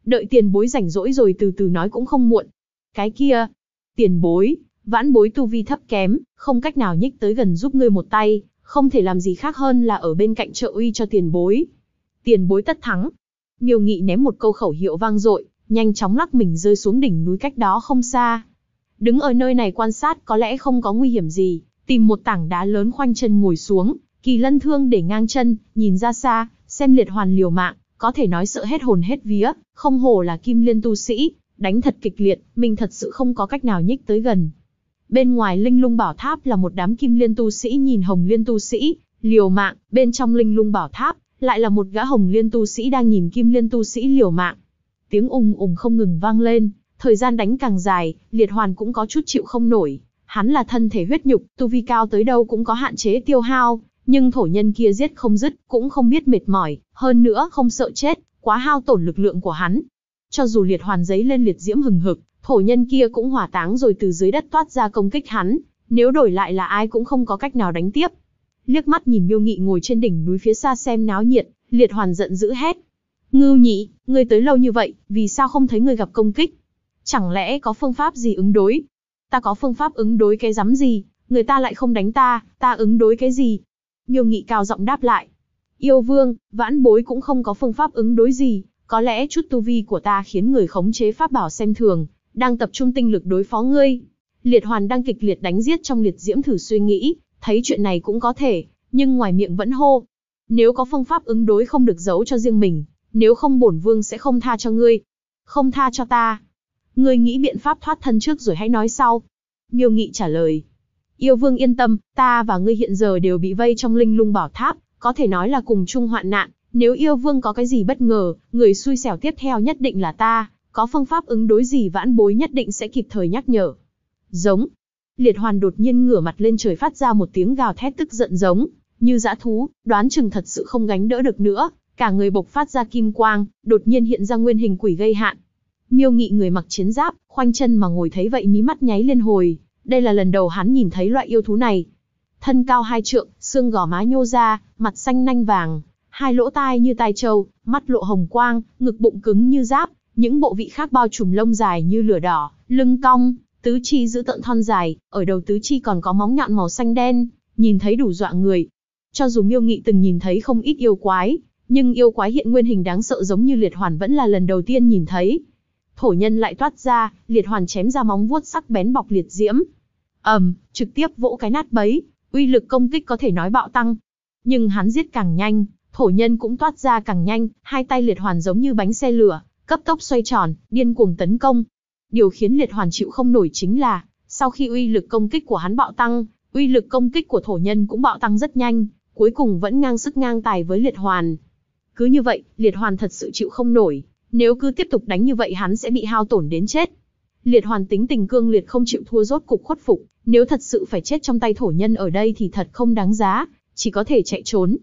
S1: Đợi tiền bối rảnh rỗi rồi từ từ nói cũng không muộn. Cái kia, tiền bối, vãn bối tu vi thấp kém, không cách nào nhích tới gần giúp ngươi một tay, không thể làm gì khác hơn là ở bên cạnh trợ uy cho tiền bối. Tiền bối tất thắng. Miêu Nghị ném một câu khẩu hiệu vang dội, nhanh chóng lắc mình rơi xuống đỉnh núi cách đó không xa. Đứng ở nơi này quan sát có lẽ không có nguy hiểm gì, tìm một tảng đá lớn khoanh chân ngồi xuống, kỳ lân thương để ngang chân, nhìn ra xa, xem Liệt Hoàn liều mạng, có thể nói sợ hết hồn hết vía, không hổ là Kim Liên tu sĩ, đánh thật kịch liệt, mình thật sự không có cách nào nhích tới gần. Bên ngoài Linh Lung Bảo Tháp là một đám Kim Liên tu sĩ nhìn Hồng Liên tu sĩ liều mạng, bên trong Linh Lung Bảo Tháp lại là một gã Hồng Liên tu sĩ đang nhìn Kim Liên tu sĩ liều mạng. Tiếng ùng ùng không ngừng vang lên, thời gian đánh càng dài, Liệt Hoàn cũng có chút chịu không nổi. Hắn là thân thể huyết nhục, tu vi cao tới đâu cũng có hạn chế tiêu hao, nhưng thổ nhân kia giết không dứt, cũng không biết mệt mỏi, hơn nữa không sợ chết, quá hao tổn lực lượng của hắn. Cho dù Liệt Hoàn giấy lên liệt diễm hừng hực, thổ nhân kia cũng hỏa táng rồi từ dưới đất toát ra công kích hắn, nếu đổi lại là ai cũng không có cách nào đánh tiếp. Liếc mắt nhìn Miêu Nghị ngồi trên đỉnh núi phía xa xem náo nhiệt, Liệt Hoàn giận dữ hét: "Ngưu Nhị, ngươi tới lâu như vậy, vì sao không thấy ngươi gặp công kích? Chẳng lẽ có phương pháp gì ứng đối?" "Ta có phương pháp ứng đối cái rắm gì, người ta lại không đánh ta, ta ứng đối cái gì?" Miêu Nghị cao giọng đáp lại: "Yêu Vương, vãn bối cũng không có phương pháp ứng đối gì, có lẽ chút tu vi của ta khiến người khống chế pháp bảo xem thường, đang tập trung tinh lực đối phó ngươi." Liệt Hoàn đang kịch liệt đánh giết trong liệt diễm thử suy nghĩ, thấy chuyện này cũng có thể, nhưng ngoài miệng vẫn hô: "Nếu có phương pháp ứng đối không được giấu cho riêng mình, nếu không bổn vương sẽ không tha cho ngươi." "Không tha cho ta? Ngươi nghĩ biện pháp thoát thân trước rồi hãy nói sau." Miêu Nghị trả lời: "Yêu Vương yên tâm, ta và ngươi hiện giờ đều bị vây trong Linh Lung Bảo Tháp, có thể nói là cùng chung hoạn nạn, nếu Yêu Vương có cái gì bất ngờ, người xui xẻo tiếp theo nhất định là ta, có phương pháp ứng đối gì vãn bối nhất định sẽ kịp thời nhắc nhở." Giống. Liệt Hoàn đột nhiên ngửa mặt lên trời phát ra một tiếng gào thét tức giận giống như dã thú, đoán chừng thật sự không gánh đỡ được nữa, cả người bộc phát ra kim quang, đột nhiên hiện ra nguyên hình quỷ gây hạn. Miêu Nghị người mặc chiến giáp, khoanh chân mà ngồi thấy vậy mí mắt nháy liên hồi, đây là lần đầu hắn nhìn thấy loại yêu thú này. Thân cao 2 trượng, xương gò má nhô ra, mặt xanh nanh vàng, hai lỗ tai như tai trâu, mắt lộ hồng quang, ngực bụng cứng như giáp, những bộ vị khác bao trùm lông dài như lửa đỏ, lưng cong, tứ chi giữ tợn thon dài, ở đầu tứ chi còn có móng nhọn màu xanh đen, nhìn thấy đủ dọa người. Cho dù Miêu Nghị từng nhìn thấy không ít yêu quái, nhưng yêu quái hiện nguyên hình đáng sợ giống như Liệt Hoàn vẫn là lần đầu tiên nhìn thấy. Thổ nhân lại toát ra, Liệt Hoàn chém ra móng vuốt sắc bén bọc liệt diễm. Trực tiếp vỗ cái nát bấy, uy lực công kích có thể nói bạo tăng. Nhưng hắn giết càng nhanh, thổ nhân cũng toát ra càng nhanh, hai tay Liệt Hoàn giống như bánh xe lửa, cấp tốc xoay tròn, điên cuồng tấn công. Điều khiến Liệt Hoàn chịu không nổi chính là, sau khi uy lực công kích của hắn bạo tăng, uy lực công kích của thổ nhân cũng bạo tăng rất nhanh, cuối cùng vẫn ngang sức ngang tài với Liệt Hoàn. Cứ như vậy, Liệt Hoàn thật sự chịu không nổi, nếu cứ tiếp tục đánh như vậy hắn sẽ bị hao tổn đến chết. Liệt Hoàn tính tình cương liệt không chịu thua rốt cục khuất phục, nếu thật sự phải chết trong tay thổ nhân ở đây thì thật không đáng giá, chỉ có thể chạy trốn.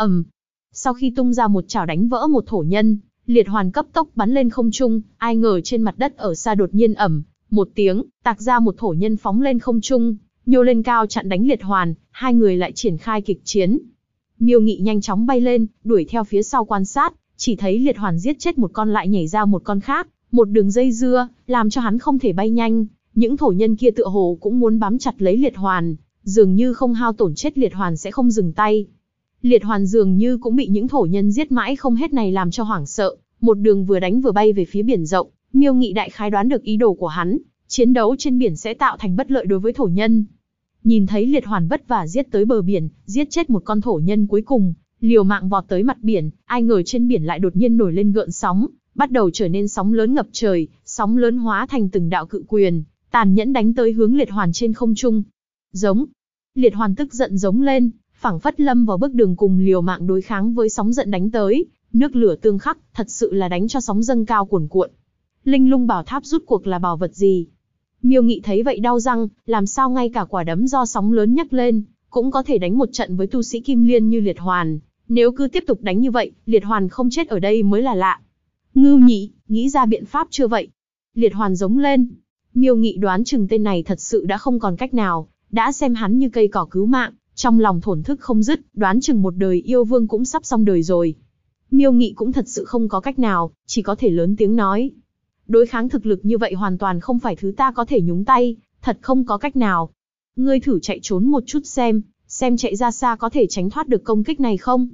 S1: Sau khi tung ra một chảo đánh vỡ một thổ nhân, Liệt Hoàn cấp tốc bắn lên không trung, ai ngờ trên mặt đất ở xa đột nhiên một tiếng, tạc ra một thổ nhân phóng lên không trung, nhô lên cao chặn đánh Liệt Hoàn, hai người lại triển khai kịch chiến. Miêu Nghị nhanh chóng bay lên, đuổi theo phía sau quan sát, chỉ thấy Liệt Hoàn giết chết một con lại nhảy ra một con khác, một đường dây dưa, làm cho hắn không thể bay nhanh. Những thổ nhân kia tựa hồ cũng muốn bám chặt lấy Liệt Hoàn, dường như không hao tổn chết Liệt Hoàn sẽ không dừng tay. Liệt Hoàn dường như cũng bị những thổ nhân giết mãi không hết này làm cho hoảng sợ, một đường vừa đánh vừa bay về phía biển rộng. Miêu Nghị đại khái đoán được ý đồ của hắn, chiến đấu trên biển sẽ tạo thành bất lợi đối với thổ nhân. Nhìn thấy Liệt Hoàn vất vả giết tới bờ biển, giết chết một con thổ nhân cuối cùng, liều mạng vọt tới mặt biển, ai ngờ trên biển lại đột nhiên nổi lên gợn sóng, bắt đầu trở nên sóng lớn ngập trời, sóng lớn hóa thành từng đạo cự quyền, tàn nhẫn đánh tới hướng Liệt Hoàn trên không trung. Giống. Liệt Hoàn tức giận giống lên, phảng phất lâm vào bước đường cùng liều mạng đối kháng với sóng giận đánh tới, nước lửa tương khắc, thật sự là đánh cho sóng dâng cao cuồn cuộn. Linh Lung Bảo Tháp rút cuộc là bảo vật gì? Miêu Nghị thấy vậy đau răng, làm sao ngay cả quả đấm do sóng lớn nhấc lên, cũng có thể đánh một trận với tu sĩ Kim Liên như Liệt Hoàn. Nếu cứ tiếp tục đánh như vậy, Liệt Hoàn không chết ở đây mới là lạ. Ngưu Nhị, nghĩ ra biện pháp chưa vậy? Liệt Hoàn giống lên. Miêu Nghị đoán chừng tên này thật sự đã không còn cách nào, đã xem hắn như cây cỏ cứu mạng, trong lòng thổn thức không dứt, đoán chừng một đời yêu vương cũng sắp xong đời rồi. Miêu Nghị cũng thật sự không có cách nào, chỉ có thể lớn tiếng nói. Đối kháng thực lực như vậy hoàn toàn không phải thứ ta có thể nhúng tay, thật không có cách nào. Ngươi thử chạy trốn một chút xem chạy ra xa có thể tránh thoát được công kích này không?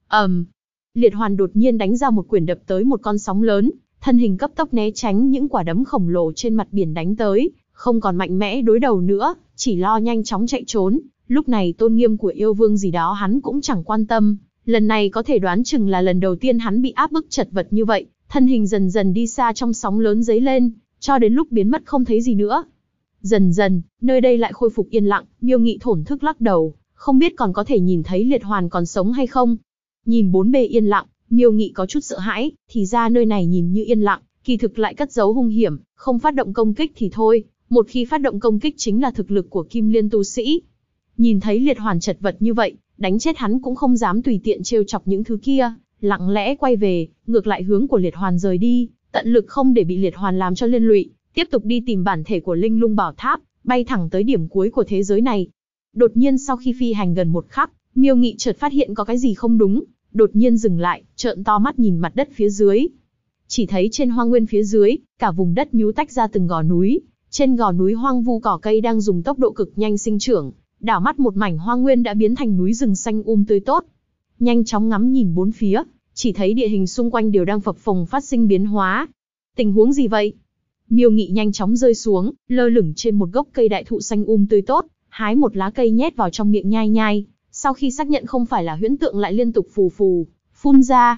S1: Liệt Hoàn đột nhiên đánh ra một quyền đập tới một con sóng lớn, thân hình cấp tốc né tránh những quả đấm khổng lồ trên mặt biển đánh tới, không còn mạnh mẽ đối đầu nữa, chỉ lo nhanh chóng chạy trốn. Lúc này tôn nghiêm của yêu vương gì đó hắn cũng chẳng quan tâm, lần này có thể đoán chừng là lần đầu tiên hắn bị áp bức chật vật như vậy, thân hình dần dần đi xa trong sóng lớn dấy lên, cho đến lúc biến mất không thấy gì nữa. Dần dần, nơi đây lại khôi phục yên lặng, Miêu Nghị thổn thức lắc đầu, không biết còn có thể nhìn thấy Liệt Hoàn còn sống hay không. Nhìn bốn bề yên lặng, Miêu Nghị có chút sợ hãi, thì ra nơi này nhìn như yên lặng, kỳ thực lại cất giấu hung hiểm, không phát động công kích thì thôi, một khi phát động công kích chính là thực lực của Kim Liên tu sĩ. Nhìn thấy Liệt Hoàn chật vật như vậy, đánh chết hắn cũng không dám tùy tiện trêu chọc những thứ kia, lặng lẽ quay về, ngược lại hướng của Liệt Hoàn rời đi, tận lực không để bị Liệt Hoàn làm cho liên lụy, tiếp tục đi tìm bản thể của Linh Lung Bảo Tháp, bay thẳng tới điểm cuối của thế giới này. Đột nhiên sau khi phi hành gần một khắc, Miêu Nghị chợt phát hiện có cái gì không đúng, đột nhiên dừng lại, trợn to mắt nhìn mặt đất phía dưới. Chỉ thấy trên hoang nguyên phía dưới, cả vùng đất nhú tách ra từng gò núi, trên gò núi hoang vu cỏ cây đang dùng tốc độ cực nhanh sinh trưởng, đảo mắt một mảnh hoang nguyên đã biến thành núi rừng xanh tươi tốt. Nhanh chóng ngắm nhìn bốn phía, chỉ thấy địa hình xung quanh đều đang phập phồng phát sinh biến hóa. Tình huống gì vậy? Miêu Nghị nhanh chóng rơi xuống, lơ lửng trên một gốc cây đại thụ xanh tươi tốt, hái một lá cây nhét vào trong miệng nhai nhai, sau khi xác nhận không phải là huyễn tượng lại liên tục phun ra.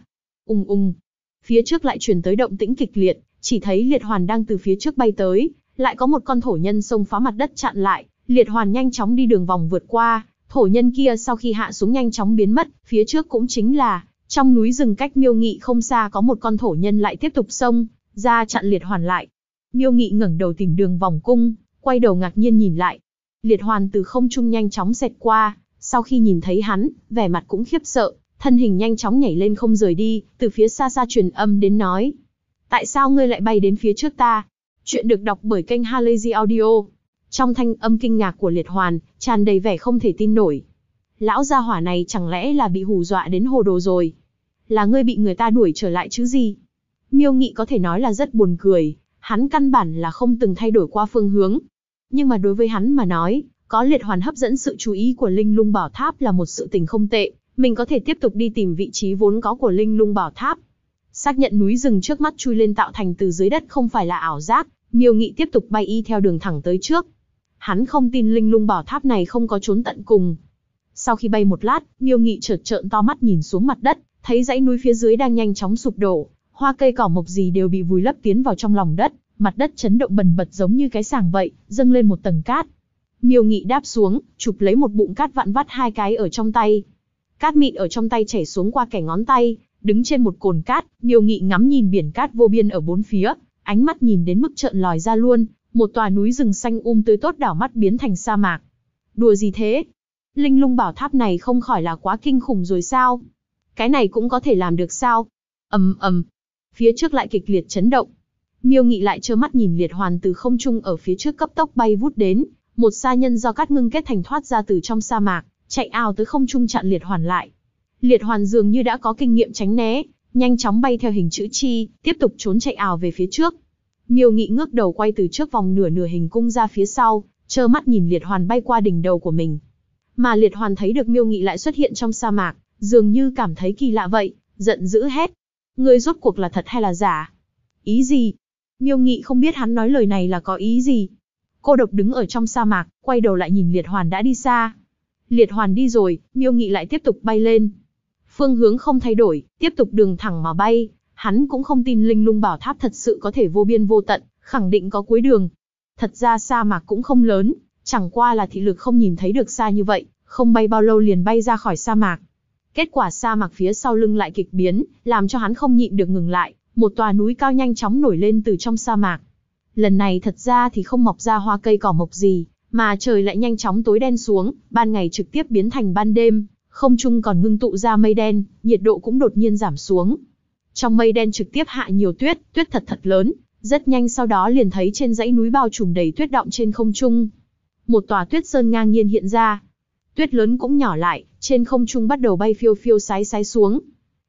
S1: Phía trước lại truyền tới động tĩnh kịch liệt, chỉ thấy Liệt Hoàn đang từ phía trước bay tới, lại có một con thổ nhân xông phá mặt đất chặn lại, Liệt Hoàn nhanh chóng đi đường vòng vượt qua, thổ nhân kia sau khi hạ xuống nhanh chóng biến mất, phía trước cũng chính là, trong núi rừng cách Miêu Nghị không xa có một con thổ nhân lại tiếp tục xông ra chặn Liệt Hoàn lại. Miêu Nghị ngẩng đầu tìm đường vòng cung, quay đầu ngạc nhiên nhìn lại. Liệt Hoàn từ không trung nhanh chóng xẹt qua, sau khi nhìn thấy hắn, vẻ mặt cũng khiếp sợ, thân hình nhanh chóng nhảy lên không rời đi, từ phía xa xa truyền âm đến nói. Tại sao ngươi lại bay đến phía trước ta? Chuyện được đọc bởi kênh Halazy Audio. Trong thanh âm kinh ngạc của Liệt Hoàn, tràn đầy vẻ không thể tin nổi. Lão gia hỏa này chẳng lẽ là bị hù dọa đến hồ đồ rồi? Là ngươi bị người ta đuổi trở lại chứ gì? Miêu Nghị có thể nói là rất buồn cười, hắn căn bản là không từng thay đổi qua phương hướng. Nhưng mà đối với hắn mà nói, có Liệt Hoàn hấp dẫn sự chú ý của Linh Lung Bảo Tháp là một sự tình không tệ, mình có thể tiếp tục đi tìm vị trí vốn có của Linh Lung Bảo Tháp. Xác nhận núi rừng trước mắt chui lên tạo thành từ dưới đất không phải là ảo giác, Miêu Nghị tiếp tục bay y theo đường thẳng tới trước. Hắn không tin Linh Lung Bảo Tháp này không có trốn tận cùng. Sau khi bay một lát, Miêu Nghị chợt trợn to mắt nhìn xuống mặt đất, thấy dãy núi phía dưới đang nhanh chóng sụp đổ, hoa cây cỏ mộc gì đều bị vùi lấp tiến vào trong lòng đất, mặt đất chấn động bần bật giống như cái sàng vậy, dâng lên một tầng cát. Miêu Nghị đáp xuống, chụp lấy một bụng cát vặn vắt hai cái ở trong tay. Cát mịn ở trong tay chảy xuống qua kẻ ngón tay, đứng trên một cồn cát, Miêu Nghị ngắm nhìn biển cát vô biên ở bốn phía, ánh mắt nhìn đến mức trợn lòi ra luôn, một tòa núi rừng xanh tươi tốt đảo mắt biến thành sa mạc. Đùa gì thế? Linh Lung Bảo Tháp này không khỏi là quá kinh khủng rồi sao? Cái này cũng có thể làm được sao? Phía trước lại kịch liệt chấn động. Miêu Nghị lại trơ mắt nhìn Liệt Hoàn từ không trung ở phía trước cấp tốc bay vút đến, một sa nhân do cát ngưng kết thành thoát ra từ trong sa mạc, chạy ào tới không trung chặn Liệt Hoàn lại. Liệt Hoàn dường như đã có kinh nghiệm tránh né, nhanh chóng bay theo hình chữ chi, tiếp tục trốn chạy ào về phía trước. Miêu Nghị ngước đầu quay từ trước vòng nửa hình cung ra phía sau, trơ mắt nhìn Liệt Hoàn bay qua đỉnh đầu của mình. Mà Liệt Hoàn thấy được Miêu Nghị lại xuất hiện trong sa mạc, dường như cảm thấy kỳ lạ vậy, giận dữ hét: "Ngươi rốt cuộc là thật hay là giả? Ý gì?" Miêu Nghị không biết hắn nói lời này là có ý gì. Cô độc đứng ở trong sa mạc, quay đầu lại nhìn Liệt Hoàn đã đi xa. Liệt Hoàn đi rồi, Miêu Nghị lại tiếp tục bay lên. Phương hướng không thay đổi, tiếp tục đường thẳng mà bay. Hắn cũng không tin Linh Lung Bảo Tháp thật sự có thể vô biên vô tận, khẳng định có cuối đường. Thật ra sa mạc cũng không lớn, chẳng qua là thị lực không nhìn thấy được xa như vậy, không bay bao lâu liền bay ra khỏi sa mạc. Kết quả sa mạc phía sau lưng lại kịch biến, làm cho hắn không nhịn được ngừng lại, một tòa núi cao nhanh chóng nổi lên từ trong sa mạc. Lần này thật ra thì không mọc ra hoa cây cỏ mộc gì, mà trời lại nhanh chóng tối đen xuống, ban ngày trực tiếp biến thành ban đêm, không trung còn ngưng tụ ra mây đen, nhiệt độ cũng đột nhiên giảm xuống. Trong mây đen trực tiếp hạ nhiều tuyết, tuyết thật lớn, rất nhanh sau đó liền thấy trên dãy núi bao trùm đầy tuyết đọng trên không trung. Một tòa tuyết sơn ngang nhiên hiện ra. Tuyết lớn cũng nhỏ lại, trên không trung bắt đầu bay phiêu phiêu sái sái xuống.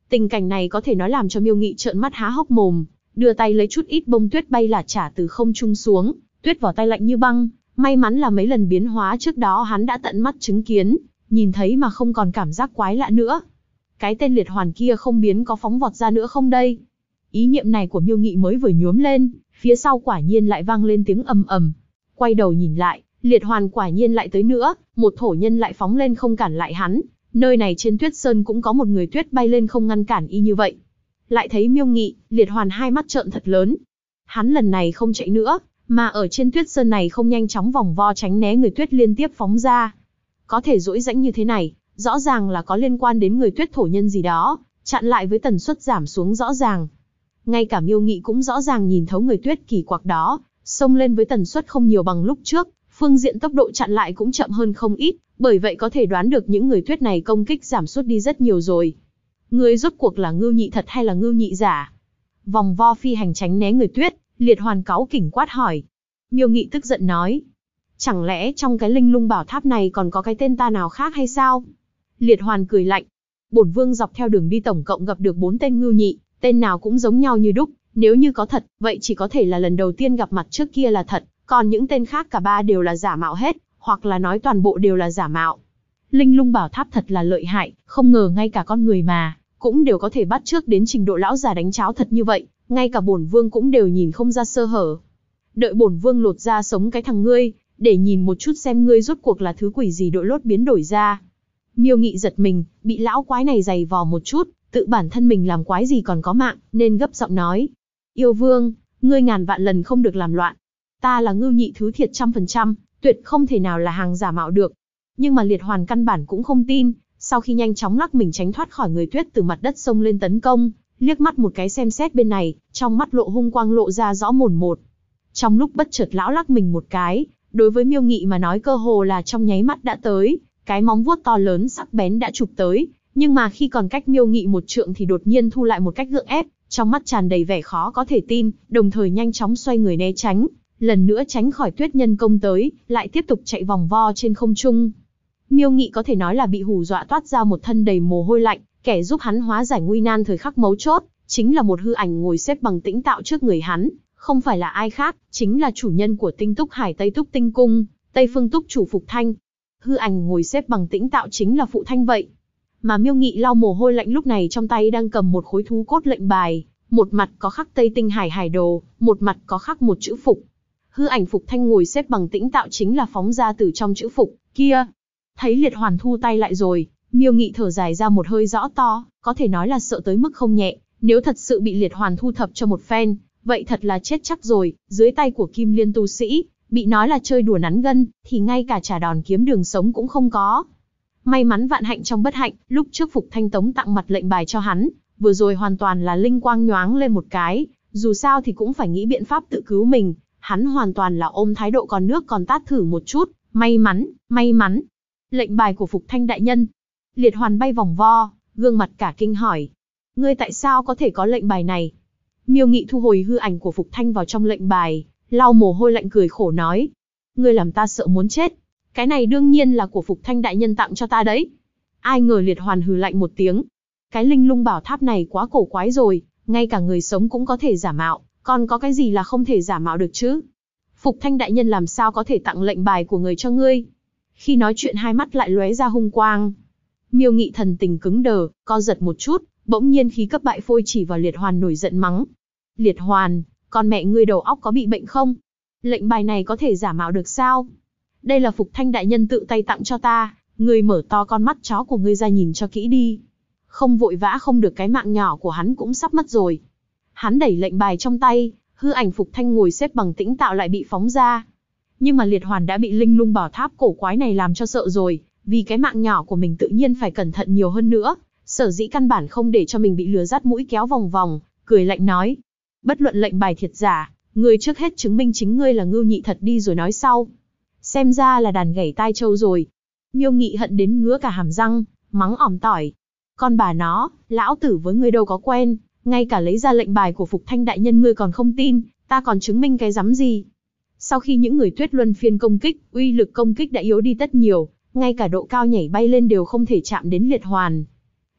S1: Tình cảnh này có thể nói làm cho Miêu Nghị trợn mắt há hốc mồm, đưa tay lấy chút ít bông tuyết bay lả chả từ không trung xuống, tuyết vào tay lạnh như băng. May mắn là mấy lần biến hóa trước đó hắn đã tận mắt chứng kiến, nhìn thấy mà không còn cảm giác quái lạ nữa. Cái tên liệt hoàn kia không biến có phóng vọt ra nữa không đây? Ý niệm này của Miêu Nghị mới vừa nhuốm lên, phía sau quả nhiên lại vang lên tiếng ầm ầm. Quay đầu nhìn lại, liệt hoàn quả nhiên lại tới nữa, một thổ nhân lại phóng lên không cản lại hắn. Nơi này trên tuyết sơn cũng có một người tuyết bay lên không ngăn cản y như vậy. Lại thấy Miêu Nghị, liệt hoàn hai mắt trợn thật lớn. Hắn lần này không chạy nữa, mà ở trên tuyết sơn này không nhanh chóng vòng vo tránh né người tuyết liên tiếp phóng ra. Có thể dỗi dãnh như thế này, rõ ràng là có liên quan đến người tuyết thổ nhân gì đó, chặn lại với tần suất giảm xuống rõ ràng. Ngay cả Miêu Nghị cũng rõ ràng nhìn thấu người tuyết kỳ quặc đó, xông lên với tần suất không nhiều bằng lúc trước, phương diện tốc độ chặn lại cũng chậm hơn không ít, bởi vậy có thể đoán được những người tuyết này công kích giảm sút đi rất nhiều rồi. Người rốt cuộc là Ngưu Nhị thật hay là Ngưu Nhị giả? Vòng vo phi hành tránh né người tuyết, liệt hoàn cáu kỉnh quát hỏi. Miêu Nghị tức giận nói. Chẳng lẽ trong cái linh lung bảo tháp này còn có cái tên ta nào khác hay sao? Liệt hoàn cười lạnh. Bổn vương dọc theo đường đi tổng cộng gặp được 4 tên Ngưu Nhị, tên nào cũng giống nhau như đúc, nếu như có thật, vậy chỉ có thể là lần đầu tiên gặp mặt trước kia là thật, còn những tên khác cả ba đều là giả mạo hết, hoặc là nói toàn bộ đều là giả mạo. Linh lung bảo tháp thật là lợi hại, không ngờ ngay cả con người mà, cũng đều có thể bắt chước đến trình độ lão già đánh cháo thật như vậy, ngay cả bổn vương cũng đều nhìn không ra sơ hở. Đợi bổn vương lột ra sống cái thằng ngươi, để nhìn một chút xem ngươi rốt cuộc là thứ quỷ gì đội lốt biến đổi ra. Miêu Nghị giật mình, bị lão quái này giày vò một chút, tự bản thân mình làm quái gì còn có mạng, nên gấp giọng nói. Yêu vương, ngươi ngàn vạn lần không được làm loạn. Ta là Ngưu Nhị thứ thiệt 100%, tuyệt không thể nào là hàng giả mạo được. Nhưng mà liệt hoàn căn bản cũng không tin, sau khi nhanh chóng lắc mình tránh thoát khỏi người tuyết từ mặt đất xông lên tấn công, liếc mắt một cái xem xét bên này, trong mắt lộ hung quang lộ ra rõ mồn một. Trong lúc bất chợt lão lắc mình một cái, đối với Miêu Nghị mà nói cơ hồ là trong nháy mắt đã tới, cái móng vuốt to lớn sắc bén đã chụp tới, nhưng mà khi còn cách Miêu Nghị một trượng thì đột nhiên thu lại một cách gượng ép, trong mắt tràn đầy vẻ khó có thể tin, đồng thời nhanh chóng xoay người né tránh, lần nữa tránh khỏi tuyết nhân công tới, lại tiếp tục chạy vòng vo trên không trung. Miêu Nghị có thể nói là bị hù dọa toát ra một thân đầy mồ hôi lạnh, kẻ giúp hắn hóa giải nguy nan thời khắc mấu chốt, chính là một hư ảnh ngồi xếp bằng tĩnh tạo trước người hắn, không phải là ai khác, chính là chủ nhân của Tinh Túc Hải Tây Túc Tinh Cung, Tây Phương Túc chủ Phục Thanh. Hư ảnh ngồi xếp bằng tĩnh tạo chính là Phụ Thanh vậy. Mà Miêu Nghị lau mồ hôi lạnh lúc này trong tay đang cầm một khối thú cốt lệnh bài, một mặt có khắc Tây Tinh Hải Hải Đồ, một mặt có khắc một chữ Phục. Hư ảnh Phục Thanh ngồi xếp bằng tĩnh tạo chính là phóng ra từ trong chữ Phục kia. Thấy liệt hoàn thu tay lại rồi, Miêu Nghị thở dài ra một hơi rõ to, có thể nói là sợ tới mức không nhẹ, nếu thật sự bị liệt hoàn thu thập cho một phen, vậy thật là chết chắc rồi, dưới tay của Kim Liên tu sĩ, bị nói là chơi đùa nắn gân, thì ngay cả trả đòn kiếm đường sống cũng không có. May mắn vạn hạnh trong bất hạnh, lúc trước Phục Thanh tống tặng mặt lệnh bài cho hắn, vừa rồi hoàn toàn là linh quang nhoáng lên một cái, dù sao thì cũng phải nghĩ biện pháp tự cứu mình, hắn hoàn toàn là ôm thái độ còn nước còn tát thử một chút, may mắn, may mắn. Lệnh bài của Phục Thanh đại nhân. Liệt hoàn bay vòng vo, gương mặt cả kinh hỏi. Ngươi tại sao có thể có lệnh bài này? Miêu Nghị thu hồi hư ảnh của Phục Thanh vào trong lệnh bài, lau mồ hôi lạnh cười khổ nói. Ngươi làm ta sợ muốn chết. Cái này đương nhiên là của Phục Thanh đại nhân tặng cho ta đấy. Ai ngờ liệt hoàn hừ lạnh một tiếng. Cái linh lung bảo tháp này quá cổ quái rồi, ngay cả người sống cũng có thể giả mạo, còn có cái gì là không thể giả mạo được chứ? Phục Thanh đại nhân làm sao có thể tặng lệnh bài của người cho ngươi? Khi nói chuyện hai mắt lại lóe ra hung quang. Miêu Nghị thần tình cứng đờ, co giật một chút, bỗng nhiên khí cấp bại phôi chỉ vào liệt hoàn nổi giận mắng. Liệt hoàn, con mẹ ngươi đầu óc có bị bệnh không? Lệnh bài này có thể giả mạo được sao? Đây là Phục Thanh đại nhân tự tay tặng cho ta, ngươi mở to con mắt chó của ngươi ra nhìn cho kỹ đi. Không vội vã không được cái mạng nhỏ của hắn cũng sắp mất rồi. Hắn đẩy lệnh bài trong tay, hư ảnh Phục Thanh ngồi xếp bằng tĩnh tạo lại bị phóng ra. Nhưng mà liệt hoàn đã bị linh lung bảo tháp cổ quái này làm cho sợ rồi, vì cái mạng nhỏ của mình tự nhiên phải cẩn thận nhiều hơn nữa, sở dĩ căn bản không để cho mình bị lừa dắt mũi kéo vòng vòng, cười lạnh nói. Bất luận lệnh bài thiệt giả, ngươi trước hết chứng minh chính ngươi là Ngưu Nhị thật đi rồi nói sau. Xem ra là đàn gảy tai trâu rồi. Miêu Nghị hận đến ngứa cả hàm răng, mắng ỏm tỏi. Con bà nó, lão tử với ngươi đâu có quen, ngay cả lấy ra lệnh bài của Phục Thanh đại nhân ngươi còn không tin, ta còn chứng minh cái rắm gì. Sau khi những người tuyết luân phiên công kích, uy lực công kích đã yếu đi tất nhiều, ngay cả độ cao nhảy bay lên đều không thể chạm đến liệt hoàn.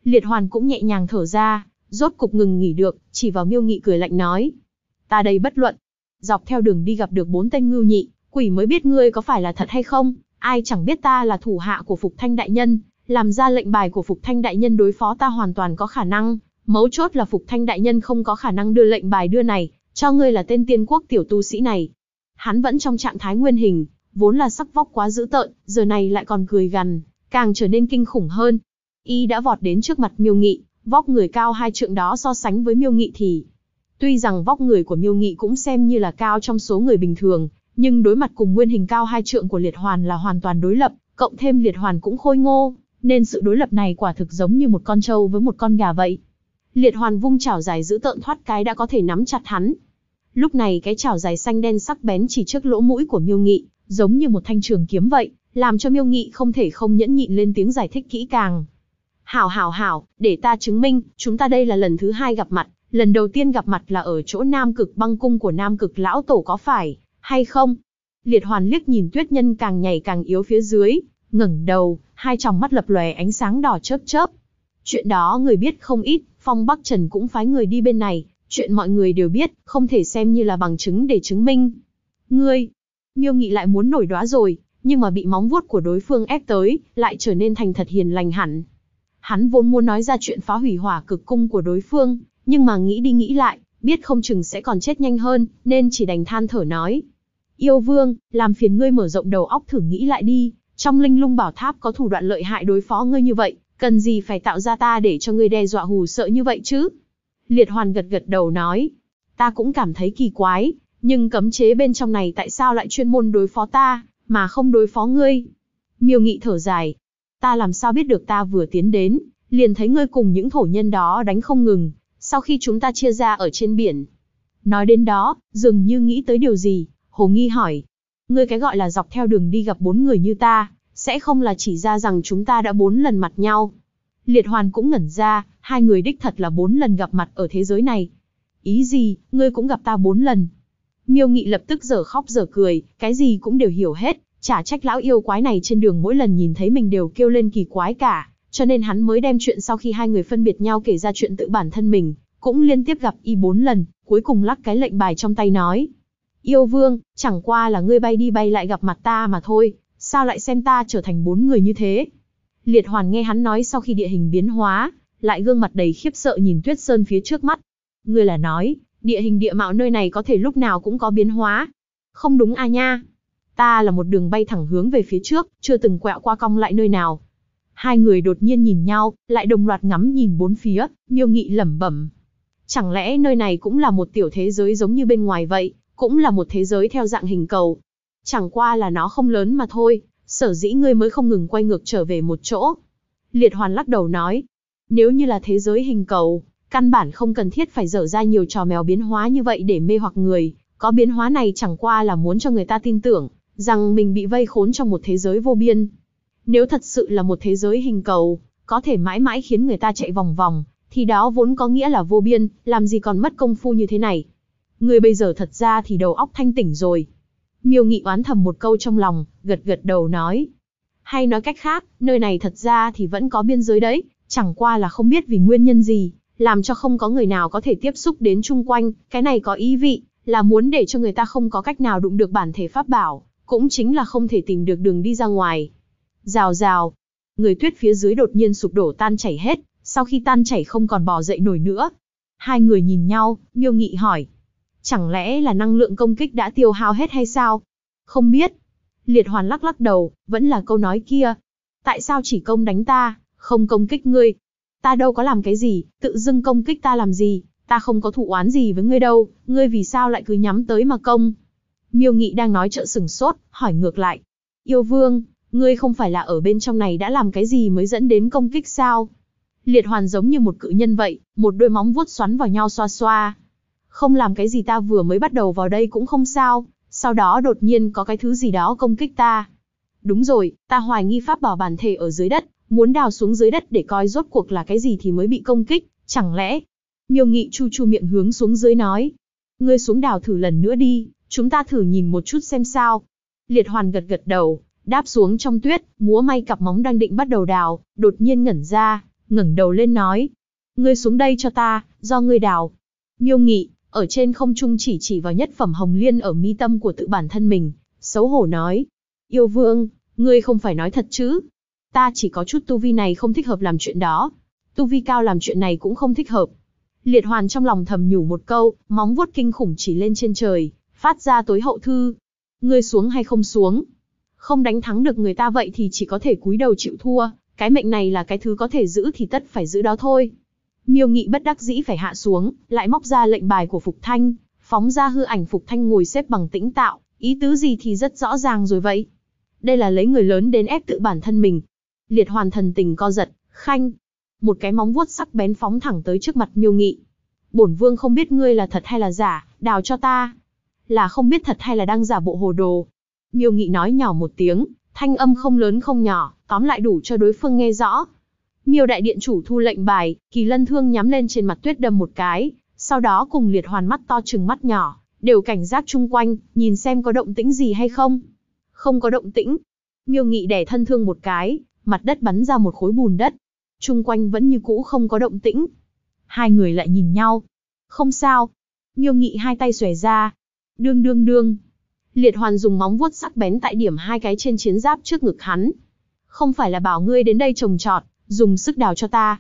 S1: Liệt Hoàn cũng nhẹ nhàng thở ra, rốt cục ngừng nghỉ được, chỉ vào Miêu Nghị cười lạnh nói. Ta đây bất luận. Dọc theo đường đi gặp được 4 tên ngưu nhị, quỷ mới biết ngươi có phải là thật hay không, ai chẳng biết ta là thủ hạ của Phục Thanh đại nhân, làm ra lệnh bài của Phục Thanh đại nhân đối phó ta hoàn toàn có khả năng, mấu chốt là Phục Thanh đại nhân không có khả năng đưa lệnh bài đưa này, cho ngươi là tên tiên quốc tiểu tu sĩ này. Hắn vẫn trong trạng thái nguyên hình, vốn là sắc vóc quá dữ tợn, giờ này lại còn cười gằn, càng trở nên kinh khủng hơn. Y đã vọt đến trước mặt Miêu Nghị, vóc người cao 2 trượng đó so sánh với Miêu Nghị thì, tuy rằng vóc người của Miêu Nghị cũng xem như là cao trong số người bình thường, nhưng đối mặt cùng nguyên hình cao 2 trượng của Liệt Hoàn là hoàn toàn đối lập, cộng thêm Liệt Hoàn cũng khôi ngô, nên sự đối lập này quả thực giống như một con trâu với một con gà vậy. Liệt Hoàn vung chảo dài dữ tợn thoát cái đã có thể nắm chặt hắn. Lúc này cái chảo dài xanh đen sắc bén chỉ trước lỗ mũi của Miêu Nghị, giống như một thanh trường kiếm vậy, làm cho Miêu Nghị không thể không nhẫn nhịn lên tiếng giải thích kỹ càng. Hảo, để ta chứng minh, chúng ta đây là lần thứ 2 gặp mặt, lần đầu tiên gặp mặt là ở chỗ Nam Cực Băng cung của Nam Cực lão tổ có phải hay không? Liệt Hoàn liếc nhìn Tuyết Nhân càng nhảy càng yếu phía dưới, ngẩng đầu, 2 tròng mắt lập lòe ánh sáng đỏ chớp chớp. Chuyện đó người biết không ít, Phong Bắc Trần cũng phái người đi bên này, chuyện mọi người đều biết, không thể xem như là bằng chứng để chứng minh. Ngươi, Miêu Nghị lại muốn nổi đoá rồi, nhưng mà bị móng vuốt của đối phương ép tới, lại trở nên thành thật hiền lành hẳn. Hắn vốn muốn nói ra chuyện phá hủy Hỏa Cực cung của đối phương, nhưng mà nghĩ đi nghĩ lại, biết không chừng sẽ còn chết nhanh hơn, nên chỉ đành than thở nói. Yêu Vương, làm phiền ngươi mở rộng đầu óc thử nghĩ lại đi, trong Linh Lung Bảo Tháp có thủ đoạn lợi hại đối phó ngươi như vậy, cần gì phải tạo ra ta để cho ngươi đe dọa hù sợ như vậy chứ? Liệt Hoàn gật gật đầu nói, ta cũng cảm thấy kỳ quái, nhưng cấm chế bên trong này tại sao lại chuyên môn đối phó ta, mà không đối phó ngươi? Miêu Nghị thở dài, ta làm sao biết được, ta vừa tiến đến, liền thấy ngươi cùng những thổ nhân đó đánh không ngừng, sau khi chúng ta chia ra ở trên biển. Nói đến đó, dường như nghĩ tới điều gì, Hồ Nghi hỏi, ngươi cái gọi là dọc theo đường đi gặp 4 người như ta, sẽ không là chỉ ra rằng chúng ta đã 4 lần mặt nhau? Liệt Hoàn cũng ngẩn ra, 2 người đích thật là 4 lần gặp mặt ở thế giới này. Ý gì, ngươi cũng gặp ta 4 lần? Miêu Nghị lập tức dở khóc dở cười, cái gì cũng đều hiểu hết, chả trách lão yêu quái này trên đường mỗi lần nhìn thấy mình đều kêu lên kỳ quái cả, cho nên hắn mới đem chuyện sau khi 2 người phân biệt nhau kể ra chuyện tự bản thân mình, cũng liên tiếp gặp y 4 lần, cuối cùng lắc cái lệnh bài trong tay nói. Yêu Vương, chẳng qua là ngươi bay đi bay lại gặp mặt ta mà thôi, sao lại xem ta trở thành 4 người như thế? Liệt Hoàn nghe hắn nói sau khi địa hình biến hóa, lại gương mặt đầy khiếp sợ nhìn Tuyết Sơn phía trước mắt. Ngươi là nói, địa hình địa mạo nơi này có thể lúc nào cũng có biến hóa? Không đúng à nha. Ta là một đường bay thẳng hướng về phía trước, chưa từng quẹo qua cong lại nơi nào. 2 người đột nhiên nhìn nhau, lại đồng loạt ngắm nhìn bốn phía, Miêu Nghị lẩm bẩm. Chẳng lẽ nơi này cũng là một tiểu thế giới giống như bên ngoài vậy, cũng là một thế giới theo dạng hình cầu. Chẳng qua là nó không lớn mà thôi, sở dĩ ngươi mới không ngừng quay ngược trở về một chỗ. Liệt Hoàn lắc đầu nói, nếu như là thế giới hình cầu, căn bản không cần thiết phải dở ra nhiều trò mèo biến hóa như vậy để mê hoặc người, có biến hóa này chẳng qua là muốn cho người ta tin tưởng rằng mình bị vây khốn trong một thế giới vô biên. Nếu thật sự là một thế giới hình cầu, có thể mãi mãi khiến người ta chạy vòng vòng, thì đó vốn có nghĩa là vô biên, làm gì còn mất công phu như thế này. Ngươi bây giờ thật ra thì đầu óc thanh tỉnh rồi. Miêu Nghị oán thầm một câu trong lòng, gật gật đầu nói. Hay nói cách khác, nơi này thật ra thì vẫn có biên giới đấy, chẳng qua là không biết vì nguyên nhân gì, làm cho không có người nào có thể tiếp xúc đến chung quanh, cái này có ý vị, là muốn để cho người ta không có cách nào đụng được bản thể pháp bảo, cũng chính là không thể tìm được đường đi ra ngoài. Rào rào, người tuyết phía dưới đột nhiên sụp đổ tan chảy hết, sau khi tan chảy không còn bò dậy nổi nữa. 2 người nhìn nhau, Miêu Nghị hỏi. Chẳng lẽ là năng lượng công kích đã tiêu hao hết hay sao? Không biết. Liệt Hoàn lắc lắc đầu, vẫn là câu nói kia. Tại sao chỉ công đánh ta, không công kích ngươi? Ta đâu có làm cái gì, tự dưng công kích ta làm gì, ta không có thù oán gì với ngươi đâu, ngươi vì sao lại cứ nhắm tới mà công? Miêu Nghị đang nói chợ sửng sốt, hỏi ngược lại. Yêu Vương, ngươi không phải là ở bên trong này đã làm cái gì mới dẫn đến công kích sao? Liệt Hoàn giống như một cự nhân vậy, một đôi móng vuốt xoắn vào nhau xoa xoa. Không làm cái gì, ta vừa mới bắt đầu vào đây cũng không sao, sau đó đột nhiên có cái thứ gì đó công kích ta. Đúng rồi, ta hoài nghi pháp bảo bản thể ở dưới đất, muốn đào xuống dưới đất để coi rốt cuộc là cái gì thì mới bị công kích, chẳng lẽ... Miêu Nghị chu chu miệng hướng xuống dưới nói. Ngươi xuống đào thử lần nữa đi, chúng ta thử nhìn một chút xem sao. Liệt Hoàn gật gật đầu, đáp xuống trong tuyết, múa may cặp móng đang định bắt đầu đào, đột nhiên ngẩn ra, ngẩng đầu lên nói. Ngươi xuống đây cho ta, do ngươi đào. Miêu Nghị, ở trên không trung chỉ vào nhất phẩm hồng liên ở mi tâm của tự bản thân mình, xấu hổ nói. Yêu vương, ngươi không phải nói thật chứ? Ta chỉ có chút tu vi này không thích hợp làm chuyện đó. Tu vi cao làm chuyện này cũng không thích hợp. Liệt Hoàn trong lòng thầm nhủ một câu, móng vuốt kinh khủng chỉ lên trên trời, phát ra tối hậu thư. Ngươi xuống hay không xuống? Không đánh thắng được người ta vậy thì chỉ có thể cúi đầu chịu thua, cái mệnh này là cái thứ có thể giữ thì tất phải giữ đó thôi. Miêu Nghị bất đắc dĩ phải hạ xuống, lại móc ra lệnh bài của Phục Thanh, phóng ra hư ảnh Phục Thanh ngồi xếp bằng tĩnh tạo, ý tứ gì thì rất rõ ràng rồi vậy. Đây là lấy người lớn đến ép tự bản thân mình. Liệt Hoàn thần tình co giật, khanh. Một cái móng vuốt sắc bén phóng thẳng tới trước mặt Miêu Nghị. Bổn vương không biết ngươi là thật hay là giả, đào cho ta. Là không biết thật hay là đang giả bộ hồ đồ. Miêu Nghị nói nhỏ một tiếng, thanh âm không lớn không nhỏ, tóm lại đủ cho đối phương nghe rõ. Miêu đại điện chủ thu lệnh bài, Kỳ Lân thương nhắm lên trên mặt tuyết đâm một cái, sau đó cùng Liệt Hoàn mắt to trừng mắt nhỏ, đều cảnh giác chung quanh, nhìn xem có động tĩnh gì hay không. Không có động tĩnh. Miêu Nghị đè thân thương một cái, mặt đất bắn ra một khối bùn đất. Chung quanh vẫn như cũ không có động tĩnh. Hai người lại nhìn nhau. Không sao. Miêu Nghị hai tay xòe ra. Đương đương đương. Liệt Hoàn dùng móng vuốt sắc bén tại điểm hai cái trên chiến giáp trước ngực hắn. Không phải là bảo ngươi đến đây trồng trọt, dùng sức đào cho ta.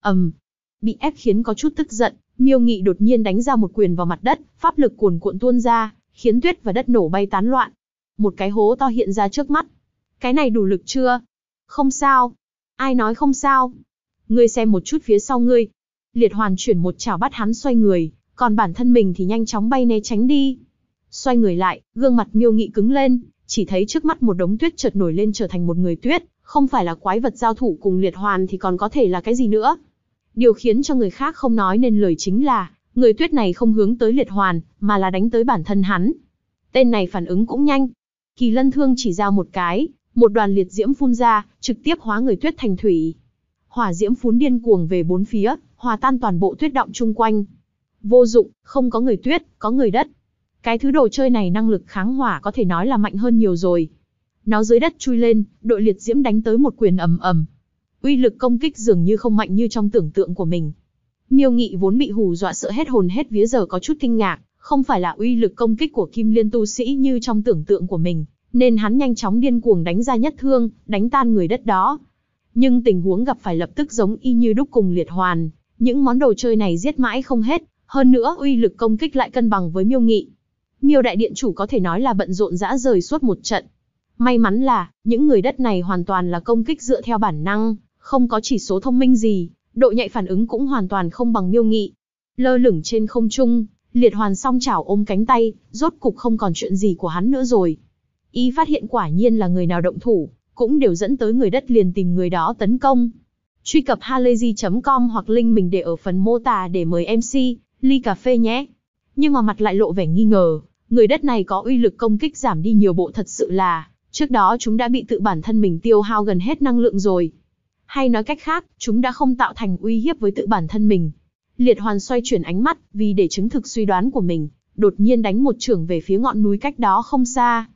S1: Bị ép khiến có chút tức giận, Miêu Nghị đột nhiên đánh ra một quyền vào mặt đất, pháp lực cuồn cuộn tuôn ra, khiến tuyết và đất nổ bay tán loạn. Một cái hố to hiện ra trước mắt. Cái này đủ lực chưa? Không sao. Ai nói không sao? Ngươi xem một chút phía sau ngươi. Liệt Hoàn chuyển một chảo bắt hắn xoay người, còn bản thân mình thì nhanh chóng bay né tránh đi. Xoay người lại, gương mặt Miêu Nghị cứng lên, chỉ thấy trước mắt một đống tuyết chợt nổi lên trở thành một người tuyết, không phải là quái vật giao thủ cùng Liệt Hoàn thì còn có thể là cái gì nữa. Điều khiến cho người khác không nói nên lời chính là, người tuyết này không hướng tới Liệt Hoàn, mà là đánh tới bản thân hắn. Tên này phản ứng cũng nhanh. Kỳ Lân thương chỉ ra một cái, một đoàn liệt diễm phun ra, trực tiếp hóa người tuyết thành thủy. Hỏa diễm phún điên cuồng về bốn phía, hòa tan toàn bộ tuyết động chung quanh. Vô dụng, không có người tuyết, có người đất. Cái thứ đồ chơi này năng lực kháng hỏa có thể nói là mạnh hơn nhiều rồi. Nó dưới đất chui lên, đội liệt diễm đánh tới một quyền ầm ầm. Uy lực công kích dường như không mạnh như trong tưởng tượng của mình. Miêu Nghị vốn bị hù dọa sợ hết hồn hết vía giờ có chút kinh ngạc, không phải là uy lực công kích của Kim Liên tu sĩ như trong tưởng tượng của mình, nên hắn nhanh chóng điên cuồng đánh ra nhất thương, đánh tan người đất đó. Nhưng tình huống gặp phải lập tức giống y như đúc cùng Liệt Hoàn, những món đồ chơi này giết mãi không hết, hơn nữa uy lực công kích lại cân bằng với Miêu Nghị. Miêu đại điện chủ có thể nói là bận rộn rã rời suốt một trận. May mắn là, những người đất này hoàn toàn là công kích dựa theo bản năng, không có chỉ số thông minh gì, độ nhạy phản ứng cũng hoàn toàn không bằng Miêu Nghị. Lơ lửng trên không trung, Liệt Hoàn song chảo ôm cánh tay, rốt cục không còn chuyện gì của hắn nữa rồi. Y phát hiện quả nhiên là người nào động thủ, cũng đều dẫn tới người đất liền tìm người đó tấn công. Truy cập halayzi.com hoặc link mình để ở phần mô tả để mời MC, ly cà phê nhé. Nhưng mà mặt lại lộ vẻ nghi ngờ, người đất này có uy lực công kích giảm đi nhiều bộ thật sự là, trước đó chúng đã bị tự bản thân mình tiêu hao gần hết năng lượng rồi. Hay nói cách khác, chúng đã không tạo thành uy hiếp với tự bản thân mình. Liệt Hoàn xoay chuyển ánh mắt, vì để chứng thực suy đoán của mình, đột nhiên đánh một chưởng về phía ngọn núi cách đó không xa.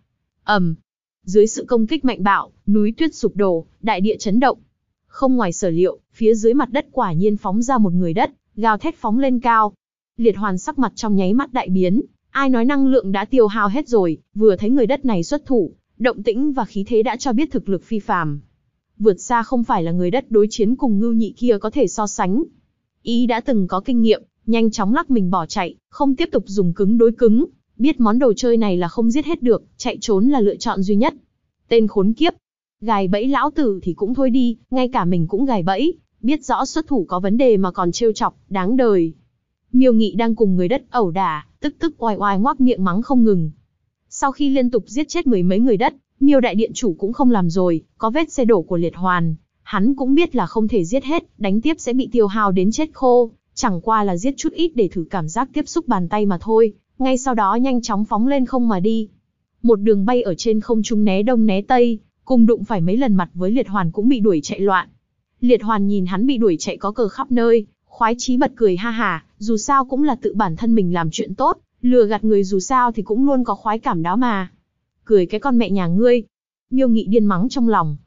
S1: Dưới sự công kích mạnh bạo, núi tuyết sụp đổ, đại địa chấn động. Không ngoài sở liệu, phía dưới mặt đất quả nhiên phóng ra một người đất, gào thét phóng lên cao. Liệt Hoàn sắc mặt trong nháy mắt đại biến, ai nói năng lượng đã tiêu hao hết rồi, vừa thấy người đất này xuất thủ, động tĩnh và khí thế đã cho biết thực lực phi phàm. Vượt xa không phải là người đất đối chiến cùng Ngưu Nhị kia có thể so sánh. Y đã từng có kinh nghiệm, nhanh chóng lắc mình bỏ chạy, không tiếp tục dùng cứng đối cứng, biết món đồ chơi này là không giết hết được, chạy trốn là lựa chọn duy nhất. Tên khốn kiếp, gài bẫy lão tử thì cũng thôi đi, ngay cả mình cũng gài bẫy, biết rõ xuất thủ có vấn đề mà còn trêu chọc, đáng đời. Miêu Nghị đang cùng người đất ẩu đả, tức oai oai ngoác miệng mắng không ngừng. Sau khi liên tục giết chết mười mấy người đất, Miêu đại điện chủ cũng không làm rồi, có vết xe đổ của Liệt Hoàn, hắn cũng biết là không thể giết hết, đánh tiếp sẽ bị tiêu hao đến chết khô, chẳng qua là giết chút ít để thử cảm giác tiếp xúc bàn tay mà thôi, ngay sau đó nhanh chóng phóng lên không mà đi. Một đường bay ở trên không trung né đông né tây, cùng đụng phải mấy lần mặt với Liệt Hoàn cũng bị đuổi chạy loạn. Liệt Hoàn nhìn hắn bị đuổi chạy có cờ khắp nơi, khoái chí bật cười ha hả, dù sao cũng là tự bản thân mình làm chuyện tốt, lừa gạt người dù sao thì cũng luôn có khoái cảm đó mà. Cười cái con mẹ nhà ngươi. Miêu Nghị điên mắng trong lòng.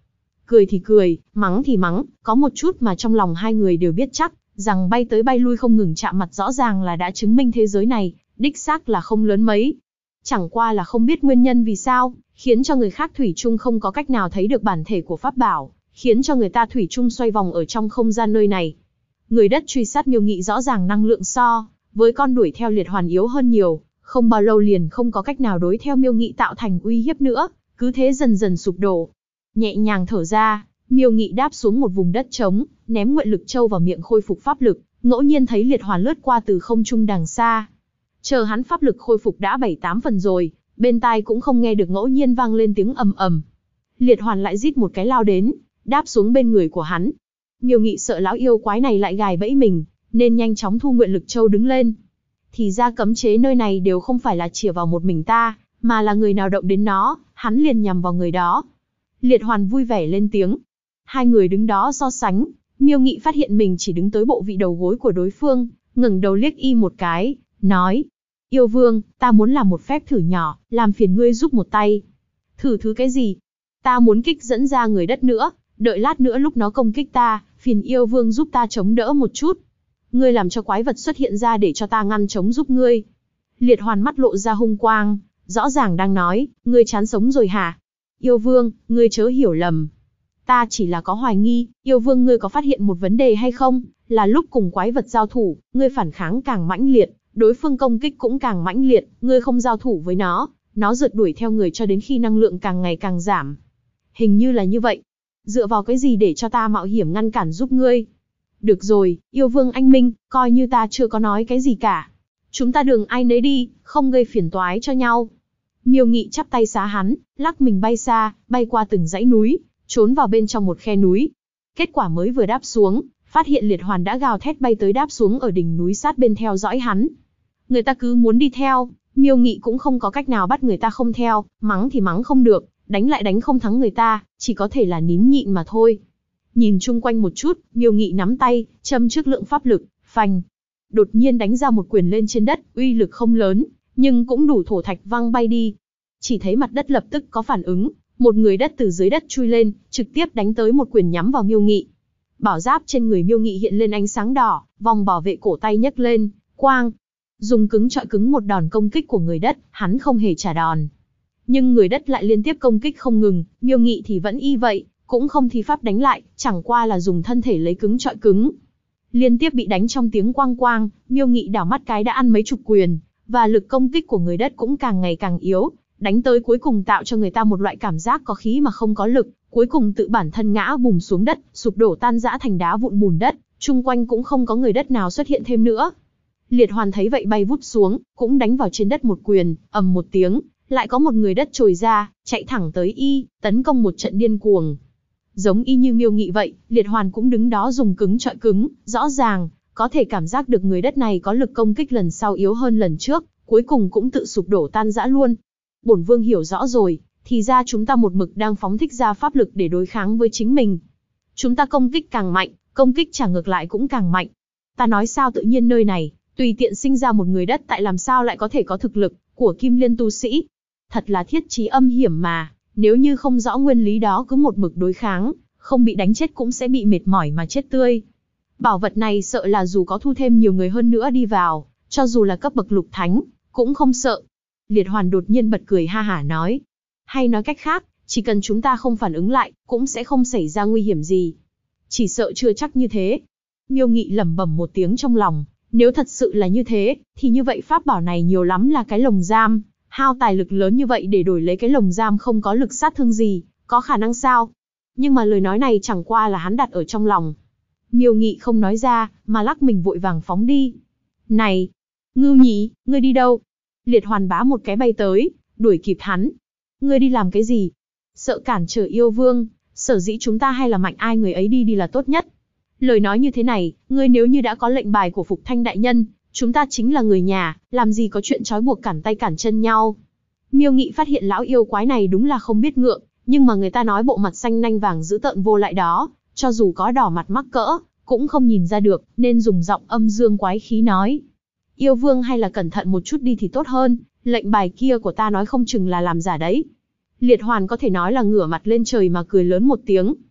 S1: Cười thì cười, mắng thì mắng, có một chút mà trong lòng hai người đều biết chắc, rằng bay tới bay lui không ngừng chạm mặt rõ ràng là đã chứng minh thế giới này, đích xác là không lớn mấy. Chẳng qua là không biết nguyên nhân vì sao, khiến cho người khác thủy chung không có cách nào thấy được bản thể của pháp bảo, khiến cho người ta thủy chung xoay vòng ở trong không gian nơi này. Người đất truy sát Miêu Nghị rõ ràng năng lượng so với con đuổi theo Liệt Hoàn yếu hơn nhiều, không bao lâu liền không có cách nào đối theo Miêu Nghị tạo thành uy hiếp nữa, cứ thế dần dần sụp đổ. Nhẹ nhàng thở ra, Miêu Nghị đáp xuống một vùng đất trống, ném Nguyện Lực Châu vào miệng khôi phục pháp lực, ngẫu nhiên thấy Liệt Hoàn lướt qua từ không trung đằng xa. Chờ hắn pháp lực khôi phục đã 7-8 phần rồi, bên tai cũng không nghe được ngẫu nhiên vang lên tiếng ầm ầm. Liệt Hoàn lại rít một cái lao đến, đáp xuống bên người của hắn. Miêu Nghị sợ lão yêu quái này lại gài bẫy mình, nên nhanh chóng thu Nguyện Lực Châu đứng lên. Thì ra cấm chế nơi này đều không phải là chĩa vào một mình ta, mà là người nào động đến nó, hắn liền nhằm vào người đó. Liệt Hoàn vui vẻ lên tiếng. Hai người đứng đó so sánh, Miêu Nghị phát hiện mình chỉ đứng tới bộ vị đầu gối của đối phương, ngẩng đầu liếc y một cái, nói: Yêu Vương, ta muốn làm một phép thử nhỏ, làm phiền ngươi giúp một tay. Thử thứ cái gì? Ta muốn kích dẫn ra người đất nữa, đợi lát nữa lúc nó công kích ta, phiền Yêu Vương giúp ta chống đỡ một chút. Ngươi làm cho quái vật xuất hiện ra để cho ta ngăn chống giúp ngươi. Liệt Hoàn mắt lộ ra hung quang, rõ ràng đang nói: ngươi chán sống rồi hả? Yêu Vương, ngươi chớ hiểu lầm. Ta chỉ là có hoài nghi, Yêu Vương ngươi có phát hiện một vấn đề hay không? Là lúc cùng quái vật giao thủ, ngươi phản kháng càng mãnh liệt, đối phương công kích cũng càng mãnh liệt, ngươi không giao thủ với nó rượt đuổi theo người cho đến khi năng lượng càng ngày càng giảm. Hình như là như vậy. Dựa vào cái gì để cho ta mạo hiểm ngăn cản giúp ngươi? Được rồi, Yêu Vương anh minh, coi như ta chưa có nói cái gì cả. Chúng ta đường ai nấy đi, không gây phiền toái cho nhau. Miêu Nghị chắp tay xá hắn, lắc mình bay xa, bay qua từng dãy núi, trốn vào bên trong một khe núi. Kết quả mới vừa đáp xuống, phát hiện Liệt Hoàn đã gào thét bay tới đáp xuống ở đỉnh núi sát bên theo dõi hắn. Người ta cứ muốn đi theo, Miêu Nghị cũng không có cách nào bắt người ta không theo, mắng thì mắng không được, đánh lại đánh không thắng người ta, chỉ có thể là nín nhịn mà thôi. Nhìn chung quanh một chút, Miêu Nghị nắm tay, châm trước lượng pháp lực, phanh. Đột nhiên đánh ra một quyền lên trên đất, uy lực không lớn, nhưng cũng đủ thổ thạch văng bay đi. Chỉ thấy mặt đất lập tức có phản ứng, một người đất từ dưới đất chui lên, trực tiếp đánh tới một quyền nhắm vào Miêu Nghị. Bảo giáp trên người Miêu Nghị hiện lên ánh sáng đỏ, vòng bảo vệ cổ tay nhấc lên, quang. Dùng cứng chọi cứng một đòn công kích của người đất, hắn không hề trả đòn. Nhưng người đất lại liên tiếp công kích không ngừng, Miêu Nghị thì vẫn y vậy, cũng không thi pháp đánh lại, chẳng qua là dùng thân thể lấy cứng chọi cứng. Liên tiếp bị đánh trong tiếng quang quang, Miêu Nghị đảo mắt cái đã ăn mấy chục quyền, và lực công kích của người đất cũng càng ngày càng yếu, đánh tới cuối cùng tạo cho người ta một loại cảm giác có khí mà không có lực, cuối cùng tự bản thân ngã bùm xuống đất, sụp đổ tan rã thành đá vụn bùn đất, chung quanh cũng không có người đất nào xuất hiện thêm nữa. Liệt Hoàn thấy vậy bay vút xuống, cũng đánh vào trên đất một quyền, ầm một tiếng, lại có một người đất trồi ra, chạy thẳng tới y, tấn công một trận điên cuồng. Giống y như Miêu Nghị vậy, Liệt Hoàn cũng đứng đó dùng cứng chọi cứng, rõ ràng, có thể cảm giác được người đất này có lực công kích lần sau yếu hơn lần trước, cuối cùng cũng tự sụp đổ tan rã luôn. Bổn Vương hiểu rõ rồi, thì ra chúng ta một mực đang phóng thích ra pháp lực để đối kháng với chính mình. Chúng ta công kích càng mạnh, công kích trả ngược lại cũng càng mạnh. Ta nói sao tự nhiên nơi này, tùy tiện sinh ra một người đất tại làm sao lại có thể có thực lực của Kim Liên tu sĩ. Thật là thiết trí âm hiểm mà, nếu như không rõ nguyên lý đó cứ một mực đối kháng, không bị đánh chết cũng sẽ bị mệt mỏi mà chết tươi. Bảo vật này sợ là dù có thu thêm nhiều người hơn nữa đi vào, cho dù là cấp bậc lục thánh, cũng không sợ. Liệt Hoàn đột nhiên bật cười ha hả nói. Hay nói cách khác, chỉ cần chúng ta không phản ứng lại, cũng sẽ không xảy ra nguy hiểm gì. Chỉ sợ chưa chắc như thế. Miêu Nghị lẩm bẩm một tiếng trong lòng, nếu thật sự là như thế, thì như vậy pháp bảo này nhiều lắm là cái lồng giam, hao tài lực lớn như vậy để đổi lấy cái lồng giam không có lực sát thương gì, có khả năng sao? Nhưng mà lời nói này chẳng qua là hắn đặt ở trong lòng. Miêu Nghị không nói ra, mà lắc mình vội vàng phóng đi. Này, Ngưu Nhĩ, ngươi đi đâu? Liệt Hoàn bá một cái bay tới, đuổi kịp hắn. Ngươi đi làm cái gì? Sợ cản trở Yêu Vương, sở dĩ chúng ta hay là mạnh ai người ấy đi là tốt nhất. Lời nói như thế này, ngươi nếu như đã có lệnh bài của Phục Thanh đại nhân, chúng ta chính là người nhà, làm gì có chuyện trói buộc cản tay cản chân nhau. Miêu Nghị phát hiện lão yêu quái này đúng là không biết ngượng, nhưng mà người ta nói bộ mặt xanh nanh vàng dữ tợn vô lại đó, cho dù có đỏ mặt mắc cỡ, cũng không nhìn ra được, nên dùng giọng âm dương quái khí nói. Yêu Vương hay là cẩn thận một chút đi thì tốt hơn, lệnh bài kia của ta nói không chừng là làm giả đấy. Liệt Hoàn có thể nói là ngửa mặt lên trời mà cười lớn một tiếng.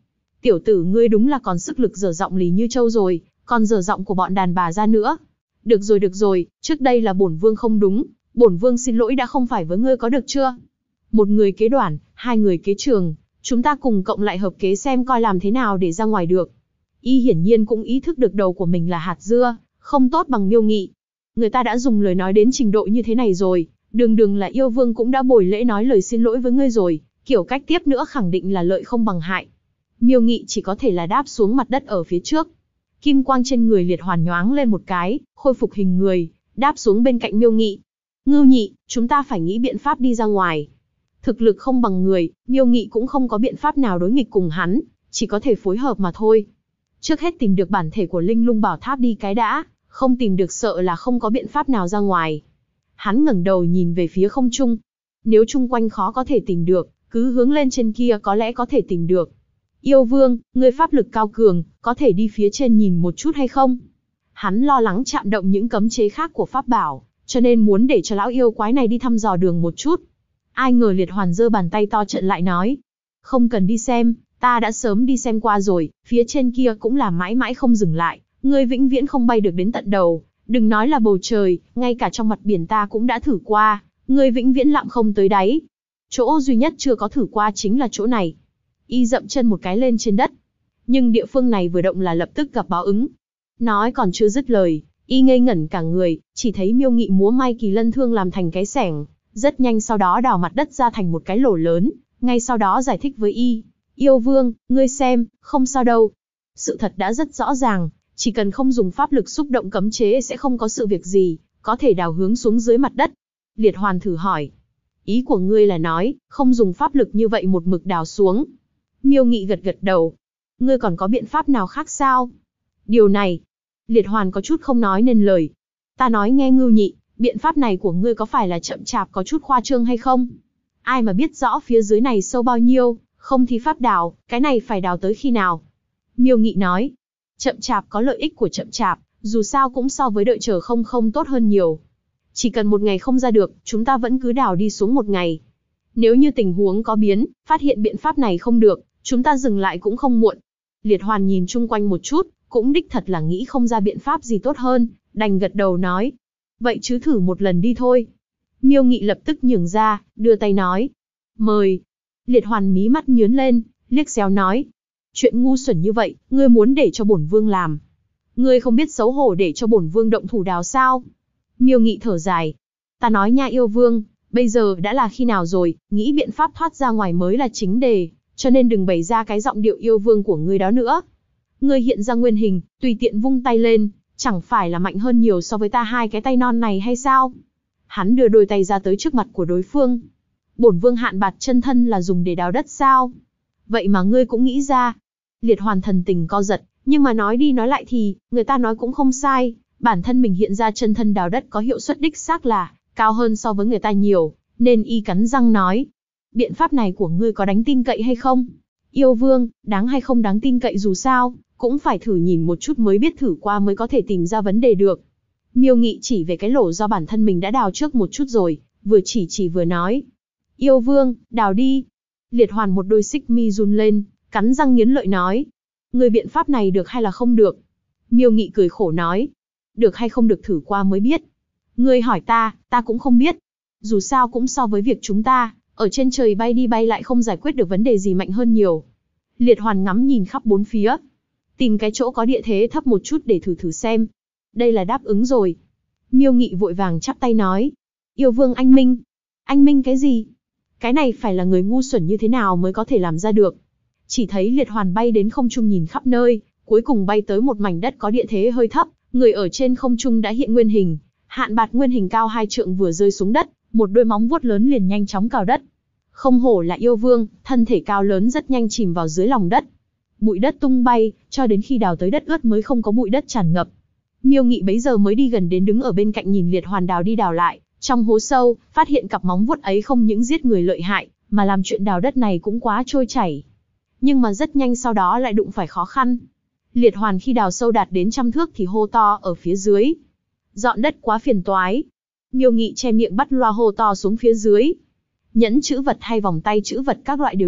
S1: Tiểu tử ngươi đúng là còn sức lực dở giọng Lý Như Châu rồi, còn dở giọng của bọn đàn bà ra nữa. Được rồi, trước đây là bổn vương không đúng, bổn vương xin lỗi đã không phải với ngươi có được chưa? Một người kế đoản, hai người kế trường, chúng ta cùng cộng lại hợp kế xem coi làm thế nào để ra ngoài được. Y hiển nhiên cũng ý thức được đầu của mình là hạt dưa, không tốt bằng Miêu Nghị. Người ta đã dùng lời nói đến trình độ như thế này rồi, đường là yêu vương cũng đã bồi lễ nói lời xin lỗi với ngươi rồi, kiểu cách tiếp nữa khẳng định là lợi không bằng hại. Miêu Nghị chỉ có thể là đáp xuống mặt đất ở phía trước. Kim quang trên người Liệt Hoàn nhoáng lên một cái, khôi phục hình người, đáp xuống bên cạnh Miêu Nghị. Ngưu Nhị, chúng ta phải nghĩ biện pháp đi ra ngoài. Thực lực không bằng người, Miêu Nghị cũng không có biện pháp nào đối nghịch cùng hắn, chỉ có thể phối hợp mà thôi. Trước hết tìm được bản thể của Linh Lung Bảo Tháp đi cái đã, không tìm được sợ là không có biện pháp nào ra ngoài. Hắn ngẩng đầu nhìn về phía không trung. Nếu chung quanh khó có thể tìm được, cứ hướng lên trên kia có lẽ có thể tìm được. Yêu Vương, ngươi pháp lực cao cường, có thể đi phía trên nhìn một chút hay không? Hắn lo lắng chạm động những cấm chế khác của pháp bảo, cho nên muốn để cho lão yêu quái này đi thăm dò đường một chút. Ai ngờ Liệt Hoàn giơ bàn tay to trận lại nói. Không cần đi xem, ta đã sớm đi xem qua rồi, phía trên kia cũng là mãi mãi không dừng lại, ngươi vĩnh viễn không bay được đến tận đầu, đừng nói là bầu trời, ngay cả trong mặt biển ta cũng đã thử qua, ngươi vĩnh viễn lặn không tới đáy. Chỗ duy nhất chưa có thử qua chính là chỗ này. Y dậm chân một cái lên trên đất. Nhưng địa phương này vừa động là lập tức gặp báo ứng. Nói còn chưa dứt lời, Y ngây ngẩn cả người, chỉ thấy Miêu Nghị múa may kỳ lân thương làm thành cái xẻng, rất nhanh sau đó đào mặt đất ra thành một cái lỗ lớn, ngay sau đó giải thích với Y. Yêu Vương, ngươi xem, không sao đâu. Sự thật đã rất rõ ràng, chỉ cần không dùng pháp lực xúc động cấm chế sẽ không có sự việc gì, có thể đào hướng xuống dưới mặt đất. Liệt Hoàn thử hỏi. Ý của ngươi là nói, không dùng pháp lực như vậy một mực đào xuống. Miêu Nghị gật gật đầu. Ngươi còn có biện pháp nào khác sao? Điều này. Liệt Hoàn có chút không nói nên lời. Ta nói nghe Ngưu Nhị, biện pháp này của ngươi có phải là chậm chạp có chút khoa trương hay không? Ai mà biết rõ phía dưới này sâu bao nhiêu, không thì pháp đào, cái này phải đào tới khi nào? Miêu Nghị nói. Chậm chạp có lợi ích của chậm chạp, dù sao cũng so với đợi chờ không tốt hơn nhiều. Chỉ cần một ngày không ra được, chúng ta vẫn cứ đào đi xuống một ngày. Nếu như tình huống có biến, phát hiện biện pháp này không được, chúng ta dừng lại cũng không muộn. Liệt Hoàn nhìn chung quanh một chút, cũng đích thật là nghĩ không ra biện pháp gì tốt hơn, đành gật đầu nói. Vậy chứ thử một lần đi thôi. Miêu Nghị lập tức nhường ra, đưa tay nói. Mời. Liệt Hoàn mí mắt nhướng lên, liếc xéo nói. Chuyện ngu xuẩn như vậy, ngươi muốn để cho bổn vương làm. Ngươi không biết xấu hổ để cho bổn vương động thủ đào sao? Miêu Nghị thở dài. Ta nói nha yêu vương, bây giờ đã là khi nào rồi, nghĩ biện pháp thoát ra ngoài mới là chính đề, cho nên đừng bày ra cái giọng điệu yêu vương của ngươi đó nữa. Ngươi hiện ra nguyên hình, tùy tiện vung tay lên, chẳng phải là mạnh hơn nhiều so với ta hai cái tay non này hay sao? Hắn đưa đôi tay ra tới trước mặt của đối phương. Bổn vương Hạn Bạt chân thân là dùng để đào đất sao? Vậy mà ngươi cũng nghĩ ra. Liệt Hoàn thần tình co giật, nhưng mà nói đi nói lại thì, người ta nói cũng không sai, bản thân mình hiện ra chân thân đào đất có hiệu suất đích xác là cao hơn so với người ta nhiều, nên Y cắn răng nói. Biện pháp này của ngươi có đáng tin cậy hay không? Yêu vương, đáng hay không đáng tin cậy dù sao, cũng phải thử nhìn một chút mới biết, thử qua mới có thể tìm ra vấn đề được. Miêu Nghị chỉ về cái lỗ do bản thân mình đã đào trước một chút rồi, vừa chỉ vừa nói. Yêu vương, đào đi. Liệt Hoàn một đôi xích mi run lên, cắn răng nghiến lợi nói. Người biện pháp này được hay là không được? Miêu Nghị cười khổ nói. Được hay không được thử qua mới biết. Ngươi hỏi ta cũng không biết. Dù sao cũng so với việc chúng ta, ở trên trời bay đi bay lại không giải quyết được vấn đề gì mạnh hơn nhiều. Liệt Hoàn ngắm nhìn khắp bốn phía. Tìm cái chỗ có địa thế thấp một chút để thử xem. Đây là đáp ứng rồi. Miêu Nghị vội vàng chắp tay nói. Yêu vương anh minh. Anh minh cái gì? Cái này phải là người ngu xuẩn như thế nào mới có thể làm ra được. Chỉ thấy Liệt Hoàn bay đến không trung nhìn khắp nơi, cuối cùng bay tới một mảnh đất có địa thế hơi thấp, người ở trên không trung đã hiện nguyên hình. Hạn Bạt nguyên hình cao 2 trượng vừa rơi xuống đất, một đôi móng vuốt lớn liền nhanh chóng cào đất. Không hổ là yêu vương, thân thể cao lớn rất nhanh chìm vào dưới lòng đất. Bụi đất tung bay, cho đến khi đào tới đất ướt mới không có bụi đất tràn ngập. Miêu Nghị bấy giờ mới đi gần đến đứng ở bên cạnh nhìn Liệt Hoàn đào đi đào lại, trong hố sâu, phát hiện cặp móng vuốt ấy không những giết người lợi hại, mà làm chuyện đào đất này cũng quá trôi chảy. Nhưng mà rất nhanh sau đó lại đụng phải khó khăn. Liệt Hoàn khi đào sâu đạt đến 100 thước thì hô to ở phía dưới. Dọn đất quá phiền toái. Miêu Nghị che miệng bắt loa hô to xuống phía dưới. Nhẫn chữ vật hay vòng tay chữ vật các loại đều được,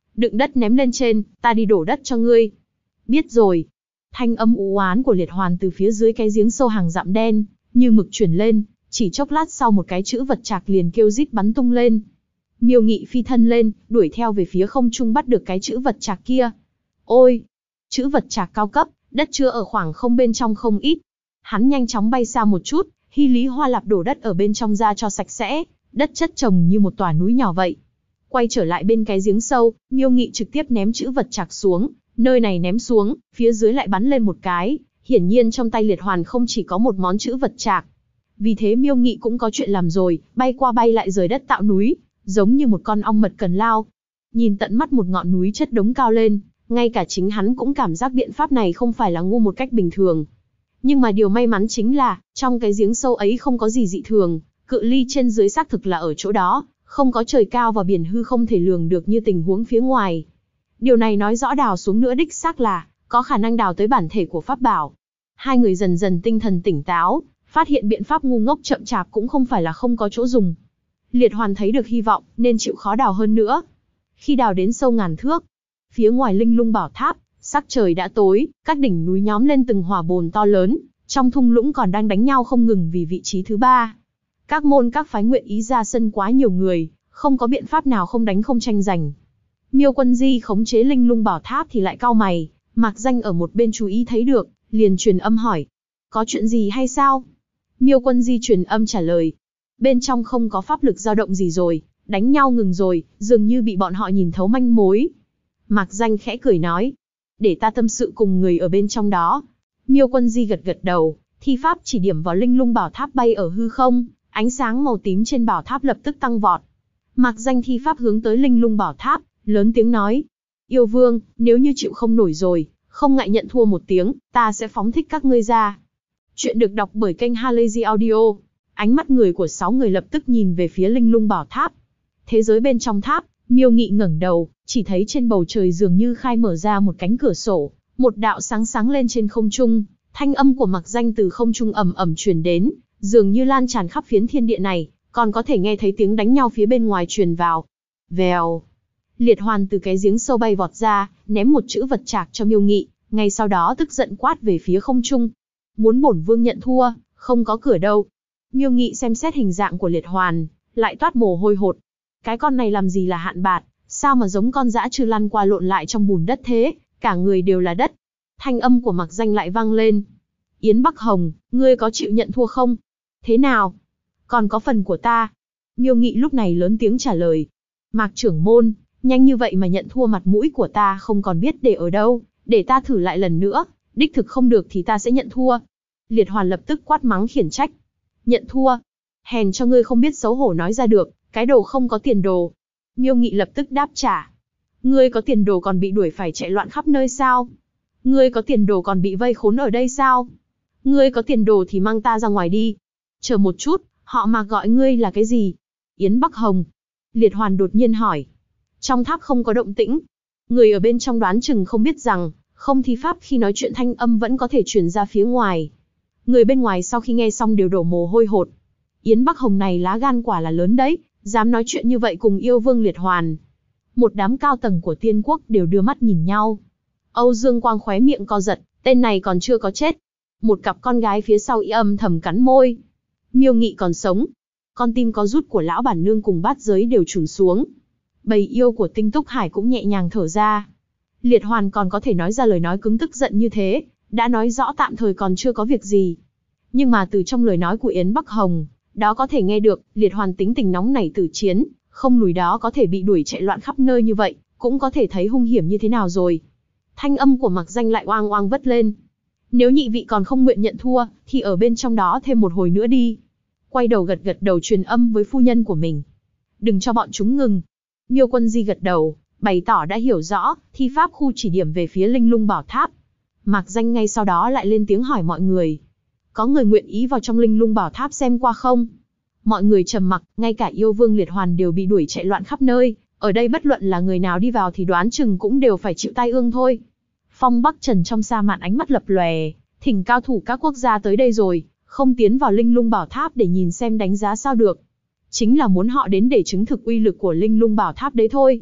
S1: đựng đất ném lên trên, ta đi đổ đất cho ngươi. Biết rồi. Thanh âm u oán của Liệt Hoàn từ phía dưới cái giếng sâu hàng dặm đen, như mực truyền lên, chỉ chốc lát sau một cái chữ vật trạc liền kêu rít bắn tung lên. Miêu Nghị phi thân lên, đuổi theo về phía không trung bắt được cái chữ vật trạc kia. Ôi! Chữ vật trạc cao cấp, đất chứa ở khoảng không bên trong không ít. Hắn nhanh chóng bay xa một chút, Hy Lý Hoa Lạp đổ đất ở bên trong ra cho sạch sẽ, đất chất chồng như một tòa núi nhỏ vậy. Quay trở lại bên cái giếng sâu, Miêu Nghị trực tiếp ném chữ vật trạc xuống, nơi này ném xuống, phía dưới lại bắn lên một cái, hiển nhiên trong tay Liệt Hoàn không chỉ có một món chữ vật trạc. Vì thế Miêu Nghị cũng có chuyện làm rồi, bay qua bay lại rời đất tạo núi, giống như một con ong mật cần lao. Nhìn tận mắt một ngọn núi chất đống cao lên, ngay cả chính hắn cũng cảm giác biện pháp này không phải là ngu một cách bình thường. Nhưng mà điều may mắn chính là, trong cái giếng sâu ấy không có gì dị thường, cự ly trên dưới xác thực là ở chỗ đó, không có trời cao và biển hư không thể lường được như tình huống phía ngoài. Điều này nói rõ đào xuống nữa đích xác là, có khả năng đào tới bản thể của pháp bảo. Hai người dần dần tinh thần tỉnh táo, phát hiện biện pháp ngu ngốc chậm chạp cũng không phải là không có chỗ dùng. Liệt Hoàn thấy được hy vọng, nên chịu khó đào hơn nữa. Khi đào đến sâu ngàn thước, phía ngoài Linh Lung Bảo Tháp, sắc trời đã tối, các đỉnh núi nhóm lên từng hỏa bồn to lớn, trong thung lũng còn đang đánh nhau không ngừng vì vị trí thứ ba. Các môn các phái nguyện ý ra sân quá nhiều người, không có biện pháp nào không đánh không tranh giành. Miêu Quân Di khống chế Linh Lung Bảo Tháp thì lại cau mày, Mạc Danh ở một bên chú ý thấy được, liền truyền âm hỏi. Có chuyện gì hay sao? Miêu Quân Di truyền âm trả lời. Bên trong không có pháp lực dao động gì rồi, đánh nhau ngừng rồi, dường như bị bọn họ nhìn thấu manh mối. Mạc Danh khẽ cười nói. Để ta tâm sự cùng người ở bên trong đó. Miêu Quân Di gật gật đầu, thi pháp chỉ điểm vào Linh Lung Bảo Tháp bay ở hư không, ánh sáng màu tím trên bảo tháp lập tức tăng vọt. Mạc Danh thi pháp hướng tới Linh Lung Bảo Tháp, lớn tiếng nói. Yêu Vương, nếu như chịu không nổi rồi, không ngại nhận thua một tiếng, ta sẽ phóng thích các ngươi ra. Chuyện được đọc bởi kênh Halazy Audio. Ánh mắt người của 6 người lập tức nhìn về phía Linh Lung Bảo Tháp. Thế giới bên trong tháp, Miêu Nghị ngẩng đầu, chỉ thấy trên bầu trời dường như khai mở ra một cánh cửa sổ, một đạo sáng sáng lên trên không trung, thanh âm của Mạc Danh từ không trung ầm ầm truyền đến, dường như lan tràn khắp phiến thiên địa này, còn có thể nghe thấy tiếng đánh nhau phía bên ngoài truyền vào. Vèo. Liệt Hoàn từ cái giếng sâu bay vọt ra, ném một chữ vật trạc cho Miêu Nghị, ngay sau đó tức giận quát về phía không trung. Muốn bổn vương nhận thua, không có cửa đâu. Miêu Nghị xem xét hình dạng của Liệt Hoàn, lại toát mồ hôi hột. Cái con này làm gì là hạn bạt, sao mà giống con dã trư lăn qua lộn lại trong bùn đất thế, cả người đều là đất. Thanh âm của Mạc Danh lại vang lên. Yến Bắc Hồng, ngươi có chịu nhận thua không? Thế nào? Còn có phần của ta. Miêu Nghị lúc này lớn tiếng trả lời. Mạc trưởng môn, nhanh như vậy mà nhận thua, mặt mũi của ta không còn biết để ở đâu, để ta thử lại lần nữa, đích thực không được thì ta sẽ nhận thua. Liệt Hoàn lập tức quát mắng khiển trách. Nhận thua? Hèn cho ngươi không biết xấu hổ nói ra được, cái đồ không có tiền đồ. Miêu Nghị lập tức đáp trả. Ngươi có tiền đồ còn bị đuổi phải chạy loạn khắp nơi sao? Ngươi có tiền đồ còn bị vây khốn ở đây sao? Ngươi có tiền đồ thì mang ta ra ngoài đi. Chờ một chút, họ mà gọi ngươi là cái gì? Yến Bắc Hồng. Liệt Hoàn đột nhiên hỏi. Trong tháp không có động tĩnh. Người ở bên trong đoán chừng không biết rằng, không thi pháp khi nói chuyện thanh âm vẫn có thể truyền ra phía ngoài. Người bên ngoài sau khi nghe xong đều đổ mồ hôi hột. Yến Bắc Hồng này lá gan quả là lớn đấy, dám nói chuyện như vậy cùng yêu vương Liệt Hoàn. Một đám cao tầng của Tiên Quốc đều đưa mắt nhìn nhau. Âu Dương Quang khóe miệng co giật, tên này còn chưa có chết. Một cặp con gái phía sau âm thầm cắn môi. Miêu Nghị còn sống. Con tim có rút của lão bản nương cùng bát giới đều trùn xuống. Bầy yêu của Tinh Túc Hải cũng nhẹ nhàng thở ra. Liệt Hoàn còn có thể nói ra lời nói cứng tức giận như thế, đã nói rõ tạm thời còn chưa có việc gì. Nhưng mà từ trong lời nói của Yến Bắc Hồng, đó có thể nghe được, Liệt Hoàn tính tình nóng nảy tử chiến, không lùi đó có thể bị đuổi chạy loạn khắp nơi như vậy, cũng có thể thấy hung hiểm như thế nào rồi. Thanh âm của Mạc Danh lại oang oang vất lên. Nếu nhị vị còn không nguyện nhận thua, thì ở bên trong đó thêm một hồi nữa đi. Quay đầu gật gật đầu truyền âm với phu nhân của mình. Đừng cho bọn chúng ngừng. Miêu Quân Di gật đầu, bày tỏ đã hiểu rõ, thi pháp khu chỉ điểm về phía Linh Lung Bảo Tháp. Mạc Danh ngay sau đó lại lên tiếng hỏi mọi người. Có người nguyện ý vào trong Linh Lung Bảo Tháp xem qua không? Mọi người trầm mặc, ngay cả yêu vương Liệt Hoàn đều bị đuổi chạy loạn khắp nơi. Ở đây bất luận là người nào đi vào thì đoán chừng cũng đều phải chịu tai ương thôi. Phong Bắc Trần trong sa mạn ánh mắt lập lòe, thỉnh cao thủ các quốc gia tới đây rồi, không tiến vào Linh Lung Bảo Tháp để nhìn xem đánh giá sao được. Chính là muốn họ đến để chứng thực uy lực của Linh Lung Bảo Tháp đấy thôi.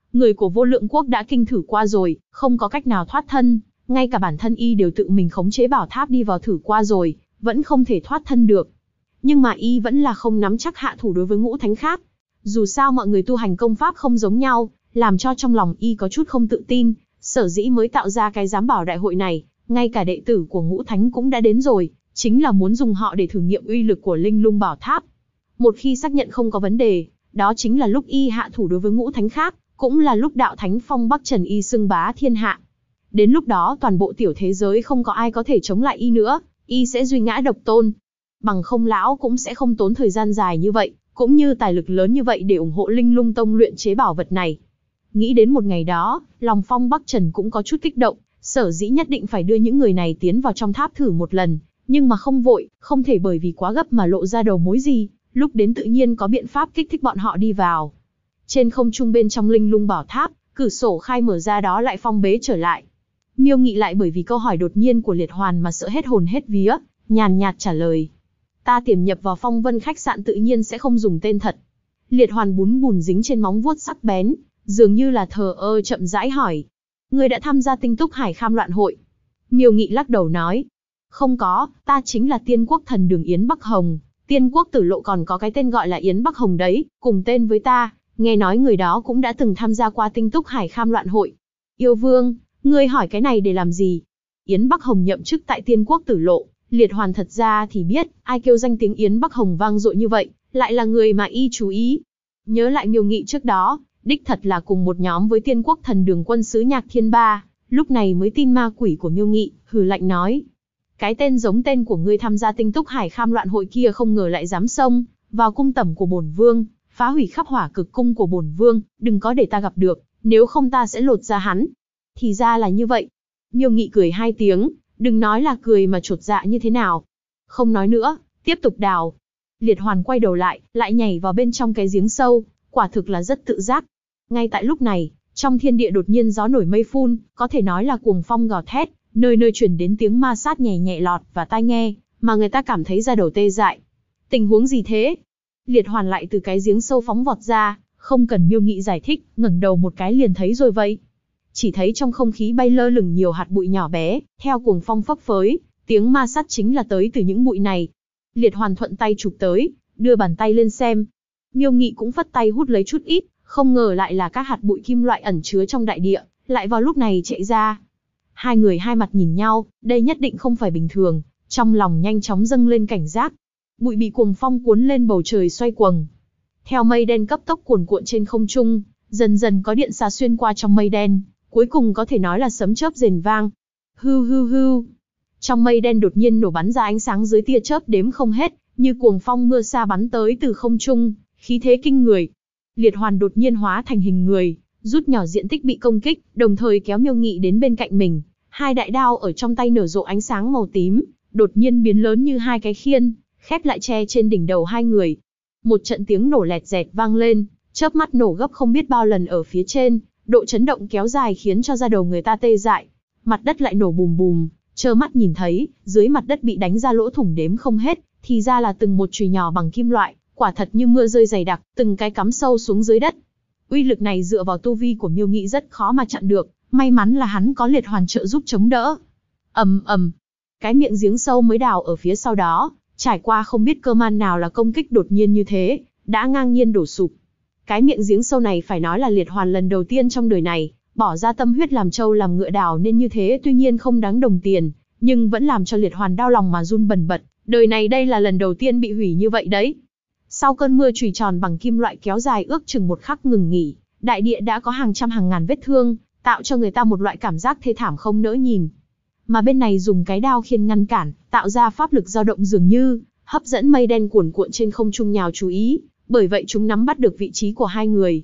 S1: Người của Vô Lượng Quốc đã kinh thử qua rồi, không có cách nào thoát thân, ngay cả bản thân y đều tự mình khống chế bảo tháp đi vào thử qua rồi, vẫn không thể thoát thân được. Nhưng mà y vẫn là không nắm chắc hạ thủ đối với ngũ thánh khác. Dù sao mọi người tu hành công pháp không giống nhau, làm cho trong lòng y có chút không tự tin, sở dĩ mới tạo ra cái giám bảo đại hội này, ngay cả đệ tử của ngũ thánh cũng đã đến rồi, chính là muốn dùng họ để thử nghiệm uy lực của linh lung bảo tháp. Một khi xác nhận không có vấn đề, đó chính là lúc y hạ thủ đối với ngũ thánh khác, cũng là lúc đạo thánh phong Bắc Trần y xưng bá thiên hạ. Đến lúc đó toàn bộ tiểu thế giới không có ai có thể chống lại y nữa, y sẽ duy ngã độc tôn. Bằng không lão cũng sẽ không tốn thời gian dài như vậy, cũng như tài lực lớn như vậy để ủng hộ Linh Lung Tông luyện chế bảo vật này. Nghĩ đến một ngày đó, lòng phong Bắc Trần cũng có chút kích động, sở dĩ nhất định phải đưa những người này tiến vào trong tháp thử một lần, nhưng mà không vội, không thể bởi vì quá gấp mà lộ ra đầu mối gì, lúc đến tự nhiên có biện pháp kích thích bọn họ đi vào. Trên không trung bên trong Linh Lung bảo tháp, cửa sổ khai mở ra đó lại phong bế trở lại. Miêu Nghị lại bởi vì câu hỏi đột nhiên của Liệt Hoàn mà sợ hết hồn hết vía, nhàn nhạt trả lời. Ta tiềm nhập vào Phong Vân khách sạn tự nhiên sẽ không dùng tên thật. Liệt Hoàn bún bùn dính trên móng vuốt sắc bén, dường như là thờ ơ chậm rãi hỏi. Ngươi đã tham gia Tinh Túc Hải Kham Loạn hội? Miêu Nghị lắc đầu nói. Không có, ta chính là Tiên Quốc thần đường Yến Bắc Hồng. Tiên Quốc Tử Lộ còn có cái tên gọi là Yến Bắc Hồng đấy, cùng tên với ta. Nghe nói người đó cũng đã từng tham gia qua Tinh Túc Hải Kham Loạn hội. Yêu Vương, ngươi hỏi cái này để làm gì? Yến Bắc Hồng nhậm chức tại Tiên Quốc Tử Lộ. Liệt Hoàn thật ra thì biết, ai kêu danh tiếng Yến Bắc Hồng vang dội như vậy, lại là người mà y chú ý. Nhớ lại Miêu Nghị trước đó, đích thật là cùng một nhóm với Tiên Quốc thần đường quân sứ Nhạc Thiên Ba, lúc này mới tin ma quỷ của Miêu Nghị, hừ lạnh nói. Cái tên giống tên của ngươi tham gia Tinh Túc Hải Kham Loạn hội kia không ngờ lại dám xông vào cung tẩm của bổn vương, phá hủy khắp Hỏa Cực cung của bổn vương, đừng có để ta gặp được, nếu không ta sẽ lột ra hắn. Thì ra là như vậy. Miêu Nghị cười hai tiếng, đừng nói là cười mà chột dạ như thế nào. Không nói nữa, tiếp tục đào. Liệt Hoàn quay đầu lại nhảy vào bên trong cái giếng sâu, quả thực là rất tự giác. Ngay tại lúc này, trong thiên địa đột nhiên gió nổi mây phun, có thể nói là cuồng phong gào thét, nơi nơi truyền đến tiếng ma sát nhẹ nhẹ lọt và tai nghe, mà người ta cảm thấy da đầu tê dại. Tình huống gì thế? Liệt Hoàn lại từ cái giếng sâu phóng vọt ra, không cần Miêu Nghị giải thích, ngẩng đầu một cái liền thấy rồi vậy. Chỉ thấy trong không khí bay lơ lửng nhiều hạt bụi nhỏ bé, theo cuồng phong phấp phới, tiếng ma sát chính là tới từ những bụi này. Liệt Hoàn thuận tay chụp tới, đưa bàn tay lên xem. Miêu Nghị cũng phất tay hút lấy chút ít, không ngờ lại là các hạt bụi kim loại ẩn chứa trong đại địa, lại vào lúc này chạy ra. Hai người hai mặt nhìn nhau, đây nhất định không phải bình thường, trong lòng nhanh chóng dâng lên cảnh giác. Bụi bị cuồng phong cuốn lên bầu trời xoay quầng. Theo mây đen cấp tốc cuồn cuộn trên không trung, dần dần có điện xà xuyên qua trong mây đen, cuối cùng có thể nói là sấm chớp rền vang. Hưu hưu hưu. Trong mây đen đột nhiên nổ bắn ra ánh sáng dưới tia chớp đếm không hết, như cuồng phong mưa sa bắn tới từ không trung, khí thế kinh người. Liệt Hoàn đột nhiên hóa thành hình người, rút nhỏ diện tích bị công kích, đồng thời kéo Miêu Nghị đến bên cạnh mình. Hai đại đao ở trong tay nở rộ ánh sáng màu tím, đột nhiên biến lớn như hai cái khiên, khép lại che trên đỉnh đầu hai người. Một trận tiếng nổ lẹt dẹt vang lên, chớp mắt nổ gấp không biết bao lần ở phía trên, độ chấn động kéo dài khiến cho da đầu người ta tê dại. Mặt đất lại nổ bùm bùm, trơ mắt nhìn thấy, dưới mặt đất bị đánh ra lỗ thủng đếm không hết, thì ra là từng một chùy nhỏ bằng kim loại, quả thật như mưa rơi dày đặc, từng cái cắm sâu xuống dưới đất. Uy lực này dựa vào tu vi của Miêu Nghị rất khó mà chặn được, may mắn là hắn có Liệt Hoàn trợ giúp chống đỡ. Ầm ầm, cái miệng giếng sâu mới đào ở phía sau đó, trải qua không biết cơ man nào là công kích đột nhiên như thế, đã ngang nhiên đổ sụp. Cái miệng giếng sâu này phải nói là Liệt Hoàn lần đầu tiên trong đời này, bỏ ra tâm huyết làm trâu làm ngựa đào nên như thế, tuy nhiên không đáng đồng tiền, nhưng vẫn làm cho Liệt Hoàn đau lòng mà run bần bật, đời này đây là lần đầu tiên bị hủy như vậy đấy. Sau cơn mưa chùy tròn bằng kim loại kéo dài ước chừng một khắc ngừng nghỉ, đại địa đã có hàng trăm hàng ngàn vết thương, tạo cho người ta một loại cảm giác thê thảm không nỡ nhìn. Mà bên này dùng cái đao khiên ngăn cản, tạo ra pháp lực dao động dường như hấp dẫn mây đen cuồn cuộn trên không trung nhào chú ý, bởi vậy chúng nắm bắt được vị trí của hai người.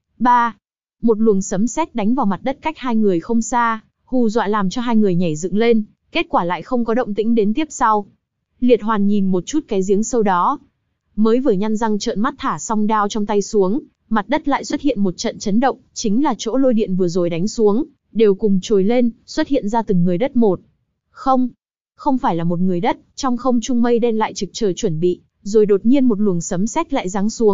S1: 3. Một luồng sấm sét đánh vào mặt đất cách hai người không xa, hù dọa làm cho hai người nhảy dựng lên, kết quả lại không có động tĩnh đến tiếp sau. Liệt Hoàn nhìn một chút cái giếng sâu đó, mới vừa nhăn răng trợn mắt thả xong đao trong tay xuống, mặt đất lại xuất hiện một trận chấn động, chính là chỗ lôi điện vừa rồi đánh xuống, đều cùng trồi lên, xuất hiện ra từng người đất một. Không phải là một người đất, trong không trung mây đen lại trực chờ chuẩn bị, rồi đột nhiên một luồng sấm sét lại giáng xuống,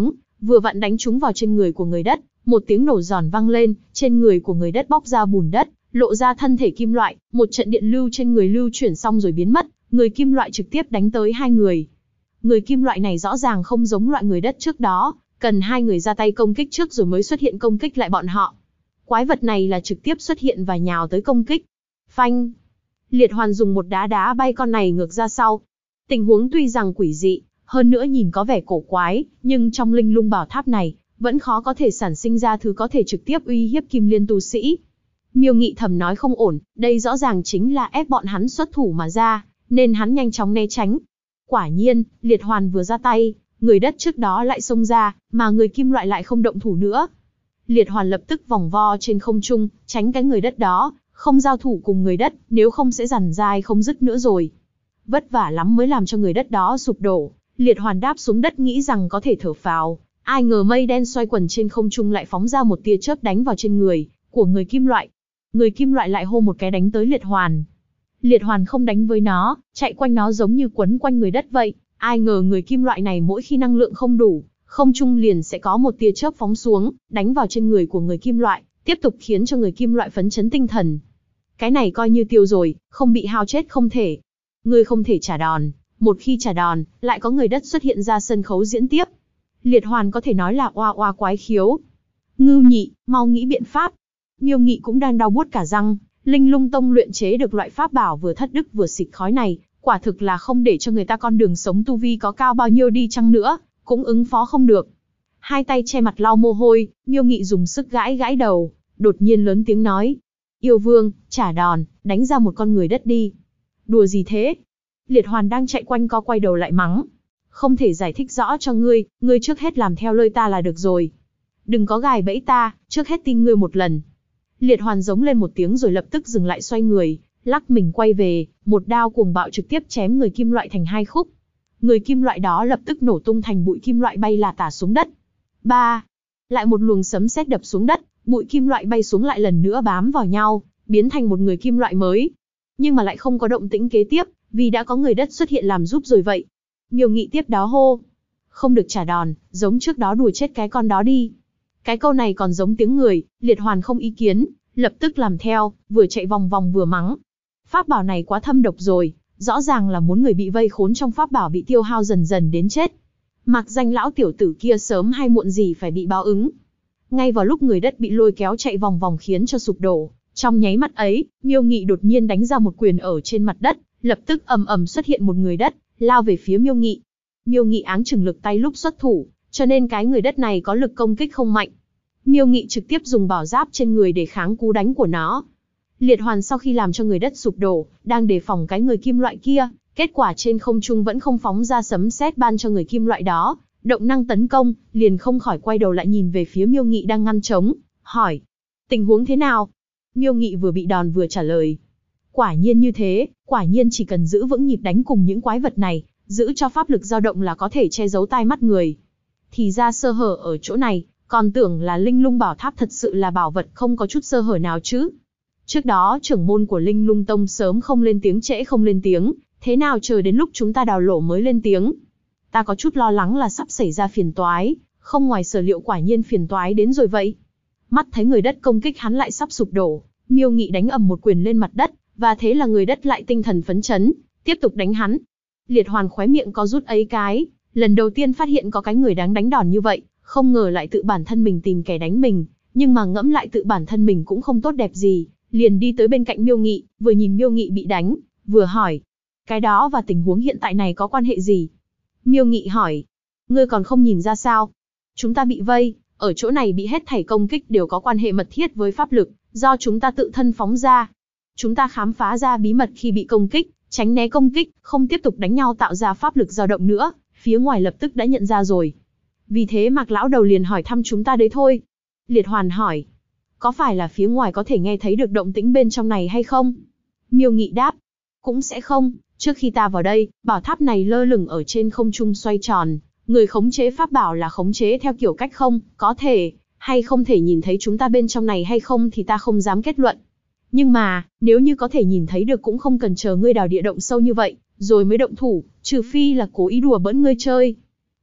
S1: vừa vặn đánh trúng vào trên người của người đất, một tiếng nổ giòn vang lên, trên người của người đất bóc ra bùn đất, lộ ra thân thể kim loại, một trận điện lưu trên người lưu chuyển xong rồi biến mất, người kim loại trực tiếp đánh tới hai người. Người kim loại này rõ ràng không giống loại người đất trước đó, cần hai người ra tay công kích trước rồi mới xuất hiện công kích lại bọn họ. Quái vật này là trực tiếp xuất hiện và nhào tới công kích. Phanh! Liệt Hoàn dùng một đá đá bay con này ngược ra sau. Tình huống tuy rằng quỷ dị, hơn nữa nhìn có vẻ cổ quái, nhưng trong linh lung bảo tháp này, vẫn khó có thể sản sinh ra thứ có thể trực tiếp uy hiếp Kim Liên tu sĩ. Miêu Nghị thầm nói không ổn, đây rõ ràng chính là ép bọn hắn xuất thủ mà ra, nên hắn nhanh chóng né tránh. Quả nhiên, Liệt Hoàn vừa ra tay, người đất trước đó lại xông ra, mà người kim loại lại không động thủ nữa. Liệt Hoàn lập tức vòng vo trên không trung, tránh cái người đất đó, không giao thủ cùng người đất, nếu không sẽ rằn dai không dứt nữa rồi. Vất vả lắm mới làm cho người đất đó sụp đổ, Liệt Hoàn đáp xuống đất nghĩ rằng có thể thở phào, ai ngờ mây đen xoay quần trên không trung lại phóng ra một tia chớp đánh vào trên người của người kim loại. Người kim loại lại hô một cái đánh tới Liệt Hoàn. Liệt Hoàn không đánh với nó, chạy quanh nó giống như quấn quanh người đất vậy. Ai ngờ người kim loại này mỗi khi năng lượng không đủ, không trung liền sẽ có một tia chớp phóng xuống, đánh vào trên người của người kim loại, tiếp tục khiến cho người kim loại phấn chấn tinh thần. Cái này coi như tiêu rồi, không bị hao chết không thể. Ngươi không thể trả đòn, một khi trả đòn, lại có người đất xuất hiện ra sân khấu diễn tiếp. Liệt Hoàn có thể nói là oa oa quái khiếu. Ngưu Nhị, mau nghĩ biện pháp. Miêu Nghị cũng đang đau buốt cả răng, Linh Lung Tông luyện chế được loại pháp bảo vừa thất đức vừa xịt khói này, quả thực là không để cho người ta con đường sống, tu vi có cao bao nhiêu đi chăng nữa, cũng ứng phó không được. Hai tay che mặt lau mồ hôi, Miêu Nghị dùng sức gãi gãi đầu, đột nhiên lớn tiếng nói. Yêu Vương, trả đòn, đánh ra một con người đất đi. Đùa gì thế? Liệt Hoàn đang chạy quanh co quay đầu lại mắng. Không thể giải thích rõ cho ngươi, ngươi trước hết làm theo lời ta là được rồi. Đừng có gài bẫy ta, trước hết tin ngươi một lần. Liệt Hoàn giống lên một tiếng rồi lập tức dừng lại xoay người, lắc mình quay về, một đao cuồng bạo trực tiếp chém người kim loại thành hai khúc. Người kim loại đó lập tức nổ tung thành bụi kim loại bay là tả xuống đất. Ba! Lại một luồng sấm sét đập xuống đất, bụi kim loại bay xuống lại lần nữa bám vào nhau, biến thành một người kim loại mới. Nhưng mà lại không có động tĩnh kế tiếp, vì đã có người đất xuất hiện làm giúp rồi vậy. Miêu Nghị tiếp đó hô. Không được trả đòn, giống trước đó đùa chết cái con đó đi. Cái câu này còn giống tiếng người, Liệt Hoàn không ý kiến, lập tức làm theo, vừa chạy vòng vòng vừa mắng. Pháp bảo này quá thâm độc rồi, rõ ràng là muốn người bị vây khốn trong pháp bảo bị tiêu hao dần dần đến chết. Mặc danh lão tiểu tử kia sớm hay muộn gì phải bị báo ứng. Ngay vào lúc người đất bị lôi kéo chạy vòng vòng khiến cho sụp đổ, trong nháy mắt ấy, Miêu Nghị đột nhiên đánh ra một quyền ở trên mặt đất, lập tức ầm ầm xuất hiện một người đất, lao về phía Miêu Nghị. Miêu Nghị áng chừng lực tay lúc xuất thủ, cho nên cái người đất này có lực công kích không mạnh. Miêu Nghị trực tiếp dùng bảo giáp trên người để kháng cú đánh của nó. Liệt Hoàn sau khi làm cho người đất sụp đổ, đang đề phòng cái người kim loại kia, kết quả trên không trung vẫn không phóng ra sấm sét ban cho người kim loại đó, động năng tấn công, liền không khỏi quay đầu lại nhìn về phía Miêu Nghị đang ngăn trống, hỏi: tình huống thế nào? Miêu Nghị vừa bị đòn vừa trả lời: quả nhiên như thế, quả nhiên chỉ cần giữ vững nhịp đánh cùng những quái vật này, giữ cho pháp lực dao động là có thể che giấu tai mắt người. Thì ra sơ hở ở chỗ này, còn tưởng là Linh Lung Bảo Tháp thật sự là bảo vật không có chút sơ hở nào chứ. Trước đó trưởng môn của Linh Lung Tông sớm không lên tiếng trễ không lên tiếng, thế nào chờ đến lúc chúng ta đào lỗ mới lên tiếng. Ta có chút lo lắng là sắp xảy ra phiền toái, không ngoài sở liệu quả nhiên phiền toái đến rồi vậy. Mắt thấy người đất công kích hắn lại sắp sụp đổ, Miêu Nghị đánh ầm một quyền lên mặt đất, và thế là người đất lại tinh thần phấn chấn, tiếp tục đánh hắn. Liệt Hoàn khóe miệng có rút ấy cái, lần đầu tiên phát hiện có cái người đáng đánh đòn như vậy, không ngờ lại tự bản thân mình tìm kẻ đánh mình, nhưng mà ngẫm lại tự bản thân mình cũng không tốt đẹp gì, liền đi tới bên cạnh Miêu Nghị, vừa nhìn Miêu Nghị bị đánh, vừa hỏi: cái đó và tình huống hiện tại này có quan hệ gì? Miêu Nghị hỏi: ngươi còn không nhìn ra sao? Chúng ta bị vây, ở chỗ này bị hết thảy công kích đều có quan hệ mật thiết với pháp lực, do chúng ta tự thân phóng ra. Chúng ta khám phá ra bí mật khi bị công kích, tránh né công kích, không tiếp tục đánh nhau tạo ra pháp lực dao động nữa, phía ngoài lập tức đã nhận ra rồi. Vì thế Mạc lão đầu liền hỏi thăm chúng ta đấy thôi. Liệt Hoàn hỏi: có phải là phía ngoài có thể nghe thấy được động tĩnh bên trong này hay không? Miêu Nghị đáp: cũng sẽ không, trước khi ta vào đây, bảo tháp này lơ lửng ở trên không trung xoay tròn, người khống chế pháp bảo là khống chế theo kiểu cách không, có thể, hay không thể nhìn thấy chúng ta bên trong này hay không thì ta không dám kết luận. Nhưng mà, nếu như có thể nhìn thấy được cũng không cần chờ ngươi đào địa động sâu như vậy, rồi mới động thủ, trừ phi là cố ý đùa bỡn ngươi chơi.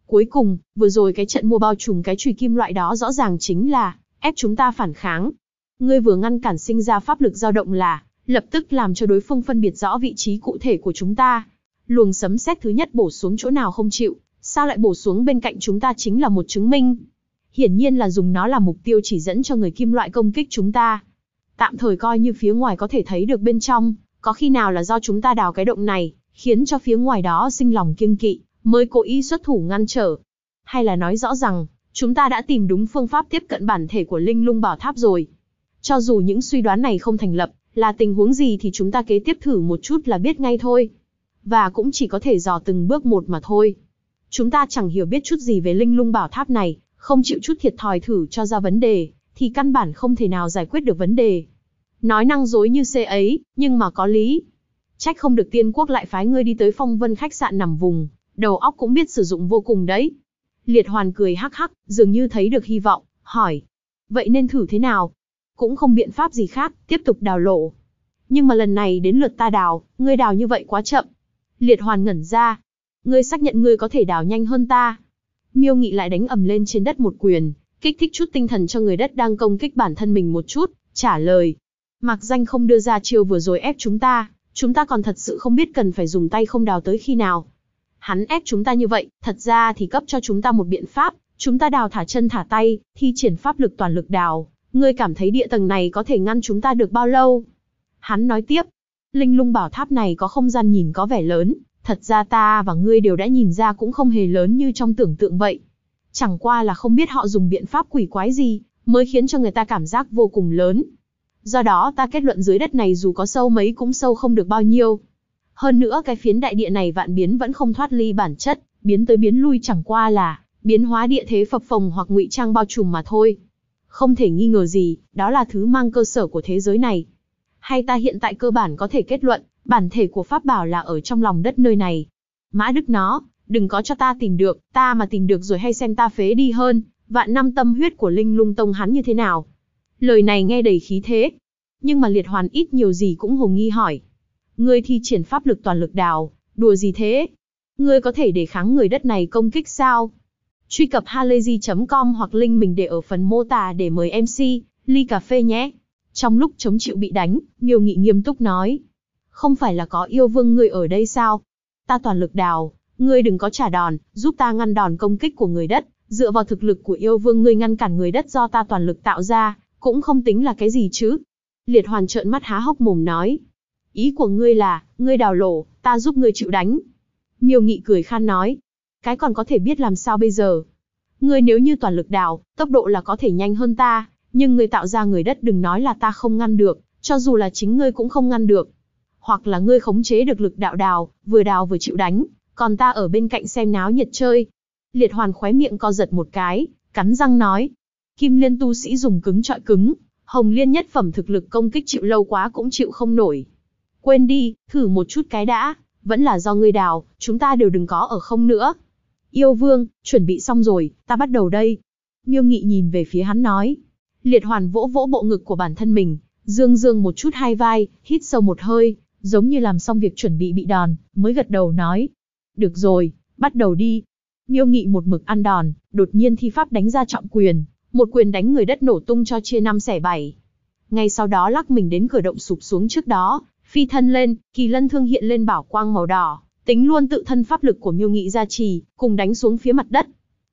S1: Cuối cùng, vừa rồi cái trận mua bao trùm cái chùy kim loại đó rõ ràng chính là ép chúng ta phản kháng. Ngươi vừa ngăn cản sinh ra pháp lực dao động là lập tức làm cho đối phương phân biệt rõ vị trí cụ thể của chúng ta. Luồng sấm sét thứ nhất bổ xuống chỗ nào không chịu, sao lại bổ xuống bên cạnh chúng ta chính là một chứng minh. Hiển nhiên là dùng nó làm mục tiêu chỉ dẫn cho người kim loại công kích chúng ta. Tạm thời coi như phía ngoài có thể thấy được bên trong, có khi nào là do chúng ta đào cái động này, khiến cho phía ngoài đó sinh lòng kiêng kỵ, mới cố ý xuất thủ ngăn trở. Hay là nói rõ rằng, chúng ta đã tìm đúng phương pháp tiếp cận bản thể của Linh Lung Bảo Tháp rồi. Cho dù những suy đoán này không thành lập, là tình huống gì thì chúng ta kế tiếp thử một chút là biết ngay thôi. Và cũng chỉ có thể dò từng bước một mà thôi. Chúng ta chẳng hiểu biết chút gì về Linh Lung Bảo Tháp này, không chịu chút thiệt thòi thử cho ra vấn đề, thì căn bản không thể nào giải quyết được vấn đề. Nói năng dối như xê ấy, nhưng mà có lý. Trách không được Tiên Quốc lại phái ngươi đi tới Phong Vân khách sạn nằm vùng, đầu óc cũng biết sử dụng vô cùng đấy. Liệt Hoàn cười hắc hắc, dường như thấy được hy vọng, hỏi. Vậy nên thử thế nào? Cũng không biện pháp gì khác, tiếp tục đào lộ. Nhưng mà lần này đến lượt ta đào, ngươi đào như vậy quá chậm. Liệt Hoàn ngẩn ra. Ngươi xác nhận ngươi có thể đào nhanh hơn ta. Miêu Nghị lại đánh ầm lên trên đất một quyền, kích thích chút tinh thần cho người đất đang công kích bản thân mình một chút, trả lời. Mạc Danh không đưa ra chiêu vừa rồi ép chúng ta còn thật sự không biết cần phải dùng tay không đào tới khi nào. Hắn ép chúng ta như vậy, thật ra thì cấp cho chúng ta một biện pháp, chúng ta đào thả chân thả tay, thi triển pháp lực toàn lực đào. Ngươi cảm thấy địa tầng này có thể ngăn chúng ta được bao lâu? Hắn nói tiếp, Linh Lung Bảo Tháp này có không gian nhìn có vẻ lớn, thật ra ta và ngươi đều đã nhìn ra cũng không hề lớn như trong tưởng tượng vậy. Chẳng qua là không biết họ dùng biện pháp quỷ quái gì, mới khiến cho người ta cảm giác vô cùng lớn. Do đó ta kết luận dưới đất này dù có sâu mấy cũng sâu không được bao nhiêu. Hơn nữa cái phiến đại địa này vạn biến vẫn không thoát ly bản chất, biến tới biến lui chẳng qua là biến hóa địa thế phập phồng hoặc ngụy trang bao trùm mà thôi. Không thể nghi ngờ gì, đó là thứ mang cơ sở của thế giới này. Hay ta hiện tại cơ bản có thể kết luận, bản thể của pháp bảo là ở trong lòng đất nơi này. Mã Đức nó, đừng có cho ta tìm được, ta mà tìm được rồi hay xem ta phế đi hơn, vạn năm tâm huyết của Linh Lung Tông hắn như thế nào. Lời này nghe đầy khí thế. Nhưng mà Liệt Hoàn ít nhiều gì cũng hồ nghi hỏi. Ngươi thi triển pháp lực toàn lực đào, đùa gì thế? Ngươi có thể để kháng người đất này công kích sao? Truy cập halayzi.com hoặc link mình để ở phần mô tả để mời MC, ly cà phê nhé. Trong lúc chống chịu bị đánh, Miêu Nghị nghiêm túc nói. Không phải là có yêu vương ngươi ở đây sao? Ta toàn lực đào, ngươi đừng có trả đòn, giúp ta ngăn đòn công kích của người đất. Dựa vào thực lực của yêu vương ngươi ngăn cản người đất do ta toàn lực tạo ra, cũng không tính là cái gì chứ. Liệt Hoàn trợn mắt há hốc mồm nói. Ý của ngươi là, ngươi đào lỗ, ta giúp ngươi chịu đánh. Miêu Nghị cười khan nói. Cái còn có thể biết làm sao bây giờ. Ngươi nếu như toàn lực đào, tốc độ là có thể nhanh hơn ta, nhưng ngươi tạo ra người đất đừng nói là ta không ngăn được, cho dù là chính ngươi cũng không ngăn được. Hoặc là ngươi khống chế được lực đạo đào vừa chịu đánh, còn ta ở bên cạnh xem náo nhiệt chơi. Liệt Hoàn khóe miệng co giật một cái, cắn răng nói. Kim Liên tu sĩ dùng cứng trọi cứng, Hồng Liên nhất phẩm thực lực công kích chịu lâu quá cũng chịu không nổi. Quên đi, thử một chút cái đã, vẫn là do ngươi đào, chúng ta đều đừng có ở không nữa. Yêu vương, chuẩn bị xong rồi, ta bắt đầu đây. Miêu Nghị nhìn về phía hắn nói. Liệt Hoàn vỗ vỗ bộ ngực của bản thân mình, dương dương một chút hai vai, hít sâu một hơi, giống như làm xong việc chuẩn bị đòn, mới gật đầu nói. Được rồi, bắt đầu đi. Miêu Nghị một mực ăn đòn, đột nhiên thi pháp đánh ra trọng quyền, một quyền đánh người đất nổ tung cho chia 5 xẻ 7. Ngay sau đó lắc mình đến cửa động sụp xuống trước đó, phi thân lên, kỳ lân thương hiện lên bảo quang màu đỏ, tính luôn tự thân pháp lực của Miêu Nghị gia trì, cùng đánh xuống phía mặt đất.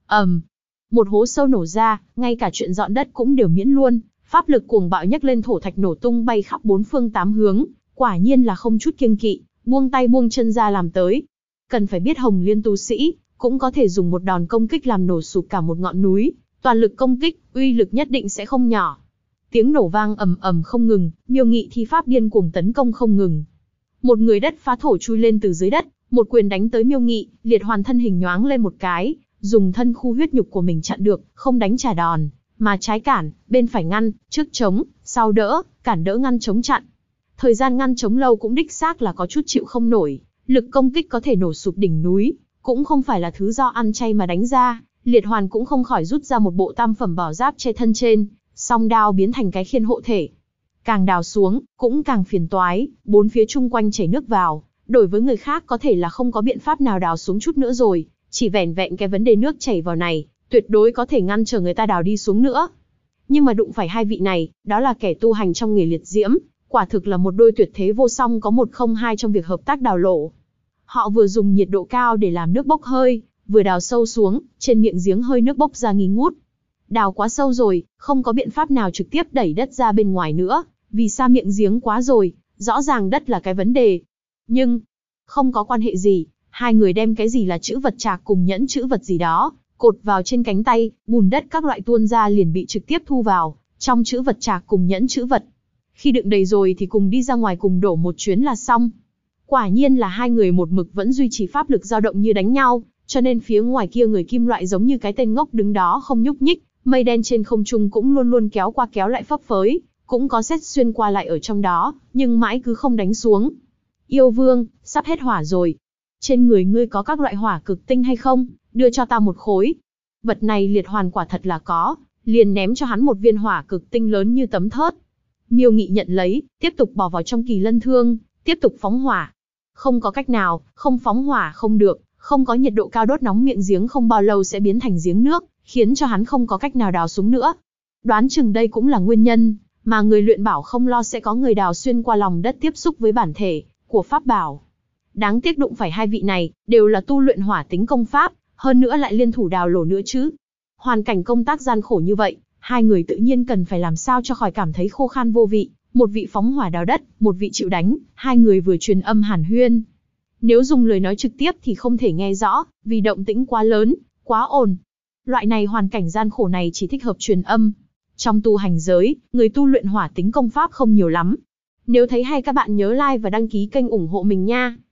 S1: Một hố sâu nổ ra, ngay cả chuyện dọn đất cũng đều miễn luôn, pháp lực cuồng bạo nhấc lên thổ thạch nổ tung bay khắp bốn phương tám hướng, quả nhiên là không chút kiêng kỵ, buông tay buông chân ra làm tới. Cần phải biết Hồng Liên tu sĩ cũng có thể dùng một đòn công kích làm nổ sụp cả một ngọn núi, toàn lực công kích, uy lực nhất định sẽ không nhỏ. Tiếng nổ vang ầm ầm không ngừng, Miêu Nghị thi pháp điên cuồng tấn công không ngừng. Một người đất phá thổ chui lên từ dưới đất, một quyền đánh tới Miêu Nghị, Liệt Hoàn thân hình nhoáng lên một cái, dùng thân khu huyết nhục của mình chặn được, không đánh trả đòn, mà trái cản, bên phải ngăn, trước chống, sau đỡ, cản đỡ ngăn chống chặn. Thời gian ngăn chống lâu cũng đích xác là có chút chịu không nổi, lực công kích có thể nổ sụp đỉnh núi, cũng không phải là thứ do ăn chay mà đánh ra. Liệt Hoàn cũng không khỏi rút ra một bộ tam phẩm bảo giáp che thân trên, song đao biến thành cái khiên hộ thể. Càng đào xuống, cũng càng phiền toái, bốn phía chung quanh chảy nước vào, đổi với người khác có thể là không có biện pháp nào đào xuống chút nữa rồi, Chỉ vẻn vẹn cái vấn đề nước chảy vào này, tuyệt đối có thể ngăn trở người ta đào đi xuống nữa. Nhưng mà đụng phải hai vị này, đó là kẻ tu hành trong nghề liệt diễm, quả thực là một đôi tuyệt thế vô song có một không hai trong việc hợp tác đào lộ. Họ vừa dùng nhiệt độ cao để làm nước bốc hơi, vừa đào sâu xuống, trên miệng giếng hơi nước bốc ra nghi ngút. Đào quá sâu rồi, không có biện pháp nào trực tiếp đẩy đất ra bên ngoài nữa, vì xa miệng giếng quá rồi, rõ ràng đất là cái vấn đề. Nhưng, không có quan hệ gì, hai người đem cái gì là chữ vật trạc cùng nhẫn chữ vật gì đó, cột vào trên cánh tay, bùn đất các loại tuôn ra liền bị trực tiếp thu vào, trong chữ vật trạc cùng nhẫn chữ vật. Khi đựng đầy rồi thì cùng đi ra ngoài cùng đổ một chuyến là xong. Quả nhiên là hai người một mực vẫn duy trì pháp lực dao động như đánh nhau, cho nên phía ngoài kia người kim loại giống như cái tên ngốc đứng đó không nhúc nhích, mây đen trên không trung cũng luôn luôn kéo qua kéo lại phấp phới, cũng có sét xuyên qua lại ở trong đó, nhưng mãi cứ không đánh xuống. Yêu vương, sắp hết hỏa rồi. Trên người ngươi có các loại hỏa cực tinh hay không? Đưa cho ta một khối. Vật này liệt hoàn quả thật là có, liền ném cho hắn một viên hỏa cực tinh lớn như tấm thớt. Miêu Nghị nhận lấy, tiếp tục bỏ vào trong kỳ lân thương, tiếp tục phóng hỏa. Không có cách nào, không phóng hỏa không được, không có nhiệt độ cao đốt nóng miệng giếng không bao lâu sẽ biến thành giếng nước, khiến cho hắn không có cách nào đào xuống nữa. Đoán chừng đây cũng là nguyên nhân mà người luyện bảo không lo sẽ có người đào xuyên qua lòng đất tiếp xúc với bản thể của pháp bảo. Đáng tiếc đụng phải hai vị này, đều là tu luyện hỏa tính công pháp, hơn nữa lại liên thủ đào lỗ nữa chứ. Hoàn cảnh công tác gian khổ như vậy, hai người tự nhiên cần phải làm sao cho khỏi cảm thấy khô khan vô vị. Một vị phóng hỏa đào đất, một vị chịu đánh, hai người vừa truyền âm hàn huyên. Nếu dùng lời nói trực tiếp thì không thể nghe rõ, vì động tĩnh quá lớn, quá ồn. Loại này hoàn cảnh gian khổ này chỉ thích hợp truyền âm. Trong tu hành giới, người tu luyện hỏa tính công pháp không nhiều lắm. Nếu thấy hay các bạn nhớ like và đăng ký kênh ủng hộ mình nha.